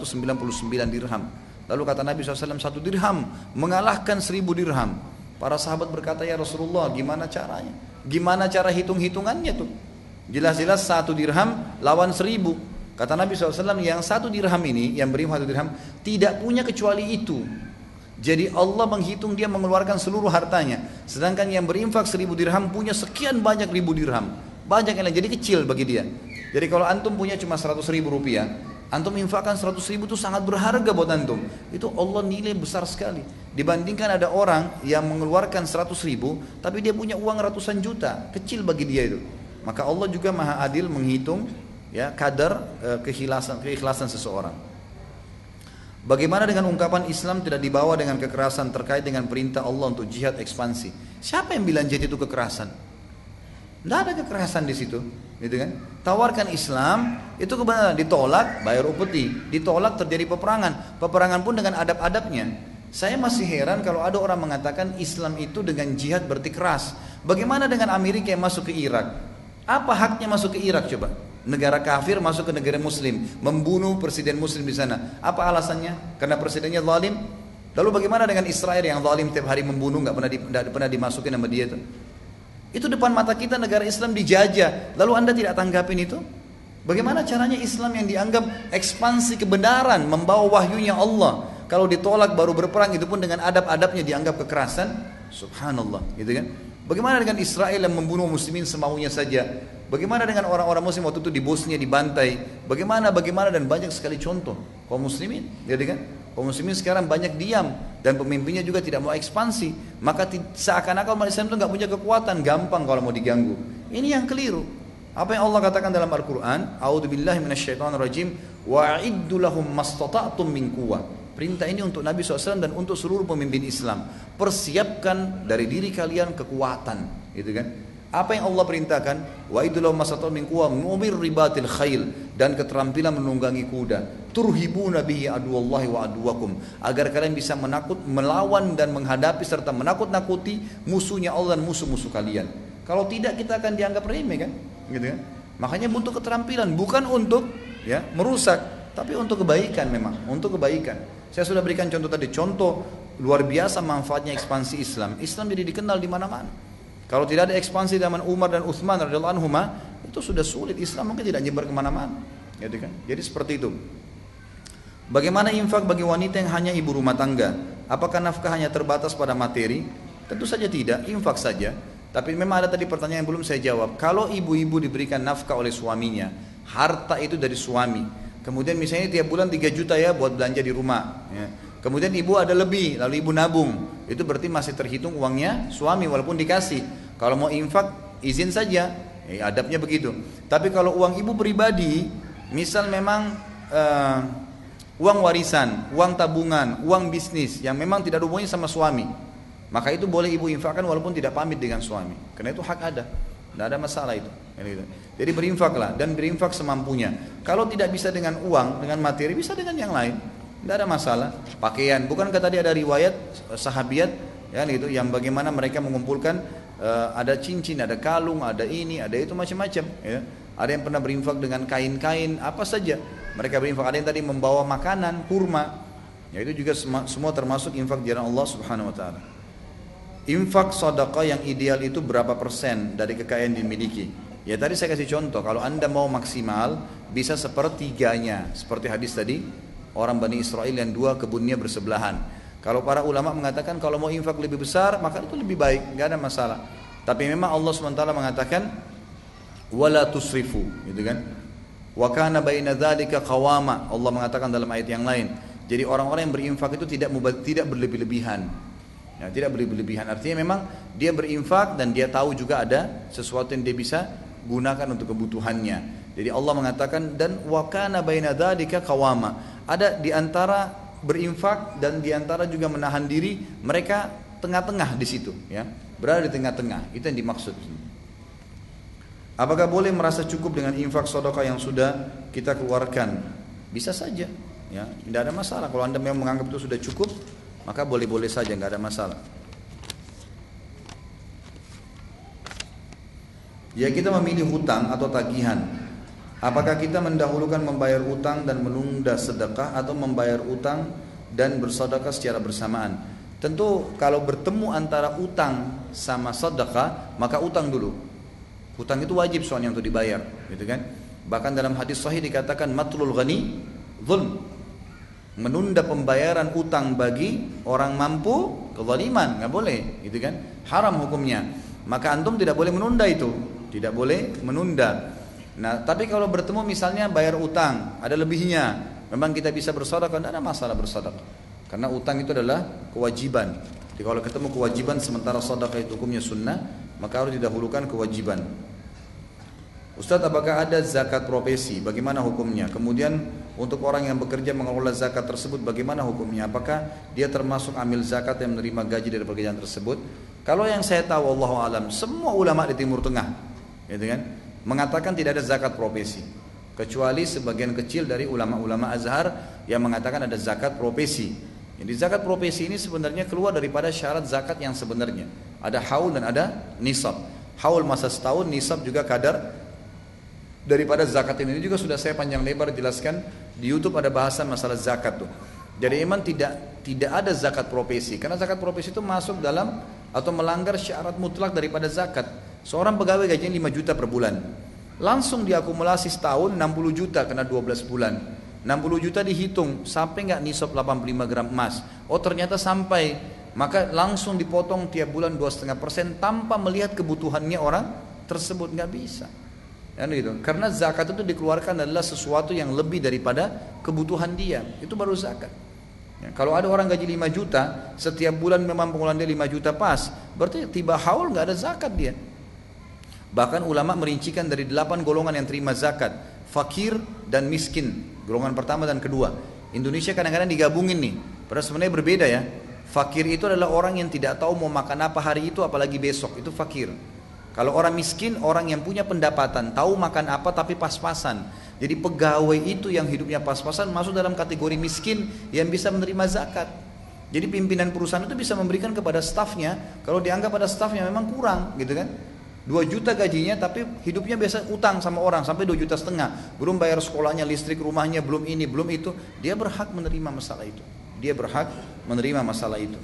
999 dirham. Lalu kata Nabi SAW, 1 dirham mengalahkan 1000 dirham. Para sahabat berkata, ya Rasulullah, gimana caranya? Gimana cara hitung-hitungannya tuh? Jelas-jelas 1 dirham lawan 1000. Kata Nabi SAW, yang 1 dirham ini, yang beri 1 dirham, tidak punya kecuali itu. Jadi Allah menghitung dia mengeluarkan seluruh hartanya. Sedangkan yang berinfak 1000 dirham punya sekian banyak ribu dirham. Banyak yang lain, jadi kecil bagi dia. Jadi kalau antum punya cuma 100.000 rupiah, antum infakkan 100.000 itu sangat berharga buat antum. Itu Allah nilai besar sekali. Dibandingkan ada orang yang mengeluarkan 100.000, tapi dia punya uang ratusan juta, kecil bagi dia itu. Maka Allah juga maha adil menghitung ya kadar keikhlasan seseorang. Bagaimana dengan ungkapan Islam tidak dibawa dengan kekerasan terkait dengan perintah Allah untuk jihad ekspansi? Siapa yang bilang jihad itu kekerasan? Tidak ada kekerasan di situ, gitu kan? Tawarkan Islam, itu kebenaran, ditolak bayar upeti, ditolak terjadi peperangan. Peperangan pun dengan adab-adabnya. Saya masih heran kalau ada orang mengatakan Islam itu dengan jihad berarti keras. Bagaimana dengan Amerika yang masuk ke Irak? Apa haknya masuk ke Irak coba? Negara kafir masuk ke negara muslim, membunuh presiden muslim di sana. Apa alasannya? Karena presidennya zalim. Lalu bagaimana dengan Israel yang zalim tiap hari membunuh, nggak pernah dimasukin sama dia itu? Itu depan mata kita negara Islam dijajah. Lalu anda tidak tanggapin itu? Bagaimana caranya Islam yang dianggap ekspansi kebenaran, membawa wahyunya Allah, kalau ditolak baru berperang, itu pun dengan adab-adabnya dianggap kekerasan? Subhanallah, gitu kan? Bagaimana dengan Israel yang membunuh muslimin semaunya saja? Bagaimana dengan orang-orang muslim waktu itu di Bosnia dibantai? Bagaimana dan banyak sekali contoh kaum muslimin, jadi kan? Kaum muslimin sekarang banyak diam dan pemimpinnya juga tidak mau ekspansi. Maka seakan-akan umat Islam itu nggak punya kekuatan, gampang kalau mau diganggu. Ini yang keliru. Apa yang Allah katakan dalam Al-Quran? A'udzubillahi minasyaitonirrajim. Wa'iddu lahum mastata'tum min quwwah. Perintah ini untuk Nabi SAW dan untuk seluruh pemimpin Islam. Persiapkan dari diri kalian kekuatan, gitu kan? Apa yang Allah perintahkan? Wa'iddu lahum mastata'tum min quwwah min ribatil khail, dan keterampilan menunggangi kuda. Turhibuna bihi aduwallahi wa aduwakum, agar kalian bisa melawan dan menghadapi serta menakut-nakuti musuhnya Allah dan musuh-musuh kalian. Kalau tidak kita akan dianggap remeh kan? Gitu kan? Makanya butuh keterampilan, bukan untuk ya merusak, tapi untuk kebaikan, memang untuk kebaikan. Saya sudah berikan contoh tadi, contoh luar biasa manfaatnya ekspansi Islam. Islam jadi dikenal di mana-mana. Kalau tidak ada ekspansi zaman Umar dan Utsman radhiyallahu anhuma, itu sudah sulit, Islam mungkin tidak nyebar kemana-mana, gitu kan? Jadi seperti itu. Bagaimana infak bagi wanita yang hanya ibu rumah tangga? Apakah nafkah hanya terbatas pada materi? Tentu saja tidak, infak saja. Tapi memang ada tadi pertanyaan yang belum saya jawab. Kalau ibu-ibu diberikan nafkah oleh suaminya, harta itu dari suami, kemudian misalnya tiap bulan 3 juta ya buat belanja di rumah ya. Kemudian ibu ada lebih, lalu ibu nabung, itu berarti masih terhitung uangnya suami walaupun dikasih. Kalau mau infak izin saja, ya, adabnya begitu. Tapi kalau uang ibu pribadi, misal memang uang warisan, uang tabungan, uang bisnis yang memang tidak ada hubungannya sama suami, maka itu boleh ibu infakkan walaupun tidak pamit dengan suami, karena itu hak ada, tidak ada masalah itu. Jadi berinfaklah dan berinfak semampunya. Kalau tidak bisa dengan uang, dengan materi, bisa dengan yang lain, tidak ada masalah. Pakaian, bukankah tadi ada riwayat sahabiat ya gitu, yang bagaimana mereka mengumpulkan ada cincin, ada kalung, ada ini, ada itu macam-macam. Ya. Ada yang pernah berinfak dengan kain-kain apa saja. Mereka berinfak. Ada yang tadi membawa makanan, kurma. Ya itu juga semua termasuk infak di jalan Allah Subhanahu Wa Taala. Infak sedekah yang ideal itu berapa persen dari kekayaan dimiliki? Ya tadi saya kasih contoh, kalau anda mau maksimal bisa sepertiganya, seperti hadis tadi, orang Bani Israel yang 2 kebunnya bersebelahan. Kalau para ulama mengatakan kalau mau infak lebih besar maka itu lebih baik, nggak ada masalah. Tapi memang Allah SWT mengatakan wala tusrifu, gitu kan? Wa kana baina dzalika qawama. Allah mengatakan dalam ayat yang lain. Jadi orang-orang yang berinfak itu tidak berlebih-lebihan. Ya, tidak berlebihan, artinya memang dia berinfak dan dia tahu juga ada sesuatu yang dia bisa gunakan untuk kebutuhannya. Jadi Allah mengatakan dan wa kana baina dzalika qawama. Ada di antara berinfak dan di antara juga menahan diri, mereka tengah-tengah di situ, ya. Berada di tengah-tengah. Itu yang dimaksud. Apakah boleh merasa cukup dengan infak sedekah yang sudah kita keluarkan? Bisa saja, ya. Tidak ada masalah kalau Anda memang menganggap itu sudah cukup. Maka boleh-boleh saja, nggak ada masalah. Ya kita memilih hutang atau tagihan. Apakah kita mendahulukan membayar utang dan menunda sedekah atau membayar utang dan bersedekah secara bersamaan? Tentu kalau bertemu antara utang sama sedekah, maka utang dulu. Hutang itu wajib soalnya untuk dibayar, gitu kan? Bahkan dalam hadis sahih dikatakan matlul ghani zulm. Menunda pembayaran utang bagi orang mampu kezaliman, nggak boleh, gitu kan? Haram hukumnya. Maka antum tidak boleh menunda itu, tidak boleh menunda. Nah, tapi kalau bertemu misalnya bayar utang, ada lebihnya, memang kita bisa bersedekah, tidak ada masalah bersedekah. Karena utang itu adalah kewajiban. Jadi kalau ketemu kewajiban sementara sedekah itu hukumnya sunnah, maka harus didahulukan kewajiban. Ustadz, apakah ada zakat profesi? Bagaimana hukumnya? Kemudian untuk orang yang bekerja mengelola zakat tersebut, bagaimana hukumnya? Apakah dia termasuk amil zakat yang menerima gaji dari pekerjaan tersebut? Kalau yang saya tahu, wallahu alam, semua ulama di Timur Tengah, gitu kan, mengatakan tidak ada zakat profesi, kecuali sebagian kecil dari ulama-ulama Azhar yang mengatakan ada zakat profesi. Jadi zakat profesi ini sebenarnya keluar daripada syarat zakat yang sebenarnya. Ada haul dan ada nisab. Haul masa setahun, nisab juga kadar daripada zakat ini juga sudah saya panjang lebar jelaskan di YouTube, ada bahasan masalah zakat tuh. Jadi memang tidak ada zakat profesi, karena zakat profesi itu masuk dalam atau melanggar syarat mutlak daripada zakat. Seorang pegawai gajinya 5 juta per bulan, langsung diakumulasi setahun 60 juta kena 12 bulan. 60 juta dihitung sampai nggak nisab 85 gram emas. Oh ternyata sampai maka langsung dipotong tiap bulan 2,5% tanpa melihat kebutuhannya orang tersebut, nggak bisa. Kan gitu. Karena zakat itu dikeluarkan adalah sesuatu yang lebih daripada kebutuhan dia, itu baru zakat. Ya, kalau ada orang gaji 5 juta, setiap bulan memang pengeluaran dia 5 juta pas, berarti tiba haul nggak ada zakat dia. Bahkan ulama merincikan dari 8 golongan yang terima zakat, fakir dan miskin, golongan pertama dan kedua. Indonesia kadang-kadang digabungin nih, padahal sebenarnya berbeda ya. Fakir itu adalah orang yang tidak tahu mau makan apa hari itu, apalagi besok, itu fakir. Kalau orang miskin, orang yang punya pendapatan, tahu makan apa tapi pas-pasan. Jadi pegawai itu yang hidupnya pas-pasan masuk dalam kategori miskin yang bisa menerima zakat. Jadi pimpinan perusahaan itu bisa memberikan kepada stafnya, kalau dianggap pada stafnya memang kurang gitu kan. 2 juta gajinya tapi hidupnya biasa utang sama orang sampai 2,5 juta, belum bayar sekolahnya, listrik rumahnya, belum ini, belum itu. Dia berhak menerima masalah itu. Dia berhak menerima masalah itu.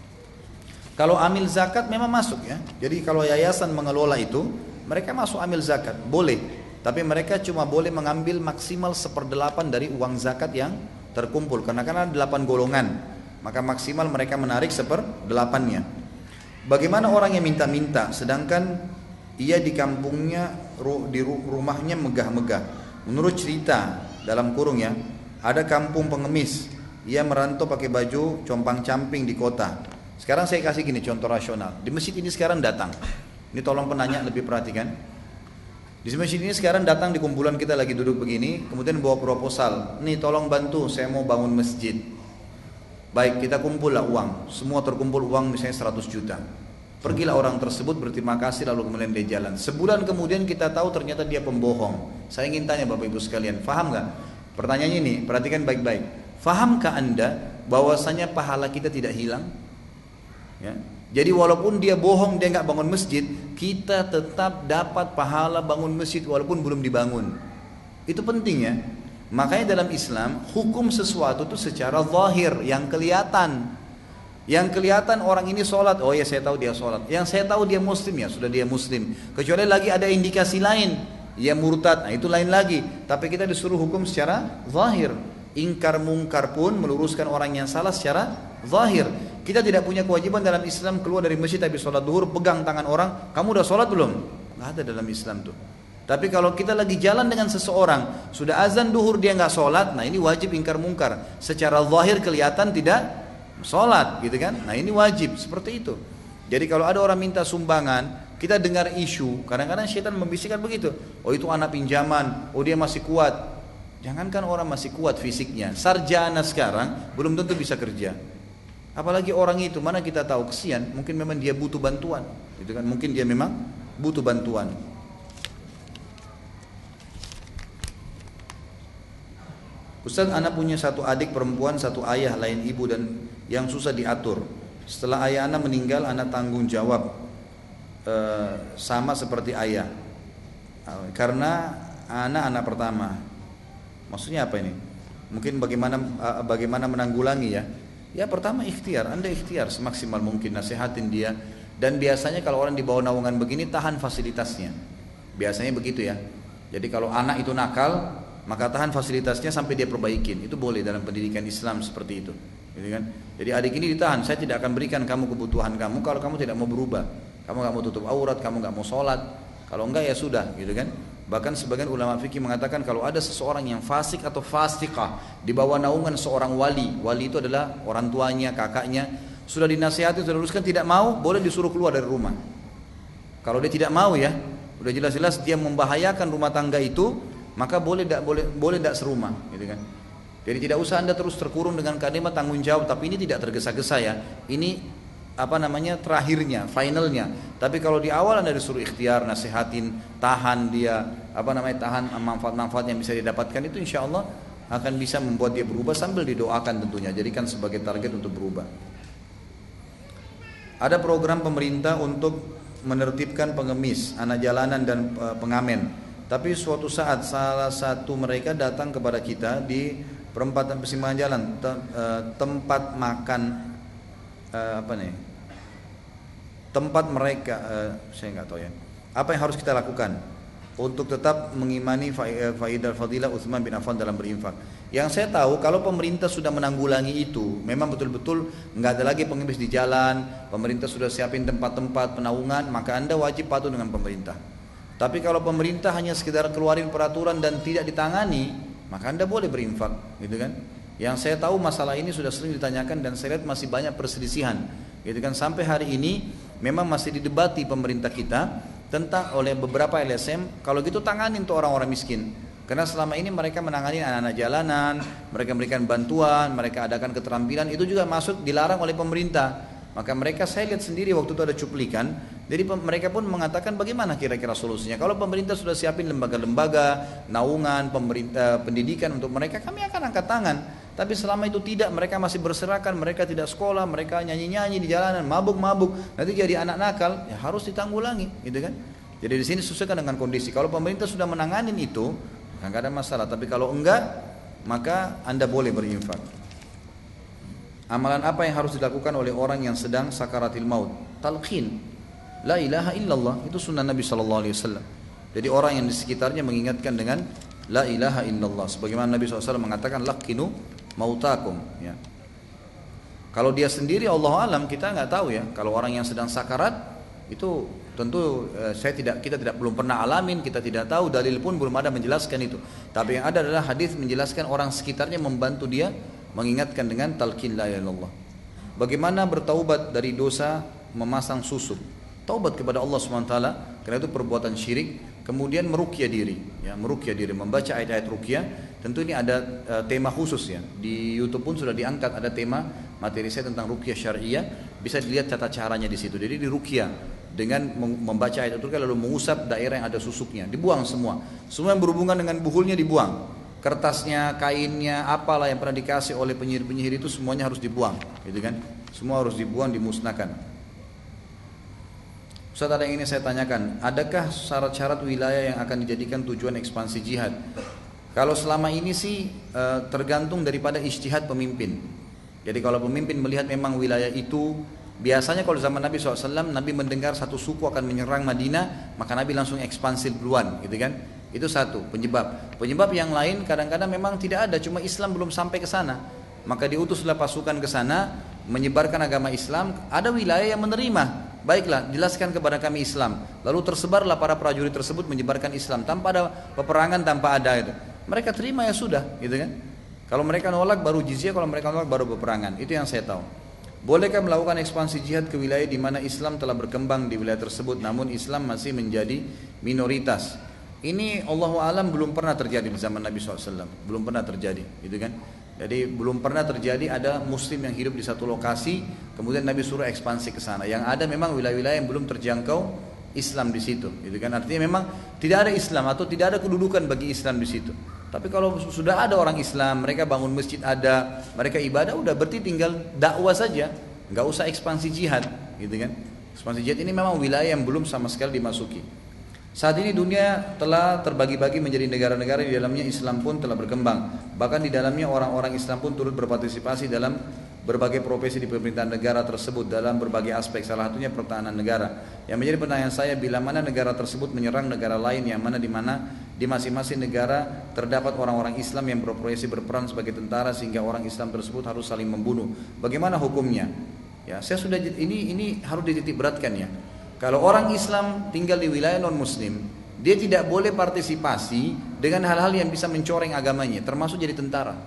Kalau amil zakat memang masuk ya. Jadi kalau yayasan mengelola itu, mereka masuk amil zakat, boleh. Tapi mereka cuma boleh mengambil maksimal 1/8 dari uang zakat yang terkumpul. Karena ada 8 golongan, maka maksimal mereka menarik 1/8-nya. Bagaimana orang yang minta-minta, sedangkan ia di kampungnya, di rumahnya megah-megah. Menurut cerita dalam kurung ya, ada kampung pengemis. Ia merantau pakai baju compang-camping di kota. Sekarang saya kasih gini contoh rasional. Di masjid ini sekarang datang. Ini tolong penanya lebih perhatikan. Di masjid ini sekarang datang di kumpulan kita lagi duduk begini, kemudian bawa proposal. Nih tolong bantu, saya mau bangun masjid. Baik, kita kumpul lah uang. Semua terkumpul uang misalnya 100 juta. Pergilah orang tersebut berterima kasih lalu kemudian dia jalan. Sebulan kemudian kita tahu ternyata dia pembohong. Saya ingin tanya Bapak Ibu sekalian, faham gak? Pertanyaannya ini, perhatikan baik-baik. Fahamkah Anda bahwasanya pahala kita tidak hilang? Ya. Jadi walaupun dia bohong, dia nggak bangun masjid, kita tetap dapat pahala bangun masjid walaupun belum dibangun. Itu penting ya. Makanya dalam Islam hukum sesuatu itu secara zahir, yang kelihatan. Yang kelihatan orang ini sholat, oh ya saya tahu dia sholat. Yang saya tahu dia muslim, ya sudah dia muslim. Kecuali lagi ada indikasi lain, dia murtad, nah itu lain lagi. Tapi kita disuruh hukum secara zahir. Ingkar mungkar pun meluruskan orang yang salah secara zahir. Kita tidak punya kewajiban dalam Islam keluar dari masjid habis sholat duhur pegang tangan orang, kamu udah sholat belum? Nggak ada dalam Islam tuh. Tapi kalau kita lagi jalan dengan seseorang, sudah azan duhur dia nggak sholat, nah ini wajib ingkar mungkar. Secara zahir kelihatan tidak sholat, gitu kan? Nah ini wajib seperti itu. Jadi kalau ada orang minta sumbangan, kita dengar isu, kadang-kadang syaitan membisikkan begitu. Oh itu anak pinjaman, oh dia masih kuat. Jangankan orang masih kuat fisiknya, sarjana sekarang belum tentu bisa kerja. Apalagi orang itu, mana kita tahu, kesian, mungkin memang dia butuh bantuan, gitu kan? Mungkin dia memang butuh bantuan. Ustaz, anak punya satu adik perempuan, satu ayah lain ibu dan yang susah diatur. Setelah ayah anak meninggal, anak tanggung jawab sama seperti ayah, karena anak pertama. Maksudnya apa ini? Mungkin bagaimana menanggulangi ya? Ya pertama ikhtiar, Anda ikhtiar semaksimal mungkin, nasihatin dia. Dan biasanya kalau orang di bawah naungan begini tahan fasilitasnya. Biasanya begitu ya. Jadi kalau anak itu nakal, maka tahan fasilitasnya sampai dia perbaikin. Itu boleh dalam pendidikan Islam seperti itu. Gitu kan? Jadi adik ini ditahan, saya tidak akan berikan kamu kebutuhan kamu kalau kamu tidak mau berubah. Kamu gak mau tutup aurat, kamu gak mau sholat. Kalau enggak ya sudah, gitu kan? Bahkan sebagian ulama fikih mengatakan kalau ada seseorang yang fasik atau fasikah di bawah naungan seorang wali itu adalah orang tuanya, kakaknya, sudah dinasihati, sudah luruskan, tidak mau, boleh disuruh keluar dari rumah. Kalau dia tidak mau ya, udah jelas-jelas dia membahayakan rumah tangga itu, maka boleh tidak serumah, gitu kan? Jadi tidak usah Anda terus terkurung dengan kalimat tanggung jawab, tapi ini tidak tergesa-gesa ya. Ini terakhirnya, finalnya. Tapi kalau di awal Anda disuruh ikhtiar, nasihatin, tahan dia, tahan manfaat-manfaat yang bisa didapatkan, itu insya Allah akan bisa membuat dia berubah sambil didoakan tentunya. Jadikan sebagai target untuk berubah. Ada program pemerintah untuk menertibkan pengemis, anak jalanan dan pengamen. Tapi suatu saat salah satu mereka datang kepada kita di perempatan persimpangan jalan, tempat makan tempat mereka, saya nggak tahu ya. Apa yang harus kita lakukan untuk tetap mengimani faidah fadilah Utsman bin Affan dalam berinfak? Yang saya tahu kalau pemerintah sudah menanggulangi itu, memang betul-betul nggak ada lagi pengemis di jalan, pemerintah sudah siapin tempat-tempat penaungan, maka Anda wajib patuh dengan pemerintah. Tapi kalau pemerintah hanya sekedar keluarin peraturan dan tidak ditangani, maka Anda boleh berinfak, gitu kan? Yang saya tahu masalah ini sudah sering ditanyakan dan saya lihat masih banyak perselisihan, gitu kan? Sampai hari ini memang masih didebati pemerintah kita tentang oleh beberapa LSM, kalau gitu tanganin tuh orang-orang miskin. Karena selama ini mereka menangani anak-anak jalanan, mereka memberikan bantuan, mereka adakan keterampilan, itu juga masuk dilarang oleh pemerintah. Maka mereka, saya lihat sendiri waktu itu ada cuplikan, jadi mereka pun mengatakan bagaimana kira-kira solusinya. Kalau pemerintah sudah siapin lembaga-lembaga, naungan, pemerintah, pendidikan untuk mereka, kami akan angkat tangan. Tapi selama itu tidak, mereka masih berserakan, mereka tidak sekolah, mereka nyanyi-nyanyi di jalanan, mabuk-mabuk, nanti jadi anak nakal, ya harus ditanggulangi, gitu kan? Jadi di sini sesuaikan dengan kondisi. Kalau pemerintah sudah menanganin itu, nggak ada masalah. Tapi kalau enggak, maka Anda boleh berinfak. Amalan apa yang harus dilakukan oleh orang yang sedang sakaratil maut? Talqin, la ilaha illallah, itu sunnah Nabi SAW. Jadi orang yang di sekitarnya mengingatkan dengan la ilaha illallah. Sebagaimana Nabi SAW mengatakan laqinu mautakum. Ya. Kalau dia sendiri, Allah alam, kita nggak tahu ya. Kalau orang yang sedang sakarat, itu tentu kita belum pernah alamin, kita tidak tahu, dalil pun belum ada menjelaskan itu. Tapi yang ada adalah hadis menjelaskan orang sekitarnya membantu dia mengingatkan dengan talqin la ilaha illallah. Bagaimana bertaubat dari dosa memasang susuk? Taubat kepada Allah SWT, karena itu perbuatan syirik. Kemudian meruqyah diri, ya, meruqyah diri, membaca ayat-ayat ruqyah. Tentu ini ada tema khusus ya. Di YouTube pun sudah diangkat ada tema materi saya tentang ruqyah syariah. Bisa dilihat tata caranya di situ. Jadi di ruqyah dengan membaca ayat ruqyah lalu mengusap daerah yang ada susuknya, dibuang semua. Semua yang berhubungan dengan buhulnya dibuang. Kertasnya, kainnya, apalah yang pernah dikasih oleh penyihir-penyihir itu semuanya harus dibuang, gitu kan? Semua harus dibuang, dimusnahkan. Ustaz, ada yang ingin saya tanyakan, adakah syarat-syarat wilayah yang akan dijadikan tujuan ekspansi jihad? Kalau selama ini sih tergantung daripada ijtihad pemimpin. Jadi kalau pemimpin melihat memang wilayah itu, biasanya kalau zaman Nabi SAW, Nabi mendengar satu suku akan menyerang Madinah, maka Nabi langsung ekspansi duluan, gitu kan? Itu satu penyebab. Penyebab yang lain kadang-kadang memang tidak ada, cuma Islam belum sampai ke sana. Maka diutuslah pasukan ke sana menyebarkan agama Islam. Ada wilayah yang menerima, baiklah jelaskan kepada kami Islam. Lalu tersebarlah para prajurit tersebut menyebarkan Islam tanpa ada peperangan, tanpa ada itu. Mereka terima ya sudah, gitu kan? Kalau mereka nolak baru jizyah, kalau mereka nolak baru peperangan. Itu yang saya tahu. Bolehkah melakukan ekspansi jihad ke wilayah di mana Islam telah berkembang di wilayah tersebut, namun Islam masih menjadi minoritas? Ini Allahu alam belum pernah terjadi di zaman Nabi SAW, belum pernah terjadi, gitu kan? Jadi belum pernah terjadi ada Muslim yang hidup di satu lokasi, kemudian Nabi suruh ekspansi ke sana. Yang ada memang wilayah-wilayah yang belum terjangkau Islam di situ, gitu kan? Artinya memang tidak ada Islam atau tidak ada kedudukan bagi Islam di situ. Tapi kalau sudah ada orang Islam, mereka bangun masjid ada, mereka ibadah, udah berarti tinggal dakwah saja, nggak usah ekspansi jihad, gitu kan? Ekspansi jihad ini memang wilayah yang belum sama sekali dimasuki. Saat ini dunia telah terbagi-bagi menjadi negara-negara, di dalamnya Islam pun telah berkembang. Bahkan di dalamnya orang-orang Islam pun turut berpartisipasi dalam berbagai profesi di pemerintahan negara tersebut dalam berbagai aspek, salah satunya pertahanan negara. Yang menjadi pertanyaan saya, bila mana negara tersebut menyerang negara lain, yang mana di masing-masing negara terdapat orang-orang Islam yang berprofesi berperan sebagai tentara sehingga orang Islam tersebut harus saling membunuh. Bagaimana hukumnya? Ya, saya sudah ini harus dititik beratkan ya. Kalau orang Islam tinggal di wilayah non-Muslim, dia tidak boleh partisipasi dengan hal-hal yang bisa mencoreng agamanya, termasuk jadi tentara.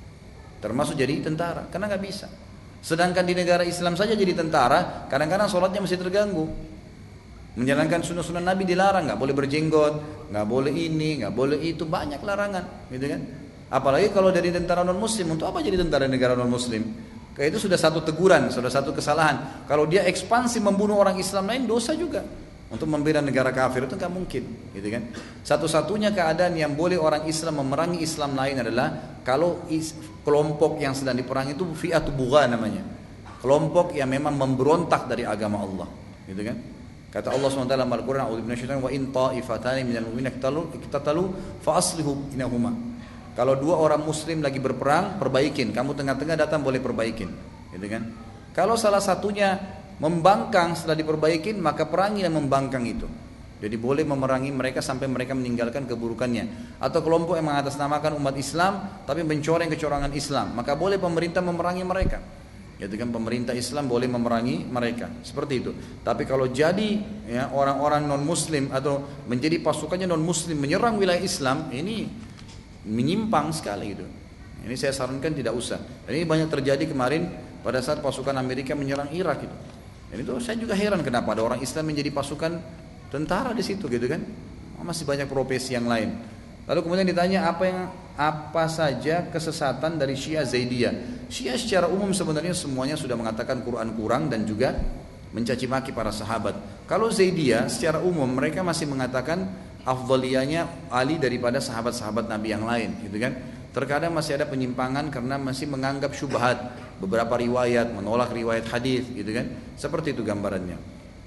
Karena nggak bisa. Sedangkan di negara Islam saja jadi tentara, kadang-kadang sholatnya masih terganggu. Menjalankan sunnah-sunnah Nabi dilarang, nggak boleh berjenggot, nggak boleh ini, nggak boleh itu, banyak larangan, gitu kan? Apalagi kalau dari tentara non-Muslim, untuk apa jadi tentara negara non-Muslim? Kayak itu sudah satu teguran, sudah satu kesalahan. Kalau dia ekspansi membunuh orang Islam lain, dosa juga. Untuk membela negara kafir itu nggak mungkin, gitu kan? Satu-satunya keadaan yang boleh orang Islam memerangi Islam lain adalah kalau kelompok yang sedang diperangi itu fi'atu bugha namanya, kelompok yang memang memberontak dari agama Allah, gitu kan? Kata Allah SWT dalam Al-Quran, wa in ta'ifatani minal mu'minina iqtatalu fa aslihu bainahuma. Kalau dua orang Muslim lagi berperang, perbaikin. Kamu tengah-tengah datang boleh perbaikin, gitu kan? Kalau salah satunya membangkang setelah diperbaikin, maka perangi yang membangkang itu. Jadi boleh memerangi mereka sampai mereka meninggalkan keburukannya. Atau kelompok yang mengatasnamakan umat Islam tapi mencoreng kecurangan Islam, maka boleh pemerintah memerangi mereka. Jadi kan pemerintah Islam boleh memerangi mereka, seperti itu. Tapi kalau jadi ya, orang-orang non Muslim atau menjadi pasukannya non Muslim menyerang wilayah Islam, ini menyimpang sekali gitu. Ini saya sarankan tidak usah. Dan ini banyak terjadi kemarin pada saat pasukan Amerika menyerang Irak itu. Dan itu saya juga heran kenapa ada orang Islam menjadi pasukan tentara di situ gitu kan. Masih banyak profesi yang lain. Lalu kemudian ditanya apa saja kesesatan dari Syiah Zaidiyah. Syiah secara umum sebenarnya semuanya sudah mengatakan Quran kurang dan juga mencaci maki para sahabat. Kalau Zaidiyah secara umum mereka masih mengatakan afdaliyahnya Ali daripada sahabat-sahabat Nabi yang lain gitu kan. Terkadang masih ada penyimpangan karena masih menganggap syubhat beberapa riwayat, menolak riwayat hadis gitu kan. Seperti itu gambarannya.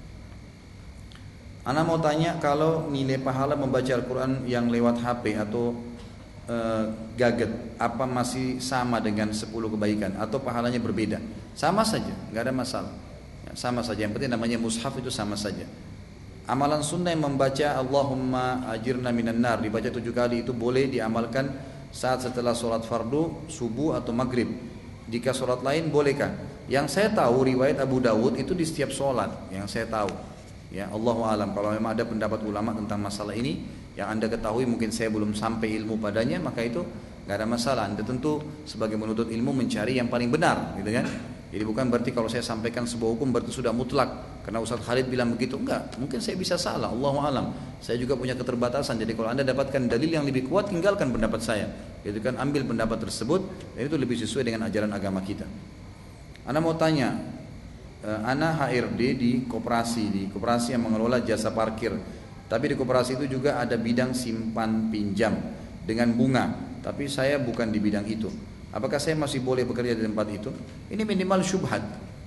Ana mau tanya, kalau nilai pahala membaca Al-Quran yang lewat HP atau gadget, apa masih sama dengan 10 kebaikan atau pahalanya berbeda? Sama saja, nggak ada masalah ya, sama saja, yang penting namanya mushaf itu sama saja. Amalan sunnah yang membaca Allahumma ajirna minan nar dibaca 7 kali itu boleh diamalkan saat setelah sholat fardu, subuh atau maghrib. Jika sholat lain bolehkah? Yang saya tahu riwayat Abu Dawud itu di setiap sholat, yang saya tahu ya, Allahu alam. Kalau memang ada pendapat ulama tentang masalah ini yang Anda ketahui, mungkin saya belum sampai ilmu padanya, maka itu nggak ada masalah. Anda tentu sebagai menuntut ilmu mencari yang paling benar gitu kan. Jadi bukan berarti kalau saya sampaikan sebuah hukum berarti sudah mutlak karena Ustaz Khalid bilang begitu, enggak, mungkin saya bisa salah, Allahu alam. Saya juga punya keterbatasan. Jadi kalau Anda dapatkan dalil yang lebih kuat, tinggalkan pendapat saya gitu kan, ambil pendapat tersebut, dan itu lebih sesuai dengan ajaran agama kita. Anda mau tanya, Ana HRD di koperasi yang mengelola jasa parkir. Tapi di koperasi itu juga ada bidang simpan pinjam dengan bunga. Tapi saya bukan di bidang itu. Apakah saya masih boleh bekerja di tempat itu? Ini minimal syubhat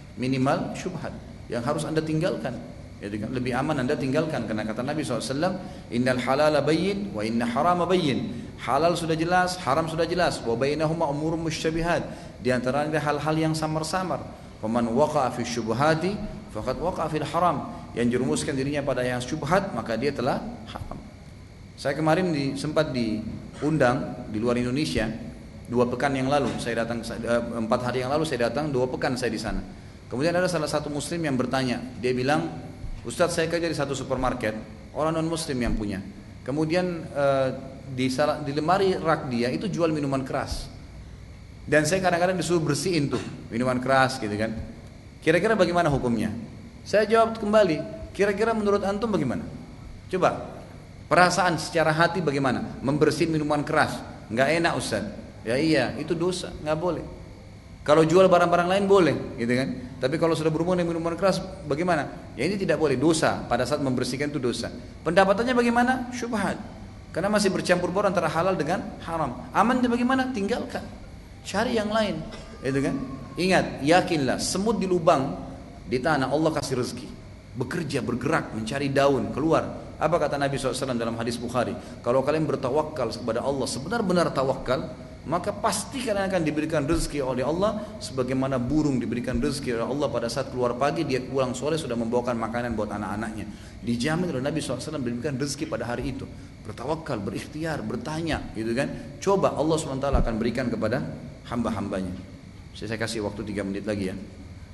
yang harus Anda tinggalkan. Jadi lebih aman Anda tinggalkan, karena kata Nabi SAW, Innal halala bayyin wa inna harama bayyin. Halal sudah jelas, haram sudah jelas. Wa bainahuma umurun musytabihat. Di antaranya ada hal-hal yang samar-samar. Faman waqa'a fi syubhati faqad waqa'a fil haram. Yang jerumuskan dirinya pada yang syubhat, maka dia telah haram. Saya kemarin sempat diundang di luar Indonesia 2 pekan yang lalu. Saya datang 4 hari yang lalu saya datang, 2 pekan saya di sana. Kemudian ada salah satu muslim yang bertanya, dia bilang, Ustadz, saya kerja di satu supermarket, orang non muslim yang punya. Kemudian di lemari rak dia itu jual minuman keras. Dan saya kadang-kadang disuruh bersihin tuh minuman keras gitu kan. Kira-kira bagaimana hukumnya? Saya jawab kembali, kira-kira menurut antum bagaimana? Coba, perasaan secara hati bagaimana? Membersihin minuman keras, nggak enak Ustaz. Ya iya, itu dosa, nggak boleh. Kalau jual barang-barang lain boleh, gitu kan? Tapi kalau sudah berhubungan dengan minuman keras, bagaimana? Ya ini tidak boleh, dosa. Pada saat membersihkan itu dosa. Pendapatannya bagaimana? Syubhat. Karena masih bercampur baur antara halal dengan haram. Amannya bagaimana? Tinggalkan. Cari yang lain, gitu kan? Ingat, yakinlah, semut di lubang di tanah Allah kasih rezeki. Bekerja, bergerak, mencari daun, keluar. Apa kata Nabi SAW dalam hadis Bukhari? Kalau kalian bertawakal kepada Allah, sebenar-benar tawakal, maka pasti kalian akan diberikan rezeki oleh Allah. Sebagaimana burung diberikan rezeki oleh Allah pada saat keluar pagi, dia pulang sore sudah membawakan makanan buat anak-anaknya. Dijamin oleh Nabi SAW diberikan rezeki pada hari itu. Bertawakal, berikhtiar, bertanya, gitu kan? Coba Allah SWT akan berikan kepada hamba-hambanya. Saya kasih waktu 3 menit lagi ya.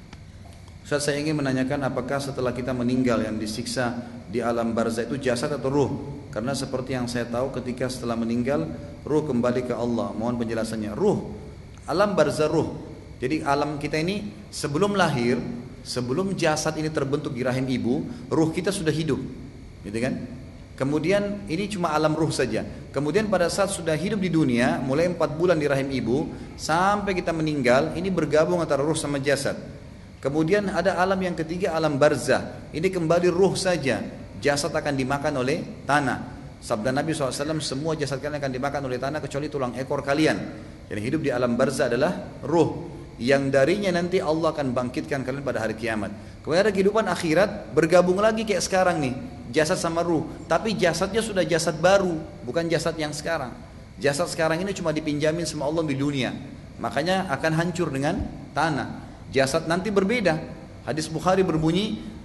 Ustaz, saya ingin menanyakan, apakah setelah kita meninggal yang disiksa di alam barzah itu jasad atau ruh? Karena seperti yang saya tahu, ketika setelah meninggal ruh kembali ke Allah. Mohon penjelasannya. Ruh, alam barzah ruh. Jadi alam kita ini sebelum lahir, sebelum jasad ini terbentuk di rahim ibu, ruh kita sudah hidup, gitu kan? Kemudian ini cuma alam ruh saja. Kemudian pada saat sudah hidup di dunia, mulai 4 bulan di rahim ibu sampai kita meninggal, ini bergabung antara ruh sama jasad. Kemudian ada alam yang ketiga, alam barzah. Ini kembali ruh saja, jasad akan dimakan oleh tanah. Sabda Nabi SAW, semua jasad kalian akan dimakan oleh tanah kecuali tulang ekor kalian. Jadi hidup di alam barzah adalah ruh, yang darinya nanti Allah akan bangkitkan kalian pada hari kiamat. Kemudian ada kehidupan akhirat, bergabung lagi kayak sekarang nih, jasad sama ruh. Tapi jasadnya sudah jasad baru, bukan jasad yang sekarang. Jasad sekarang ini cuma dipinjamin sama Allah di dunia, makanya akan hancur dengan tanah. Jasad nanti berbeda. Hadis Bukhari berbunyi,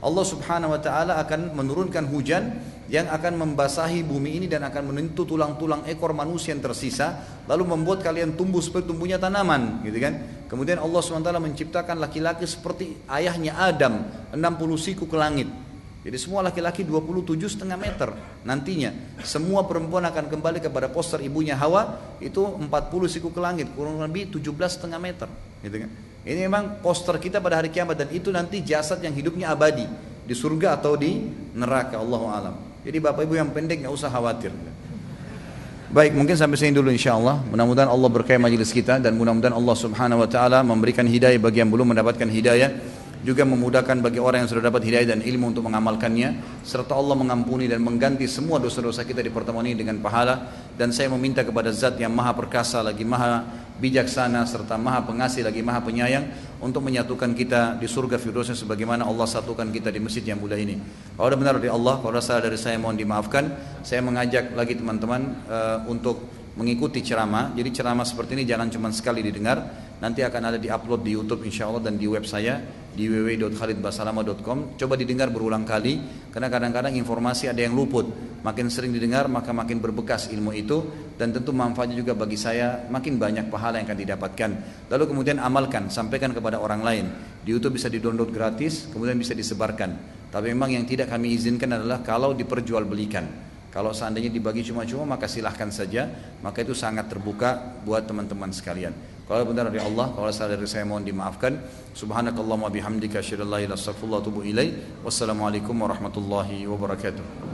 Allah subhanahu wa ta'ala akan menurunkan hujan yang akan membasahi bumi ini dan akan menyentuh tulang-tulang ekor manusia yang tersisa, lalu membuat kalian tumbuh seperti tumbuhnya tanaman, gitu kan. Kemudian Allah SWT menciptakan laki-laki seperti ayahnya Adam, 60 siku ke langit. Jadi semua laki-laki 27,5 meter nantinya. Semua perempuan akan kembali kepada poster ibunya Hawa, itu 40 siku ke langit, kurang lebih 17,5 meter, gitu kan. Ini memang poster kita pada hari kiamat, dan itu nanti jasad yang hidupnya abadi di surga atau di neraka, Allahu alam. Jadi bapak ibu yang pendek nggak usah khawatir. Baik, mungkin sampai sini dulu insyaallah. Mudah-mudahan Allah berkahi majelis kita, dan mudah-mudahan Allah subhanahu wa ta'ala memberikan hidayah bagi yang belum mendapatkan hidayah, juga memudahkan bagi orang yang sudah dapat hidayah dan ilmu untuk mengamalkannya, serta Allah mengampuni dan mengganti semua dosa-dosa kita di pertemuan ini dengan pahala. Dan saya meminta kepada Zat yang maha perkasa lagi maha bijaksana serta maha pengasih lagi maha penyayang untuk menyatukan kita di surga firdausnya sebagaimana Allah satukan kita di masjid yang mulia ini. Kalau ada benar dari Allah, kalau ada salah dari saya mohon dimaafkan. Saya mengajak lagi teman-teman untuk mengikuti ceramah. Jadi ceramah seperti ini jangan cuma sekali didengar, nanti akan ada di-upload di YouTube insyaallah dan di web saya di www.khalidbasalama.com. Coba didengar berulang kali, karena kadang-kadang informasi ada yang luput. Makin sering didengar maka makin berbekas ilmu itu, dan tentu manfaatnya juga bagi saya, makin banyak pahala yang akan didapatkan. Lalu kemudian amalkan, sampaikan kepada orang lain. Di YouTube bisa di-download gratis, kemudian bisa disebarkan. Tapi memang yang tidak kami izinkan adalah kalau diperjualbelikan. Kalau seandainya dibagi cuma-cuma maka silahkan saja, maka itu sangat terbuka buat teman-teman sekalian. Kalau benar dari Allah, kalau salah dari saya mohon dimaafkan. Subhanakallahumma bihamdika asyhadu an la ilaha illa anta astaghfiruka wa atubu ilaik. Wassalamualaikum warahmatullahi wabarakatuh.